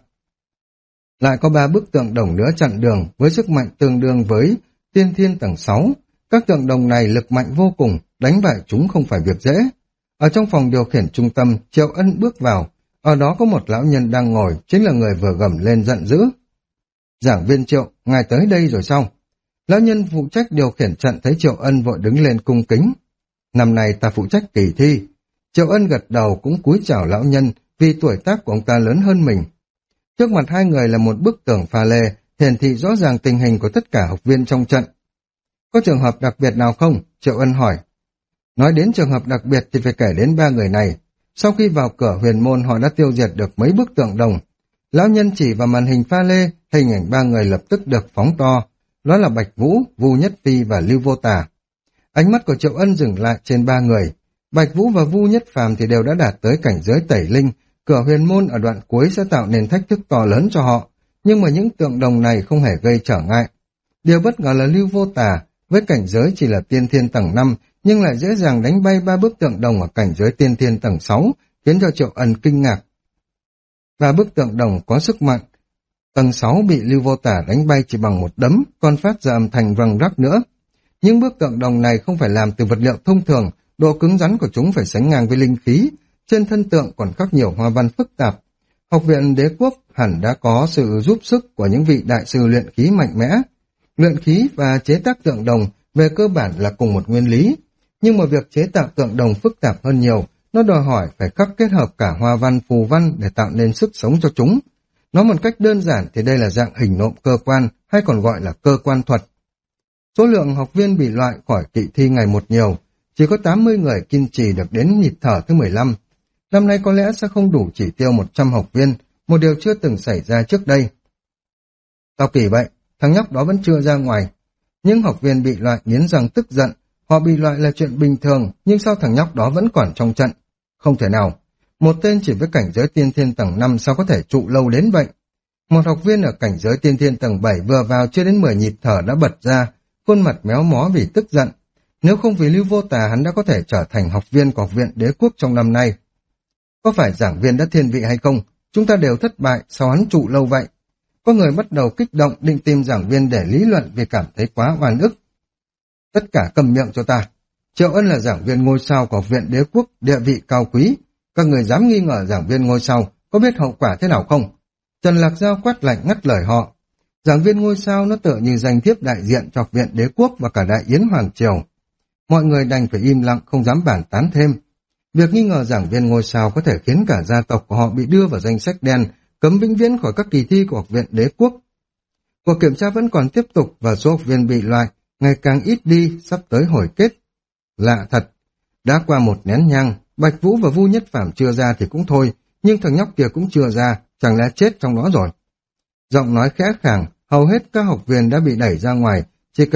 Lại có 3 bức tượng đồng nữa chặn đường với sức mạnh tương đương với tiên thiên tầng 6. Các tượng đồng này lực mạnh vô cùng, đánh bại chúng không phải việc dễ. Ở trong phòng điều khiển trung tâm, Triệu Ân bước vào, ở đó có một lão nhân đang ngồi, chính là người vừa gầm lên giận dữ. Giảng viên Triệu, ngài tới đây rồi sao? Lão nhân phụ trách điều khiển trận thấy Triệu Ân vội đứng lên cung kính. Năm nay ta phụ trách kỳ thi. Triệu Ân gật đầu cũng cúi chào lão nhân vì tuổi tác của ông ta lớn hơn mình. Trước mặt 2 người là một bức tường pha lê, hiển thị rõ ràng tình hình của tất cả học viên trong trận. Có trường hợp đặc biệt nào không? Triệu Ân hỏi. Nói đến trường hợp đặc biệt thì phải kể đến 3 người này. Sau khi vào cửa huyền môn họ đã tiêu diệt được mấy bức tượng đồng. Lão nhân chỉ vào màn hình pha lê, hình ảnh 3 người lập tức được phóng to. Đó là Bạch Vũ, Vu Nhất Phi và Lưu Vô Tà. Ánh mắt của Triệu Ân dừng lại trên 3 người. Bạch Vũ và Vu Nhất Phàm thì đều đã đạt tới cảnh giới tẩy linh. Cửa huyền môn ở đoạn cuối sẽ tạo nên thách thức to lớn cho họ. Nhưng mà những tượng đồng này không hề gây trở ngại. Điều bất ngờ là Lưu Vô Tà, với cảnh giới chỉ là tiên thiên tầng 5, nhưng lại dễ dàng đánh bay 3 bức tượng đồng ở cảnh giới tiên thiên tầng 6, khiến cho Triệu Ân kinh ngạc. 3 bức tượng đồng có sức mạnh Tầng 6 bị Lưu Vô Tả đánh bay chỉ bằng một đấm, còn phát ra âm thanh răng rắc nữa. Những bức tượng đồng này không phải làm từ vật liệu thông thường, độ cứng rắn của chúng phải sánh ngang với linh khí. Trên thân tượng còn khắc nhiều hoa văn phức tạp. Học viện Đế Quốc hẳn đã có sự giúp sức của những vị đại sư luyện khí mạnh mẽ. Luyện khí và chế tác tượng đồng về cơ bản là cùng một nguyên lý, nhưng mà việc chế tạo tượng đồng phức tạp hơn nhiều, nó đòi hỏi phải khắc kết hợp cả hoa văn phù văn để tạo nên sức sống cho chúng. Nói một cách đơn giản thì đây là dạng hình nộm cơ quan, hay còn gọi là cơ quan thuật. Số lượng học viên bị loại khỏi kỳ thi ngày một nhiều, chỉ có 80 người kiên trì được đến nhịp thở thứ 15. Năm nay có lẽ sẽ không đủ chỉ tiêu 100 học viên, một điều chưa từng xảy ra trước đây. Sao kỳ vậy, thằng nhóc đó vẫn chưa ra ngoài. Những học viên bị loại nghiến răng tức giận, họ bị loại là chuyện bình thường, nhưng sao thằng nhóc đó vẫn còn trong trận? Không thể nào, một tên chỉ với cảnh giới tiên thiên tầng 5 sao có thể trụ lâu đến vậy? Một học viên ở cảnh giới tiên thiên tầng 7 vừa vào chưa đến 10 nhịp thở đã bật ra, khuôn mặt méo mó vì tức giận. Nếu không vì Lưu Vô Tà hắn đã có thể trở thành học viên của Học viện Đế Quốc trong năm nay. Có phải giảng viên đã thiên vị hay không? Chúng ta đều thất bại, sao hắn trụ lâu vậy? Có người bắt đầu kích động định tìm giảng viên để lý luận vì cảm thấy quá oan ức. Tất cả cầm miệng cho ta. Triệu Ân là giảng viên ngôi sao của Học viện Đế Quốc, địa vị cao quý. Các người dám nghi ngờ giảng viên ngôi sao, có biết hậu quả thế nào không? Trần Lạc Giao quát lạnh ngắt lời họ. Giảng viên ngôi sao nó tựa như danh thiếp đại diện cho Học viện Đế Quốc và cả Đại Yến Hoàng Triều. Mọi người đành phải im lặng không dám bàn tán thêm. Việc nghi ngờ giảng viên ngôi sao có thể khiến cả gia tộc của họ bị đưa vào danh sách đen, cấm vĩnh viễn khỏi các kỳ thi của Học viện Đế Quốc. Cuộc kiểm tra vẫn còn tiếp tục và số học viên bị loại ngày càng ít đi, sắp tới hồi kết. Lạ thật, đã qua một nén nhang, Bạch Vũ và Vu Nhất Phàm chưa ra thì cũng thôi, nhưng thằng nhóc kia cũng chưa ra, chẳng lẽ chết trong đó rồi. Giọng nói khẽ khàng, hầu hết các học viên đã bị đẩy ra ngoài, chỉ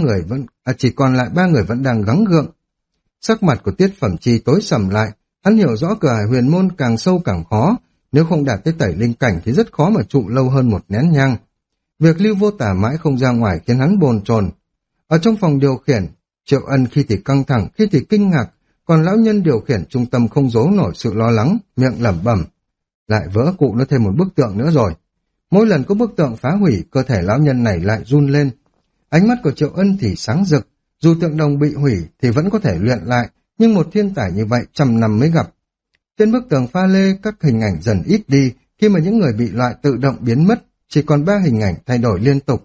còn lại 3 người vẫn đang gắng gượng. Sắc mặt của Tiết Phẩm Chi tối sầm lại, hắn hiểu rõ cửa Hải Huyền Môn càng sâu càng khó, nếu không đạt tới tẩy linh cảnh thì rất khó mà trụ lâu hơn một nén nhang. Việc Lưu Vô Tả mãi không ra ngoài khiến hắn bồn chồn. Ở trong phòng điều khiển, Triệu Ân khi thì căng thẳng, khi thì kinh ngạc, còn lão nhân điều khiển trung tâm không giấu nổi sự lo lắng, miệng lẩm bẩm. Lại vỡ cụ nó thêm một bức tượng nữa rồi. Mỗi lần có bức tượng phá hủy, cơ thể lão nhân này lại run lên. Ánh mắt của Triệu Ân thì sáng rực, dù tượng đồng bị hủy thì vẫn có thể luyện lại, nhưng một thiên tài như vậy 100 năm mới gặp. Trên bức tường pha lê, các hình ảnh dần ít đi, khi mà những người bị loại tự động biến mất, chỉ còn 3 hình ảnh thay đổi liên tục.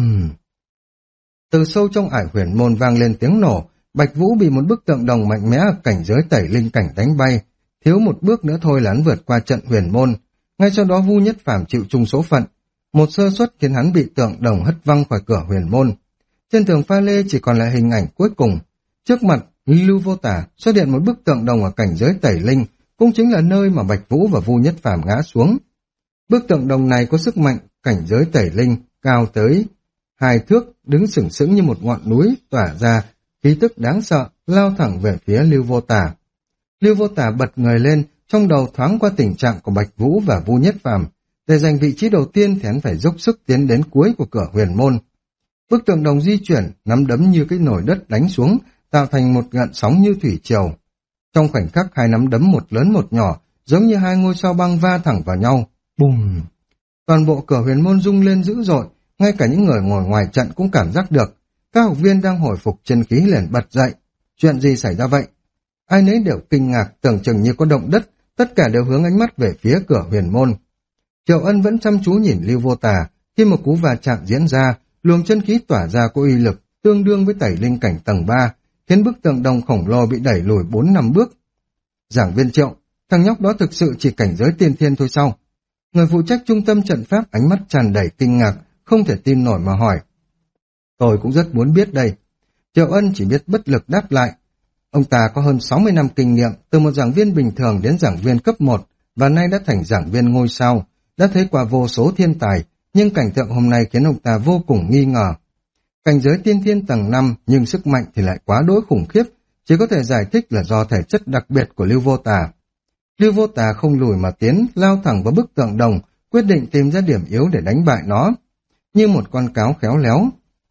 Từ sâu trong Ải Huyền Môn vang lên tiếng nổ, Bạch Vũ bị một bức tượng đồng mạnh mẽ ở cảnh giới tẩy linh cảnh đánh bay, thiếu một bước nữa thôi là hắn vượt qua trận Huyền Môn. Ngay sau đó Vu Nhất Phàm chịu chung số phận, một sơ suất khiến hắn bị tượng đồng hất văng khỏi cửa Huyền Môn. Trên tường pha lê chỉ còn lại hình ảnh cuối cùng. Trước mặt Lưu Vô Tả xuất hiện một bức tượng đồng ở cảnh giới tẩy linh, cũng chính là nơi mà Bạch Vũ và Vu Nhất Phàm ngã xuống. Bức tượng đồng này có sức mạnh cảnh giới tẩy linh cao tới 2 thước, đứng sừng sững như một ngọn núi, tỏa ra khí tức đáng sợ, lao thẳng về phía Lưu Vô Tả. Lưu Vô Tả bật người lên, trong đầu thoáng qua tình trạng của Bạch Vũ và Vu Nhất Phàm. Để giành vị trí đầu tiên thì hắn phải dốc sức tiến đến cuối của cửa Huyền Môn. Bức tượng đồng di chuyển, nắm đấm như cái nồi đất đánh xuống, tạo thành một gợn sóng như thủy triều. Trong khoảnh khắc 2 nắm đấm một lớn một nhỏ, giống như 2 ngôi sao băng va thẳng vào nhau. Bùm! Toàn bộ cửa Huyền Môn rung lên dữ dội, ngay cả những người ngồi ngoài trận cũng cảm giác được. Các học viên đang hồi phục chân khí liền bật dậy. Chuyện gì xảy ra vậy? Ai nấy đều kinh ngạc, tưởng chừng như có động đất, tất cả đều hướng ánh mắt về phía cửa Huyền Môn. Triệu Ân vẫn chăm chú nhìn Lưu Vô Tà, khi một cú va chạm diễn ra, luồng chân khí tỏa ra có uy lực tương đương với tẩy linh cảnh tầng 3, khiến bức tượng đồng khổng lồ bị đẩy lùi 4-5 bước. Giảng viên Triệu, thằng nhóc đó thực sự chỉ cảnh giới tiên thiên thôi sao? Người phụ trách trung tâm trận pháp ánh mắt tràn đầy kinh ngạc, không thể tin nổi mà hỏi. Tôi cũng rất muốn biết đây. Triệu Ân chỉ biết bất lực đáp lại. Ông ta có hơn 60 năm kinh nghiệm, từ một giảng viên bình thường đến giảng viên cấp 1, và nay đã thành giảng viên ngôi sao, đã thấy qua vô số thiên tài, nhưng cảnh tượng hôm nay khiến ông ta vô cùng nghi ngờ. Cảnh giới tiên thiên tầng 5, nhưng sức mạnh thì lại quá đỗi khủng khiếp, chỉ có thể giải thích là do thể chất đặc biệt của Lưu Vô Tà. Lưu Vô Tà không lùi mà tiến, lao thẳng vào bức tượng đồng, quyết định tìm ra điểm yếu để đánh bại nó. Như một con cáo khéo léo,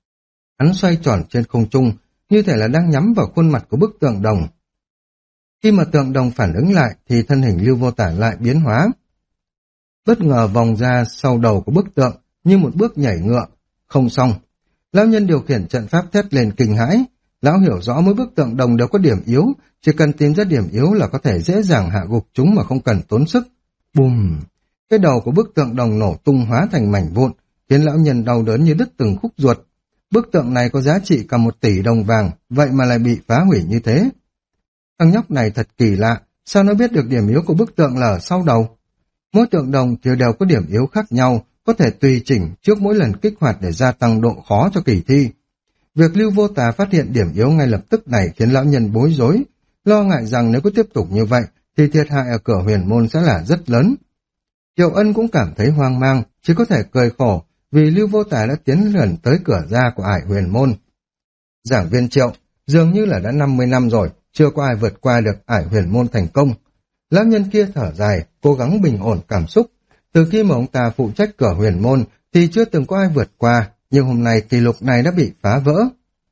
hắn xoay tròn trên không trung, như thể là đang nhắm vào khuôn mặt của bức tượng đồng. Khi mà tượng đồng phản ứng lại, thì thân hình Lưu Vô Tà lại biến hóa. bất ngờ vòng ra sau đầu của bức tượng như một bước nhảy ngựa. Không xong. Lão nhân điều khiển trận pháp thét lên kinh hãi. Lão hiểu rõ mỗi bức tượng đồng đều có điểm yếu, chỉ cần tìm ra điểm yếu là có thể dễ dàng hạ gục chúng mà không cần tốn sức. Bùm! Cái đầu của bức tượng đồng nổ tung hóa thành mảnh vụn, khiến lão nhân đau đớn như đứt từng khúc ruột. Bức tượng này có giá trị cả 1 tỷ đồng vàng, vậy mà lại bị phá hủy như thế. Thằng nhóc này thật kỳ lạ, sao nó biết được điểm yếu của bức tượng là ở sau đầu? Mỗi tượng đồng thì đều có điểm yếu khác nhau, có thể tùy chỉnh trước mỗi lần kích hoạt để gia tăng độ khó cho kỳ thi. Việc Lưu Vô Tà phát hiện điểm yếu ngay lập tức này khiến lão nhân bối rối, lo ngại rằng nếu cứ tiếp tục như vậy thì thiệt hại ở cửa huyền môn sẽ là rất lớn. Triệu Ân cũng cảm thấy hoang mang, chỉ có thể cười khổ vì Lưu Vô Tà đã tiến gần tới cửa ra của Ải Huyền Môn. Giảng viên Triệu, dường như là đã 50 năm rồi, chưa có ai vượt qua được Ải Huyền Môn thành công. Lão nhân kia thở dài, cố gắng bình ổn cảm xúc. Từ khi mà ông ta phụ trách cửa Huyền Môn thì chưa từng có ai vượt qua, nhưng hôm nay kỷ lục này đã bị phá vỡ.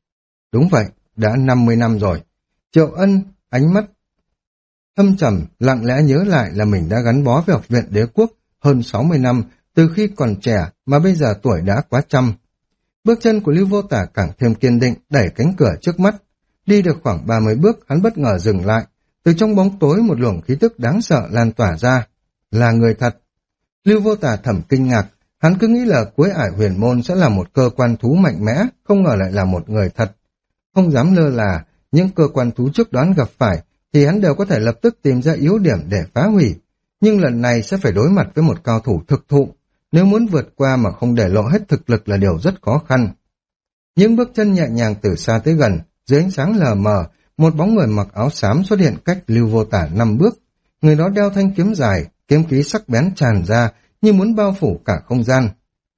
Đúng vậy, đã 50 năm rồi. Triệu Ân, ánh mắt thâm trầm, lặng lẽ nhớ lại là mình đã gắn bó với Học viện Đế Quốc hơn 60 năm, từ khi còn trẻ mà bây giờ tuổi đã quá trăm. Bước chân của Lưu Vô Tà càng thêm kiên định, đẩy cánh cửa trước mắt. Đi được khoảng 30 bước, hắn bất ngờ dừng lại. Từ trong bóng tối một luồng khí tức đáng sợ lan tỏa ra. Là người thật. Lưu Vô Tà thầm kinh ngạc, hắn cứ nghĩ là cuối Ải Huyền Môn sẽ là một cơ quan thú mạnh mẽ, không ngờ lại là một người thật. Không dám lơ là, những cơ quan thú trước đoán gặp phải thì hắn đều có thể lập tức tìm ra yếu điểm để phá hủy. Nhưng lần này sẽ phải đối mặt với một cao thủ thực thụ. Nếu muốn vượt qua mà không để lộ hết thực lực là điều rất khó khăn. Những bước chân nhẹ nhàng từ xa tới gần, dưới ánh sáng lờ mờ, một bóng người mặc áo xám xuất hiện cách Lưu Vô Tà 5 bước. Người đó đeo thanh kiếm dài, kiếm khí sắc bén tràn ra như muốn bao phủ cả không gian.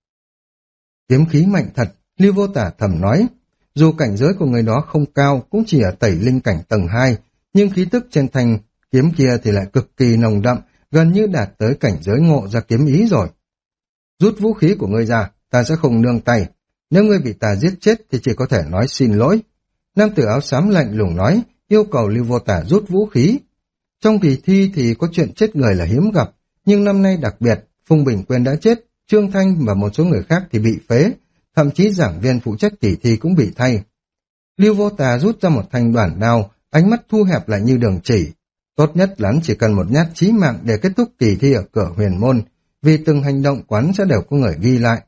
Kiếm khí mạnh thật, Lưu Vô Tà thầm nói. Dù cảnh giới của người đó không cao, cũng chỉ ở tẩy linh cảnh tầng 2, nhưng khí tức trên thanh kiếm kia thì lại cực kỳ nồng đậm, gần như đạt tới cảnh giới ngộ ra kiếm ý rồi. Rút vũ khí của ngươi ra, ta sẽ không nương tay. Nếu ngươi bị ta giết chết thì chỉ có thể nói xin lỗi. Nam tử áo xám lạnh lùng nói, yêu cầu Lưu Vô Tà rút vũ khí. Trong kỳ thi thì có chuyện chết người là hiếm gặp, nhưng năm nay đặc biệt, Phùng Bình Quyên đã chết, Trương Thanh và một số người khác thì bị phế, thậm chí giảng viên phụ trách kỳ thi cũng bị thay. Lưu Vô Tà rút ra một thanh đoản đao, ánh mắt thu hẹp lại như đường chỉ. Tốt nhất là hắn chỉ cần một nhát chí mạng để kết thúc kỳ thi ở cửa Huyền Môn, vì từng hành động quán sẽ đều có người ghi lại.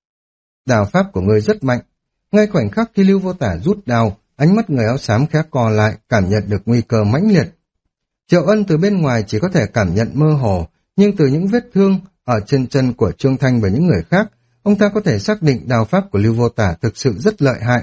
Đao pháp của ngươi rất mạnh. Ngay khoảnh khắc khi Lưu Vô Tà rút đao, ánh mắt người áo xám khẽ co lại, cảm nhận được nguy cơ mãnh liệt. Triệu Ân từ bên ngoài chỉ có thể cảm nhận mơ hồ, nhưng từ những vết thương ở trên chân của Trương Thanh và những người khác, ông ta có thể xác định đao pháp của Lưu Vô Tà thực sự rất lợi hại.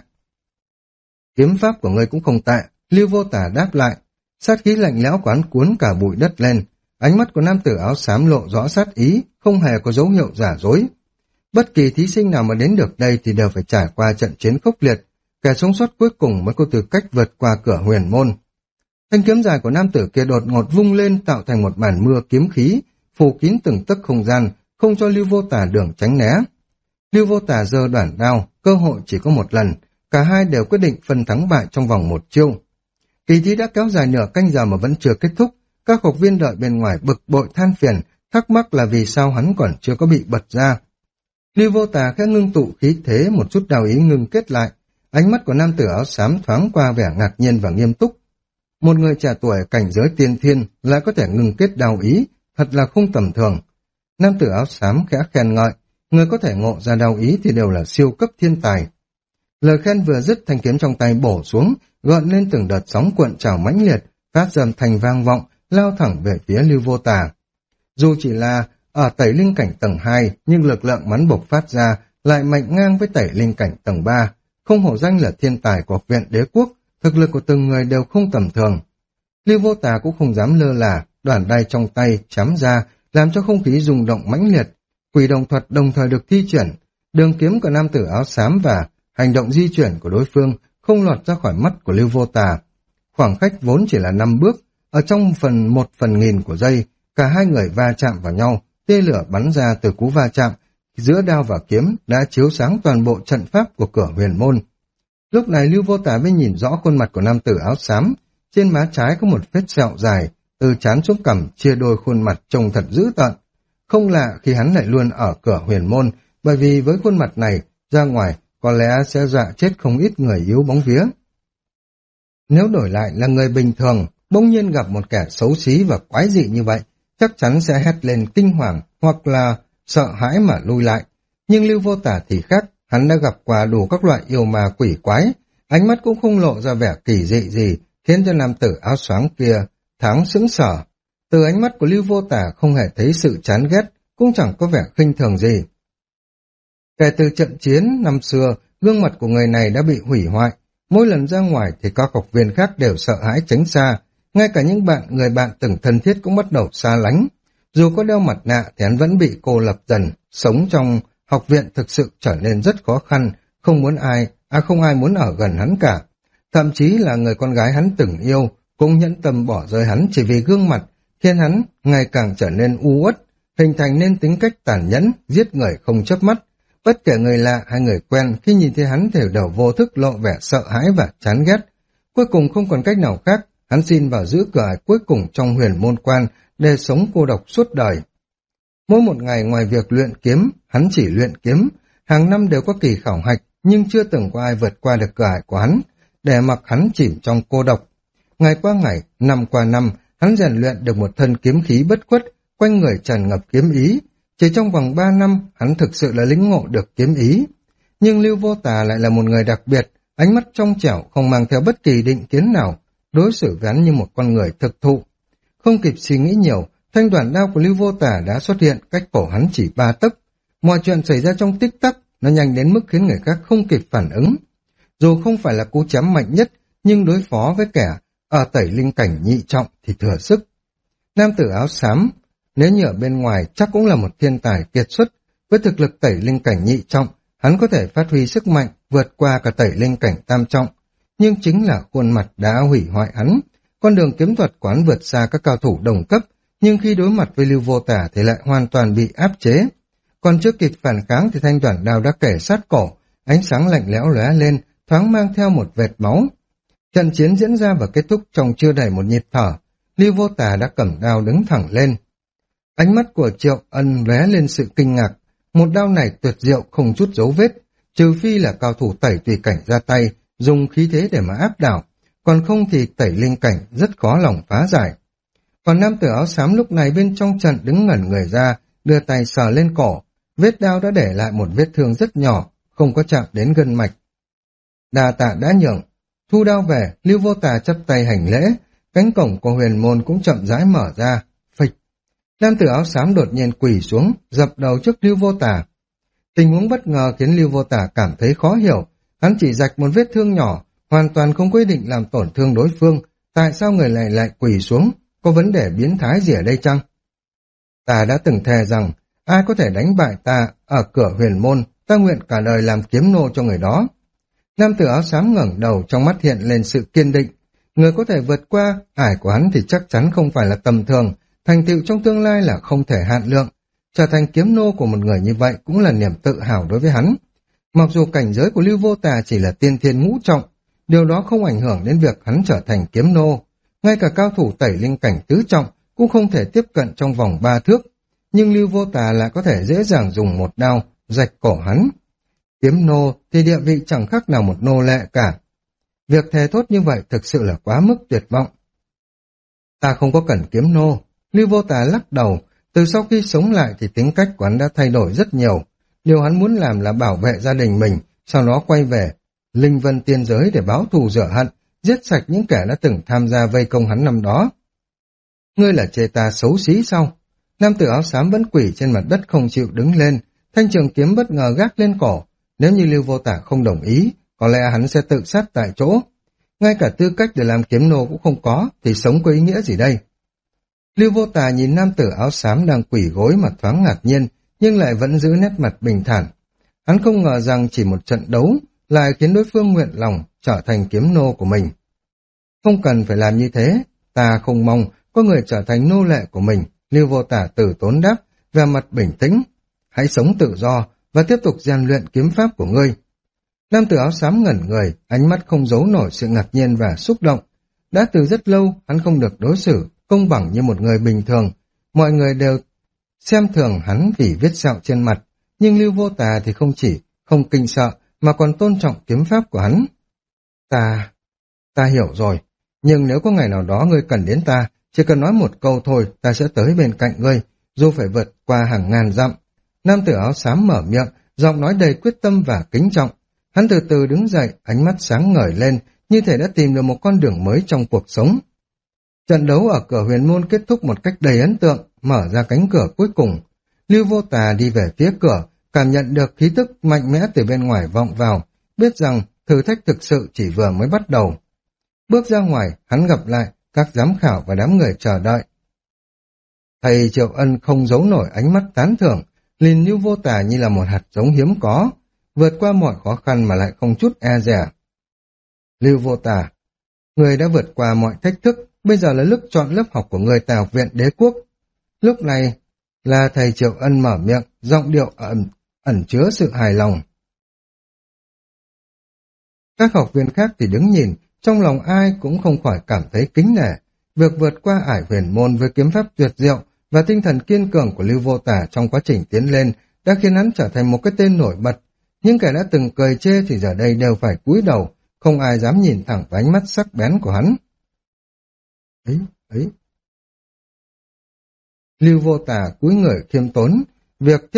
Kiếm pháp của ngươi cũng không tệ, Lưu Vô Tà đáp lại. Sát khí lạnh lẽo quán cuốn cả bụi đất lên, ánh mắt của nam tử áo xám lộ rõ sát ý, không hề có dấu hiệu giả dối. Bất kỳ thí sinh nào mà đến được đây thì đều phải trải qua trận chiến khốc liệt, kẻ sống sót cuối cùng mới có tư cách vượt qua cửa Huyền Môn. Thanh kiếm dài của nam tử kia đột ngột vung lên tạo thành một màn mưa kiếm khí, phủ kín từng tấc không gian, không cho Lưu Vô Tà đường tránh né. Lưu Vô Tà giơ đoản đao, cơ hội chỉ có một lần, cả hai đều quyết định phân thắng bại trong vòng một chiêu. Kỳ thi đã kéo dài nửa canh giờ mà vẫn chưa kết thúc, các học viên đợi bên ngoài bực bội than phiền, thắc mắc là vì sao hắn còn chưa có bị bật ra. Lưu Vô Tà khẽ ngưng tụ khí thế, một chút đao ý ngưng kết lại, ánh mắt của nam tử áo xám thoáng qua vẻ ngạc nhiên và nghiêm túc. Một người trẻ tuổi cảnh giới tiên thiên lại có thể ngưng kết đao ý, thật là không tầm thường. Nam tử áo xám khẽ khen ngợi, người có thể ngộ ra đao ý thì đều là siêu cấp thiên tài. Lời khen vừa dứt, thanh kiếm trong tay bổ xuống, gợn lên từng đợt sóng cuộn trào mãnh liệt, phát ra thành vang vọng, lao thẳng về phía Lưu Vô Tà. Dù chỉ là ở tẩy linh cảnh tầng 2, nhưng lực lượng bắn bộc phát ra lại mạnh ngang với tẩy linh cảnh tầng 3, không hổ danh là thiên tài của Học viện Đế Quốc, thực lực của từng người đều không tầm thường. Lưu Vô Tà cũng không dám lơ là, đoản đai trong tay chém ra, làm cho không khí rung động mãnh liệt. Quỷ đồng thuật đồng thời được thi triển, đường kiếm của nam tử áo xám và hành động di chuyển của đối phương không lọt ra khỏi mắt của Lưu Vô Tà. Khoảng cách vốn chỉ là 5 bước, ở trong một phần nghìn của giây, cả hai người va chạm vào nhau, tia lửa bắn ra từ cú va chạm, giữa đao và kiếm đã chiếu sáng toàn bộ trận pháp của cửa Huyền Môn. Lúc này Lưu Vô Tà mới nhìn rõ khuôn mặt của nam tử áo xám, trên má trái có một vết sẹo dài, từ trán xuống cằm chia đôi khuôn mặt trông thật dữ tợn. Không lạ khi hắn lại luôn ở cửa huyền môn, bởi vì với khuôn mặt này, ra ngoài có lẽ sẽ dọa chết không ít người yếu bóng vía. Nếu đổi lại là người bình thường, bỗng nhiên gặp một kẻ xấu xí và quái dị như vậy, chắc chắn sẽ hét lên kinh hoàng hoặc là sợ hãi mà lui lại. Nhưng Lưu Vô Tả thì khác, hắn đã gặp qua đủ các loại yêu ma quỷ quái, ánh mắt cũng không lộ ra vẻ kỳ dị gì, khiến cho nam tử áo xoáng kia thoáng sững sờ. Từ ánh mắt của Lưu Vô Tả không hề thấy sự chán ghét, cũng chẳng có vẻ khinh thường gì. Kể từ trận chiến năm xưa, gương mặt của người này đã bị hủy hoại. Mỗi lần ra ngoài thì các học viên khác đều sợ hãi tránh xa. Ngay cả những người bạn từng thân thiết cũng bắt đầu xa lánh. Dù có đeo mặt nạ thì hắn vẫn bị cô lập dần. Sống trong học viện thực sự trở nên rất khó khăn. Không ai muốn ở gần hắn cả. Thậm chí là người con gái hắn từng yêu cũng nhẫn tâm bỏ rơi hắn chỉ vì gương mặt, khiến hắn ngày càng trở nên u uất, hình thành nên tính cách tàn nhẫn, giết người không chớp mắt. Bất kể người lạ hay người quen khi nhìn thấy hắn đều vô thức lộ vẻ sợ hãi và chán ghét. Cuối cùng không còn cách nào khác, hắn xin vào giữ cửa ải cuối cùng trong huyền môn quan để sống cô độc suốt đời. Mỗi một ngày ngoài việc luyện kiếm, hắn chỉ luyện kiếm, hàng năm đều có kỳ khảo hạch, nhưng chưa từng có ai vượt qua được cửa ải của hắn, để mặc hắn chìm trong cô độc. Ngày qua ngày, năm qua năm, hắn rèn luyện được một thân kiếm khí bất khuất, quanh người tràn ngập kiếm ý. Chỉ trong vòng 3 năm, hắn thực sự là lĩnh ngộ được kiếm ý. Nhưng Lưu Vô Tà lại là một người đặc biệt, ánh mắt trong trẻo không mang theo bất kỳ định kiến nào, đối xử với hắn như một con người thực thụ. Không kịp suy nghĩ nhiều, thanh đoản đao của Lưu Vô Tà đã xuất hiện cách cổ hắn chỉ 3 tấc. Mọi chuyện xảy ra trong tích tắc, nó nhanh đến mức khiến người khác không kịp phản ứng. Dù không phải là cú chém mạnh nhất, nhưng đối phó với kẻ ở tẩy linh cảnh nhị trọng thì thừa sức. Nam tử áo xám, nếu như ở bên ngoài chắc cũng là một thiên tài kiệt xuất, với thực lực tẩy linh cảnh nhị trọng, hắn có thể phát huy sức mạnh vượt qua cả tẩy linh cảnh tam trọng, nhưng chính là khuôn mặt đã hủy hoại hắn. Con đường kiếm thuật quán vượt xa các cao thủ đồng cấp, nhưng khi đối mặt với Lưu Vô Tả thì lại hoàn toàn bị áp chế. Còn chưa kịp phản kháng thì thanh đoản đao đã kể sát cổ, ánh sáng lạnh lẽo lóe lên, thoáng mang theo một vệt máu. Trận chiến diễn ra và kết thúc trong chưa đầy một nhịp thở. Lưu Vô Tả đã cầm đao đứng thẳng lên. Ánh mắt của Triệu Ân lóe lên sự kinh ngạc. Một đao này tuyệt diệu không chút dấu vết, trừ phi là cao thủ tẩy tùy cảnh ra tay, dùng khí thế để mà áp đảo, còn không thì tẩy linh cảnh rất khó lòng phá giải. Còn nam tử áo xám lúc này bên trong trận đứng ngẩn người ra, đưa tay sờ lên cổ, vết đao đã để lại một vết thương rất nhỏ, không có chạm đến gân mạch. Đà tạ đã nhường, thu đao về, Lưu Vô Tà chắp tay hành lễ, cánh cổng của huyền môn cũng chậm rãi mở ra, phịch. Nam tử áo xám đột nhiên quỳ xuống, dập đầu trước Lưu Vô Tà. Tình huống bất ngờ khiến Lưu Vô Tà cảm thấy khó hiểu, hắn chỉ rạch một vết thương nhỏ, hoàn toàn không quyết định làm tổn thương đối phương, tại sao người này lại quỳ xuống, có vấn đề biến thái gì ở đây chăng? Ta đã từng thề rằng, ai có thể đánh bại ta ở cửa huyền môn, ta nguyện cả đời làm kiếm nô cho người đó. Nam tử áo xám ngẩng đầu, trong mắt hiện lên sự kiên định. Người có thể vượt qua ải của hắn thì chắc chắn không phải là tầm thường, thành tựu trong tương lai là không thể hạn lượng. Trở thành kiếm nô của một người như vậy cũng là niềm tự hào đối với hắn. Mặc dù cảnh giới của Lưu Vô Tà chỉ là tiên thiên ngũ trọng, điều đó không ảnh hưởng đến việc hắn trở thành kiếm nô. Ngay cả cao thủ tẩy linh cảnh tứ trọng cũng không thể tiếp cận trong vòng 3 thước. Nhưng Lưu Vô Tà lại có thể dễ dàng dùng một đao rạch cổ hắn. Kiếm nô thì địa vị chẳng khác nào một nô lệ cả. Việc thề thốt như vậy thực sự là quá mức tuyệt vọng. Ta không có cần kiếm nô. Lưu Vô Tà lắc đầu, từ sau khi sống lại thì tính cách của hắn đã thay đổi rất nhiều. Điều hắn muốn làm là bảo vệ gia đình mình, sau đó quay về Linh Vân Tiên Giới để báo thù rửa hận, giết sạch những kẻ đã từng tham gia vây công hắn năm đó. Ngươi là chê ta xấu xí sao? Nam tử áo xám vẫn quỳ trên mặt đất không chịu đứng lên, thanh trường kiếm bất ngờ gác lên cổ. Nếu như Lưu Vô Tả không đồng ý, có lẽ hắn sẽ tự sát tại chỗ. Ngay cả tư cách để làm kiếm nô cũng không có, thì sống có ý nghĩa gì đây? Lưu Vô Tà nhìn nam tử áo xám đang quỳ gối mà thoáng ngạc nhiên, nhưng lại vẫn giữ nét mặt bình thản. Hắn không ngờ rằng chỉ một trận đấu lại khiến đối phương nguyện lòng trở thành kiếm nô của mình. Không cần phải làm như thế, ta không mong có người trở thành nô lệ của mình. Lưu Vô Tả từ tốn đáp, vẻ mặt bình tĩnh. Hãy sống tự do và tiếp tục rèn luyện kiếm pháp của ngươi. Nam tử áo xám ngẩn người, ánh mắt không giấu nổi sự ngạc nhiên và xúc động. Đã từ rất lâu hắn không được đối xử công bằng như một người bình thường. Mọi người đều xem thường hắn vì vết sẹo trên mặt, nhưng Lưu Vô Tà thì không chỉ không kinh sợ mà còn tôn trọng kiếm pháp của hắn. Ta hiểu rồi, nhưng nếu có ngày nào đó ngươi cần đến ta, chỉ cần nói một câu thôi, ta sẽ tới bên cạnh ngươi, dù phải vượt qua hàng ngàn dặm. Nam tử áo xám mở miệng, giọng nói đầy quyết tâm và kính trọng. Hắn từ từ đứng dậy, ánh mắt sáng ngời lên, như thể đã tìm được một con đường mới trong cuộc sống. Trận đấu ở cửa huyền môn kết thúc một cách đầy ấn tượng, mở ra cánh cửa cuối cùng. Lưu Vô Tà đi về phía cửa, cảm nhận được khí tức mạnh mẽ từ bên ngoài vọng vào, biết rằng thử thách thực sự chỉ vừa mới bắt đầu. Bước ra ngoài, hắn gặp lại các giám khảo và đám người chờ đợi. Thầy Triệu Ân không giấu nổi ánh mắt tán thưởng, nhìn Lưu Vô Tà như là một hạt giống hiếm có, vượt qua mọi khó khăn mà lại không chút e dè. Lưu Vô Tà, người đã vượt qua mọi thách thức, bây giờ là lúc chọn lớp học của người tại Học viện Đế Quốc. Lúc này là thầy Triệu Ân mở miệng, giọng điệu ẩn chứa sự hài lòng. Các học viên khác thì đứng nhìn, trong lòng ai cũng không khỏi cảm thấy kính nể. Việc vượt qua ải huyền môn với kiếm pháp tuyệt diệu và tinh thần kiên cường của Lưu Vô Tà trong quá trình tiến lên đã khiến hắn trở thành một cái tên nổi bật. Những kẻ đã từng cười chê thì giờ đây đều phải cúi đầu, không ai dám nhìn thẳng vào ánh mắt sắc bén của hắn. Ấy. Lưu Vô Tà cúi người khiêm tốn, việc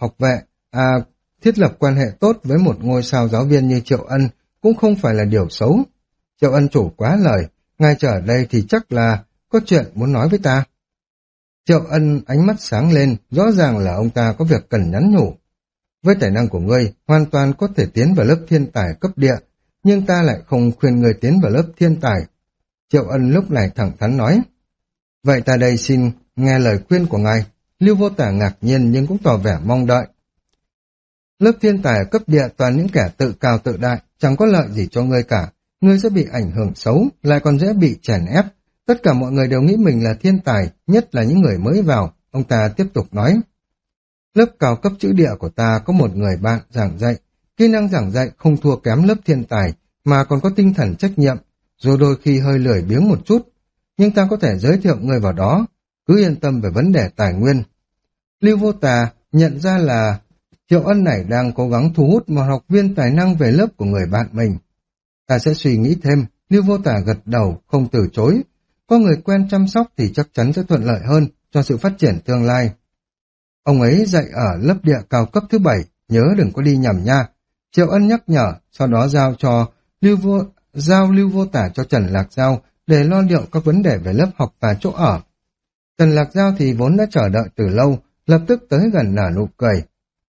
thiết lập quan hệ tốt với một ngôi sao giáo viên như Triệu Ân cũng không phải là điều xấu. Triệu Ân chủ quá lời, ngài trở đây thì chắc là có chuyện muốn nói với ta. Triệu Ân ánh mắt sáng lên, rõ ràng là ông ta có việc cần nhắn nhủ. Với tài năng của ngươi, hoàn toàn có thể tiến vào lớp thiên tài cấp địa, nhưng ta lại không khuyên ngươi tiến vào lớp thiên tài. Triệu Ân lúc này thẳng thắn nói. Vậy ta đây xin nghe lời khuyên của ngài. Lưu Vô Tà ngạc nhiên nhưng cũng tỏ vẻ mong đợi. Lớp thiên tài ở cấp địa toàn những kẻ tự cao tự đại, chẳng có lợi gì cho ngươi cả. Ngươi sẽ bị ảnh hưởng xấu, lại còn dễ bị chèn ép. Tất cả mọi người đều nghĩ mình là thiên tài, nhất là những người mới vào. Ông ta tiếp tục nói. Lớp cao cấp chữ địa của ta có một người bạn giảng dạy. Kỹ năng giảng dạy không thua kém lớp thiên tài, mà còn có tinh thần trách nhiệm, dù đôi khi hơi lười biếng một chút. Nhưng ta có thể giới thiệu ngươi vào đó, cứ yên tâm về vấn đề tài nguyên. Lưu Vô Tà nhận ra là Triệu Ân này đang cố gắng thu hút một học viên tài năng về lớp của người bạn mình. Ta sẽ suy nghĩ thêm. Lưu Vô Tà gật đầu, không từ chối. Có người quen chăm sóc thì chắc chắn sẽ thuận lợi hơn cho sự phát triển tương lai. Ông ấy dạy ở lớp địa cao cấp thứ 7, nhớ đừng có đi nhầm nha. Triệu Ân nhắc nhở, sau đó giao Lưu Vô Tà cho Trần Lạc Giao để lo liệu các vấn đề về lớp học và chỗ ở. Trần Lạc Giao thì vốn đã chờ đợi từ lâu, lập tức tới gần nở nụ cười.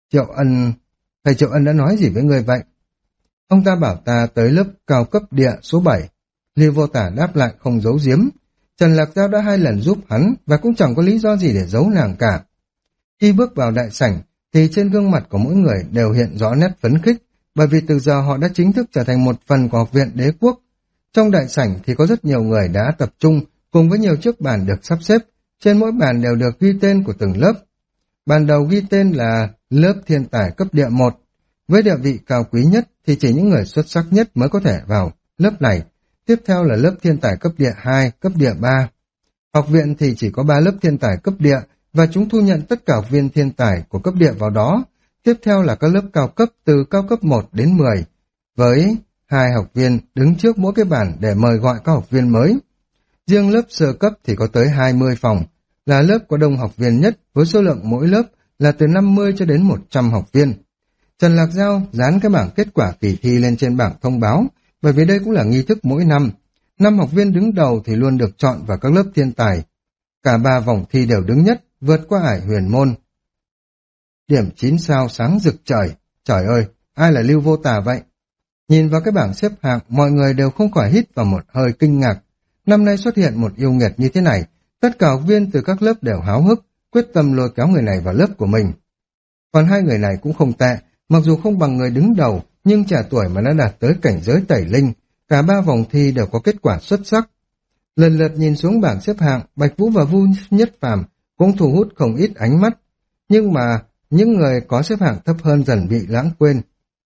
Thầy Triệu Ân đã nói gì với người vậy? Ông ta bảo ta tới lớp cao cấp địa số 7. Lưu Vô Tà đáp lại không giấu giếm. Trần Lạc Giao đã 2 lần giúp hắn và cũng chẳng có lý do gì để giấu nàng cả. Khi bước vào đại sảnh thì trên gương mặt của mỗi người đều hiện rõ nét phấn khích, bởi vì từ giờ họ đã chính thức trở thành một phần của Học viện Đế Quốc. Trong đại sảnh thì có rất nhiều người đã tập trung, cùng với nhiều chiếc bàn được sắp xếp, trên mỗi bàn đều được ghi tên của từng lớp. Bàn đầu ghi tên là lớp thiên tài cấp địa 1, với địa vị cao quý nhất thì chỉ những người xuất sắc nhất mới có thể vào lớp này. Tiếp theo là lớp thiên tài cấp địa 2, cấp địa 3. Học viện thì chỉ có 3 lớp thiên tài cấp địa và chúng thu nhận tất cả học viên thiên tài của cấp địa vào đó. Tiếp theo là các lớp cao cấp từ cao cấp 1 đến 10, với 2 học viên đứng trước mỗi cái bàn để mời gọi các học viên mới. Riêng lớp sơ cấp thì có tới 20 phòng, là lớp có đông học viên nhất với số lượng mỗi lớp là từ 50 cho đến 100 học viên. Trần Lạc Giao dán cái bảng kết quả kỳ thi lên trên bảng thông báo, bởi vì đây cũng là nghi thức mỗi năm. 5 học viên đứng đầu thì luôn được chọn vào các lớp thiên tài. Cả 3 vòng thi đều đứng nhất, vượt qua ải huyền môn. Điểm 9 sao sáng rực trời. Trời ơi, ai là Lưu Vô Tà vậy? Nhìn vào cái bảng xếp hạng, mọi người đều không khỏi hít vào một hơi kinh ngạc. Năm nay xuất hiện một yêu nghiệt như thế này, tất cả học viên từ các lớp đều háo hức, quyết tâm lôi kéo người này vào lớp của mình. Còn 2 người này cũng không tệ, mặc dù không bằng người đứng đầu, nhưng trẻ tuổi mà đã đạt tới cảnh giới tẩy linh, cả 3 vòng thi đều có kết quả xuất sắc. Lần lượt nhìn xuống bảng xếp hạng, Bạch Vũ và Vu Nhất Phàm cũng thu hút không ít ánh mắt, nhưng mà những người có xếp hạng thấp hơn dần bị lãng quên.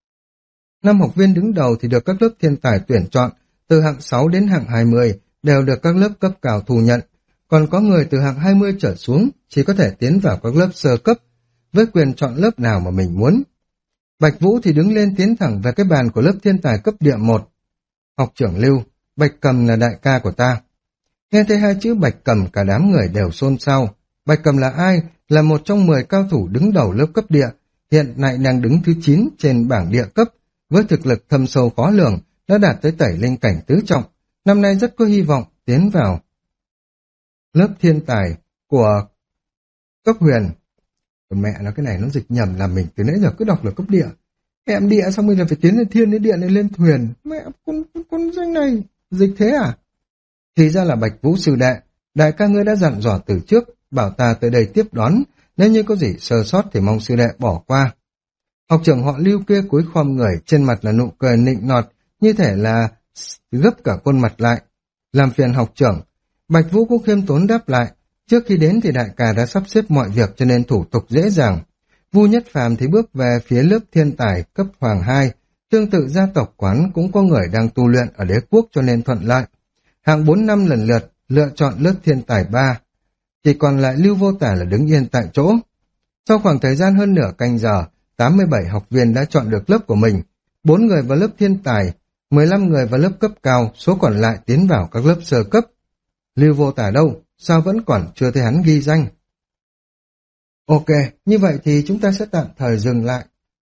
5 học viên đứng đầu thì được các lớp thiên tài tuyển chọn, từ hạng 6 đến hạng 20 đều được các lớp cấp cao thu nhận. còn có người từ hạng 20 trở xuống chỉ có thể tiến vào các lớp sơ cấp, với quyền chọn lớp nào mà mình muốn. Bạch Vũ thì đứng lên tiến thẳng về cái bàn của lớp thiên tài cấp địa 1. Học trưởng Lưu, Bạch Cầm là đại ca của ta. Nghe thấy hai chữ Bạch Cầm, cả đám người đều xôn xao. Bạch Cầm là ai? Là một trong 10 cao thủ đứng đầu lớp cấp địa, hiện nay đang đứng thứ 9 trên bảng địa cấp, với thực lực thâm sâu khó lường, đã đạt tới tẩy linh cảnh tứ trọng, năm nay rất có hy vọng tiến vào lớp thiên tài của cấp huyền. Mẹ nó, cái này nó dịch nhầm, làm mình từ nãy giờ cứ đọc là cấp địa. Em địa xong bây giờ phải tiến lên thiên, đến địa này lên thuyền. Mẹ, con danh này, dịch thế à? Thì ra là Bạch Vũ sư đệ, đại ca ngươi đã dặn dò từ trước, bảo ta tới đây tiếp đón, nếu như có gì sơ sót thì mong sư đệ bỏ qua. Học trưởng họ Lưu kia cúi khom người, trên mặt là nụ cười nịnh nọt, như thể là gấp cả khuôn mặt lại. Làm phiền học trưởng. Bạch Vũ cũng khiêm tốn đáp lại. Trước khi đến thì đại ca đã sắp xếp mọi việc cho nên thủ tục dễ dàng. Vu Nhất Phàm thì bước về phía lớp thiên tài cấp hoàng 2, tương tự gia tộc quán cũng có người đang tu luyện ở đế quốc cho nên thuận lợi. Hạng 4 năm lần lượt lựa chọn lớp thiên tài 3, chỉ còn lại Lưu Vô Tả là đứng yên tại chỗ. Sau khoảng thời gian hơn nửa canh giờ, 87 học viên đã chọn được lớp của mình, 4 người vào lớp thiên tài, 15 người vào lớp cấp cao, số còn lại tiến vào các lớp sơ cấp. Lưu Vô Tả đâu? Sao vẫn còn chưa thấy hắn ghi danh? Ok, như vậy thì chúng ta sẽ tạm thời dừng lại